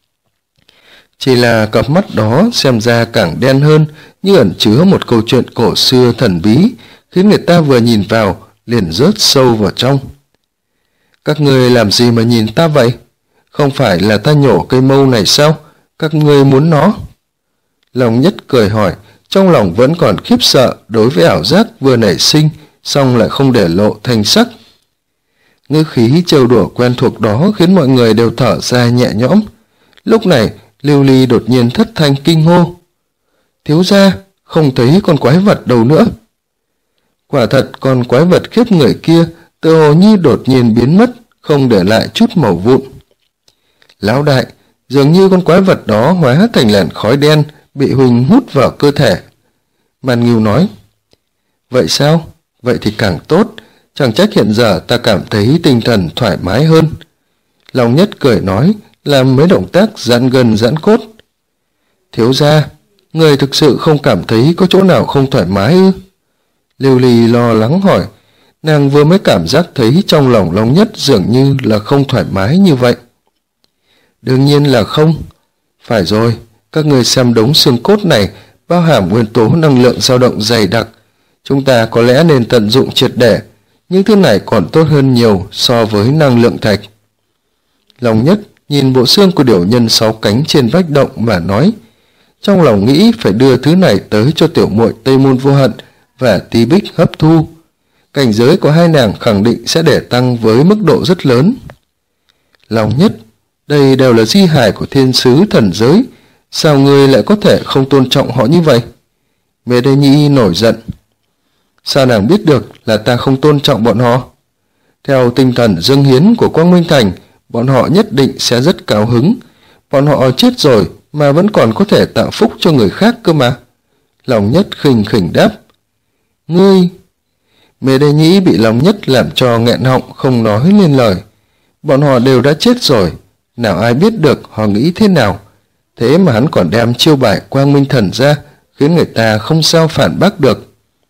Chỉ là cặp mắt đó xem ra càng đen hơn, như ẩn chứa một câu chuyện cổ xưa thần bí, khiến người ta vừa nhìn vào liền rớt sâu vào trong. Các người làm gì mà nhìn ta vậy? Không phải là ta nhổ cây mâu này sao? Các người muốn nó? Long Nhất cười hỏi, trong lòng vẫn còn khiếp sợ đối với ảo giác vừa nảy sinh, song lại không để lộ thành sắc. Ngữ khí trêu đùa quen thuộc đó khiến mọi người đều thở ra nhẹ nhõm. Lúc này, Lưu Ly đột nhiên thất thanh kinh hô. Thiếu gia, không thấy con quái vật đâu nữa. Quả thật, con quái vật khiếp người kia tựa hồ như đột nhiên biến mất, không để lại chút mẩu vụn. Lão đại, dường như con quái vật đó hóa thành làn khói đen, bị Huỳnh hút vào cơ thể. Màn Nghiêu nói. Vậy sao? Vậy thì càng tốt, chẳng trách hiện giờ ta cảm thấy tinh thần thoải mái hơn. Long Nhất cười nói, làm mấy động tác giãn gân giãn cốt. Thiếu gia, người thực sự không cảm thấy có chỗ nào không thoải mái ư? Lưu Ly lo lắng hỏi, nàng vừa mới cảm giác thấy trong lòng Long Nhất dường như là không thoải mái như vậy. Đương nhiên là không. Phải rồi, các người xem đống xương cốt này bao hàm nguyên tố năng lượng dao động dày đặc. Chúng ta có lẽ nên tận dụng triệt để, nhưng thứ này còn tốt hơn nhiều so với năng lượng thạch. Long Nhất nhìn bộ xương của điểu nhân 6 cánh trên vách động mà nói, trong lòng nghĩ phải đưa thứ này tới cho tiểu muội Tây Môn Vô Hận và Tí Bích hấp thu. Cảnh giới của hai nàng khẳng định sẽ để tăng với mức độ rất lớn. Long Nhất, đây đều là di hài của thiên sứ thần giới, sao ngươi lại có thể không tôn trọng họ như vậy? Mê Đế Nhĩ nổi giận. Sao nàng biết được là ta không tôn trọng bọn họ? Theo tinh thần dâng hiến của Quang Minh Thành, bọn họ nhất định sẽ rất cao hứng. Bọn họ chết rồi mà vẫn còn có thể tạo phúc cho người khác cơ mà. Long Nhất khinh khỉnh đáp. Ngươi... Mê Đế Nhĩ bị Long Nhất làm cho nghẹn họng không nói lên lời. Bọn họ đều đã chết rồi, nào ai biết được họ nghĩ thế nào. Thế mà hắn còn đem chiêu bài Quang Minh Thần ra, khiến người ta không sao phản bác được.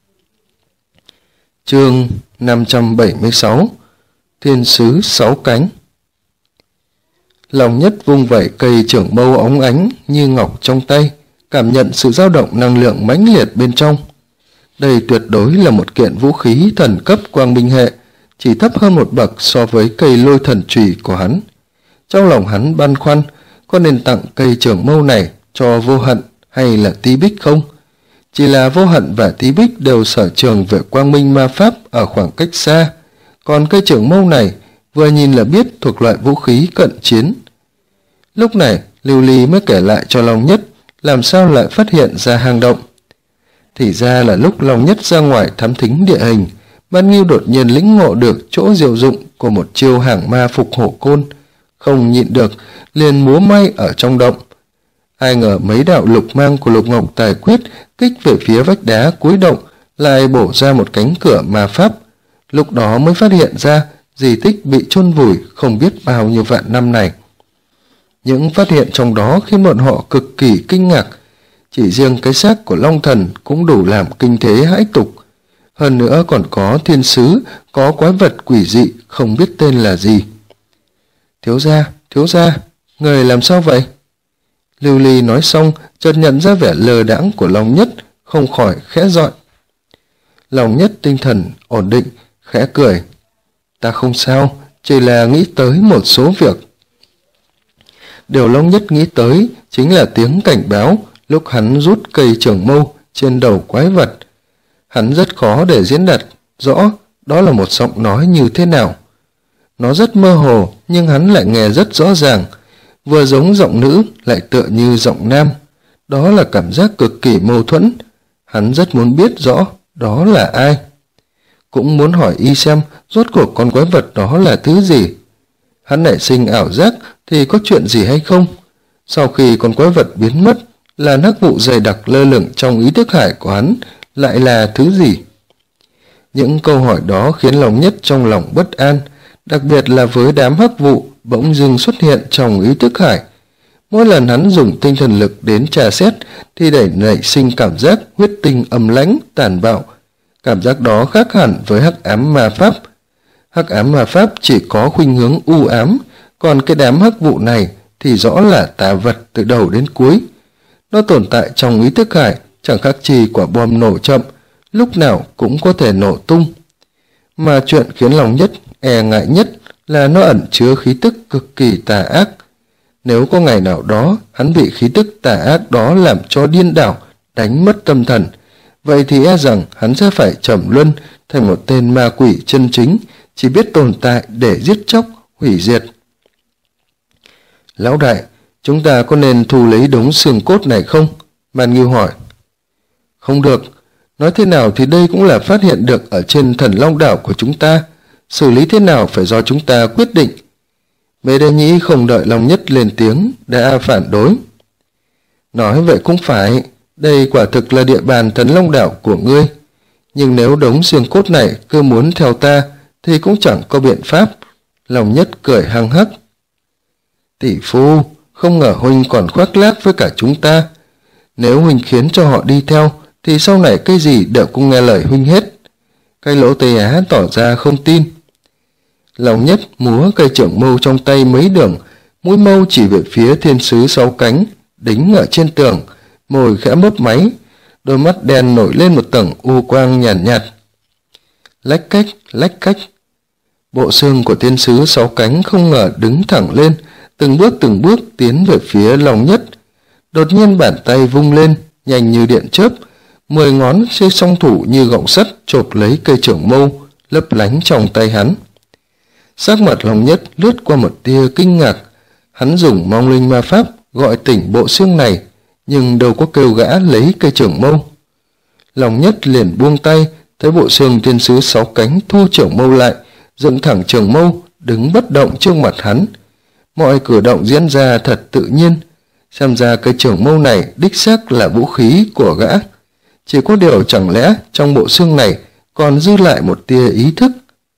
Chương 576 Thiên sứ 6 cánh. Lòng Nhất vung vẩy cây trưởng mâu óng ánh như ngọc trong tay, cảm nhận sự dao động năng lượng mãnh liệt bên trong. Đây tuyệt đối là một kiện vũ khí thần cấp quang minh hệ, chỉ thấp hơn một bậc so với cây lôi thần chùy của hắn. Trong lòng hắn băn khoăn, có nên tặng cây trưởng mâu này cho Vô Hận hay là Tí Bích không? Chỉ là Vô Hận và Tí Bích đều sở trường về quang minh ma pháp ở khoảng cách xa, còn cây trưởng mâu này vừa nhìn là biết thuộc loại vũ khí cận chiến. Lúc này, Lưu Ly mới kể lại cho Long Nhất làm sao lại phát hiện ra hang động. Thì ra là lúc Long Nhất ra ngoài thám thính địa hình, Ban Nghiêu đột nhiên lĩnh ngộ được chỗ diệu dụng của một chiêu hàng ma phục hổ côn, không nhịn được liền múa may ở trong động. Ai ngờ mấy đạo lục mang của Lục Ngọc Tài Quyết kích về phía vách đá cuối động lại bổ ra một cánh cửa ma pháp. Lúc đó mới phát hiện ra di tích bị chôn vùi không biết bao nhiêu vạn năm này. Những phát hiện trong đó khiến bọn họ cực kỳ kinh ngạc. Chỉ riêng cái xác của Long Thần cũng đủ làm kinh thế hãi tục. Hơn nữa còn có thiên sứ, có quái vật quỷ dị không biết tên là gì. Thiếu gia, người làm sao vậy? Lưu Ly nói xong, chợt nhận ra vẻ lờ đãng của Long Nhất, không khỏi khẽ dọi. Long Nhất tinh thần ổn định, khẽ cười. Ta không sao, chỉ là nghĩ tới một số việc. Điều Long Nhất nghĩ tới chính là tiếng cảnh báo lúc hắn rút cây trưởng mâu trên đầu quái vật. Hắn rất khó để diễn đạt rõ đó là một giọng nói như thế nào. Nó rất mơ hồ nhưng hắn lại nghe rất rõ ràng, vừa giống giọng nữ lại tựa như giọng nam. Đó là cảm giác cực kỳ mâu thuẫn. Hắn rất muốn biết rõ đó là ai. Cũng muốn hỏi y xem rốt cuộc con quái vật đó là thứ gì. Hắn nảy sinh ảo giác thì có chuyện gì hay không? Sau khi con quái vật biến mất, là hắc vụ dày đặc lơ lửng trong ý thức hải của hắn lại là thứ gì? Những câu hỏi đó khiến Long Nhất trong lòng bất an, đặc biệt là với đám hắc vụ bỗng dưng xuất hiện trong ý thức hải. Mỗi lần hắn dùng tinh thần lực đến tra xét thì để nảy sinh cảm giác huyết tinh âm lãnh, tàn bạo. Cảm giác đó khác hẳn với hắc ám ma pháp. Hắc ám ma pháp chỉ có khuynh hướng u ám, còn cái đám hắc vụ này thì rõ là tà vật từ đầu đến cuối. Nó tồn tại trong ý thức hải, chẳng khác chi quả bom nổ chậm, lúc nào cũng có thể nổ tung. Mà chuyện khiến Long Nhất e ngại nhất là nó ẩn chứa khí tức cực kỳ tà ác. Nếu có ngày nào đó hắn bị khí tức tà ác đó làm cho điên đảo, đánh mất tâm thần, vậy thì e rằng hắn sẽ phải trầm luân thành một tên ma quỷ chân chính, chỉ biết tồn tại để giết chóc, hủy diệt. Lão đại, chúng ta có nên thu lấy đống xương cốt này không? Ban Nghiêu hỏi. Không được, nói thế nào thì đây cũng là phát hiện được ở trên Thần Long đảo của chúng ta, xử lý thế nào phải do chúng ta quyết định. Mê Đê Nhĩ không đợi Long Nhất lên tiếng đã phản đối. Nói vậy cũng phải, đây quả thực là địa bàn Thần Long đảo của ngươi, nhưng nếu đống xương cốt này cứ muốn theo ta thì cũng chẳng có biện pháp. Long Nhất cười hăng hắc. Tỷ phu, không ngờ huynh còn khoác lác với cả chúng ta. Nếu huynh khiến cho họ đi theo thì sau này cái gì đều cũng nghe lời huynh hết. Cái lỗ Tây Á tỏ ra không tin. Long Nhất múa cây trưởng mâu trong tay mấy đường, mũi mâu chỉ về phía thiên sứ 6 cánh đính ở trên tường, môi khẽ mấp máy, đôi mắt đen nổi lên một tầng u quang nhàn nhạt. Lách cách. Bộ xương của thiên sứ 6 cánh không ngờ đứng thẳng lên, từng bước tiến về phía Long Nhất. Đột nhiên bàn tay vung lên, nhanh như điện chớp, 10 ngón xây song thủ như gọng sắt chộp lấy cây trưởng mâu, lấp lánh trong tay hắn. Sắc mặt Long Nhất lướt qua một tia kinh ngạc. Hắn dùng mong linh ma pháp gọi tỉnh bộ xương này, nhưng đâu có kêu gã lấy cây trưởng mâu. Long Nhất liền buông tay, thấy bộ xương thiên sứ 6 cánh thu trưởng mâu lại, dựng thẳng trường mâu, đứng bất động trước mặt hắn. Mọi cử động diễn ra thật tự nhiên, xem ra cây trưởng mâu này đích xác là vũ khí của gã. Chỉ có điều chẳng lẽ trong bộ xương này còn dư lại một tia ý thức.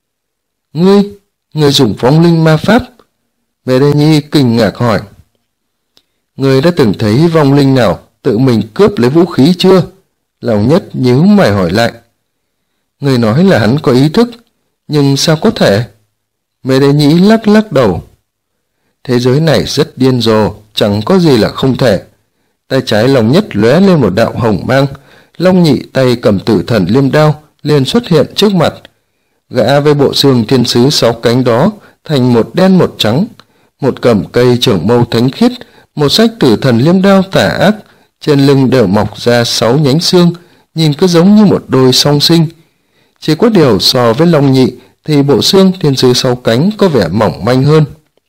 Ngươi dùng phong linh ma pháp? Mê Đê Nhi kinh ngạc hỏi. Ngươi đã từng thấy vong linh nào tự mình cướp lấy vũ khí chưa? Long Nhất nhíu mày hỏi lại. Ngươi nói là hắn có ý thức, nhưng sao có thể? Mê Đê Nhi lắc đầu. Thế giới này rất điên rồ, chẳng có gì là không thể. Tay trái Long Nhất lóe lên một đạo hồng mang, Long Nhị tay cầm Tử Thần Liêm Đao liền xuất hiện trước mặt. Gã với bộ xương thiên sứ 6 cánh đó thành một đen một trắng, một cầm cây trưởng mâu thánh khiết, một xách Tử Thần Liêm Đao tà ác, trên lưng đều mọc ra 6 nhánh xương, nhìn cứ giống như một đôi song sinh. Chỉ có điều so với Long Nhị thì bộ xương thiên sứ 6 cánh có vẻ mỏng manh hơn.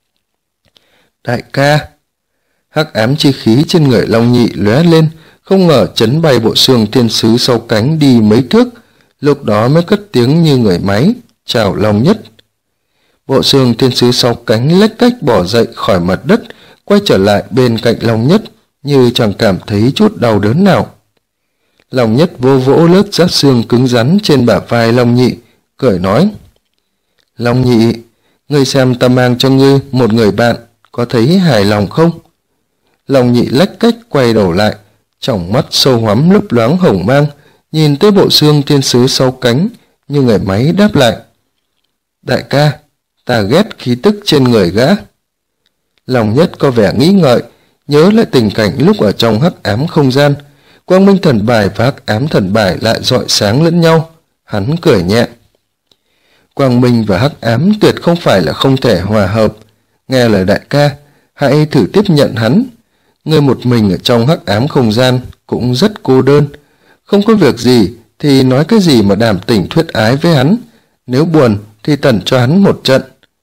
Đại ca! Hắc ám chi khí trên người Long Nhị lóe lên, không ngờ chấn bay bộ xương thiên sứ 6 cánh đi mấy thước, lúc đó mới cất tiếng như người máy, chào Long Nhất. Bộ xương thiên sứ 6 cánh lách cách bỏ dậy khỏi mặt đất, quay trở lại bên cạnh Long Nhất, như chẳng cảm thấy chút đau đớn nào. Long Nhất vô vỗ lớp giáp xương cứng rắn trên bả vai Long Nhị, cười nói: Long Nhị, ngươi xem ta mang cho ngươi một người bạn, có thấy hài lòng không? Long Nhị lách cách quay đầu lại, tròng mắt sâu hoắm lấp loáng hồng mang, nhìn tới bộ xương thiên sứ 6 cánh, như người máy đáp lại: Đại ca, ta ghét khí tức trên người gã. Long Nhất có vẻ nghĩ ngợi, nhớ lại tình cảnh lúc ở trong hắc ám không gian, quang minh thần bài và hắc ám thần bài lại rọi sáng lẫn nhau. Hắn cười nhẹ: Quang minh và hắc ám tuyệt không phải là không thể hòa hợp. Nghe lời đại ca, hãy thử tiếp nhận hắn. Ngươi một mình ở trong hắc ám không gian cũng rất cô đơn. Không có việc gì thì nói cái gì mà đàm tình thuyết ái với hắn. Nếu buồn thì tẩn cho hắn một trận.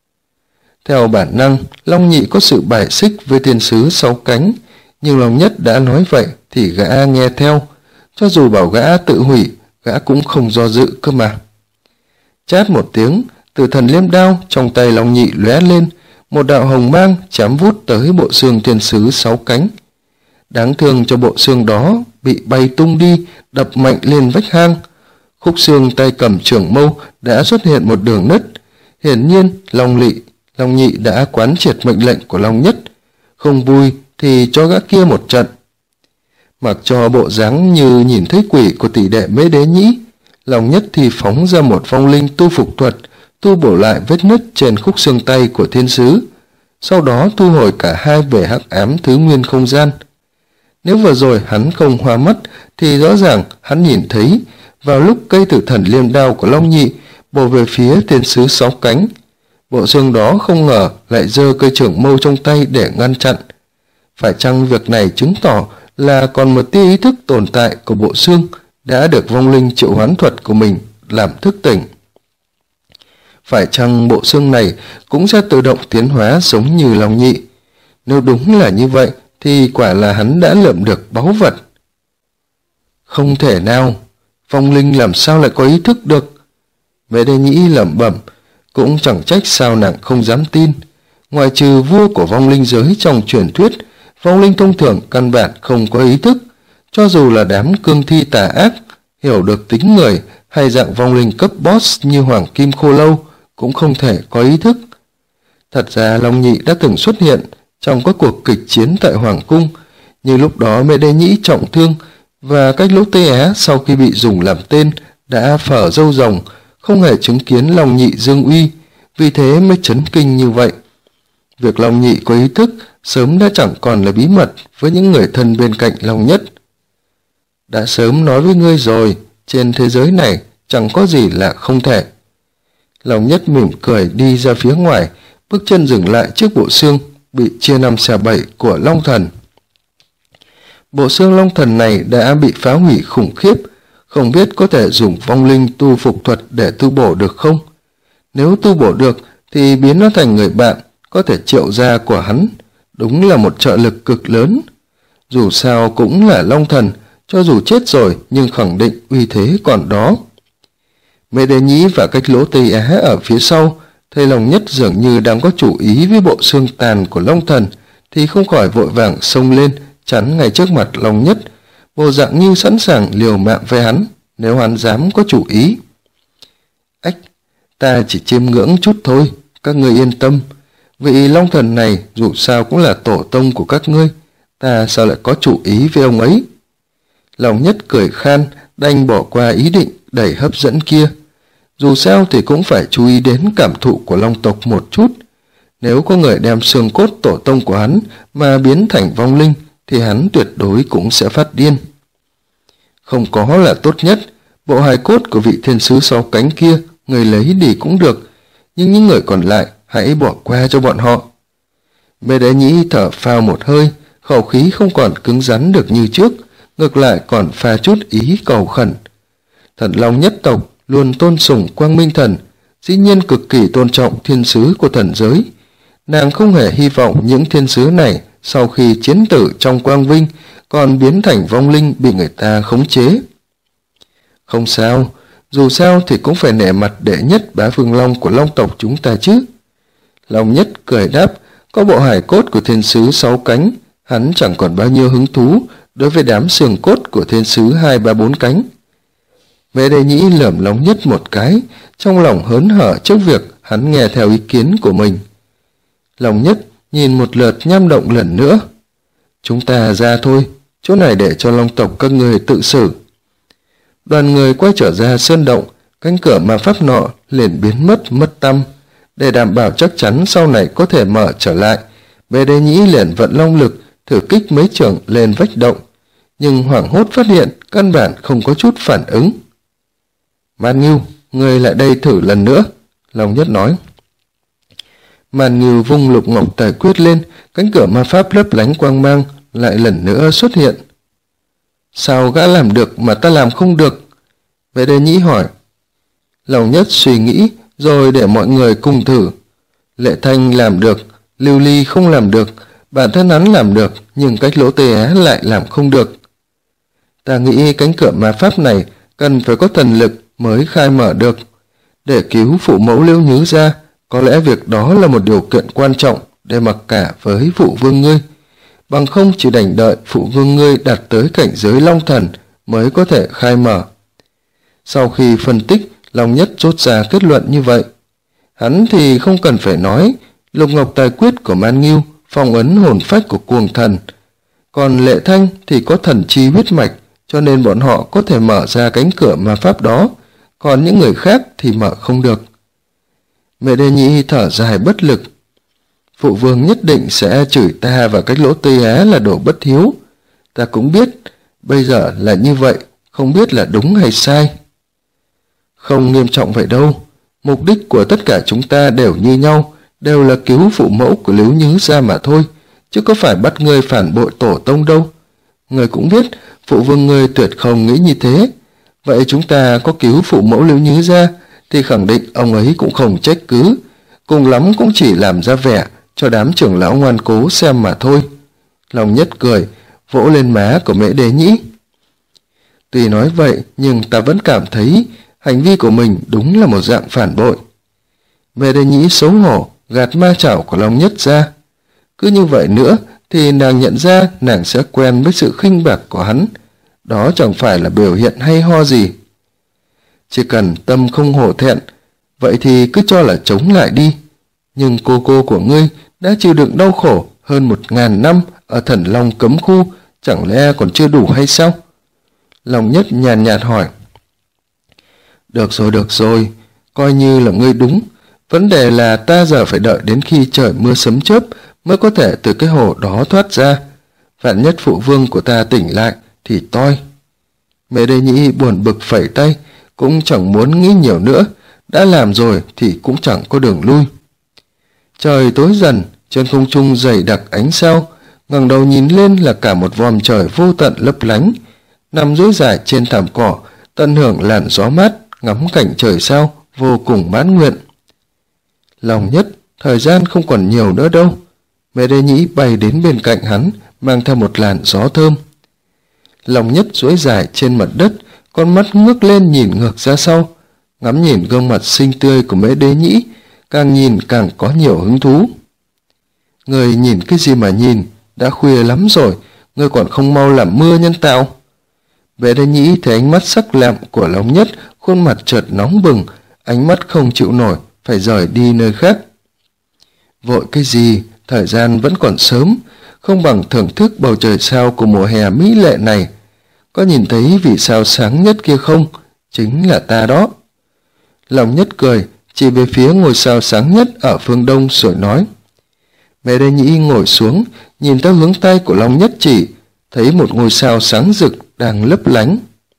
Theo bản năng, Long Nhị có sự bài xích với thiên sứ 6 cánh, nhưng Long Nhất đã nói vậy thì gã nghe theo. Cho dù bảo gã tự hủy, gã cũng không do dự cơ mà. Chát một tiếng, Tử Thần Liêm Đao trong tay Long Nhị lóe lên, một đạo hồng mang chém vút tới bộ xương thiên sứ 6 cánh. Đáng thương cho bộ xương đó bị bay tung đi, đập mạnh lên vách hang. Khúc xương tay cầm trưởng mâu đã xuất hiện một đường nứt. Hiển nhiên Long Nhị đã quán triệt mệnh lệnh của Long Nhất, không vui thì cho gã kia một trận. Mặc cho bộ dáng như nhìn thấy quỷ của tỷ đệ Mễ Đế Nhĩ, Long Nhất thì phóng ra một vong linh tu phục thuật, tu bổ lại vết nứt trên khúc xương tay của thiên sứ, sau đó thu hồi cả hai về hắc ám thứ nguyên không gian. Nếu vừa rồi hắn không hoa mắt thì rõ ràng hắn nhìn thấy vào lúc cây Tử Thần Liêm Đao của Long Nhị bổ về phía thiên sứ 6 cánh, bộ xương đó không ngờ lại giơ cây trưởng mâu trong tay để ngăn chặn. Phải chăng việc này chứng tỏ là còn một tia ý thức tồn tại của bộ xương đã được vong linh triệu hoán thuật của mình làm thức tỉnh? Phải chăng bộ xương này cũng sẽ tự động tiến hóa giống như Long Nhị? Nếu đúng là như vậy thì quả là hắn đã lượm được báu vật. Không thể nào, vong linh làm sao lại có ý thức được? Mễ Đế Nhĩ lẩm bẩm, cũng chẳng trách sao nàng không dám tin. Ngoài trừ vua của vong linh giới trong truyền thuyết, vong linh thông thường căn bản không có ý thức. Cho dù là đám cương thi tà ác, hiểu được tính người hay dạng vong linh cấp boss như Hoàng Kim Khô Lâu cũng không thể có ý thức. Thật ra Long Nhị đã từng xuất hiện trong các cuộc kịch chiến tại Hoàng Cung, như lúc đó Mễ Đế Nhĩ trọng thương và cách lỗ Tây Á sau khi bị dùng làm tên đã phở râu rồng, không hề chứng kiến Long Nhị dương uy, vì thế mới chấn kinh như vậy. Việc Long Nhị có ý thức sớm đã chẳng còn là bí mật với những người thân bên cạnh Long Nhất. Đã sớm nói với ngươi rồi, trên thế giới này chẳng có gì là không thể. Long Nhất mỉm cười đi ra phía ngoài, bước chân dừng lại trước bộ xương bị chia 5 xẻ 7 của Long Thần. Bộ xương Long Thần này đã bị phá hủy khủng khiếp, không biết có thể dùng vong linh tu phục thuật để tu bổ được không? Nếu tu bổ được thì biến nó thành người bạn, có thể triệu gia của hắn, đúng là một trợ lực cực lớn. Dù sao cũng là Long Thần, cho dù chết rồi nhưng khẳng định uy thế còn đó. Mễ Đế Nhĩ và cách lỗ Tây Á ở phía sau, thấy Long Nhất dường như đang có chủ ý với bộ xương tàn của Long Thần, thì không khỏi vội vàng xông lên chắn ngay trước mặt Long Nhất, bộ dạng như sẵn sàng liều mạng với hắn nếu hắn dám có chủ ý. Ách, ta chỉ chiêm ngưỡng chút thôi, các ngươi yên tâm. Vị Long Thần này dù sao cũng là tổ tông của các ngươi, ta sao lại có chủ ý với ông ấy? Long Nhất cười khan, đành bỏ qua ý định đầy hấp dẫn kia. Dù sao thì cũng phải chú ý đến cảm thụ của Long tộc một chút. Nếu có người đem xương cốt tổ tông của hắn mà biến thành vong linh, thì hắn tuyệt đối cũng sẽ phát điên. Không có là tốt nhất, bộ hài cốt của vị thiên sứ 6 cánh kia, người lấy đi cũng được, nhưng những người còn lại hãy bỏ qua cho bọn họ. Mê Đế Nhĩ thở phào một hơi, khẩu khí không còn cứng rắn được như trước, ngược lại còn pha chút ý cầu khẩn. Thần Long nhất tộc luôn tôn sùng Quang Minh Thần, dĩ nhiên cực kỳ tôn trọng thiên sứ của thần giới. Nàng không hề hy vọng những thiên sứ này sau khi chiến tử trong quang vinh còn biến thành vong linh bị người ta khống chế. Không sao, dù sao thì cũng phải nể mặt đệ nhất bá vương long của long tộc chúng ta chứ. Long nhất cười đáp, có bộ hài cốt của thiên sứ 6 cánh, hắn chẳng còn bao nhiêu hứng thú đối với đám xương cốt của thiên sứ 2, 3, 4 cánh. Mẹ Đế Nhĩ lườm Long nhất một cái, trong lòng hớn hở trước việc hắn nghe theo ý kiến của mình. Long nhất nhìn một lượt nham động lần nữa. Chúng ta ra thôi, chỗ này để cho long tộc các người tự xử. Đoàn người quay trở ra sơn động, cánh cửa ma pháp nọ liền biến mất tăm. Để đảm bảo chắc chắn sau này có thể mở trở lại, Mẹ Đế Nhĩ liền vận long lực thử kích mấy trường lên vách động, nhưng hoảng hốt phát hiện căn bản không có chút phản ứng. Man Ngưu, người lại đây thử lần nữa, Long nhất nói. Man Ngưu vung lục ngọc tài quyết lên, cánh cửa ma pháp lấp lánh quang mang lại lần nữa xuất hiện. Sao gã làm được mà ta làm không được? Mẹ Đế Nhĩ hỏi. Long nhất suy nghĩ rồi để mọi người cùng thử. Lệ Thanh làm được, Lưu Ly không làm được, bản thân hắn làm được, nhưng cách lỗ tê á lại làm không được. Ta nghĩ cánh cửa ma pháp này cần phải có thần lực mới khai mở được. Để cứu phụ mẫu Liễu Nhứ ra, có lẽ việc đó là một điều kiện quan trọng để mặc cả với phụ vương ngươi. Bằng không chỉ đành đợi phụ vương ngươi đạt tới cảnh giới long thần mới có thể khai mở. Sau khi phân tích, Long nhất rút ra kết luận như vậy. Hắn thì không cần phải nói, lục ngọc tài quyết của Man Ngưu phong ấn hồn phách của cuồng thần. Còn Lệ Thanh thì có thần chi huyết mạch, cho nên bọn họ có thể mở ra cánh cửa ma pháp đó, còn những người khác thì mở không được. Mẹ Đế Nhĩ thở dài bất lực. Phụ vương nhất định sẽ chửi ta và cách lỗ Tây Á là đồ bất hiếu. Ta cũng biết, bây giờ là như vậy, không biết là đúng hay sai. Không nghiêm trọng vậy đâu, mục đích của tất cả chúng ta đều như nhau, đều là cứu phụ mẫu của Liễu Nhứ ra mà thôi, chứ có phải bắt ngươi phản bội tổ tông đâu. Ngươi cũng biết, phụ vương ngươi tuyệt không nghĩ như thế. Vậy chúng ta có cứu phụ mẫu Liễu Nhứ ra, thì khẳng định ông ấy cũng không trách cứ, cùng lắm cũng chỉ làm ra vẻ cho đám trưởng lão ngoan cố xem mà thôi. Long nhất cười, vỗ lên má của Mễ Đế Nhĩ. Tuy nói vậy, nhưng ta vẫn cảm thấy hành vi của mình đúng là một dạng phản bội. Mễ Đế Nhĩ xấu hổ, gạt ma chảo của Long nhất ra. Cứ như vậy nữa, thì nàng nhận ra nàng sẽ quen với sự khinh bạc của hắn. Đó chẳng phải là biểu hiện hay ho gì. Chỉ cần tâm không hổ thẹn, vậy thì cứ cho là chống lại đi. Nhưng cô của ngươi đã chịu đựng đau khổ hơn 1000 năm ở Thần Long cấm khu, chẳng lẽ còn chưa đủ hay sao? Long nhất nhàn nhạt hỏi. Được rồi, coi như là ngươi đúng. Vấn đề là ta giờ phải đợi đến khi trời mưa sấm chớp mới có thể từ cái hồ đó thoát ra. Vạn nhất phụ vương của ta tỉnh lại thì toi. Mẹ Đế Nhĩ buồn bực phẩy tay, cũng chẳng muốn nghĩ nhiều nữa, đã làm rồi thì cũng chẳng có đường lui. Trời tối dần, trên không trung dày đặc ánh sao, ngẩng đầu nhìn lên là cả một vòm trời vô tận lấp lánh. Nằm duỗi dài trên thảm cỏ, tận hưởng làn gió mát, ngắm cảnh trời sao, vô cùng mãn nguyện. Long nhất, thời gian không còn nhiều nữa đâu. Mẹ Đế Nhĩ bay đến bên cạnh hắn, mang theo một làn gió thơm. Long nhất duỗi dài trên mặt đất, con mắt ngước lên nhìn ngược ra sau, ngắm nhìn gương mặt xinh tươi của Mễ Đế Nhĩ, càng nhìn càng có nhiều hứng thú. Người nhìn cái gì mà nhìn, đã khuya lắm rồi, người còn không mau làm mưa nhân tạo. Mễ Đế Nhĩ thấy ánh mắt sắc lẹm của Long nhất, khuôn mặt chợt nóng bừng, ánh mắt không chịu nổi, phải rời đi nơi khác. Vội cái gì, thời gian vẫn còn sớm, không bằng thưởng thức bầu trời sao của mùa hè mỹ lệ này. Có nhìn thấy vì sao sáng nhất kia không? Chính là ta đó. Long nhất cười, chỉ về phía ngôi sao sáng nhất ở phương đông rồi nói. Mẹ Đế Nhĩ ngồi xuống, nhìn theo hướng tay của Long Nhất chỉ, thấy một ngôi sao sáng rực đang lấp lánh.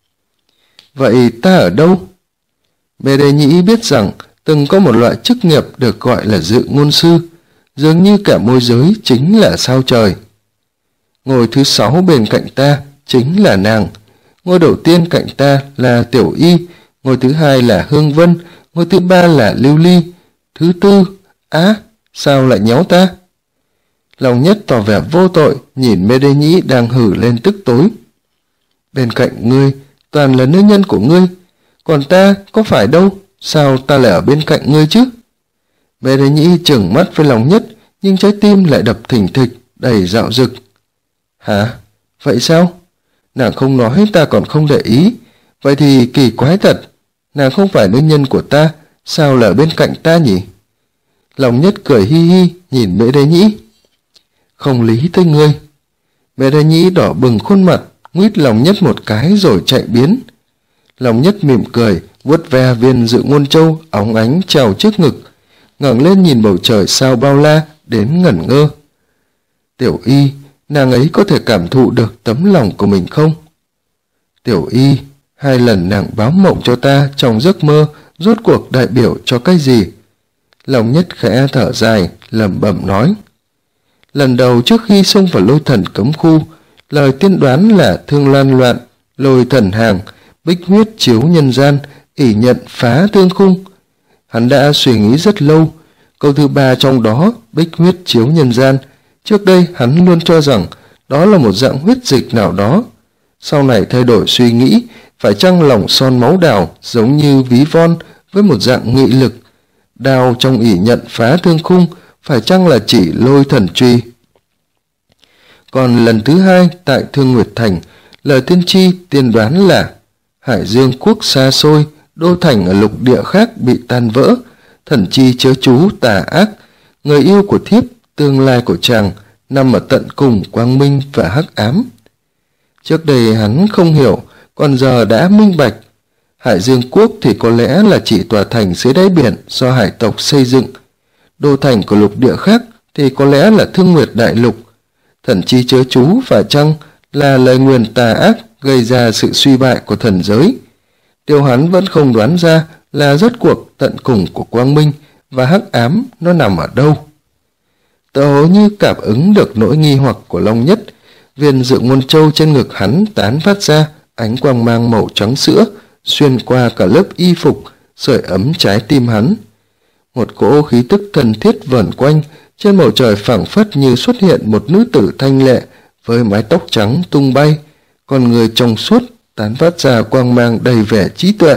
Vậy ta ở đâu? Mẹ Đế Nhĩ biết rằng từng có một loại chức nghiệp được gọi là dự ngôn sư, dường như cả môi giới chính là sao trời. Ngôi thứ 6 bên cạnh ta chính là nàng. Ngôi đầu tiên cạnh ta là Tiểu Y, ngôi thứ 2 là Hương Vân, ngôi thứ 3 là Lưu Ly, thứ 4... sao lại nhéo ta? Long Nhất tỏ vẻ vô tội, nhìn Mê Đế Nhĩ đang hử lên tức tối. Bên cạnh ngươi toàn là nữ nhân của ngươi, còn ta có phải đâu, sao ta lại ở bên cạnh ngươi chứ? Mê Đế Nhĩ trừng mắt với Long Nhất, nhưng trái tim lại đập thình thịch, đầy dạo dực. Hả? Vậy sao? Nàng không nói ta còn không để ý, vậy thì kỳ quái thật, nàng không phải nữ nhân của ta, sao lại ở bên cạnh ta nhỉ? Long Nhất cười hi hi nhìn Mễ Đế Nhĩ. Không lý tới ngươi. Mễ Đế Nhĩ đỏ bừng khuôn mặt, nguýt Long Nhất một cái rồi chạy biến. Long Nhất mỉm cười, vuốt ve viên dự ngôn châu óng ánh treo trước ngực, ngẩng lên nhìn bầu trời sao bao la đến ngẩn ngơ. Tiểu Y, nàng ấy có thể cảm thụ được tấm lòng của mình không? Tiểu Y, 2 lần nàng báo mộng cho ta trong giấc mơ, rốt cuộc đại biểu cho cái gì? Long Nhất khẽ thở dài, lẩm bẩm nói. Lần đầu trước khi xông vào lôi thần cấm khu, lời tiên đoán là thương lan loạn, lôi thần hàng, bích huyết chiếu nhân gian, ỷ nhận phá thương khung. Hắn đã suy nghĩ rất lâu, câu thứ 3 trong đó, bích huyết chiếu nhân gian, trước đây hắn luôn cho rằng đó là một dạng huyết dịch nào đó. Sau này thay đổi suy nghĩ, phải chăng lòng son máu đào giống như ví von với một dạng nghị lực. Đao trong ỷ nhận phá thương khung phải chăng là chỉ lôi thần truy. Còn lần thứ 2 tại Thương Nguyệt Thành, lời tiên tri tiên đoán là Hải Dương quốc xa xôi, đô thành ở lục địa khác bị tan vỡ, thần chi chớ chú tà ác, người yêu của thiếp, tương lai của chàng nằm ở tận cùng quang minh và hắc ám. Trước đây hắn không hiểu, còn giờ đã minh bạch. Hải Dương quốc thì có lẽ là chỉ tòa thành dưới đáy biển do hải tộc xây dựng. Đô thành của lục địa khác thì có lẽ là Thương Nguyệt đại lục. Thần chi chớ chú phải chăng là lời nguyền tà ác gây ra sự suy bại của thần giới. Điều hắn vẫn không đoán ra là rốt cuộc tận cùng của quang minh và hắc ám nó nằm ở đâu. Tựa hồ như cảm ứng được nỗi nghi hoặc của Long Nhất, viên dự ngôn châu trên ngực hắn tán phát ra ánh quang mang màu trắng sữa, xuyên qua cả lớp y phục, sưởi ấm trái tim hắn. Một cỗ khí tức thần thiết vờn quanh, trên bầu trời phảng phất như xuất hiện một nữ tử thanh lệ với mái tóc trắng tung bay, con người trong suốt tán phát ra quang mang đầy vẻ trí tuệ.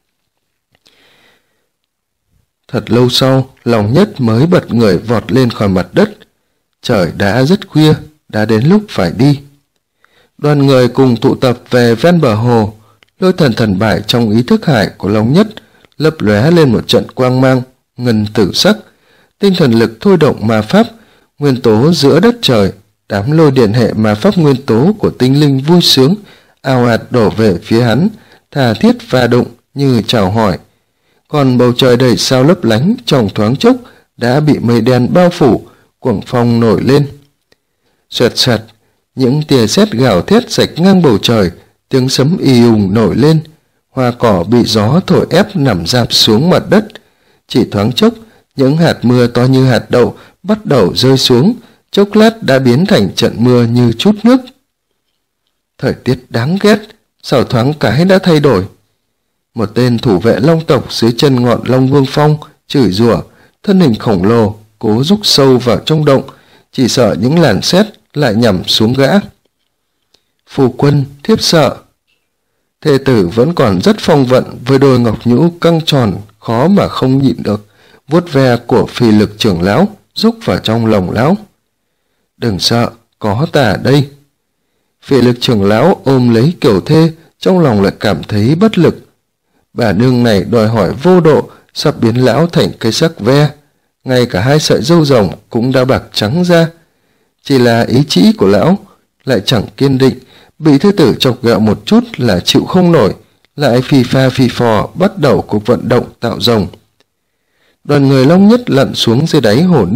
Thật lâu sau, Long Nhất mới bật người vọt lên khỏi mặt đất. Trời đã rất khuya, đã đến lúc phải đi. Đoàn người cùng tụ tập về ven bờ hồ. Lôi thần thần bài trong ý thức hải của Long Nhất lấp lóe lên một trận quang mang ngân tử sắc. Tinh thần lực thôi động ma pháp, nguyên tố giữa đất trời, đám lôi điện hệ ma pháp nguyên tố của tinh linh vui sướng ào ạt đổ về phía hắn, tha thiết va đụng như chào hỏi. Còn bầu trời đầy sao lấp lánh trong thoáng chốc đã bị mây đen bao phủ, cuồng phong nổi lên. Xoẹt xoẹt, những tia sét gào thét rạch ngang bầu trời, tiếng sấm ì ùng nổi lên, hoa cỏ bị gió thổi ép nằm rạp xuống mặt đất. Chỉ thoáng chốc, những hạt mưa to như hạt đậu bắt đầu rơi xuống, chốc lát đã biến thành trận mưa như chút nước. Thời tiết đáng ghét, sao thoáng cái đã thay đổi. Một tên thủ vệ long tộc dưới chân ngọn Long Vương Phong chửi rủa, thân hình khổng lồ cố rúc sâu vào trong động, chỉ sợ những làn sét lại nhằm xuống gã. Phu quân, thiếp sợ. Thê tử vẫn còn rất phong vận, với đôi ngọc nhũ căng tròn khó mà không nhịn được, vuốt ve của Phì Lực trưởng lão rúc vào trong lòng lão. Đừng sợ, có ta ở đây. Phì Lực trưởng lão ôm lấy kiểu thê, trong lòng lại cảm thấy bất lực. Bà nương này đòi hỏi vô độ, sắp biến lão thành cây sắc ve, ngay cả 2 sợi râu rồng cũng đã bạc trắng ra. Chỉ là ý chí của lão lại chẳng kiên định, bị thê tử chọc ghẹo một chút là chịu không nổi, lại phì pha phì phò bắt đầu cuộc vận động tạo rồng. Đoàn người Long Nhất lặn xuống dưới đáy hồ nước,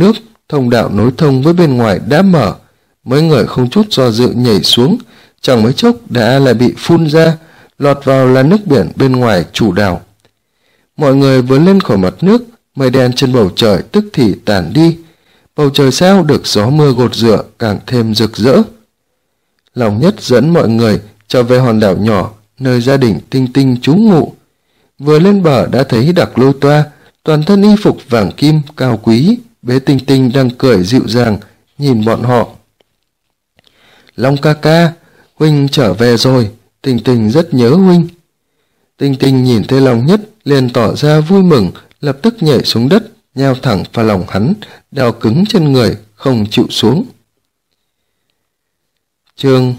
thông đạo nối thông với bên ngoài đã mở. Mấy người không chút do dự nhảy xuống, chẳng mấy chốc đã lại bị phun ra, lọt vào là nước biển bên ngoài chủ đảo. Mọi người vừa lên khỏi mặt nước, mây đen trên bầu trời tức thì tản đi. Bầu trời sao được gió mưa gột rửa càng thêm rực rỡ. Lòng Nhất dẫn mọi người trở về hòn đảo nhỏ nơi gia đình Tinh Tinh trú ngụ. Vừa lên bờ đã thấy Đặc Lôi Toa, toàn thân y phục vàng kim cao quý, bế Tinh Tinh đang cười dịu dàng nhìn bọn họ. Long ca ca, huynh trở về rồi, Tinh Tinh rất nhớ huynh. Tinh Tinh nhìn thấy Long Nhất liền tỏ ra vui mừng, lập tức nhảy xuống đất, nhào thẳng vào lòng hắn, đeo cứng trên người, không chịu xuống. Chương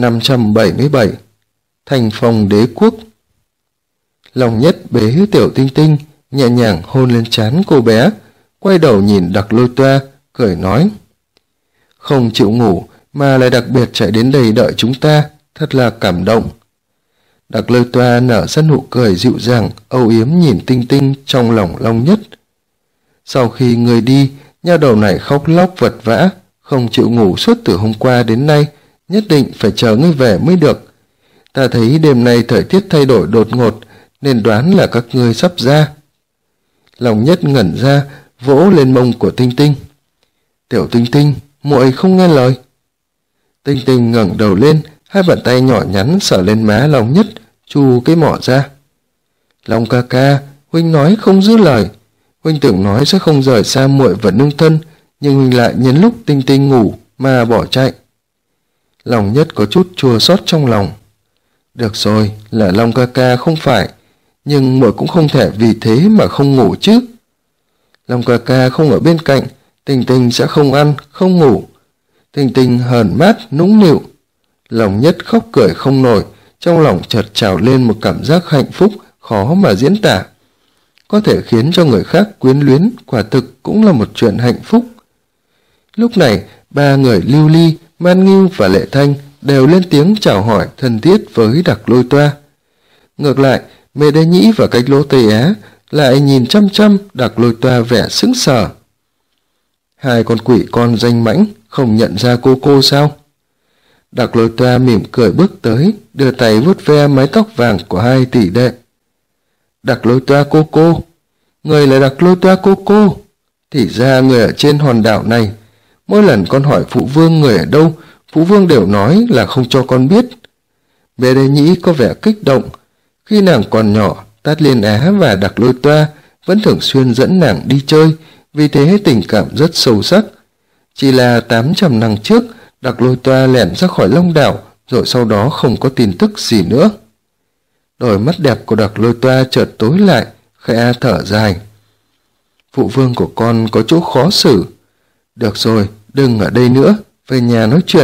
577 Thành Phong Đế Quốc. Long Nhất bế tiểu Tinh Tinh, nhẹ nhàng hôn lên trán cô bé, quay đầu nhìn Đặc Lôi Toa, cười nói: Không chịu ngủ mà lại đặc biệt chạy đến đây đợi chúng ta, thật là cảm động. Đặc Lôi Toa nở ra nụ cười dịu dàng, âu yếm nhìn Tinh Tinh trong lòng Long Nhất. Sau khi người đi, nha đầu này khóc lóc vật vã, không chịu ngủ suốt từ hôm qua đến nay, nhất định phải chờ ngươi về mới được. Ta thấy đêm nay thời tiết thay đổi đột ngột, nên đoán là các ngươi sắp ra. Long Nhất ngẩn ra, vỗ lên mông của Tinh Tinh. Tiểu Tinh Tinh, muội không nghe lời. Tinh Tinh ngẩng đầu lên, hai bàn tay nhỏ nhắn sờ lên má Long Nhất, chu cái mỏ ra. Long ca ca, huynh nói không giữ lời. Huynh tưởng nói sẽ không rời xa muội và nương thân, nhưng huynh lại nhân lúc Tinh Tinh ngủ mà bỏ chạy. Long Nhất có chút chua xót trong lòng. Được rồi, là Long ca ca không phải, nhưng muội cũng không thể vì thế mà không ngủ chứ. Long ca ca không ở bên cạnh, Tinh Tinh sẽ không ăn, không ngủ. Tinh Tinh hờn mát, nũng nịu. Long Nhất khóc cười không nổi, trong lòng chợt trào lên một cảm giác hạnh phúc khó mà diễn tả. Có thể khiến cho người khác quyến luyến, quả thực cũng là một chuyện hạnh phúc. Lúc này, ba người Lưu Ly, Man Ngưu và Lệ Thanh đều lên tiếng chào hỏi thân thiết với Đặc Lôi Toa. Ngược lại, Mê Đế Nhĩ và Cách Lỗ Tây Á lại nhìn chăm chăm Đặc Lôi Toa vẻ sững sờ. Hai con quỷ con danh mãnh không nhận ra cô sao? Đặc Lôi Toa mỉm cười bước tới, đưa tay vuốt ve mái tóc vàng của hai tỷ đệ. Đặc Lôi Toa cô, người là Đặc Lôi Toa cô. Thì ra người ở trên hòn đảo này. Mỗi lần con hỏi phụ vương người ở đâu, phụ vương đều nói là không cho con biết. Mê Đế Nhĩ có vẻ kích động. Khi nàng còn nhỏ, Tát Liên Á và Đặc Lôi Toa vẫn thường xuyên dẫn nàng đi chơi, vì thế tình cảm rất sâu sắc. Chỉ là 800 năm trước, Đặc Lôi Toa lẻn ra khỏi Long đảo, rồi sau đó không có tin tức gì nữa. Đôi mắt đẹp của Đặc Lôi Toa chợt tối lại, khẽ thở dài. Phụ vương của con có chỗ khó xử. Được rồi, đừng ở đây nữa, về nhà nói chuyện.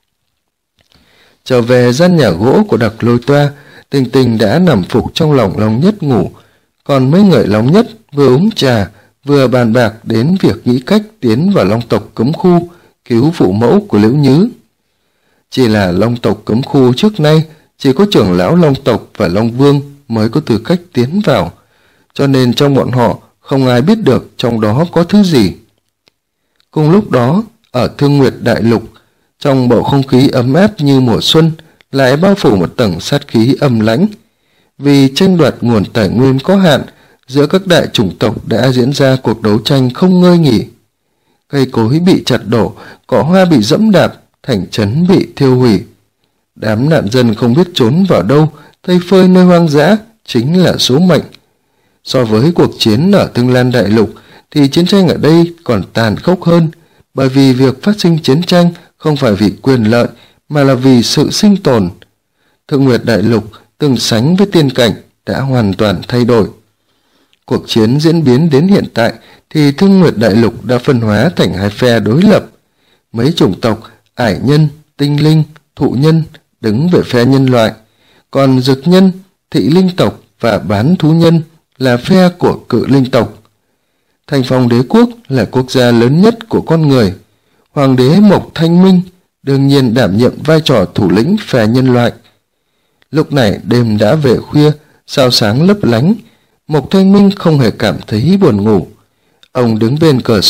Trở về gian nhà gỗ của Đặc Lôi Toa, Tinh Tinh đã nằm phục trong lòng Long Nhất ngủ, còn mấy người Long Nhất vừa uống trà, vừa bàn bạc đến việc nghĩ cách tiến vào Long tộc cấm khu, cứu phụ mẫu của Liễu Nhứ. Chỉ là Long tộc cấm khu trước nay chỉ có trưởng lão Long tộc và Long Vương mới có tư cách tiến vào, cho nên trong bọn họ không ai biết được trong đó có thứ gì. Cùng lúc đó, ở Thương Nguyệt Đại Lục, trong bầu không khí ấm áp như mùa xuân, lại bao phủ một tầng sát khí âm lãnh. Vì tranh đoạt nguồn tài nguyên có hạn, giữa các đại chủng tộc đã diễn ra cuộc đấu tranh không ngơi nghỉ. Cây cối bị chặt đổ, cỏ hoa bị dẫm đạp, thành trấn bị thiêu hủy. Đám nạn dân không biết trốn vào đâu, thây phơi nơi hoang dã chính là số mệnh. So với cuộc chiến ở Thương Lan Đại Lục thì chiến tranh ở đây còn tàn khốc hơn, bởi vì việc phát sinh chiến tranh không phải vì quyền lợi mà là vì sự sinh tồn. Thương Nguyệt Đại Lục từng sánh với tiên cảnh đã hoàn toàn thay đổi. Cuộc chiến diễn biến đến hiện tại thì Thương Nguyệt Đại Lục đã phân hóa thành hai phe đối lập. Mấy chủng tộc Ải Nhân, Tinh Linh, Thụ Nhân đứng về phe nhân loại, còn Dực Nhân, Thị Linh tộc và Bán Thú Nhân là phe của Cự Linh tộc. Thành Phong Đế Quốc là quốc gia lớn nhất của con người. Hoàng đế Mộc Thanh Minh đương nhiên đảm nhiệm vai trò thủ lĩnh phe nhân loại. Lúc này đêm đã về khuya, sao sáng lấp lánh. Mộc Thanh Minh không hề cảm thấy buồn ngủ. Ông đứng bên cửa sổ,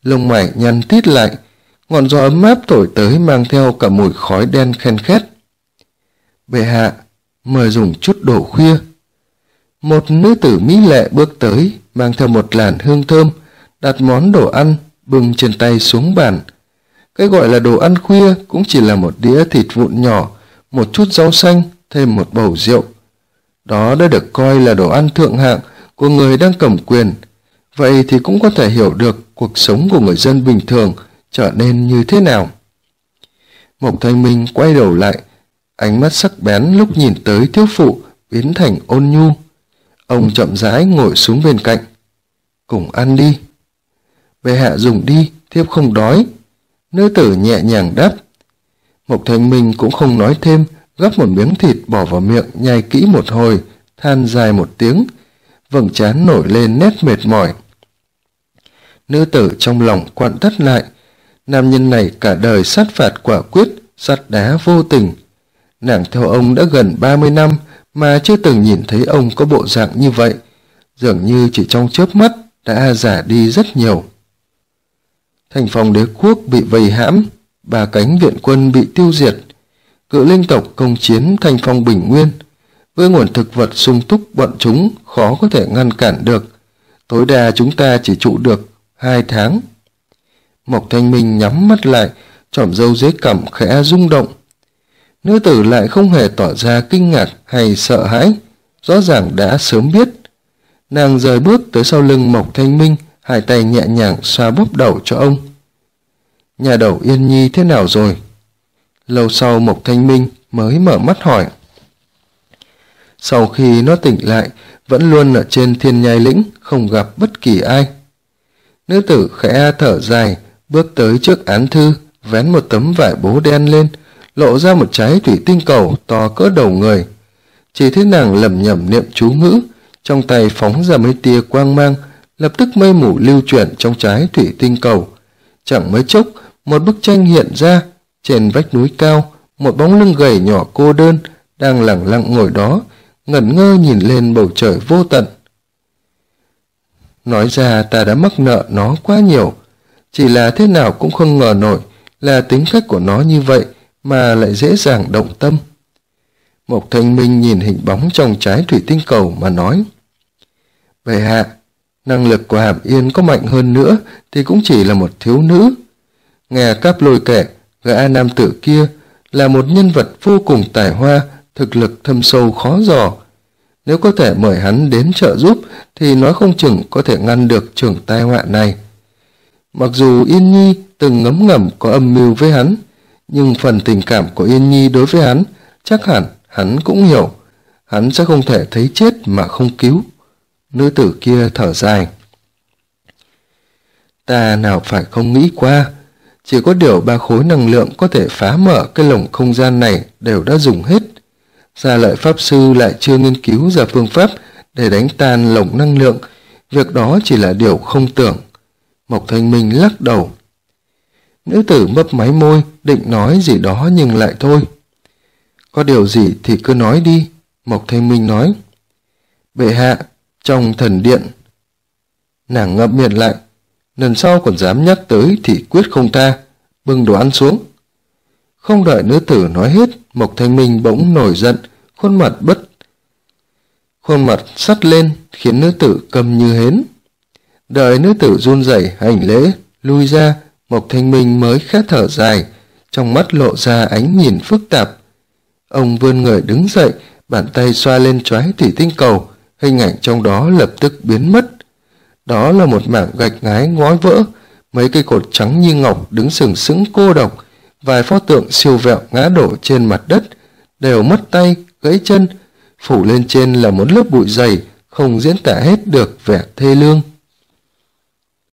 lông mày nhăn tít lại, ngọn gió ấm áp thổi tới mang theo cả mùi khói đen khen khét. Bệ hạ, mời dùng chút đồ khuya. Một nữ tử mỹ lệ bước tới, mang theo một làn hương thơm, đặt món đồ ăn bưng trên tay xuống bàn. Cái gọi là đồ ăn khuya cũng chỉ là một đĩa thịt vụn nhỏ, một chút rau xanh, thêm một bầu rượu. Đó đã được coi là đồ ăn thượng hạng của người đang cầm quyền. Vậy thì cũng có thể hiểu được cuộc sống của người dân bình thường trở nên như thế nào. Mộc Thanh Minh quay đầu lại, ánh mắt sắc bén lúc nhìn tới thiếu phụ biến thành ôn nhu. Ông chậm rãi ngồi xuống bên cạnh. Cùng ăn đi. Bệ hạ dùng đi, thiếp không đói. Nữ tử nhẹ nhàng đáp. Mộc Thanh Minh cũng không nói thêm, gắp một miếng thịt bỏ vào miệng nhai kỹ một hồi, than dài một tiếng, vầng trán nổi lên nét mệt mỏi. Nữ tử trong lòng quặn thắt lại, nam nhân này cả đời sát phạt quả quyết, sắt đá vô tình. Nàng theo ông đã gần 30 năm mà chưa từng nhìn thấy ông có bộ dạng như vậy, dường như chỉ trong chớp mắt đã già đi rất nhiều. Thành Phong đế quốc bị vây hãm, 3 cánh viện quân bị tiêu diệt, Cự Linh tộc công chiến Thanh Phong Bình Nguyên. Với nguồn thực vật sung túc, bọn chúng khó có thể ngăn cản được. Tối đa chúng ta chỉ trụ được 2 tháng. Mộc Thanh Minh nhắm mắt lại, chòm râu dưới cằm khẽ rung động. Nữ tử lại không hề tỏ ra kinh ngạc hay sợ hãi, rõ ràng đã sớm biết. Nàng rời bước tới sau lưng Mộc Thanh Minh, hai tay nhẹ nhàng xoa bóp đầu cho ông. Nhà đầu Yên Nhi thế nào rồi? Lâu sau Mộc Thanh Minh mới mở mắt hỏi. Sau khi nó tỉnh lại, vẫn luôn ở trên Thiên Nhai Lĩnh, không gặp bất kỳ ai. Nữ tử khẽ thở dài, bước tới trước án thư, vén một tấm vải bố đen lên, lộ ra một trái thủy tinh cầu to cỡ đầu người. Chỉ thấy nàng lẩm nhẩm niệm chú ngữ, trong tay phóng ra mấy tia quang mang, lập tức mây mù lưu chuyển trong trái thủy tinh cầu. Chẳng mấy chốc, một bức tranh hiện ra, trên vách núi cao, một bóng lưng gầy nhỏ cô đơn đang lẳng lặng ngồi đó, ngẩn ngơ nhìn lên bầu trời vô tận. Nói ra ta đã mắc nợ nó quá nhiều, chỉ là thế nào cũng không ngờ nổi là tính cách của nó như vậy mà lại dễ dàng động tâm. Mộc Thanh Minh nhìn hình bóng trong trái thủy tinh cầu mà nói. Bệ hạ, năng lực của Hàm Yên có mạnh hơn nữa thì cũng chỉ là một thiếu nữ. Nghe Cáp Lôi kể, gã nam tử kia là một nhân vật vô cùng tài hoa, thực lực thâm sâu khó dò. Nếu có thể mời hắn đến trợ giúp thì nói không chừng có thể ngăn được trường tai họa này. Mặc dù Yên Nhi từng ngấm ngầm có âm mưu với hắn, nhưng phần tình cảm của Yên Nhi đối với hắn chắc hẳn hắn cũng hiểu. Hắn sẽ không thể thấy chết mà không cứu. Nữ tử kia thở dài. Ta nào phải không nghĩ qua, chỉ có điều 3 khối năng lượng có thể phá mở cái lồng không gian này đều đã dùng hết. Gia Lợi Pháp Sư lại chưa nghiên cứu ra phương pháp để đánh tan lồng năng lượng, việc đó chỉ là điều không tưởng. Mộc Thanh Minh lắc đầu. Nữ tử mấp máy môi, định nói gì đó nhưng lại thôi. Có điều gì thì cứ nói đi, Mộc Thanh Minh nói. Bệ hạ, trong thần điện. Nàng ngậm miệng lại, lần sau còn dám nhắc tới thì quyết không tha, bưng đồ ăn xuống. Không đợi nữ tử nói hết, Mộc Thanh Minh bỗng nổi giận, khuôn mặt sắt lên, khiến nữ tử câm như hến. Đợi nữ tử run rẩy hành lễ, lui ra, Mộc Thanh Minh mới khẽ thở dài, trong mắt lộ ra ánh nhìn phức tạp. Ông vươn người đứng dậy, bàn tay xoa lên trái thủy tinh cầu, hình ảnh trong đó lập tức biến mất. Đó là một mảng gạch ngói ngói vỡ, mấy cây cột trắng như ngọc đứng sừng sững cô độc, vài pho tượng siêu vẹo ngã đổ trên mặt đất, đều mất tay, gãy chân, phủ lên trên là một lớp bụi dày, không diễn tả hết được vẻ thê lương.